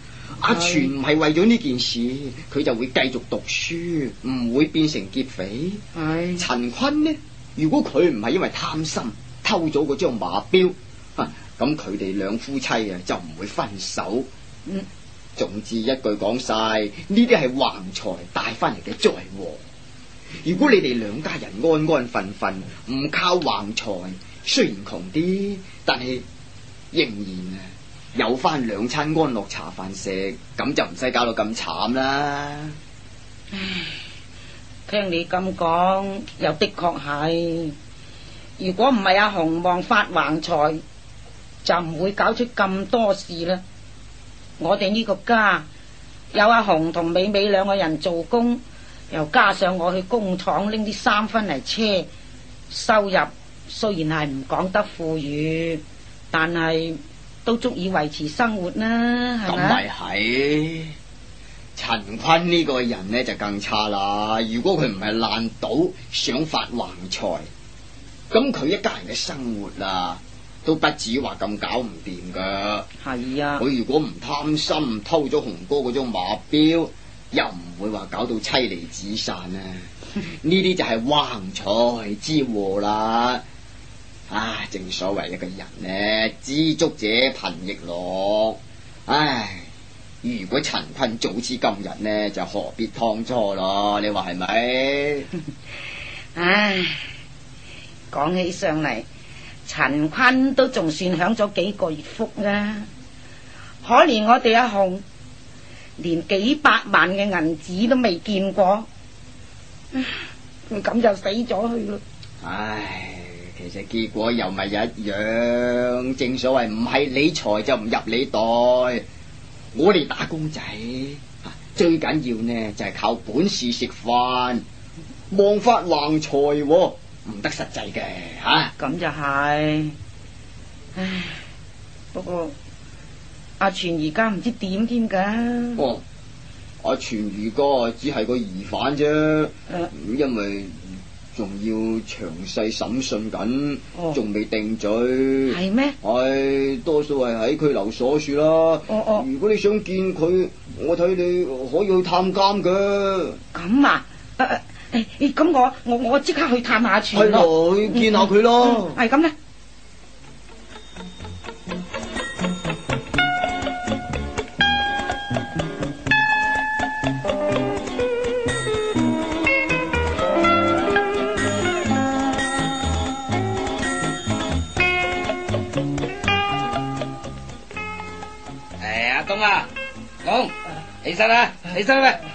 阿全唔係為咗呢件事，佢就會繼續讀書，唔會變成劫匪。 係陳坤呢？如果佢唔係因為貪心偷咗嗰張馬標，啊，咁佢哋兩夫妻啊就唔會分手。 嗯， 總之一句講晒，呢啲係橫財帶翻嚟嘅災禍。如果你哋兩家人安安分分，唔靠橫財，雖然窮啲，但係仍然啊有翻兩餐安樂茶飯食，咁就唔使搞到咁慘啦。 唉，聽你咁講，又的確係。如果唔係阿紅望發橫財，就唔會搞出咁多事啦。我哋呢個家有阿紅同美美兩個人做工，又加上我去工廠拎啲衫返嚟車，收入雖然係唔講得富裕，但係都足以維持生活啦，係咁咪？ 咪係。陳坤呢個人呢就更差啦。如果佢唔係爛賭想發橫財，咁佢一家人嘅生活啊都不至於話咁搞唔掂噶。 係啊， 佢如果唔貪心偷咗紅哥嗰張馬標，又唔會話搞到妻離子散啊。呢啲就係橫財之禍啦。啊，正所謂一個人呢，知足者貧亦樂。唉，如果陳坤早知今日呢，就何必當初咯？你話係咪？ 唉，講起上嚟，陳坤都仲算享咗幾個月福啦。可憐我哋阿紅，連幾百萬嘅銀紙都未見過，佢咁就死咗去咯。 唉。其實結果又咪一樣，正所謂唔係理財就唔入你袋。我哋打工仔最緊要呢就係靠本事食飯，妄發橫財唔得實際嘅吓。 咁就係，唉，不過阿全而家唔知點添噶。 哦，阿全如哥只係個疑犯啫， 呃、 因為仲要詳細審訊緊，仲未、哦、定罪。 係咩？ 係多數係喺拘留所處啦。 哦哦， 如果你想見佢，我睇你可以去探監嘅。 咁啊？誒、呃、誒，咁我我我即刻去探下全咯。 係咯，去見下佢咯。 係咁啦。 東啊，東，起身啦，起身啦！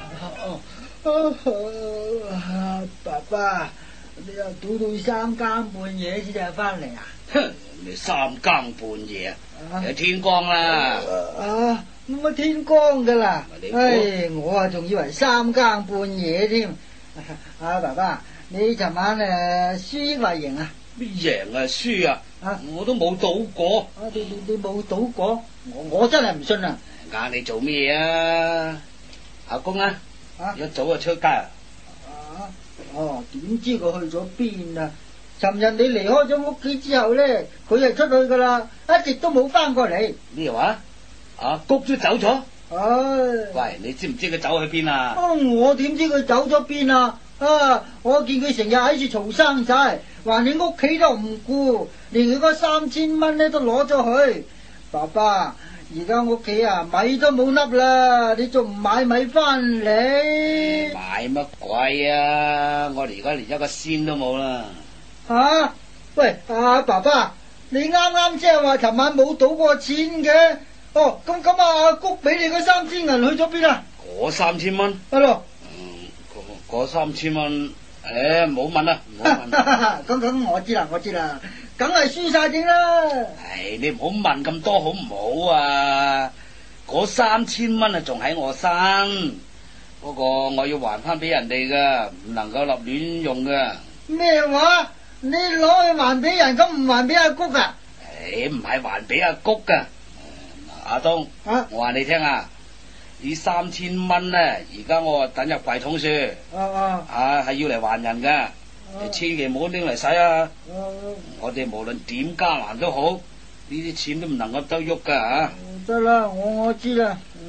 爸爸，你又賭到三更半夜先至翻嚟啊？ 哼，你三更半夜啊，有天光啦。 啊，咁啊天光噶啦。唉，我啊仲以為三更半夜添。啊，爸爸，你尋晚誒輸抑或贏啊？ 咩贏啊輸啊？啊，我都冇賭過。 啊，你你你冇賭過？我我真係唔信啊！ 嗌你做咩啊？阿公啊，啊一早就出街啊！ 啊，哦，點知佢去咗邊啊？尋日你離開咗屋企之後咧，佢就出去噶啦，一直都冇翻過嚟。 咩話？阿谷都走咗？ 唉， 喂，你知唔知佢走去邊啊？ 啊，我點知佢走咗邊啊？啊，我見佢成日喺處嘈生仔，話你屋企都唔顧，連佢嗰三千蚊咧都攞咗去。爸爸，而家屋企啊米都冇粒啦，你仲唔買米翻嚟？ 買乜鬼啊！我哋而家連一個仙都冇啦。 啊，喂，啊爸爸，你啱啱即係話尋晚冇賭過錢嘅？哦，咁咁啊，阿谷俾你嗰三千銀去咗邊啊？ 嗰三千蚊？ 係咯。 嗯，嗰三千蚊，誒，唔好問啦，唔好問。 咁咁我知啦，我知啦。梗係輸晒點啦！ 唉，你唔好問咁多好唔好啊？嗰三千蚊啊，仲喺我身，不過我要還翻俾人哋噶，唔能夠立亂用噶。 咩話？你攞去還俾人，咁唔還俾阿谷啊？ 誒，唔係還俾阿谷噶，阿東， 啊、 我話你聽啊，呢三千蚊咧，而家我等入櫃桶處， 啊啊， 啊係要嚟還人噶。你千祈唔好拎嚟使啊！ 啊我哋無論點艱難都好，呢啲錢都唔能夠得喐噶吓。 得啦，我我知啦。嗯，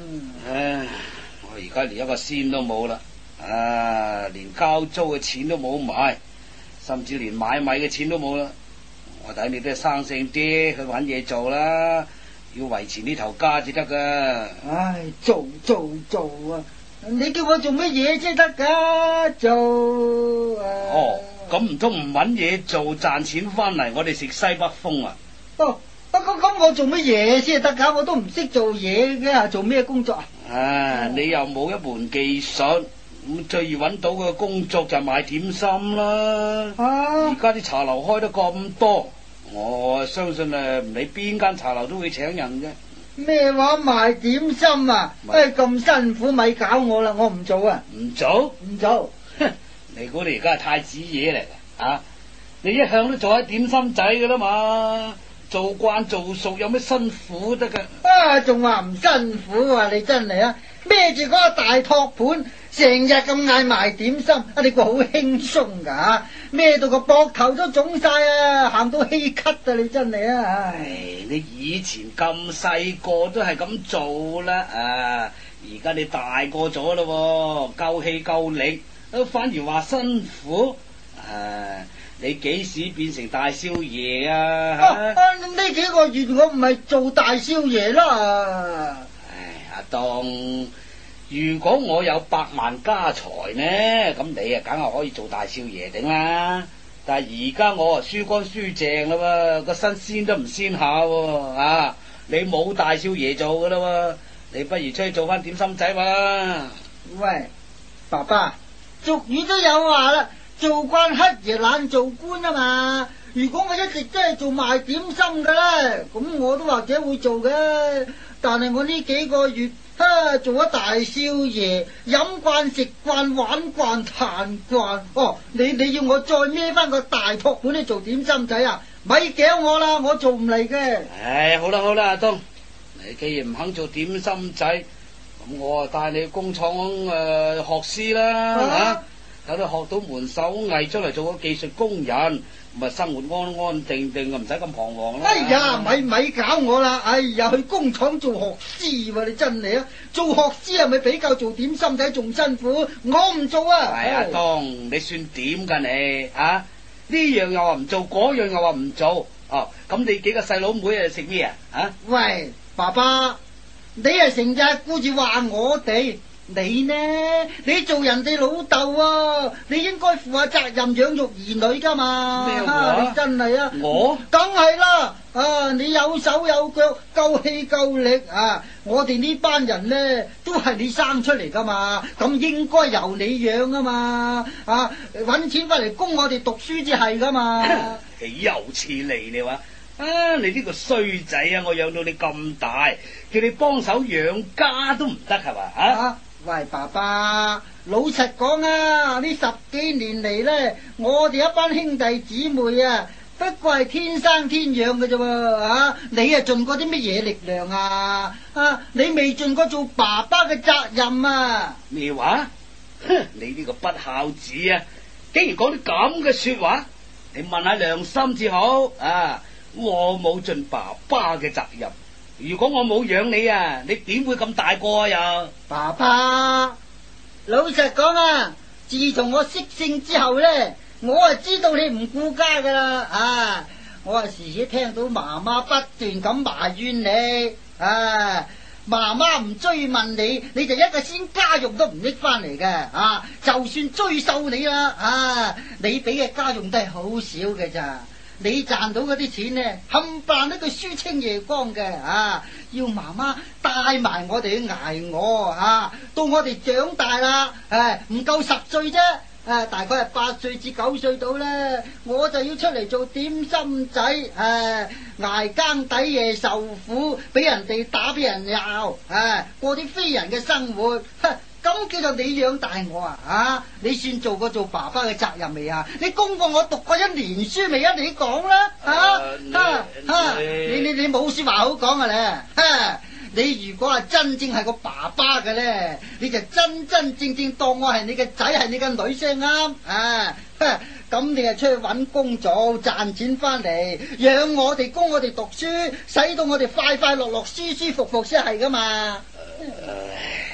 唉，我而家連一個仙都冇啦，啊，連交租嘅錢都冇埋，甚至連買米嘅錢都冇啦。我睇你都係生性啲去搵嘢做啦，要維持呢頭家至得噶。 唉，做做做啊！你叫我做乜嘢先得噶？做啊！ 哦，咁唔通唔搵嘢做賺錢翻嚟，我哋食西北風啊？ 哦，咁咁我做乜嘢先得噶？我都唔識做嘢嘅，做咩工作啊？ 啊，你又冇一門技術，咁最易搵到嘅工作就係賣點心啦。而家啲茶樓開得咁多，我相信誒唔理邊間茶樓都會請人啫。 咩話賣點心啊？唉，咁辛苦咪搞我啦，我唔做啊！ 唔做？ 唔做？ 哼！你估你而家係太子爺嚟嘅啊？你一向都做喺點心仔噶啦嘛，做慣做熟有咩辛苦得噶？ 啊，仲話唔辛苦啊？你真係啊！孭住嗰個大托盤，成日咁嗌賣點心，啊你個好輕鬆噶吓，孭到個膊頭都腫晒啊，行到氣咳啊！你真係啊！唉， 你以前咁細個都係咁做啦，啊！而家你大個咗咯，夠氣夠力，反而話辛苦，啊！你幾時變成大少爺啊？ 啊啊！呢幾個月我唔係做大少爺啦。 唉，阿東，如果我有百萬家財呢，咁你啊梗係可以做大少爺頂啦。但係而家我啊輸乾輸淨啦喎，個身鮮都唔鮮下喎，啊！你冇大少爺做噶啦喎，你不如出去做翻點心仔嘛。 喂，爸爸，俗語都有話啦。做慣黑爺懶做官啊嘛！如果我一直真係做賣點心嘅咧，咁我都或者會做嘅。但係我呢幾個月，哈，做咗大少爺，飲慣食慣玩慣彈慣。哦，你你要我再孭翻個大托盤去做點心仔啊？咪驚我啦，我做唔嚟嘅。 唉，好啦好啦，阿東，你既然唔肯做點心仔，咁我啊帶你去工廠誒、呃、學師啦吓。啊等你學到門手藝出嚟做個技術工人，咪生活安安定定，唔使咁彷徨啦。 哎呀，咪咪搞我啦！哎呀，去工廠做學師喎，你真係啊！做學師係咪比較做點心仔仲辛苦？我唔做啊！ 係阿東，你算點噶你啊？呢樣又話唔做，嗰樣又話唔做，哦，咁你幾個細佬妹啊食咩啊？啊？ 喂，爸爸，你係成日顧住話我哋。你呢？你做人哋老豆啊，你應該負下責任養育兒女噶嘛？ 咩話？ 你真係啊！ 我梗係啦，啊！你有手有腳，夠氣夠力啊！我哋呢班人呢，都係你生出嚟噶嘛，咁應該由你養啊嘛！啊，搵錢翻嚟供我哋讀書至係噶嘛？ 豈有此理你話？啊！你呢個衰仔啊！我養到你咁大，叫你幫手養家都唔得係嘛？啊！ 啊喂，爸爸，老實講啊，呢十幾年嚟呢，我哋一班兄弟姊妹啊，不過係天生天養嘅啫喎，啊，你啊盡過啲乜嘢力量啊？啊，你未盡過做爸爸嘅責任啊？ 咩話？哼！你呢個不孝子啊，竟然講啲咁嘅說話，你問下良心至好啊！我冇盡爸爸嘅責任。如果我冇養你啊，你點會咁大個啊又？ 爸爸，老實講啊，自從我識性之後咧，我啊知道你唔顧家噶啦啊！我啊時時聽到媽媽不斷咁埋怨你啊，媽媽唔追問你，你就一個仙家用都唔拎翻嚟嘅啊！就算追究你啦啊，你俾嘅家用都係好少嘅咋。你賺到嗰啲錢呢，冚唪唥都佢輸清夜光嘅啊！要媽媽帶埋我哋去捱餓啊！到我哋長大啦，誒唔夠十歲啫，誒、啊、大概係八歲至九歲到咧，我就要出嚟做點心仔，誒、啊、捱更抵夜受苦，俾人哋打俾人鬧，誒、啊、過啲非人嘅生活。咁叫做你養大我啊！啊，你算做過做爸爸嘅責任未啊？你供過我讀過一年書未啊？你講啦，啊啊啊！你你你冇說話好講啊咧！哈，你如果係真正係個爸爸嘅咧，你就真真正正當我係你嘅仔，係你嘅女先啱啊！咁你就出去搵工做，賺錢翻嚟養我哋，供我哋讀書，使到我哋快快樂樂、舒舒服服先係噶嘛！ 唉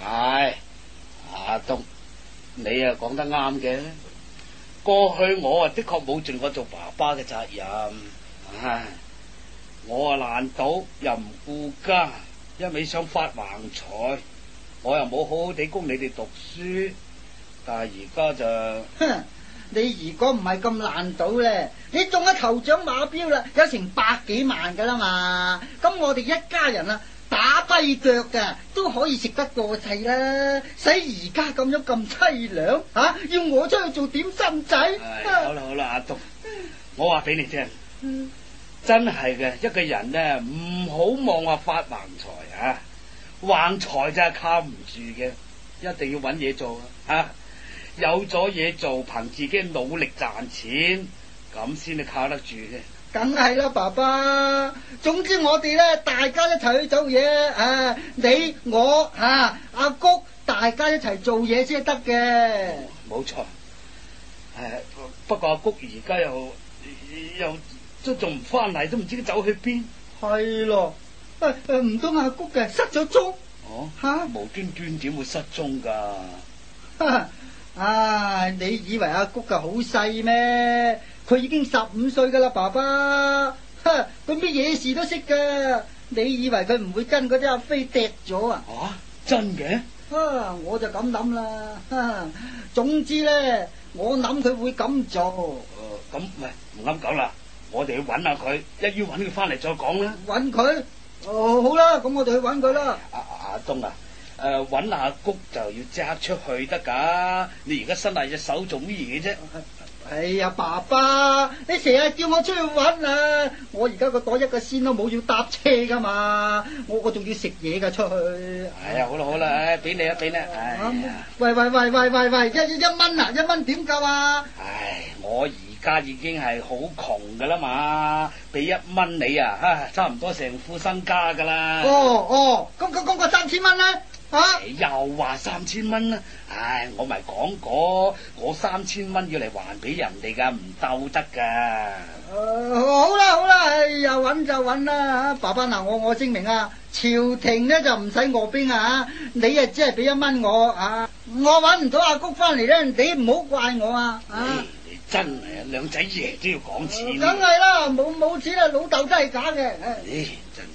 唉，阿東，你啊講得啱嘅。過去我啊的確冇盡我做爸爸嘅責任。唉，我啊爛賭又唔顧家，一味想發橫財，我又冇好好地供你哋讀書。但係而家就， 哼，你如果唔係咁爛賭咧，你中咗頭獎馬標啦，有成百幾萬噶啦嘛。咁我哋一家人啊，打跛腳噶都可以食得過世啦，使而家咁樣咁凄涼啊！要我出去做點心仔？ 唉，好啦好啦，阿東，我話俾你聽，嗯、真係嘅，一個人呢，唔好望話發橫財啊，橫財就係靠唔住嘅，一定要搵嘢做啊！有咗嘢做，憑自己努力賺錢，咁先至靠得住嘅。 梗係啦，爸爸。總之我哋咧，大家一齊去做嘢啊！你我啊，阿谷，大家一齊做嘢先得嘅。 冇錯。誒，不過阿谷而家又又都仲唔翻嚟，都唔知佢走去邊。係咯。誒誒，唔通阿谷嘅失咗蹤？哦。吓、啊？無端端點會失蹤噶？啊！你以為阿谷嘅好細咩？佢已經十五歲噶啦，爸爸。哈！佢咩嘢事都識噶。你以為佢唔會跟嗰啲阿飛趯咗啊？啊！真嘅？啊！我就咁諗啦。哈！總之咧，我諗佢會咁做。誒，咁唔係唔啱講啦。我哋去揾下佢，一於揾佢翻嚟再講啦。揾佢？哦，好啦，咁我哋去揾佢啦。阿阿東啊！誒，搵阿谷就要即刻出去得噶，你而家伸大隻手做咩嘢啫？哎呀，爸爸，你成日叫我出去搵啊！我而家個袋一個仙都冇，要搭車噶嘛，我我仲要食嘢噶出去。哎呀，好啦好啦，唉，俾你啊俾你，哎呀，喂喂喂喂喂喂，一一蚊啊，一蚊點夠啊？唉，我而家已經係好窮噶啦嘛，俾一蚊你啊，吓差唔多成副身家噶啦。哦哦，咁咁咁個三千蚊啦。啊！又話三千蚊啦，唉，我咪講過，我三千蚊要嚟還俾人哋噶，唔鬥得噶。誒，好啦好啦，哎呀，搵就搵啦，爸爸嗱，我我聲明啊，朝廷呢就唔使餓兵啊，你啊只係俾一蚊我啊，我搵唔到阿谷翻嚟咧，你唔好怪我啊。啊！你真係啊，兩仔爺都要講錢。梗係啦，冇冇錢啊，老豆真係假嘅。唉，真。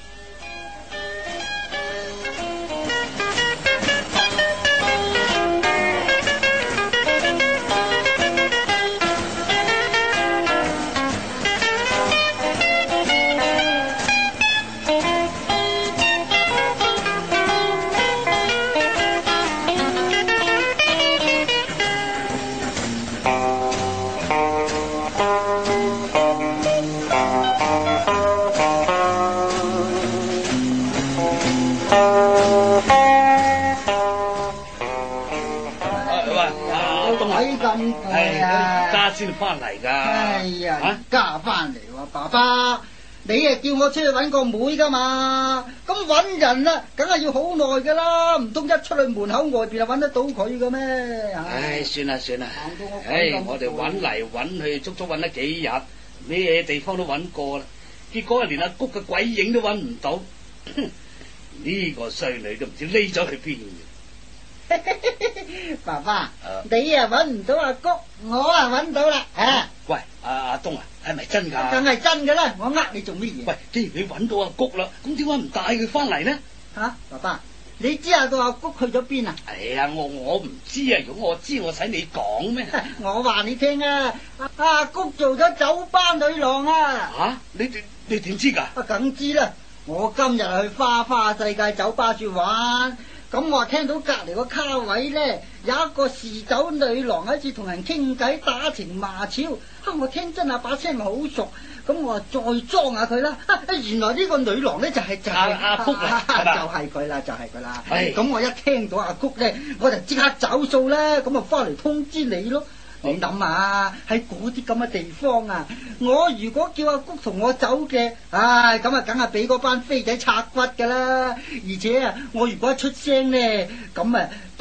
先翻嚟噶，哎呀，而家翻嚟喎，爸爸，你啊叫我出去搵個妹噶嘛，咁搵人啊，梗係要好耐噶啦，唔通一出去門口外邊就搵得到佢嘅咩？唉，算啦算啦，唉，我哋搵嚟搵去，足足搵得幾日，咩地方都搵過啦，結果連阿谷嘅鬼影都搵唔到，呢個衰女都唔知匿咗去邊。爸爸，啊你啊搵唔到阿谷，我啊搵到啦。啊，喂，阿阿東啊，係咪真噶？梗係真噶啦，我呃你做乜嘢？喂，既然你搵到阿谷啦，咁點解唔帶佢翻嚟呢？吓、啊，爸爸，你知阿個阿谷去咗邊啊？哎呀，我我唔知啊，如果我知，我使你講咩？我話你聽啊，阿谷做咗酒吧女郎啊！吓、啊，你你你點知噶？啊，梗知啦，我今日去花花世界酒吧處玩。咁我聽到隔籬個卡位咧有一個侍酒女郎喺度同人傾偈打情罵俏，哈！我聽真啊把聲咪好熟，咁我再裝下佢啦。原來呢個女郎咧就係就係阿谷啊，就係佢啦，就係佢啦。咁我一聽到阿谷咧，我就即刻走數啦，咁啊翻嚟通知你咯。你諗下喺嗰啲咁嘅地方啊，我如果叫阿谷同我走嘅，唉，咁啊梗係俾嗰班飛仔拆骨噶啦。而且啊，我如果一出聲咧，咁啊不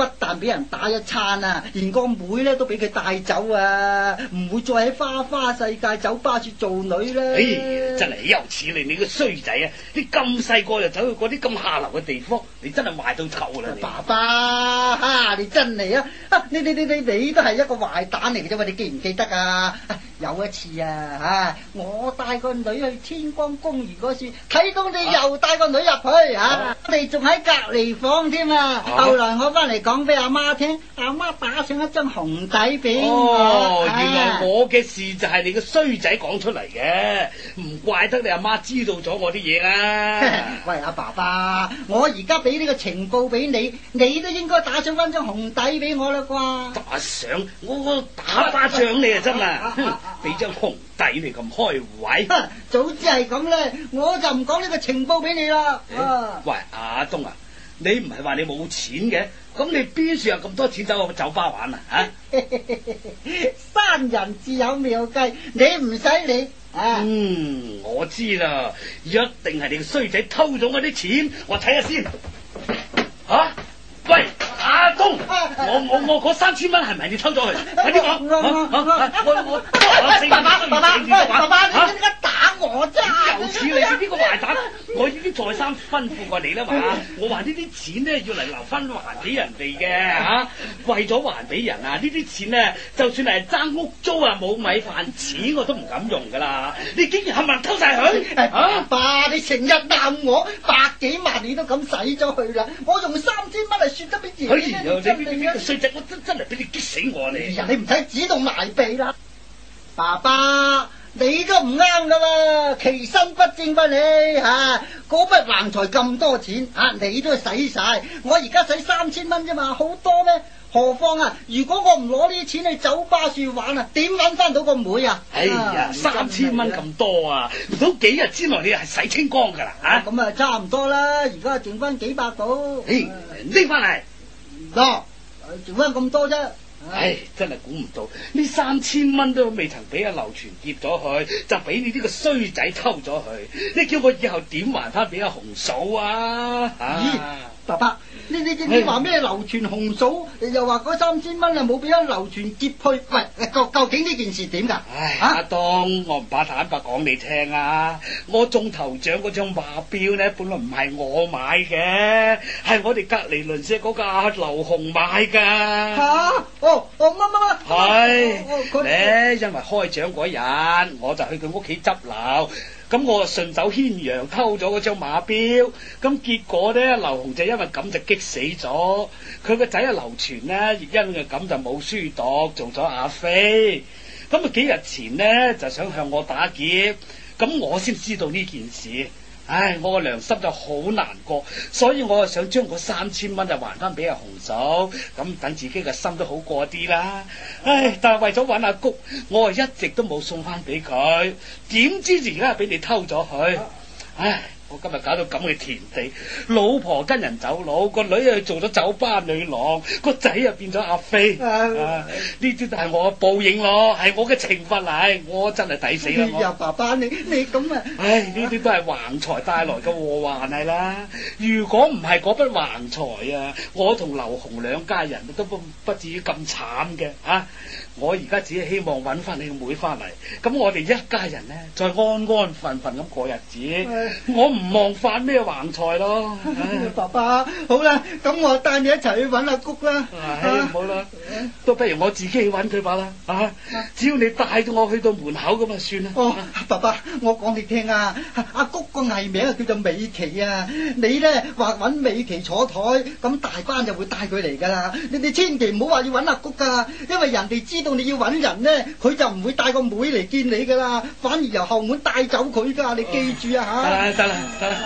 不但俾人打一餐啊，連個妹咧都俾佢帶走啊，唔會再喺花花世界酒吧處做女啦。 哎呀，真係有似你你個衰仔啊！你咁細個就走去嗰啲咁下流嘅地方，你真係壞到透啦！你爸爸，哈、啊！你真係啊！啊，你你你你你都係一個壞蛋嚟嘅啫嘛！你記唔記得啊？啊有一次啊，啊，我帶個女去天光公園嗰處，睇到你又帶個女入去啊！我哋仲喺隔離房添啊！後來我翻嚟講俾阿媽聽，阿媽打上一張紅底俾我。 哦， 啊、 原來我嘅事就係你個衰仔講出嚟嘅，唔怪得你阿媽知道咗我啲嘢啦。 喂，阿爸爸，我而家俾呢個情報俾你，你都應該打上翻張紅底俾我啦啩？ 打上我我打巴掌你啊真啊！俾張紅底你咁開胃， 早知係咁咧，我就唔講呢個情報俾你啦。啊、 喂，阿東啊，你唔係話你冇錢嘅，咁你邊處有咁多錢走去酒吧玩啊？吓， 山人自有妙計，你唔使理。啊、 嗯，我知啦，一定係你個衰仔偷咗我啲錢，我睇下先。吓、啊，喂！阿東，我我我嗰三千蚊係咪你偷咗去？快啲講！我我爸爸爸爸爸爸，你點解打我啫？又似你呢個壞蛋！我已經再三吩咐過你啦嘛，我話呢啲錢咧要嚟留翻還俾人哋嘅嚇，為咗還俾人啊，呢啲錢咧就算係爭屋租啊冇米飯錢我都唔敢用噶啦！你竟然冚唪唥偷晒佢！ 爸爸，你成日鬧我百幾萬你都咁使咗去啦，我用三千蚊嚟算得俾自己。 哎呀！你你呢個衰仔，我真真係俾你激死我你！ 你唔使指動埋鼻啦，爸爸，你都唔啱噶啦，其身不正吧你吓？嗰筆橫財咁多錢啊，你都使晒，我而家使三千蚊啫嘛，好多咩？何況啊，如果我唔攞呢啲錢去酒吧處玩啊，點搵翻到個妹啊？ 哎呀，三千蚊咁多啊，唔通幾日之內你係洗清光噶啦吓？ 咁啊，差唔多啦，而家剩翻幾百度， 拎翻嚟。 嗱，剩翻咁多啫。 唉，真係估唔到呢三千蚊都未曾俾阿劉全劫咗去，就俾你呢個衰仔偷咗去。你叫我以後點還翻俾阿紅嫂啊？ 咦，爸爸，你你你你話咩劉全紅嫂，又話嗰三千蚊啊冇俾阿劉全劫去？喂，究究竟呢件事點噶？ 唉，阿、啊、東，我唔怕坦白講你聽啊，我中頭獎嗰張馬標呢，本來唔係我買嘅，係我哋隔籬鄰舍嗰個阿劉紅買噶。 吓、啊？哦哦乜乜乜？ 係咧，因為開獎嗰日，我就去佢屋企執樓。咁我順手牽羊偷咗嗰張馬標，咁結果咧，劉紅就因為咁就激死咗，佢個仔阿劉全呢，亦因為咁就冇書讀，做咗阿飛。咁啊幾日前呢，就想向我打劫，咁我先知道呢件事。唉，我個良心就好難過，所以我就想將嗰三千蚊就還翻俾阿紅嫂，咁等自己嘅心都好過啲啦。唉，但係為咗揾阿谷，我啊一直都冇送翻俾佢，點知而家俾你偷咗佢。唉，我今日搞到咁嘅田地，老婆跟人走佬，個女又做咗酒吧女郎，個仔又變咗阿飛。啊，呢啲就係我嘅報應咯，係我嘅懲罰嚟，我真係抵死啦！ 哎呀，爸爸你你咁啊！ 唉，呢啲都係橫財帶來嘅禍患係啦。如果唔係嗰筆橫財啊，我同劉紅兩家人都不不至於咁慘嘅啊！我而家只係希望揾翻你個妹翻嚟，咁我哋一家人呢，再安安分分咁過日子。我唔望翻咩橫財咯。 爸爸，好啦，咁我帶你一齊去揾阿谷啦。 唉，唔好啦，都不如我自己去揾佢吧啦。啊，只要你帶到我去到門口咁就算啦。 哦，爸爸，我講你聽啊，阿谷個藝名啊叫做美琪啊，你呢話揾美琪坐台，咁大班就會帶佢嚟噶啦。你哋千祈唔好話要揾阿谷噶，因為人哋知道你要揾人呢，佢就唔會帶個妹嚟見你噶啦，反而由後門帶走佢噶，你記住啊吓。 得啦得啦。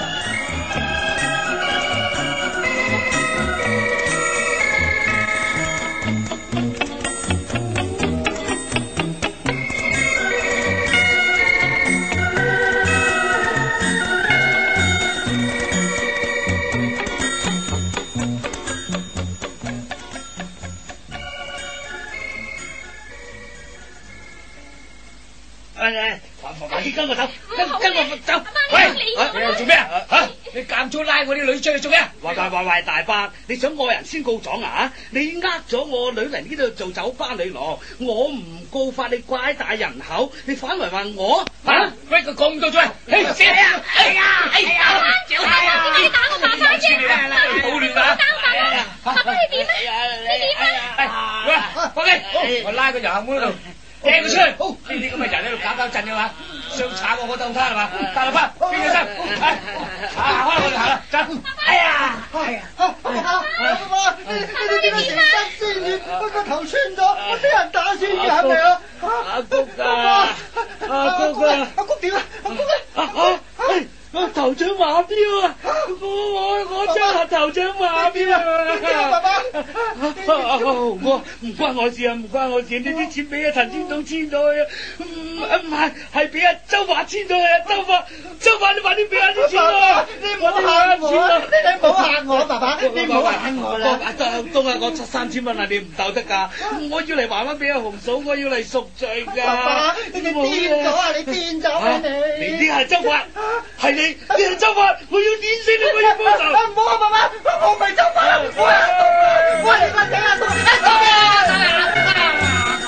快啲跟我走，跟我跟我走。 喂，你又做咩啊？吓，你間中拉我啲女出去做咩？ 喂喂喂喂，大伯，你想惡人先告狀啊？你呃咗我女嚟呢度做酒吧女郎，我唔告發你拐帶人口，你反為話我吓？喂，佢講唔到咗啊！嘿，死你啊！哎呀，哎呀， 小太啊！你打我爸爸啫！ 好亂啊！ 爸爸你點啊？你點啊？ 喂，放機，我拉佢由後門嗰度掟佢出去。好，呢啲咁嘅人喺度搞搞震嘅嘛，想炒我嗰檔攤係嘛？大喇叭，邊個生？行開我哋行啦，走！哎呀，哎呀， 爸爸，爸爸，你你點解成身鮮血，個頭穿咗，我俾人打穿嘅係咪啊？ 阿谷啊，阿谷啊， 阿谷點啊？阿谷咧？ 啊啊！我頭獎馬標啊！我我我張下頭獎馬標啊！ 爸爸， 紅哥唔關我事啊，唔關我事，呢啲錢俾阿陳天東簽咗去啊！唔唔係，係俾阿周華簽咗去啊！周華，周華你快啲俾下啲錢啊！ 你唔好嚇我啊！你唔好嚇我，爸爸，你唔好嚇我啦！ 東啊，我七三千蚊啊，你唔鬥得㗎！我要嚟還翻俾阿紅嫂，我要嚟贖罪㗎！ 爸爸，你癲咗啊！你癲咗啊你！ 你啲係周華，係你。你係周發，我要點死你，我要報仇！ 唔好啊，爸爸，我唔係周發啊！我係我係個仔啊！走啊！走啊！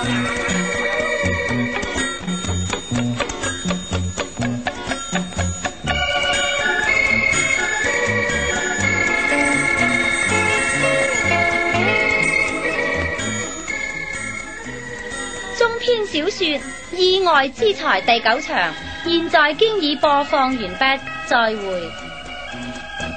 中篇小說《意外之財》第九場，現在經已播放完畢，再會。